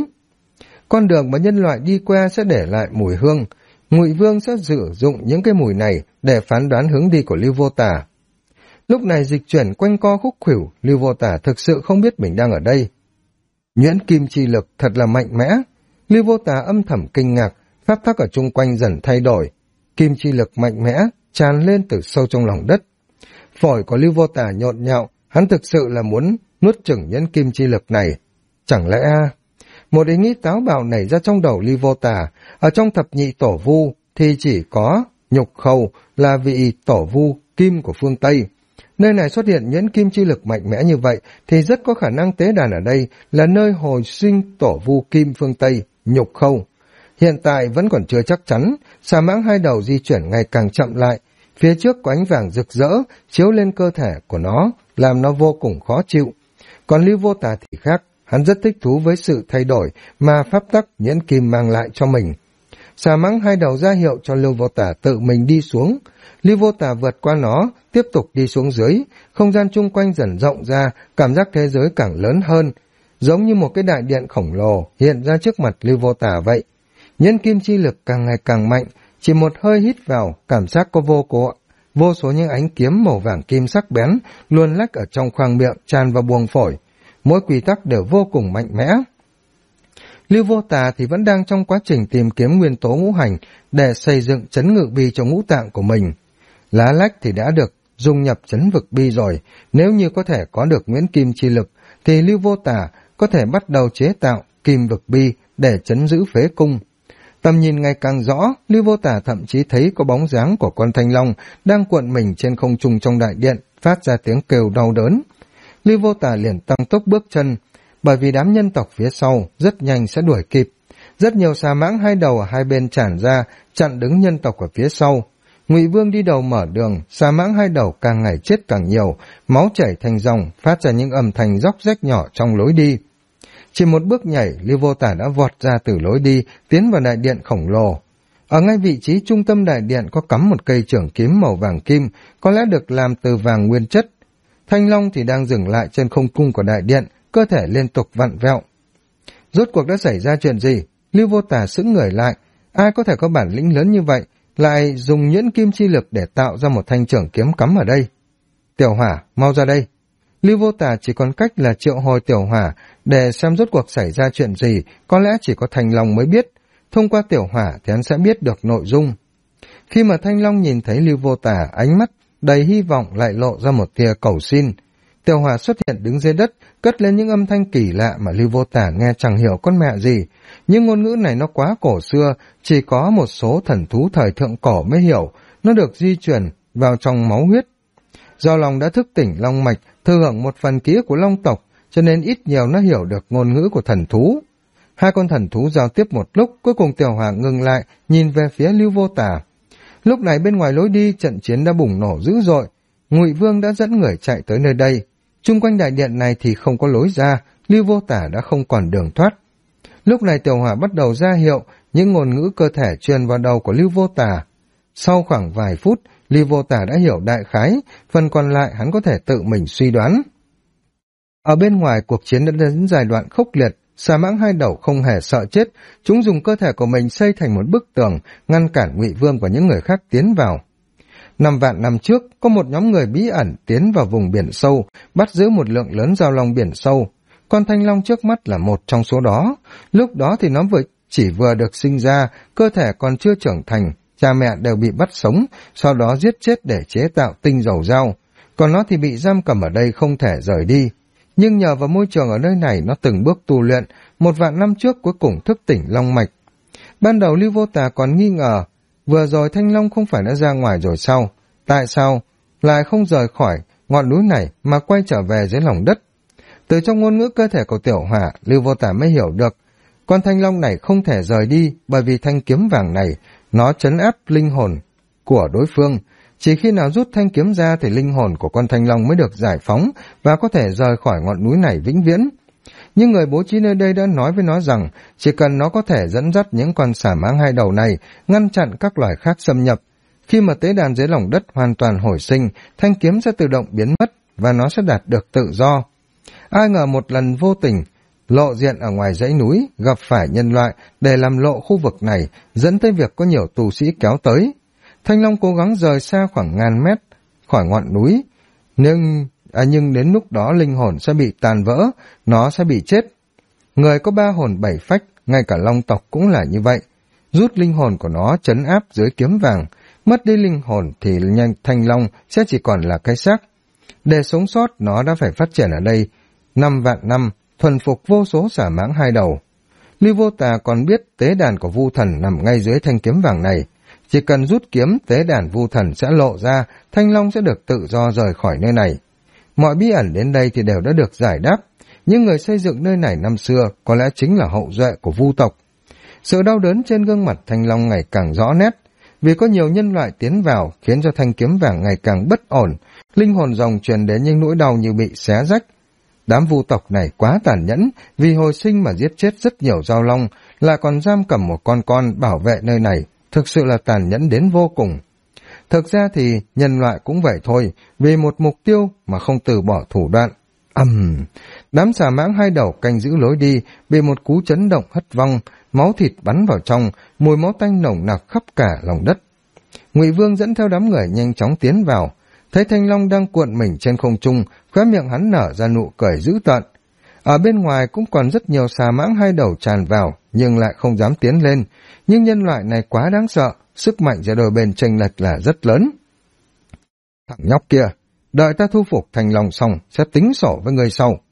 Con đường mà nhân loại đi qua sẽ để lại mùi hương. Ngụy Vương sẽ sử dụng những cái mùi này để phán đoán hướng đi của Lưu Vô Tà. Lúc này dịch chuyển quanh co khúc khuỷu, Lưu Vô Tà thực sự không biết mình đang ở đây. Nhuyễn kim chi lực thật là mạnh mẽ. Lưu Vô Tà âm thầm kinh ngạc, pháp tắc ở chung quanh dần thay đổi. Kim chi lực mạnh mẽ tràn lên từ sâu trong lòng đất. Phổi của Lưu Vô Tà nhộn nhạo, hắn thực sự là muốn nuốt chửng nhuyễn kim chi lực này. Chẳng lẽ một ý nghĩ táo bạo nảy ra trong đầu Lưu Vô Tà, ở trong thập nhị tổ vu thì chỉ có Nhục Khâu là vị tổ vu kim của phương Tây. Nơi này xuất hiện nhuyễn kim chi lực mạnh mẽ như vậy thì rất có khả năng tế đàn ở đây là nơi hồi sinh tổ vu kim phương Tây, Nhục Khâu. Hiện tại vẫn còn chưa chắc chắn, xà mãng hai đầu di chuyển ngày càng chậm lại, phía trước có ánh vàng rực rỡ chiếu lên cơ thể của nó, làm nó vô cùng khó chịu. Còn Lưu Vô Tà thì khác, hắn rất thích thú với sự thay đổi mà pháp tắc nhuyễn kim mang lại cho mình. Xà mãng hai đầu ra hiệu cho Lưu Vô Tà tự mình đi xuống. Lưu Vô Tà vượt qua nó, tiếp tục đi xuống dưới, không gian chung quanh dần rộng ra, cảm giác thế giới càng lớn hơn, giống như một cái đại điện khổng lồ hiện ra trước mặt Lưu Vô Tà vậy. Nhuyễn kim chi lực càng ngày càng mạnh, chỉ một hơi hít vào, cảm giác có vô số những ánh kiếm màu vàng kim sắc bén luồn lách ở trong khoang miệng tràn vào buồng phổi. Mỗi quy tắc đều vô cùng mạnh mẽ. Lưu Vô Tà thì vẫn đang trong quá trình tìm kiếm nguyên tố ngũ hành để xây dựng trấn ngự bi cho ngũ tạng của mình. Lá lách thì đã được dung nhập trấn vực bi rồi, nếu như có thể có được nhuyễn kim chi lực thì Lưu Vô Tà có thể bắt đầu chế tạo kim vực bi để trấn giữ phế cung. Tầm nhìn ngày càng rõ, Lưu Vô Tả thậm chí thấy có bóng dáng của con thanh long đang cuộn mình trên không trung trong đại điện, phát ra tiếng kêu đau đớn. Lưu Vô Tả liền tăng tốc bước chân, bởi vì đám nhân tộc phía sau rất nhanh sẽ đuổi kịp. Rất nhiều xà mãng hai đầu ở hai bên tràn ra, chặn đứng nhân tộc ở phía sau. Ngụy Vương đi đầu mở đường, xà mãng hai đầu càng ngày chết càng nhiều, máu chảy thành dòng, phát ra những âm thanh róc rách nhỏ trong lối đi. Chỉ một bước nhảy, Lưu Vô Tả đã vọt ra từ lối đi, tiến vào đại điện khổng lồ. Ở ngay vị trí trung tâm đại điện có cắm một cây chưởng kiếm màu vàng kim, có lẽ được làm từ vàng nguyên chất. Thanh long thì đang dừng lại trên không cung của đại điện, cơ thể liên tục vặn vẹo. Rốt cuộc đã xảy ra chuyện gì? Lưu Vô Tả sững người lại. Ai có thể có bản lĩnh lớn như vậy, lại dùng nhuyễn kim chi lực để tạo ra một thanh chưởng kiếm cắm ở đây? Tiểu Hỏa, mau ra đây. Lưu Vô Tả chỉ còn cách là triệu hồi Tiểu Hỏa để xem rốt cuộc xảy ra chuyện gì, có lẽ chỉ có Thanh Long mới biết. Thông qua Tiểu Hỏa thì hắn sẽ biết được nội dung. Khi mà Thanh Long nhìn thấy Lưu Vô Tả, ánh mắt đầy hy vọng lại lộ ra một tia cầu xin. Tiểu Hỏa xuất hiện đứng dưới đất, cất lên những âm thanh kỳ lạ mà Lưu Vô Tả nghe chẳng hiểu con mẹ gì. Nhưng ngôn ngữ này nó quá cổ xưa, chỉ có một số thần thú thời thượng cổ mới hiểu, nó được di chuyển vào trong máu huyết. Do lòng đã thức tỉnh long mạch, thừa hưởng một phần ký ức của long tộc, cho nên ít nhiều nó hiểu được ngôn ngữ của thần thú. Hai con thần thú giao tiếp một lúc, cuối cùng Tiểu Hỏa ngừng lại, nhìn về phía Lưu Vô Tả. Lúc này bên ngoài lối đi, trận chiến đã bùng nổ dữ dội. Ngụy Vương đã dẫn người chạy tới nơi đây. Chung quanh đại điện này thì không có lối ra, Lưu Vô Tả đã không còn đường thoát. Lúc này Tiểu Hỏa bắt đầu ra hiệu, những ngôn ngữ cơ thể truyền vào đầu của Lưu Vô Tả. Sau khoảng vài phút, Lưu Vô Tả đã hiểu đại khái, phần còn lại hắn có thể tự mình suy đoán. Ở bên ngoài, cuộc chiến đã đến giai đoạn khốc liệt, xà mãng hai đầu không hề sợ chết, chúng dùng cơ thể của mình xây thành một bức tường, ngăn cản Ngụy Vương và những người khác tiến vào. 5 vạn năm trước, có một nhóm người bí ẩn tiến vào vùng biển sâu, bắt giữ một lượng lớn giao long biển sâu. Con thanh long trước mắt là một trong số đó. Lúc đó thì nó chỉ vừa được sinh ra, cơ thể còn chưa trưởng thành, cha mẹ đều bị bắt sống, sau đó giết chết để chế tạo tinh dầu dao. Còn nó thì bị giam cầm ở đây không thể rời đi. Nhưng nhờ vào môi trường ở nơi này nó từng bước tu luyện, 1 vạn năm trước cuối cùng thức tỉnh long mạch. Ban đầu Lưu Vô Tả còn nghi ngờ, vừa rồi thanh long không phải đã ra ngoài rồi sao? Tại sao lại không rời khỏi ngọn núi này mà quay trở về dưới lòng đất? Từ trong ngôn ngữ cơ thể của Tiểu Hỏa, Lưu Vô Tả mới hiểu được, con thanh long này không thể rời đi bởi vì thanh kiếm vàng này, nó trấn áp linh hồn của đối phương. Chỉ khi nào rút thanh kiếm ra thì linh hồn của con thanh long mới được giải phóng và có thể rời khỏi ngọn núi này vĩnh viễn. Nhưng người bố trí nơi đây đã nói với nó rằng chỉ cần nó có thể dẫn dắt những con xà mãng hai đầu này, ngăn chặn các loài khác xâm nhập. Khi mà tế đàn dưới lòng đất hoàn toàn hồi sinh, thanh kiếm sẽ tự động biến mất và nó sẽ đạt được tự do. Ai ngờ một lần vô tình, lộ diện ở ngoài dãy núi, gặp phải nhân loại để làm lộ khu vực này, dẫn tới việc có nhiều tù sĩ kéo tới. Thanh long cố gắng rời xa khoảng ngàn mét khỏi ngọn núi, nhưng đến lúc đó linh hồn sẽ bị tàn vỡ, nó sẽ bị chết. Người có 3 hồn 7 phách, ngay cả long tộc cũng là như vậy. Rút linh hồn của nó trấn áp dưới kiếm vàng, mất đi linh hồn thì thanh long sẽ chỉ còn là cái xác. Để sống sót, nó đã phải phát triển ở đây 5 vạn năm, thuần phục vô số xà mãng hai đầu. Lưu Vô Tả còn biết tế đàn của Vu Thần nằm ngay dưới thanh kiếm vàng này. Chỉ cần rút kiếm, tế đàn Vu Thần sẽ lộ ra, thanh long sẽ được tự do rời khỏi nơi này. Mọi bí ẩn đến đây thì đều đã được giải đáp. Những người xây dựng nơi này năm xưa có lẽ chính là hậu duệ của Vu tộc. Sự đau đớn trên gương mặt thanh long ngày càng rõ nét. Vì có nhiều nhân loại tiến vào khiến cho thanh kiếm vàng ngày càng bất ổn, linh hồn rồng truyền đến những nỗi đau như bị xé rách. Đám Vu tộc này quá tàn nhẫn, vì hồi sinh mà giết chết rất nhiều giao long, lại còn giam cầm một con bảo vệ nơi này, thực sự là tàn nhẫn đến vô cùng. Thực ra thì nhân loại cũng vậy thôi, vì một mục tiêu mà không từ bỏ thủ đoạn. Đám xà mãng hai đầu canh giữ lối đi, bị một cú chấn động hất văng, máu thịt bắn vào trong, mùi máu tanh nồng nặc khắp cả lòng đất. Ngụy Vương dẫn theo đám người nhanh chóng tiến vào, thấy thanh long đang cuộn mình trên không trung, khóe miệng hắn nở ra nụ cười dữ tợn. Ở bên ngoài cũng còn rất nhiều xà mãng hai đầu tràn vào, nhưng lại không dám tiến lên. Nhưng nhân loại này quá đáng sợ, sức mạnh giữa đôi bên chênh lệch là rất lớn. Thằng nhóc kia, đợi ta thu phục thanh long xong, sẽ tính sổ với người sau.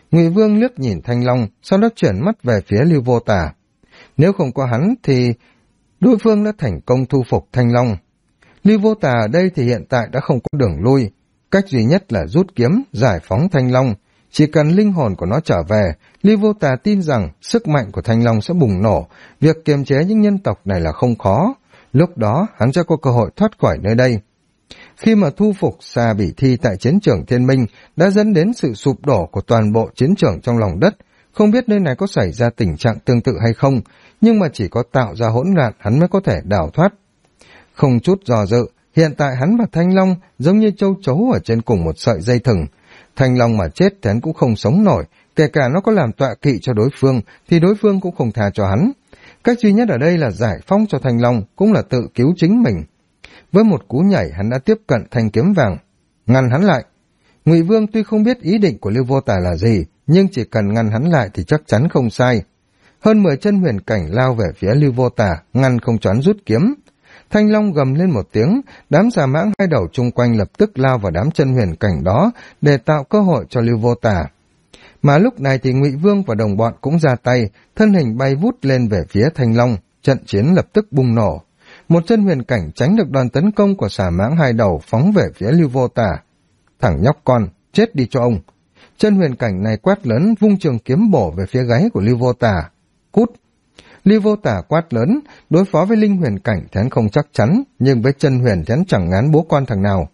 Ngụy Vương liếc nhìn Thanh Long, sau đó chuyển mắt về phía Lưu Vô Tả. Nếu không có hắn thì đối phương đã thành công thu phục Thanh Long. Lưu Vô Tả ở đây thì hiện tại đã không có đường lui. Cách duy nhất là rút kiếm, giải phóng Thanh Long. Chỉ cần linh hồn của nó trở về, Lưu Vô Tả tin rằng sức mạnh của Thanh Long sẽ bùng nổ. Việc kiềm chế những nhân tộc này là không khó. Lúc đó hắn sẽ có cơ hội thoát khỏi nơi đây. Khi mà thu phục Xà Bỉ Thi tại chiến trường Thiên Minh đã dẫn đến sự sụp đổ của toàn bộ chiến trường trong lòng đất. Không biết nơi này có xảy ra tình trạng tương tự hay không, nhưng mà chỉ có tạo ra hỗn loạn hắn mới có thể đào thoát. Không chút do dự, hiện tại hắn và Thanh Long giống như châu chấu ở trên cùng một sợi dây thừng. Thanh Long mà chết thì hắn cũng không sống nổi, kể cả nó có làm tọa kỵ cho đối phương thì đối phương cũng không tha cho hắn. Cách duy nhất ở đây là giải phóng cho Thanh Long, cũng là tự cứu chính mình. Với một cú nhảy hắn đã tiếp cận thanh kiếm vàng, ngăn hắn lại. Ngụy Vương tuy không biết ý định của Lưu Vô Tả là gì, nhưng chỉ cần ngăn hắn lại thì chắc chắn không sai. Hơn 10 chân huyền cảnh lao về phía Lưu Vô Tả, ngăn không cho hắn rút kiếm. Thanh Long gầm lên một tiếng, đám xà mãng hai đầu chung quanh lập tức lao vào đám chân huyền cảnh đó để tạo cơ hội cho Lưu Vô Tả. Mà lúc này thì Ngụy Vương và đồng bọn cũng ra tay, thân hình bay vút lên về phía Thanh Long, trận chiến lập tức bùng nổ. Một chân huyền cảnh tránh được đòn tấn công của xà mãng hai đầu phóng về phía Lưu Vô Tả. Thằng nhóc con, chết đi cho ông. Chân huyền cảnh này quát lớn vung trường kiếm bổ về phía gáy của Lưu Vô Tả. Cút! Lưu Vô Tả quát lớn, đối phó với linh huyền cảnh thì hắn không chắc chắn, nhưng với chân huyền thì hắn chẳng ngán bố con thằng nào.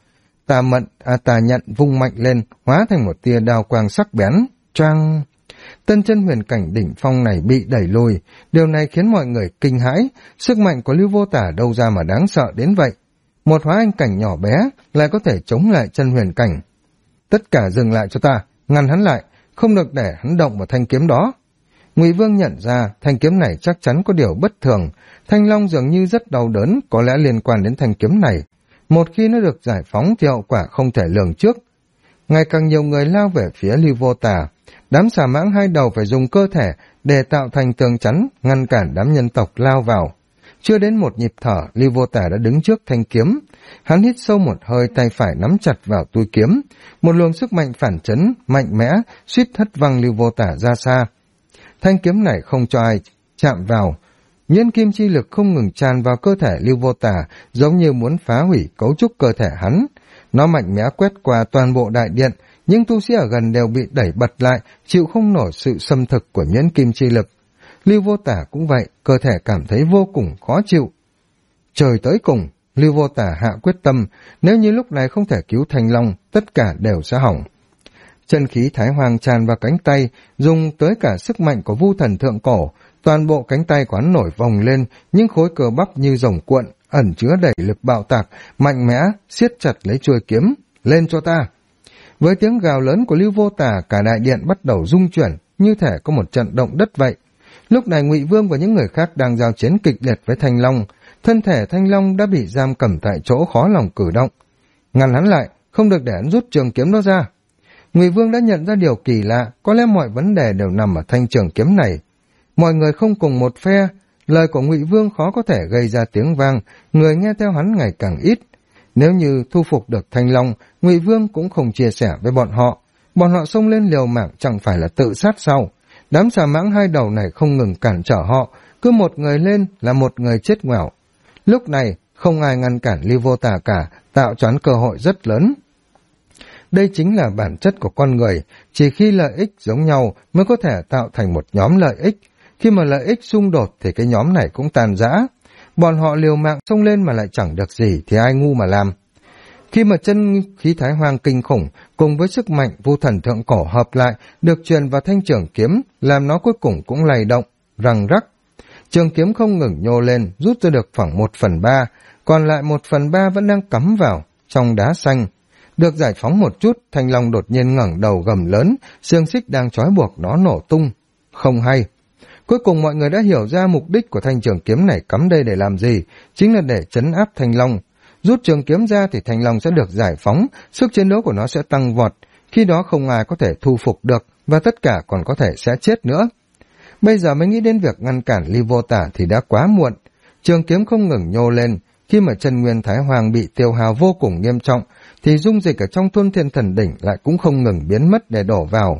Tà nhận vung mạnh lên, hóa thành một tia đao quang sắc bén. Choang! Tân chân huyền cảnh đỉnh phong này bị đẩy lùi, điều này khiến mọi người kinh hãi, sức mạnh của Lưu Vô Tả đâu ra mà đáng sợ đến vậy. Một hóa anh cảnh nhỏ bé lại có thể chống lại chân huyền cảnh. Tất cả dừng lại cho ta, ngăn hắn lại, không được để hắn động vào thanh kiếm đó. Ngụy Vương nhận ra thanh kiếm này chắc chắn có điều bất thường, Thanh Long dường như rất đau đớn, có lẽ liên quan đến thanh kiếm này. Một khi nó được giải phóng thì hậu quả không thể lường trước. Ngày càng nhiều người lao về phía Lưu Vô Tả, đám xà mãng hai đầu phải dùng cơ thể để tạo thành tường chắn, ngăn cản đám nhân tộc lao vào. Chưa đến một nhịp thở, Lưu Vô Tả đã đứng trước thanh kiếm. Hắn hít sâu một hơi, tay phải nắm chặt vào túi kiếm. Một luồng sức mạnh phản chấn, mạnh mẽ, suýt hất văng Lưu Vô Tả ra xa. Thanh kiếm này không cho ai chạm vào. Nhuyễn kim chi lực không ngừng tràn vào cơ thể Lưu Vô Tả, giống như muốn phá hủy cấu trúc cơ thể hắn. Nó mạnh mẽ quét qua toàn bộ đại điện, nhưng tu sĩ ở gần đều bị đẩy bật lại, chịu không nổi sự xâm thực của nhuyễn kim chi lực. Lưu Vô Tả cũng vậy, cơ thể cảm thấy vô cùng khó chịu. Trời tới cùng, Lưu Vô Tả hạ quyết tâm, nếu như lúc này không thể cứu Thanh Long, tất cả đều sẽ hỏng. Chân khí thái hoàng tràn vào cánh tay, dùng tới cả sức mạnh của Vu Thần Thượng Cổ, toàn bộ cánh tay của hắn nổi vòng lên, những khối cơ bắp như rồng cuộn, ẩn chứa đầy lực bạo tạc, mạnh mẽ, siết chặt lấy chuôi kiếm, lên cho ta. Với tiếng gào lớn của Lưu Vô Tả, cả đại điện bắt đầu rung chuyển, như thể có một trận động đất vậy. Lúc này Ngụy Vương và những người khác đang giao chiến kịch liệt với Thanh Long, thân thể Thanh Long đã bị giam cầm tại chỗ khó lòng cử động. Ngăn hắn lại, không được để hắn rút trường kiếm đó ra. Ngụy Vương đã nhận ra điều kỳ lạ, có lẽ mọi vấn đề đều nằm ở thanh trường kiếm này. Mọi người không cùng một phe, lời của Ngụy Vương khó có thể gây ra tiếng vang, người nghe theo hắn ngày càng ít. Nếu như thu phục được Thanh Long, Ngụy Vương cũng không chia sẻ với bọn họ xông lên liều mạng chẳng phải là tự sát sao? Đám xà mãng hai đầu này không ngừng cản trở họ, cứ một người lên là một người chết ngoẻo. Lúc này không ai ngăn cản Lưu Vô Tả cả, tạo choán cơ hội rất lớn. Đây chính là bản chất của con người, chỉ khi lợi ích giống nhau mới có thể tạo thành một nhóm lợi ích. Khi mà lợi ích xung đột thì cái nhóm này cũng tàn rã. Bọn họ liều mạng xông lên mà lại chẳng được gì thì ai ngu mà làm. Khi mà chân khí thái hoang kinh khủng cùng với sức mạnh Vu Thần Thượng Cổ hợp lại được truyền vào thanh trường kiếm, làm nó cuối cùng cũng lay động, răng rắc. Trường kiếm không ngừng nhô lên, rút ra được khoảng 1/3, còn lại 1/3 vẫn đang cắm vào trong đá xanh. Được giải phóng một chút, Thanh Long đột nhiên ngẩng đầu gầm lớn, xiềng xích đang trói buộc nó nổ tung. Không hay. Cuối cùng mọi người đã hiểu ra mục đích của thanh trường kiếm này cắm đây để làm gì, chính là để trấn áp Thanh Long. Rút trường kiếm ra thì Thanh Long sẽ được giải phóng, sức chiến đấu của nó sẽ tăng vọt, khi đó không ai có thể thu phục được, và tất cả còn có thể sẽ chết nữa. Bây giờ mới nghĩ đến việc ngăn cản Lưu Vô Tả thì đã quá muộn. Trường kiếm không ngừng nhô lên, khi mà chân nguyên thái hoàng bị tiêu hao vô cùng nghiêm trọng, thì dung dịch ở trong Tuân Thiên Thần Đỉnh lại cũng không ngừng biến mất để đổ vào.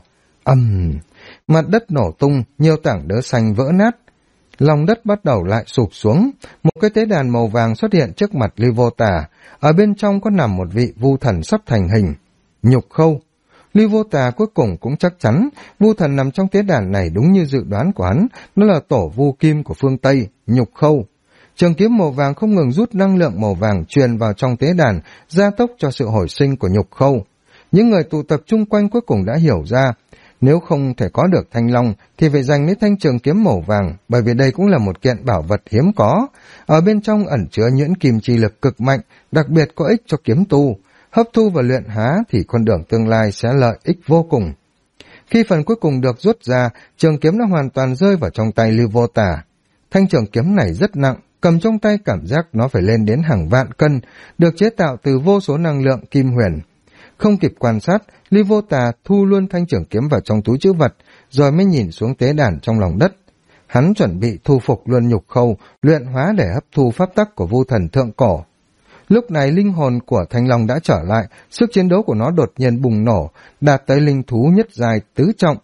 Mặt đất nổ tung, nhiều tảng đá xanh vỡ nát. Lòng đất bắt đầu lại sụp xuống, một cái tế đàn màu vàng xuất hiện trước mặt Lưu Vô Tà, ở bên trong có nằm một vị vu thần sắp thành hình. Nhục Khâu. Lưu Vô Tà cuối cùng cũng chắc chắn, vu thần nằm trong tế đàn này đúng như dự đoán của hắn, nó là tổ vu kim của phương Tây, Nhục Khâu. Trường kiếm màu vàng không ngừng rút năng lượng màu vàng truyền vào trong tế đàn, gia tốc cho sự hồi sinh của Nhục Khâu. Những người tụ tập chung quanh cuối cùng đã hiểu ra, nếu không thể có được Thanh Long thì phải dành lấy thanh trường kiếm màu vàng, bởi vì đây cũng là một kiện bảo vật hiếm có. Ở bên trong ẩn chứa nhuyễn kim chi lực cực mạnh, đặc biệt có ích cho kiếm tu. Hấp thu và luyện hóa thì con đường tương lai sẽ lợi ích vô cùng. Khi phần cuối cùng được rút ra, trường kiếm đã hoàn toàn rơi vào trong tay Lưu Vô Tà. Thanh trường kiếm này rất nặng, cầm trong tay cảm giác nó phải lên đến hàng vạn cân, được chế tạo từ vô số năng lượng kim huyền. Không kịp quan sát, Lưu Vô Tà thu luôn thanh trường kiếm vào trong túi trữ vật, rồi mới nhìn xuống tế đàn trong lòng đất. Hắn chuẩn bị thu phục luôn Nhục Khâu, luyện hóa để hấp thu pháp tắc của vu thần thượng cổ. Lúc này linh hồn của Thanh Long đã trở lại, sức chiến đấu của nó đột nhiên bùng nổ, đạt tới linh thú nhất giai tứ trọng.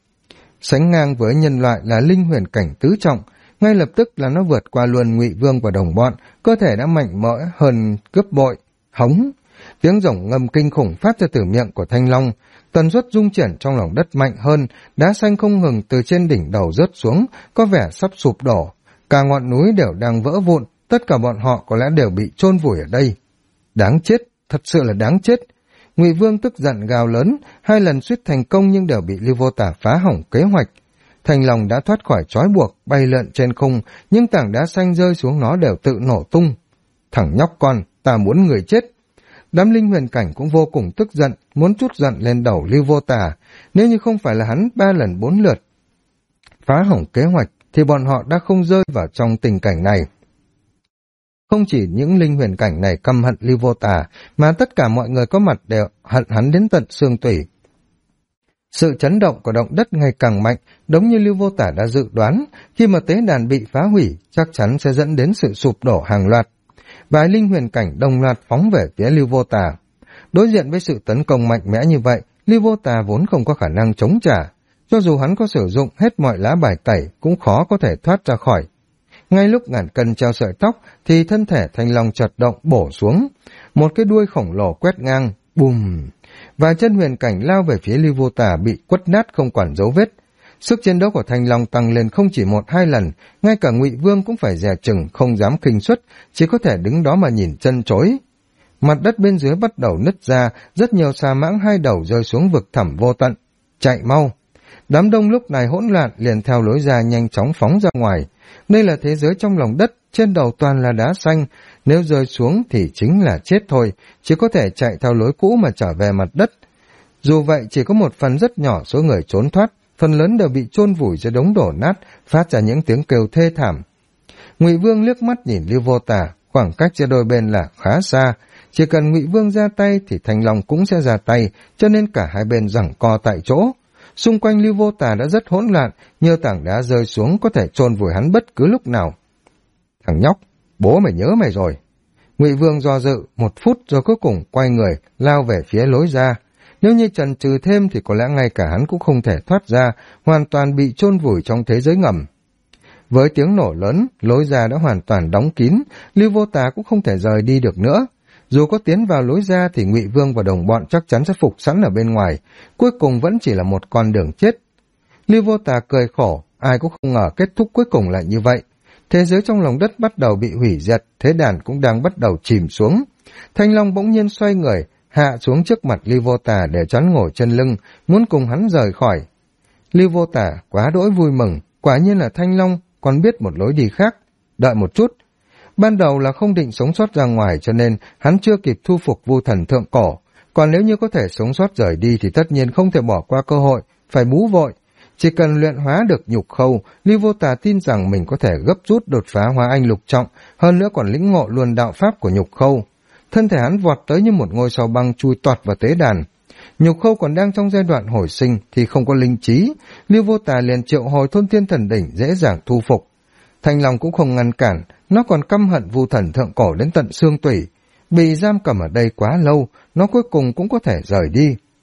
Sánh ngang với nhân loại là linh huyền cảnh tứ trọng, ngay lập tức là nó vượt qua luôn Ngụy Vương và đồng bọn, cơ thể đã mạnh mẽ hơn gấp bội. Hống! Tiếng rồng ngâm kinh khủng phát ra từ miệng của Thanh Long, tần suất rung chuyển trong lòng đất mạnh hơn, đá xanh không ngừng từ trên đỉnh đầu rớt xuống, có vẻ sắp sụp đổ. Cả ngọn núi đều đang vỡ vụn, tất cả bọn họ có lẽ đều bị chôn vùi ở đây. Đáng chết, thật sự là đáng chết. Ngụy Vương tức giận gào lớn, 2 lần suýt thành công nhưng đều bị Lưu Vô Tà phá hỏng kế hoạch. Thanh Long đã thoát khỏi trói buộc, bay lượn trên không, nhưng tảng đá xanh rơi xuống nó đều tự nổ tung. Thằng nhóc con, ta muốn người chết. Đám linh huyền cảnh cũng vô cùng tức giận, muốn trút giận lên đầu Lưu Vô Tà. Nếu như không phải là hắn 3 lần 4 lượt phá hỏng kế hoạch, thì bọn họ đã không rơi vào trong tình cảnh này. Không chỉ những linh huyền cảnh này căm hận Lưu Vô Tà, mà tất cả mọi người có mặt đều hận hắn đến tận xương tủy. Sự chấn động của động đất ngày càng mạnh, giống như Lưu Vô Tà đã dự đoán, khi mà tế đàn bị phá hủy, chắc chắn sẽ dẫn đến sự sụp đổ hàng loạt. Vài linh huyền cảnh đồng loạt phóng về phía Lưu Vô Tà. Đối diện với sự tấn công mạnh mẽ như vậy, Lưu Vô Tà vốn không có khả năng chống trả. Cho dù hắn có sử dụng hết mọi lá bài tẩy, cũng khó có thể thoát ra khỏi. Ngay lúc ngàn cân treo sợi tóc, thì thân thể Thanh Long chợt động bổ xuống. Một cái đuôi khổng lồ quét ngang, bùm! Vài chân huyền cảnh lao về phía Lưu Vô Tà bị quất nát không còn dấu vết. Sức chiến đấu của Thanh Long tăng lên không chỉ 1-2 lần, ngay cả Ngụy Vương cũng phải dè chừng, không dám khinh suất, chỉ có thể đứng đó mà nhìn chân chối. Mặt đất bên dưới bắt đầu nứt ra, rất nhiều xà mãng 2 đầu rơi xuống vực thẳm vô tận. Chạy mau! Đám đông lúc này hỗn loạn liền theo lối ra nhanh chóng phóng ra ngoài. Đây là thế giới trong lòng đất, trên đầu toàn là đá xanh, nếu rơi xuống thì chính là chết thôi, chỉ có thể chạy theo lối cũ mà trở về mặt đất. Dù vậy chỉ có một phần rất nhỏ số người trốn thoát, phần lớn đều bị chôn vùi dưới đống đổ nát, phát ra những tiếng kêu thê thảm. Ngụy Vương liếc mắt nhìn Lưu Vô Tà, khoảng cách giữa đôi bên là khá xa, chỉ cần Ngụy Vương ra tay thì Thanh Long cũng sẽ ra tay, cho nên cả hai bên giằng co tại chỗ. Xung quanh Lưu Vô Tà đã rất hỗn loạn, nhiều tảng đá rơi xuống có thể chôn vùi hắn bất cứ lúc nào. Thằng nhóc, bố mày nhớ mày rồi. Ngụy Vương do dự 1 phút rồi cuối cùng quay người lao về phía lối ra. Nếu như chần chừ thêm thì có lẽ ngay cả hắn cũng không thể thoát ra, hoàn toàn bị chôn vùi trong thế giới ngầm. Với tiếng nổ lớn, lối ra đã hoàn toàn đóng kín, Lưu Vô Tà cũng không thể rời đi được nữa. Dù có tiến vào lối ra thì Ngụy Vương và đồng bọn chắc chắn sẽ phục sẵn ở bên ngoài, cuối cùng vẫn chỉ là một con đường chết. Lưu Vô Tà cười khổ, ai cũng không ngờ kết thúc cuối cùng lại như vậy. Thế giới trong lòng đất bắt đầu bị hủy diệt, thế đàn cũng đang bắt đầu chìm xuống. Thanh Long bỗng nhiên xoay người, hạ xuống trước mặt Lưu Vô Tà để chắn ngồi chân lưng, muốn cùng hắn rời khỏi. Lưu Vô Tà quá đỗi vui mừng, quả nhiên là Thanh Long còn biết một lối đi khác. Đợi một chút. Ban đầu là không định sống sót ra ngoài cho nên hắn chưa kịp thu phục vu thần thượng cổ. Còn nếu như có thể sống sót rời đi thì tất nhiên không thể bỏ qua cơ hội, phải bú vội. Chỉ cần luyện hóa được Nhục Khâu, Lưu Vô Tà tin rằng mình có thể gấp rút đột phá hóa anh lục trọng, hơn nữa còn lĩnh ngộ luôn đạo pháp của Nhục Khâu. Thân thể hắn vọt tới như một ngôi sao băng chui toạt vào tế đàn. Nhục Khâu còn đang trong giai đoạn hồi sinh thì không có linh trí, Lưu Vô Tà liền triệu hồi Thôn Thiên Thần Đỉnh dễ dàng thu phục. Thanh Long cũng không ngăn cản, nó còn căm hận vu thần thượng cổ đến tận xương tủy. Bị giam cầm ở đây quá lâu, nó cuối cùng cũng có thể rời đi.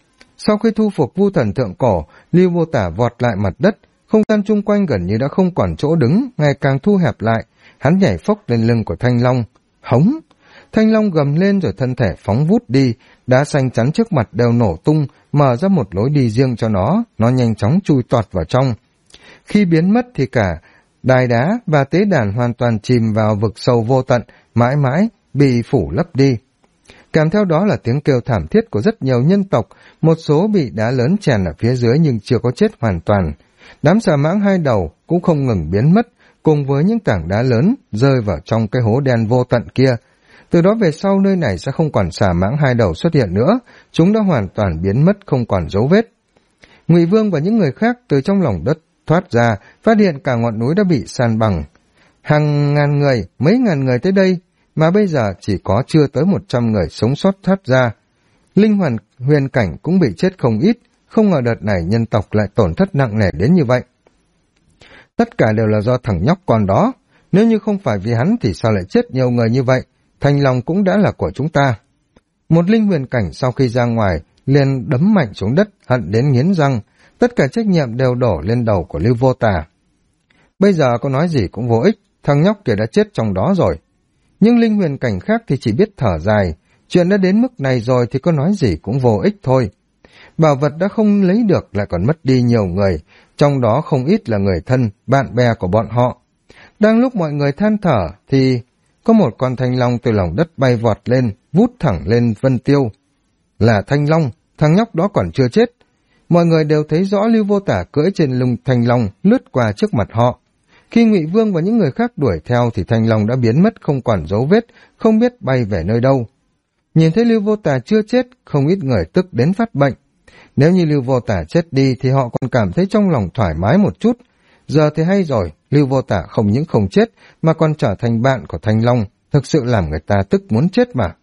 Sau khi thu phục Vu Thần Thượng Cổ, Lưu Vô Tả vọt lại mặt đất, không gian chung quanh gần như đã không còn chỗ đứng, ngày càng thu hẹp lại. Hắn nhảy phốc lên lưng của Thanh Long. Hống! Thanh Long gầm lên rồi thân thể phóng vút đi, đá xanh chắn trước mặt đều nổ tung, mở ra một lối đi riêng cho nó nhanh chóng chui tọt vào trong. Khi biến mất thì cả đài đá và tế đàn hoàn toàn chìm vào vực sâu vô tận, mãi mãi bị phủ lấp đi. Kèm theo đó là tiếng kêu thảm thiết của rất nhiều nhân tộc, một số bị đá lớn chèn ở phía dưới nhưng chưa có chết hoàn toàn. Đám xà mãng hai đầu cũng không ngừng biến mất, cùng với những tảng đá lớn rơi vào trong cái hố đen vô tận kia. Từ đó về sau nơi này sẽ không còn xà mãng hai đầu xuất hiện nữa, chúng đã hoàn toàn biến mất không còn dấu vết. Ngụy Vương và những người khác từ trong lòng đất thoát ra, phát hiện cả ngọn núi đã bị san bằng. Hàng ngàn người, mấy ngàn người tới đây, mà bây giờ chỉ có chưa tới 100 người sống sót thoát ra. Linh huyền cảnh cũng bị chết không ít, không ngờ đợt này nhân tộc lại tổn thất nặng nề đến như vậy. Tất cả đều là do thằng nhóc con đó, nếu như không phải vì hắn thì sao lại chết nhiều người như vậy, Thanh Long cũng đã là của chúng ta. Một linh huyền cảnh sau khi ra ngoài, liền đấm mạnh xuống đất, hận đến nghiến răng, tất cả trách nhiệm đều đổ lên đầu của Lưu Vô Tả. Bây giờ có nói gì cũng vô ích, thằng nhóc kia đã chết trong đó rồi. Nhưng linh huyền cảnh khác thì chỉ biết thở dài, chuyện đã đến mức này rồi thì có nói gì cũng vô ích thôi. Bảo vật đã không lấy được lại còn mất đi nhiều người, trong đó không ít là người thân, bạn bè của bọn họ. Đang lúc mọi người than thở thì có một con thanh long từ lòng đất bay vọt lên, vút thẳng lên Vân Tiêu. Là Thanh Long, thằng nhóc đó còn chưa chết. Mọi người đều thấy rõ Lưu Vô Tả cưỡi trên lưng Thanh Long lướt qua trước mặt họ. Khi Ngụy Vương và những người khác đuổi theo thì Thanh Long đã biến mất không còn dấu vết, không biết bay về nơi đâu. Nhìn thấy Lưu Vô Tả chưa chết, không ít người tức đến phát bệnh. Nếu như Lưu Vô Tả chết đi thì họ còn cảm thấy trong lòng thoải mái một chút. Giờ thì hay rồi, Lưu Vô Tả không những không chết mà còn trở thành bạn của Thanh Long, thực sự làm người ta tức muốn chết mà.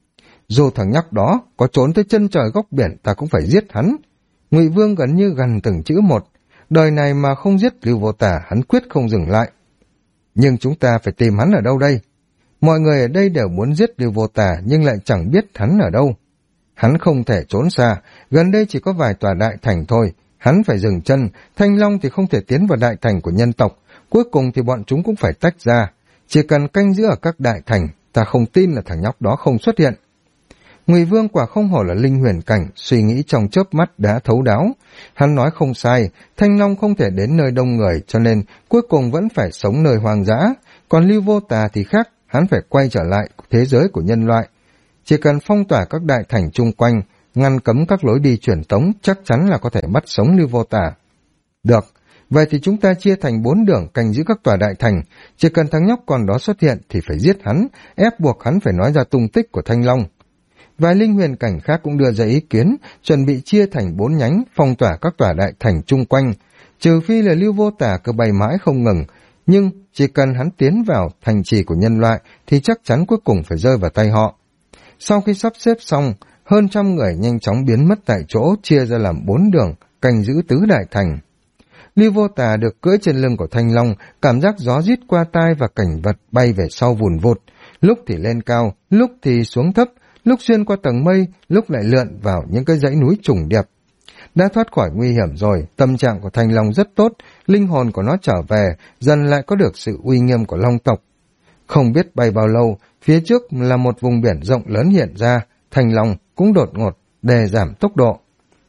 Dù thằng nhóc đó có trốn tới chân trời góc biển ta cũng phải giết hắn. Ngụy Vương gần như gần từng chữ một, đời này mà không giết Lưu Vô Tả hắn quyết không dừng lại. Nhưng chúng ta phải tìm hắn ở đâu đây? Mọi người ở đây đều muốn giết Lưu Vô Tả nhưng lại chẳng biết hắn ở đâu. Hắn không thể trốn xa, gần đây chỉ có vài tòa đại thành thôi. Hắn phải dừng chân, Thanh Long thì không thể tiến vào đại thành của nhân tộc. Cuối cùng thì bọn chúng cũng phải tách ra. Chỉ cần canh giữ ở các đại thành, ta không tin là thằng nhóc đó không xuất hiện. Ngụy Vương quả không hổ là linh huyền cảnh, suy nghĩ trong chớp mắt đã thấu đáo. Hắn nói không sai, Thanh Long không thể đến nơi đông người cho nên cuối cùng vẫn phải sống nơi hoang dã. Còn Lưu Vô Tả thì khác, hắn phải quay trở lại thế giới của nhân loại. Chỉ cần phong tỏa các đại thành chung quanh, ngăn cấm các lối đi truyền tống, chắc chắn là có thể bắt sống Lưu Vô Tả. Được, vậy thì chúng ta chia thành 4 đường canh giữ các tòa đại thành, chỉ cần thằng nhóc còn đó xuất hiện thì phải giết hắn, ép buộc hắn phải nói ra tung tích của Thanh Long. Vài linh huyền cảnh khác cũng đưa ra ý kiến, chuẩn bị chia thành 4 nhánh, phong tỏa các tòa đại thành chung quanh, trừ phi là Lưu Vô Tả cứ bay mãi không ngừng, nhưng chỉ cần hắn tiến vào thành trì của nhân loại thì chắc chắn cuối cùng phải rơi vào tay họ. Sau khi sắp xếp xong, hơn 100 người nhanh chóng biến mất tại chỗ, chia ra làm 4 đường, canh giữ tứ đại thành. Lưu Vô Tả được cưỡi trên lưng của Thanh Long, cảm giác gió rít qua tai và cảnh vật bay về sau vùn vụt, lúc thì lên cao, lúc thì xuống thấp, lúc xuyên qua tầng mây, lúc lại lượn vào những cái dãy núi trùng điệp. Đã thoát khỏi nguy hiểm rồi, tâm trạng của Thanh Long rất tốt, linh hồn của nó trở về, dần lại có được sự uy nghiêm của Long tộc. Không biết bay bao lâu, phía trước là một vùng biển rộng lớn hiện ra, Thanh Long cũng đột ngột để giảm tốc độ.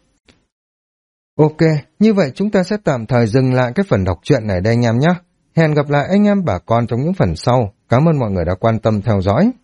Ok, như vậy chúng ta sẽ tạm thời dừng lại cái phần đọc truyện này đây anh em nhé. Hẹn gặp lại anh em bà con trong những phần sau. Cảm ơn mọi người đã quan tâm theo dõi.